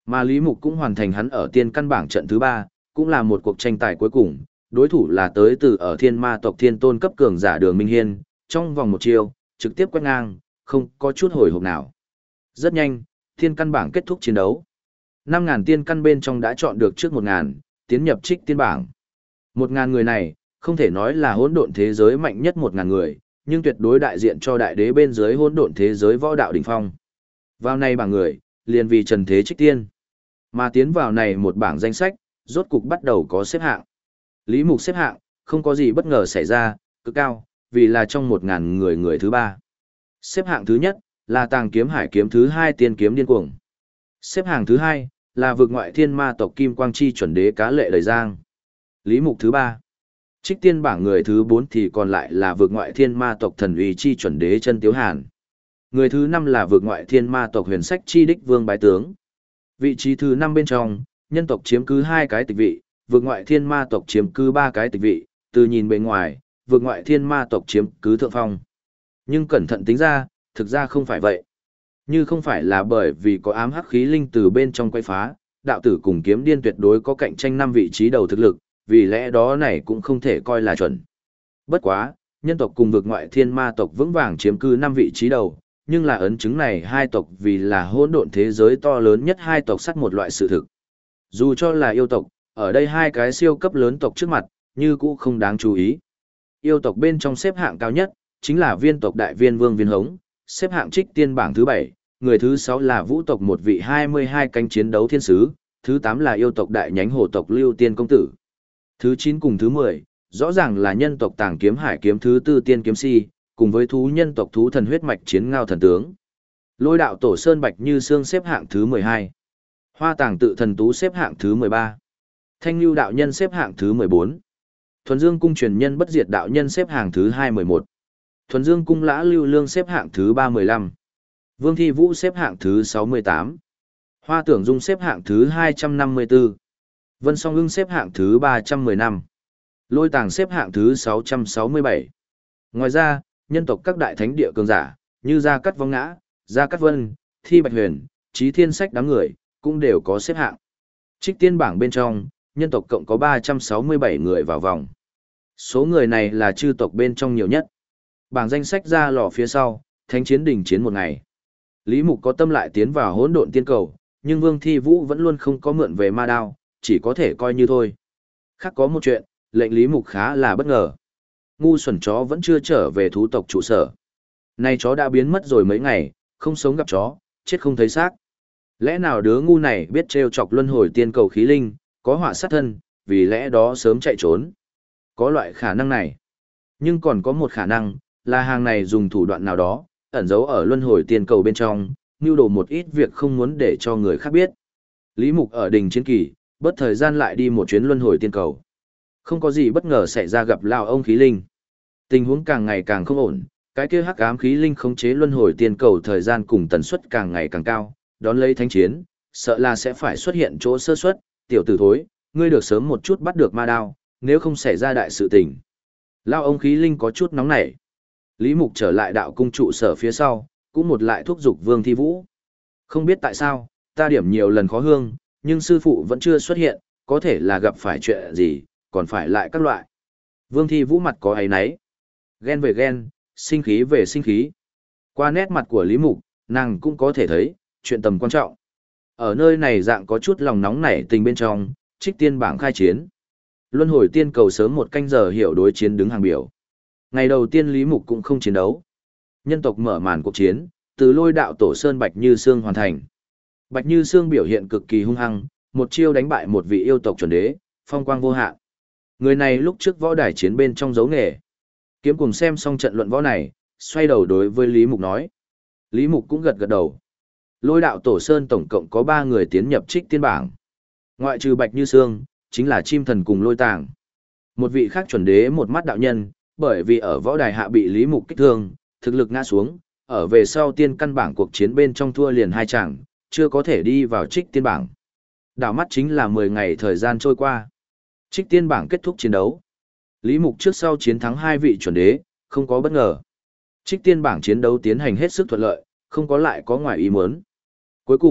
Mà Lý Mục cũng hoàn thành hắn ở tiên căn bảng trận thứ 3, cũng là một cuộc tranh tài cuối cùng, đối thủ là tới từ ở thiên ma tộc thiên tôn cấp cường giả Đường Minh Hiên, trong vòng một chiêu, trực tiếp quét ngang, không có chút hồi hộp nào. Rất nhanh, tiên căn bảng kết thúc chiến đấu. 5.000 tiên căn bên trong đã chọn được trước 1.000, tiến nhập trích tiên bảng. 1.000 người này, không thể nói là hỗn độn thế giới mạnh nhất 1.000 người, nhưng tuyệt đối đại diện cho đại đế bên dưới hỗn độn thế giới võ đạo đỉnh phong. Vào này bảng người, liền vì trần thế trích tiên. Mà tiến vào này một bảng danh sách, rốt cục bắt đầu có xếp hạng. Lý Mục xếp hạng, không có gì bất ngờ xảy ra, cực cao, vì là trong 1.000 người người thứ 3. Xếp hạng thứ nhất, là Tàng Kiếm Hải kiếm thứ 2 tiên kiếm điên cuồng. Xếp hạng thứ 2, là vực ngoại thiên ma tộc Kim Quang Chi chuẩn đế cá lệ lời giang. Lý Mục thứ 3. Trích tiên bảng người thứ 4 thì còn lại là vực ngoại thiên ma tộc thần uy chi chuẩn đế chân tiếu hàn. Người thứ 5 là vực ngoại thiên ma tộc huyền sách chi đích vương bái tướng. Vị trí thứ 5 bên trong, nhân tộc chiếm cứ 2 cái tịch vị, vực ngoại thiên ma tộc chiếm cứ 3 cái tịch vị, từ nhìn bề ngoài, vực ngoại thiên ma tộc chiếm cứ thượng phong. Nhưng cẩn thận tính ra, thực ra không phải vậy. Như không phải là bởi vì có ám hắc khí linh từ bên trong quay phá, đạo tử cùng kiếm điên tuyệt đối có cạnh tranh 5 vị trí đầu thực lực, vì lẽ đó này cũng không thể coi là chuẩn. Bất quá, nhân tộc cùng vực ngoại thiên ma tộc vững vàng chiếm cứ 5 vị trí đầu, nhưng là ấn chứng này hai tộc vì là hỗn độn thế giới to lớn nhất hai tộc sắt một loại sự thực. Dù cho là yêu tộc, ở đây hai cái siêu cấp lớn tộc trước mặt, như cũ không đáng chú ý. Yêu tộc bên trong xếp hạng cao nhất, chính là viên tộc đại viên vương Viên Hống, xếp hạng trích tiên bảng thứ 7, người thứ 6 là vũ tộc một vị 22 cánh chiến đấu thiên sứ, thứ 8 là yêu tộc đại nhánh hồ tộc Lưu Tiên Công Tử. Thứ 9 cùng thứ 10, rõ ràng là nhân tộc Tàng Kiếm Hải kiếm thứ 4 tiên kiếm si, cùng với thú nhân tộc thú thần huyết mạch chiến ngao thần tướng. Lôi đạo tổ Sơn Bạch Như Sương xếp hạng thứ 12. Hoa Tàng tự thần tú xếp hạng thứ 13. Thanh Lưu đạo nhân xếp hạng thứ 14. Thuần Dương cung truyền nhân bất diệt đạo nhân xếp hạng thứ 211. Thuần Dương cung lã lưu lương xếp hạng thứ 315. Vương Thi Vũ xếp hạng thứ 68. Hoa Tưởng Dung xếp hạng thứ 254. Vân Song Ưng xếp hạng thứ 315. Lôi Tàng xếp hạng thứ 667. Ngoài ra, nhân tộc các đại thánh địa cường giả, như Gia Cát Vong Ngã, Gia Cát Vân, Thi Bạch Huyền, Chí Thiên Sách đám người, cũng đều có xếp hạng. Trích tiên bảng bên trong, nhân tộc cộng có 367 người vào vòng. Số người này là chư tộc bên trong nhiều nhất. Bảng danh sách ra lò phía sau, thánh chiến đình chiến một ngày. Lý Mục có tâm lại tiến vào hỗn độn tiên cầu, nhưng Vương Thi Vũ vẫn luôn không có mượn về ma đao, chỉ có thể coi như thôi. Khác có một chuyện, lệnh Lý Mục khá là bất ngờ. Ngu xuẩn chó vẫn chưa trở về thú tộc trụ sở. Nay chó đã biến mất rồi mấy ngày, không sống gặp chó, chết không thấy xác. Lẽ nào đứa ngu này biết trêu chọc luân hồi tiên cầu khí linh, có họa sát thân, vì lẽ đó sớm chạy trốn. Có loại khả năng này. Nhưng còn có một khả năng, là hàng này dùng thủ đoạn nào đó, ẩn giấu ở luân hồi tiên cầu bên trong, mưu đồ một ít việc không muốn để cho người khác biết. Lý Mục ở đình chiến kỳ, bất thời gian lại đi một chuyến luân hồi tiên cầu. Không có gì bất ngờ xảy ra gặp lão ông khí linh. Tình huống càng ngày càng không ổn, cái kia hắc ám khí linh khống chế luân hồi tiên cầu thời gian cùng tần suất càng ngày càng cao, đón lấy thánh chiến, sợ là sẽ phải xuất hiện chỗ sơ suất, tiểu tử thối, ngươi được sớm một chút bắt được ma đao, nếu không xảy ra đại sự tình. Lão ông khí linh có chút nóng nảy. Lý Mục trở lại đạo cung trụ sở phía sau, cũng một lại thúc giục Vương Thi Vũ. Không biết tại sao, ta điểm nhiều lần khó hương, nhưng sư phụ vẫn chưa xuất hiện, có thể là gặp phải chuyện gì, còn phải lại các loại. Vương Thi Vũ mặt có áy náy. Ghen về ghen, sinh khí về sinh khí. Qua nét mặt của Lý Mục, nàng cũng có thể thấy, chuyện tầm quan trọng. Ở nơi này dạng có chút lòng nóng nảy tình bên trong, trích tiên bảng khai chiến. Luân hồi tiên cầu sớm một canh giờ hiểu đối chiến đứng hàng biểu. Ngày đầu tiên Lý Mục cũng không chiến đấu. Nhân tộc mở màn cuộc chiến, từ lôi đạo tổ Sơn Bạch Như Sương hoàn thành. Bạch Như Sương biểu hiện cực kỳ hung hăng, một chiêu đánh bại một vị yêu tộc chuẩn đế, phong quang vô hạn. Người này lúc trước võ đài chiến bên trong dấu nghề. Kiếm cùng xem xong trận luận võ này, xoay đầu đối với Lý Mục nói. Lý Mục cũng gật gật đầu. Lôi đạo tổ Sơn tổng cộng có 3 người tiến nhập trích tiên bảng. Ngoại trừ Bạch Như Sương, chính là Chim Thần cùng Lôi Tàng. Một vị khác chuẩn đế một mắt đạo nhân, bởi vì ở võ đài hạ bị Lý Mục kích thương, thực lực ngã xuống, ở về sau tiên căn bảng cuộc chiến bên trong thua liền 2 chàng, chưa có thể đi vào trích tiên bảng. Đảo mắt chính là 10 ngày thời gian trôi qua. Trích tiên bảng kết thúc chiến đấu. Lý Mục trước sau chiến thắng 2 vị chuẩn đế, không có bất ngờ. Trích tiên bảng chiến đấu tiến hành hết sức thuận lợi, không có lại có ngoài ý muốn. Cuối cùng,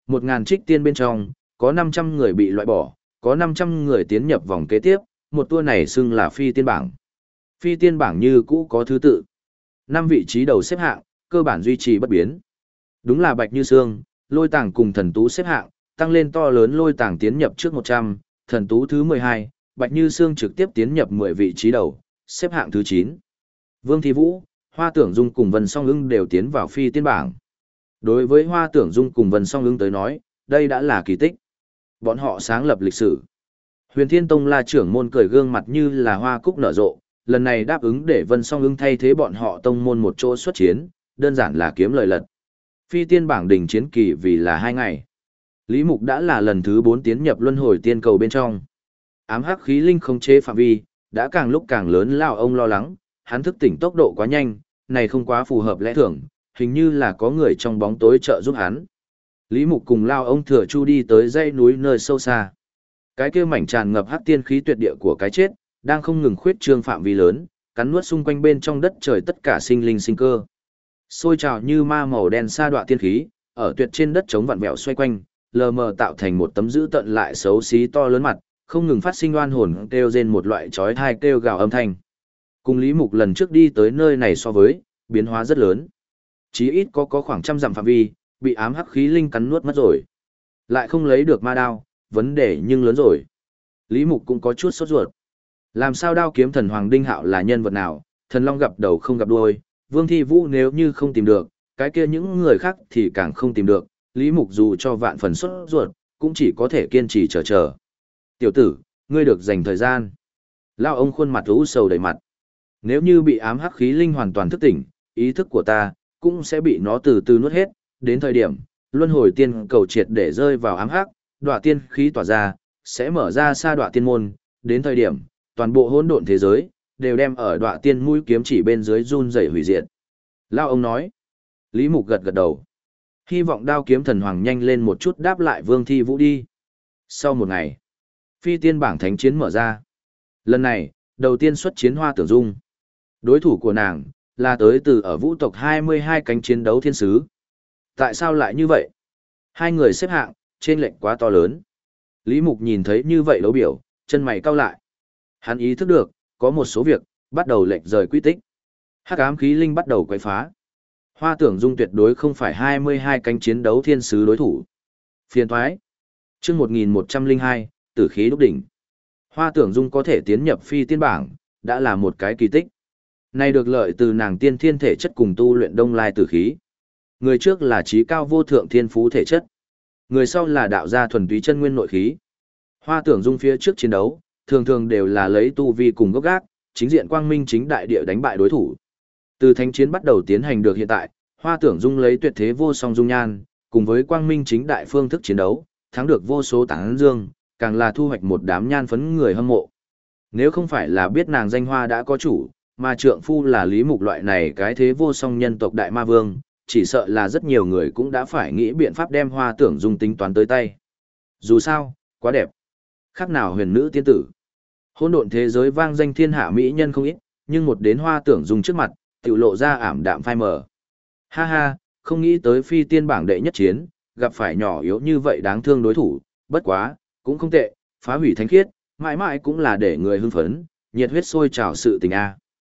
1.000 trích tiên bên trong, có 500 người bị loại bỏ, có 500 người tiến nhập vòng kế tiếp, một tour này xưng là phi tiên bảng. Phi tiên bảng như cũ có thứ tự. 5 vị trí đầu xếp hạng, cơ bản duy trì bất biến. Đúng là Bạch Như Sương, Lôi Tàng cùng Thần Tú xếp hạng, tăng lên to lớn. Lôi Tàng tiến nhập trước 100, Thần Tú thứ 12, Bạch Như Sương trực tiếp tiến nhập 10 vị trí đầu, xếp hạng thứ 9. Vương Thi Vũ, Hoa Tưởng Dung cùng Vân Song Ưng đều tiến vào phi tiên bảng. Đối với Hoa Tưởng Dung cùng Vân Song Ưng tới nói, đây đã là kỳ tích. Bọn họ sáng lập lịch sử. Huyền Thiên Tông La trưởng môn cười gương mặt như là hoa cúc nở rộ, lần này đáp ứng để Vân Song Ưng thay thế bọn họ tông môn một chỗ xuất chiến, đơn giản là kiếm lời lật. Phi tiên bảng đỉnh chiến kỳ vì là 2 ngày. Lý Mục đã là lần thứ 4 tiến nhập luân hồi tiên cầu bên trong. Ám hắc khí linh khống chế phạm vi, đã càng lúc càng lớn. Lao ông lo lắng, hắn thức tỉnh tốc độ quá nhanh, này không quá phù hợp lẽ thường, hình như là có người trong bóng tối trợ giúp hắn. Lý Mục cùng Lao ông thừa chu đi tới dãy núi nơi sâu xa. Cái kia mảnh tràn ngập hắc tiên khí tuyệt địa của cái chết, đang không ngừng khuyết trương phạm vi lớn, cắn nuốt xung quanh bên trong đất trời tất cả sinh linh sinh cơ. Sôi trào như ma màu đen sa đoạ tiên khí, ở tuyệt trên đất trống vặn vẹo xoay quanh, lờ mờ tạo thành một tấm dữ tận lại xấu xí to lớn mặt, không ngừng phát sinh oan hồn kêu rên một loại chói tai kêu gào âm thanh. Cùng Lý Mục lần trước đi tới nơi này so với, biến hóa rất lớn. Chí ít có khoảng trăm dặm phạm vi, bị ám hắc khí linh cắn nuốt mất rồi. Lại không lấy được ma đao, vấn đề nhưng lớn rồi. Lý Mục cũng có chút sốt ruột. Làm sao đao kiếm thần Hoàng Đinh Hạo là nhân vật nào, thần long gặp đầu không gặp đuôi, Vương Thi Vũ nếu như không tìm được, cái kia những người khác thì càng không tìm được. Lý Mục dù cho vạn phần sốt ruột, cũng chỉ có thể kiên trì chờ. Tiểu tử, ngươi được dành thời gian. Lao ông khuôn mặt u sầu đầy mặt. Nếu như bị ám hắc khí linh hoàn toàn thức tỉnh, ý thức của ta cũng sẽ bị nó từ từ nuốt hết. Đến thời điểm, luân hồi tiên cầu triệt để rơi vào ám hắc, đọa tiên khí tỏa ra, sẽ mở ra sa đọa tiên môn. Đến thời điểm, toàn bộ hỗn độn thế giới đều đem ở đọa tiên mũi kiếm chỉ bên dưới run rẩy hủy diệt. Lao ông nói. Lý Mục gật gật đầu. Hy vọng đao kiếm thần hoàng nhanh lên một chút đáp lại Vương Thi Vũ đi. Sau một ngày, phi tiên bảng thánh chiến mở ra. Lần này, đầu tiên xuất chiến Hoa Tưởng Dung. Đối thủ của nàng là tới từ ở vũ tộc 22 cánh chiến đấu thiên sứ. Tại sao lại như vậy? Hai người xếp hạng, trên lệch quá to lớn. Lý Mục nhìn thấy như vậy đấu biểu, chân mày cau lại. Hắn ý thức được, có một số việc, bắt đầu lệch rời quy tích. Hắc ám khí linh bắt đầu quấy phá. Hoa Tưởng Dung tuyệt đối không phải 22 cánh chiến đấu thiên sứ đối thủ. Phiền thoái. Chương 1102, tử khí đúc đỉnh. Hoa Tưởng Dung có thể tiến nhập phi tiên bảng, đã là một cái kỳ tích. Này được lợi từ nàng tiên thiên thể chất cùng tu luyện đông lai tử khí. Người trước là trí cao vô thượng thiên phú thể chất. Người sau là đạo gia thuần túy chân nguyên nội khí. Hoa Tưởng Dung phía trước chiến đấu, thường thường đều là lấy tu vi cùng gốc gác, chính diện quang minh chính đại địa đánh bại đối thủ. Từ thánh chiến bắt đầu tiến hành được hiện tại, Hoa Tưởng Dung lấy tuyệt thế vô song dung nhan, cùng với quang minh chính đại phương thức chiến đấu, thắng được vô số tán dương, càng là thu hoạch một đám nhan phấn người hâm mộ. Nếu không phải là biết nàng danh hoa đã có chủ, mà trượng phu là Lý Mục loại này cái thế vô song nhân tộc đại ma vương, chỉ sợ là rất nhiều người cũng đã phải nghĩ biện pháp đem Hoa Tưởng Dung tính toán tới tay. Dù sao, quá đẹp. Khác nào huyền nữ tiên tử. Hỗn độn thế giới vang danh thiên hạ mỹ nhân không ít, nhưng một đến Hoa Tưởng Dung trước mặt, tiểu lộ ra ảm đạm phai mờ. Ha ha, không nghĩ tới phi tiên bảng đệ nhất chiến, gặp phải nhỏ yếu như vậy đáng thương đối thủ, bất quá, cũng không tệ, phá hủy thánh khiết, mãi mãi cũng là để người hưng phấn, nhiệt huyết sôi trào sự tình a.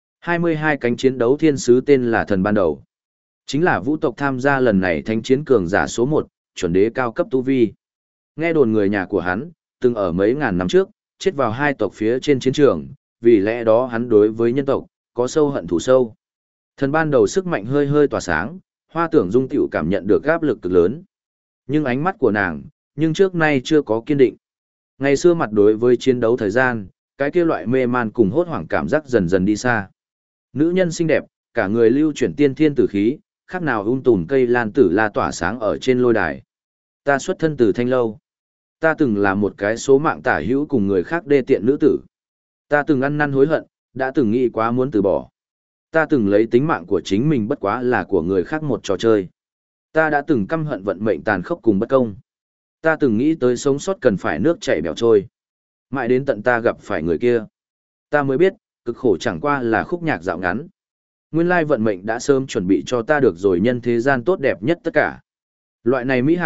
22 cánh chiến đấu thiên sứ tên là thần ban đầu. Chính là vũ tộc tham gia lần này thánh chiến cường giả số 1, chuẩn đế cao cấp tu vi. Nghe đồn người nhà của hắn, từng ở mấy ngàn năm trước, chết vào hai tộc phía trên chiến trường, vì lẽ đó hắn đối với nhân tộc, có sâu hận thù sâu. Thần ban đầu sức mạnh hơi hơi tỏa sáng, Hoa Tưởng Dung tiểu cảm nhận được áp lực cực lớn. Nhưng ánh mắt của nàng, nhưng trước nay chưa có kiên định. Ngày xưa mặt đối với chiến đấu thời gian, cái kia loại mê man cùng hốt hoảng cảm giác dần dần đi xa. Nữ nhân xinh đẹp, cả người lưu chuyển tiên thiên tử khí, khác nào tùm cây lan tử la tỏa sáng ở trên lôi đài. Ta xuất thân từ Thanh Lâu. Ta từng là một cái số mạng tả hữu cùng người khác đê tiện nữ tử. Ta từng ăn năn hối hận, đã từng nghĩ quá muốn từ bỏ. Ta từng lấy tính mạng của chính mình bất quá là của người khác một trò chơi. Ta đã từng căm hận vận mệnh tàn khốc cùng bất công. Ta từng nghĩ tới sống sót cần phải nước chảy bèo trôi. Mãi đến tận ta gặp phải người kia. Ta mới biết, cực khổ chẳng qua là khúc nhạc dạo ngắn. Nguyên lai vận mệnh đã sớm chuẩn bị cho ta được rồi nhân thế gian tốt đẹp nhất tất cả. Loại này mỹ hảo,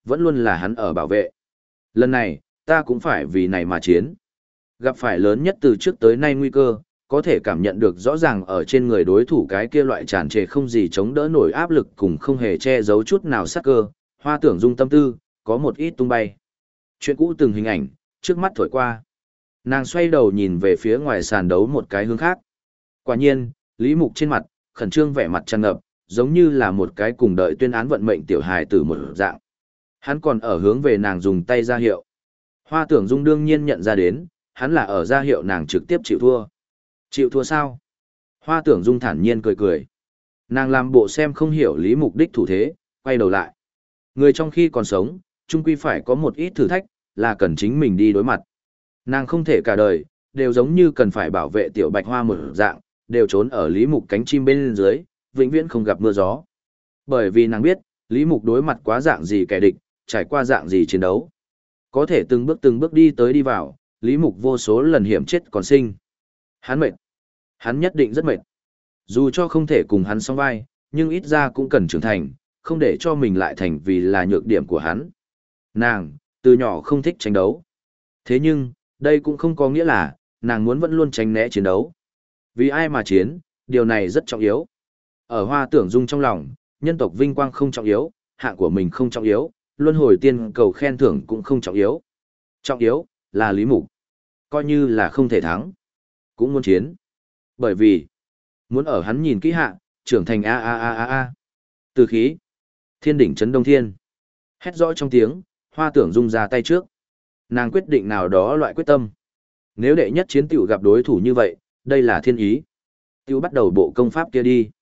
vẫn luôn là hắn ở bảo vệ. Lần này, ta cũng phải vì này mà chiến. Gặp phải lớn nhất từ trước tới nay nguy cơ, có thể cảm nhận được rõ ràng ở trên người đối thủ cái kia loại tràn trề không gì chống đỡ nổi áp lực cùng không hề che giấu chút nào sát cơ, Hoa Tưởng Dung tâm tư, có một ít tung bay. Chuyện cũ từng hình ảnh, trước mắt thổi qua. Nàng xoay đầu nhìn về phía ngoài sàn đấu một cái hướng khác. Quả nhiên, Lý Mục trên mặt, khẩn trương vẻ mặt tràn ngập, giống như là một cái cùng đợi tuyên án vận mệnh tiểu hài tử một dạng. Hắn còn ở hướng về nàng dùng tay ra hiệu. Hoa Tưởng Dung đương nhiên nhận ra đến, hắn là ở ra hiệu nàng trực tiếp chịu thua. Chịu thua sao? Hoa Tưởng Dung thản nhiên cười cười. Nàng làm bộ xem không hiểu Lý Mục đích thủ thế, quay đầu lại. Người trong khi còn sống, chung quy phải có một ít thử thách, là cần chính mình đi đối mặt. Nàng không thể cả đời, đều giống như cần phải bảo vệ tiểu bạch hoa một dạng, đều trốn ở Lý Mục cánh chim bên dưới, vĩnh viễn không gặp mưa gió. Bởi vì nàng biết, Lý Mục đối mặt quá dạng gì kẻ địch, trải qua dạng gì chiến đấu. Có thể từng bước đi tới đi vào, Lý Mục vô số lần hiểm chết còn sinh. Hắn mệt. Hắn nhất định rất mệt. Dù cho không thể cùng hắn song vai, nhưng ít ra cũng cần trưởng thành, không để cho mình lại thành vì là nhược điểm của hắn. Nàng, từ nhỏ không thích tranh đấu. Thế nhưng, đây cũng không có nghĩa là, nàng muốn vẫn luôn tránh né chiến đấu. Vì ai mà chiến, điều này rất trọng yếu. Ở Hoa Tưởng Dung trong lòng, nhân tộc vinh quang không trọng yếu, hạng của mình không trọng yếu, luân hồi tiên cầu khen thưởng cũng không trọng yếu. Trọng yếu, là Lý Mục. Coi như là không thể thắng, cũng muốn chiến. Bởi vì, muốn ở hắn nhìn kỹ hạ, trưởng thành a. Từ khí, thiên đỉnh chấn đông thiên. Hét rõ trong tiếng, Hoa Tưởng Dung ra tay trước. Nàng quyết định nào đó loại quyết tâm. Nếu đệ nhất chiến tiểu gặp đối thủ như vậy, đây là thiên ý. Tiểu bắt đầu bộ công pháp kia đi.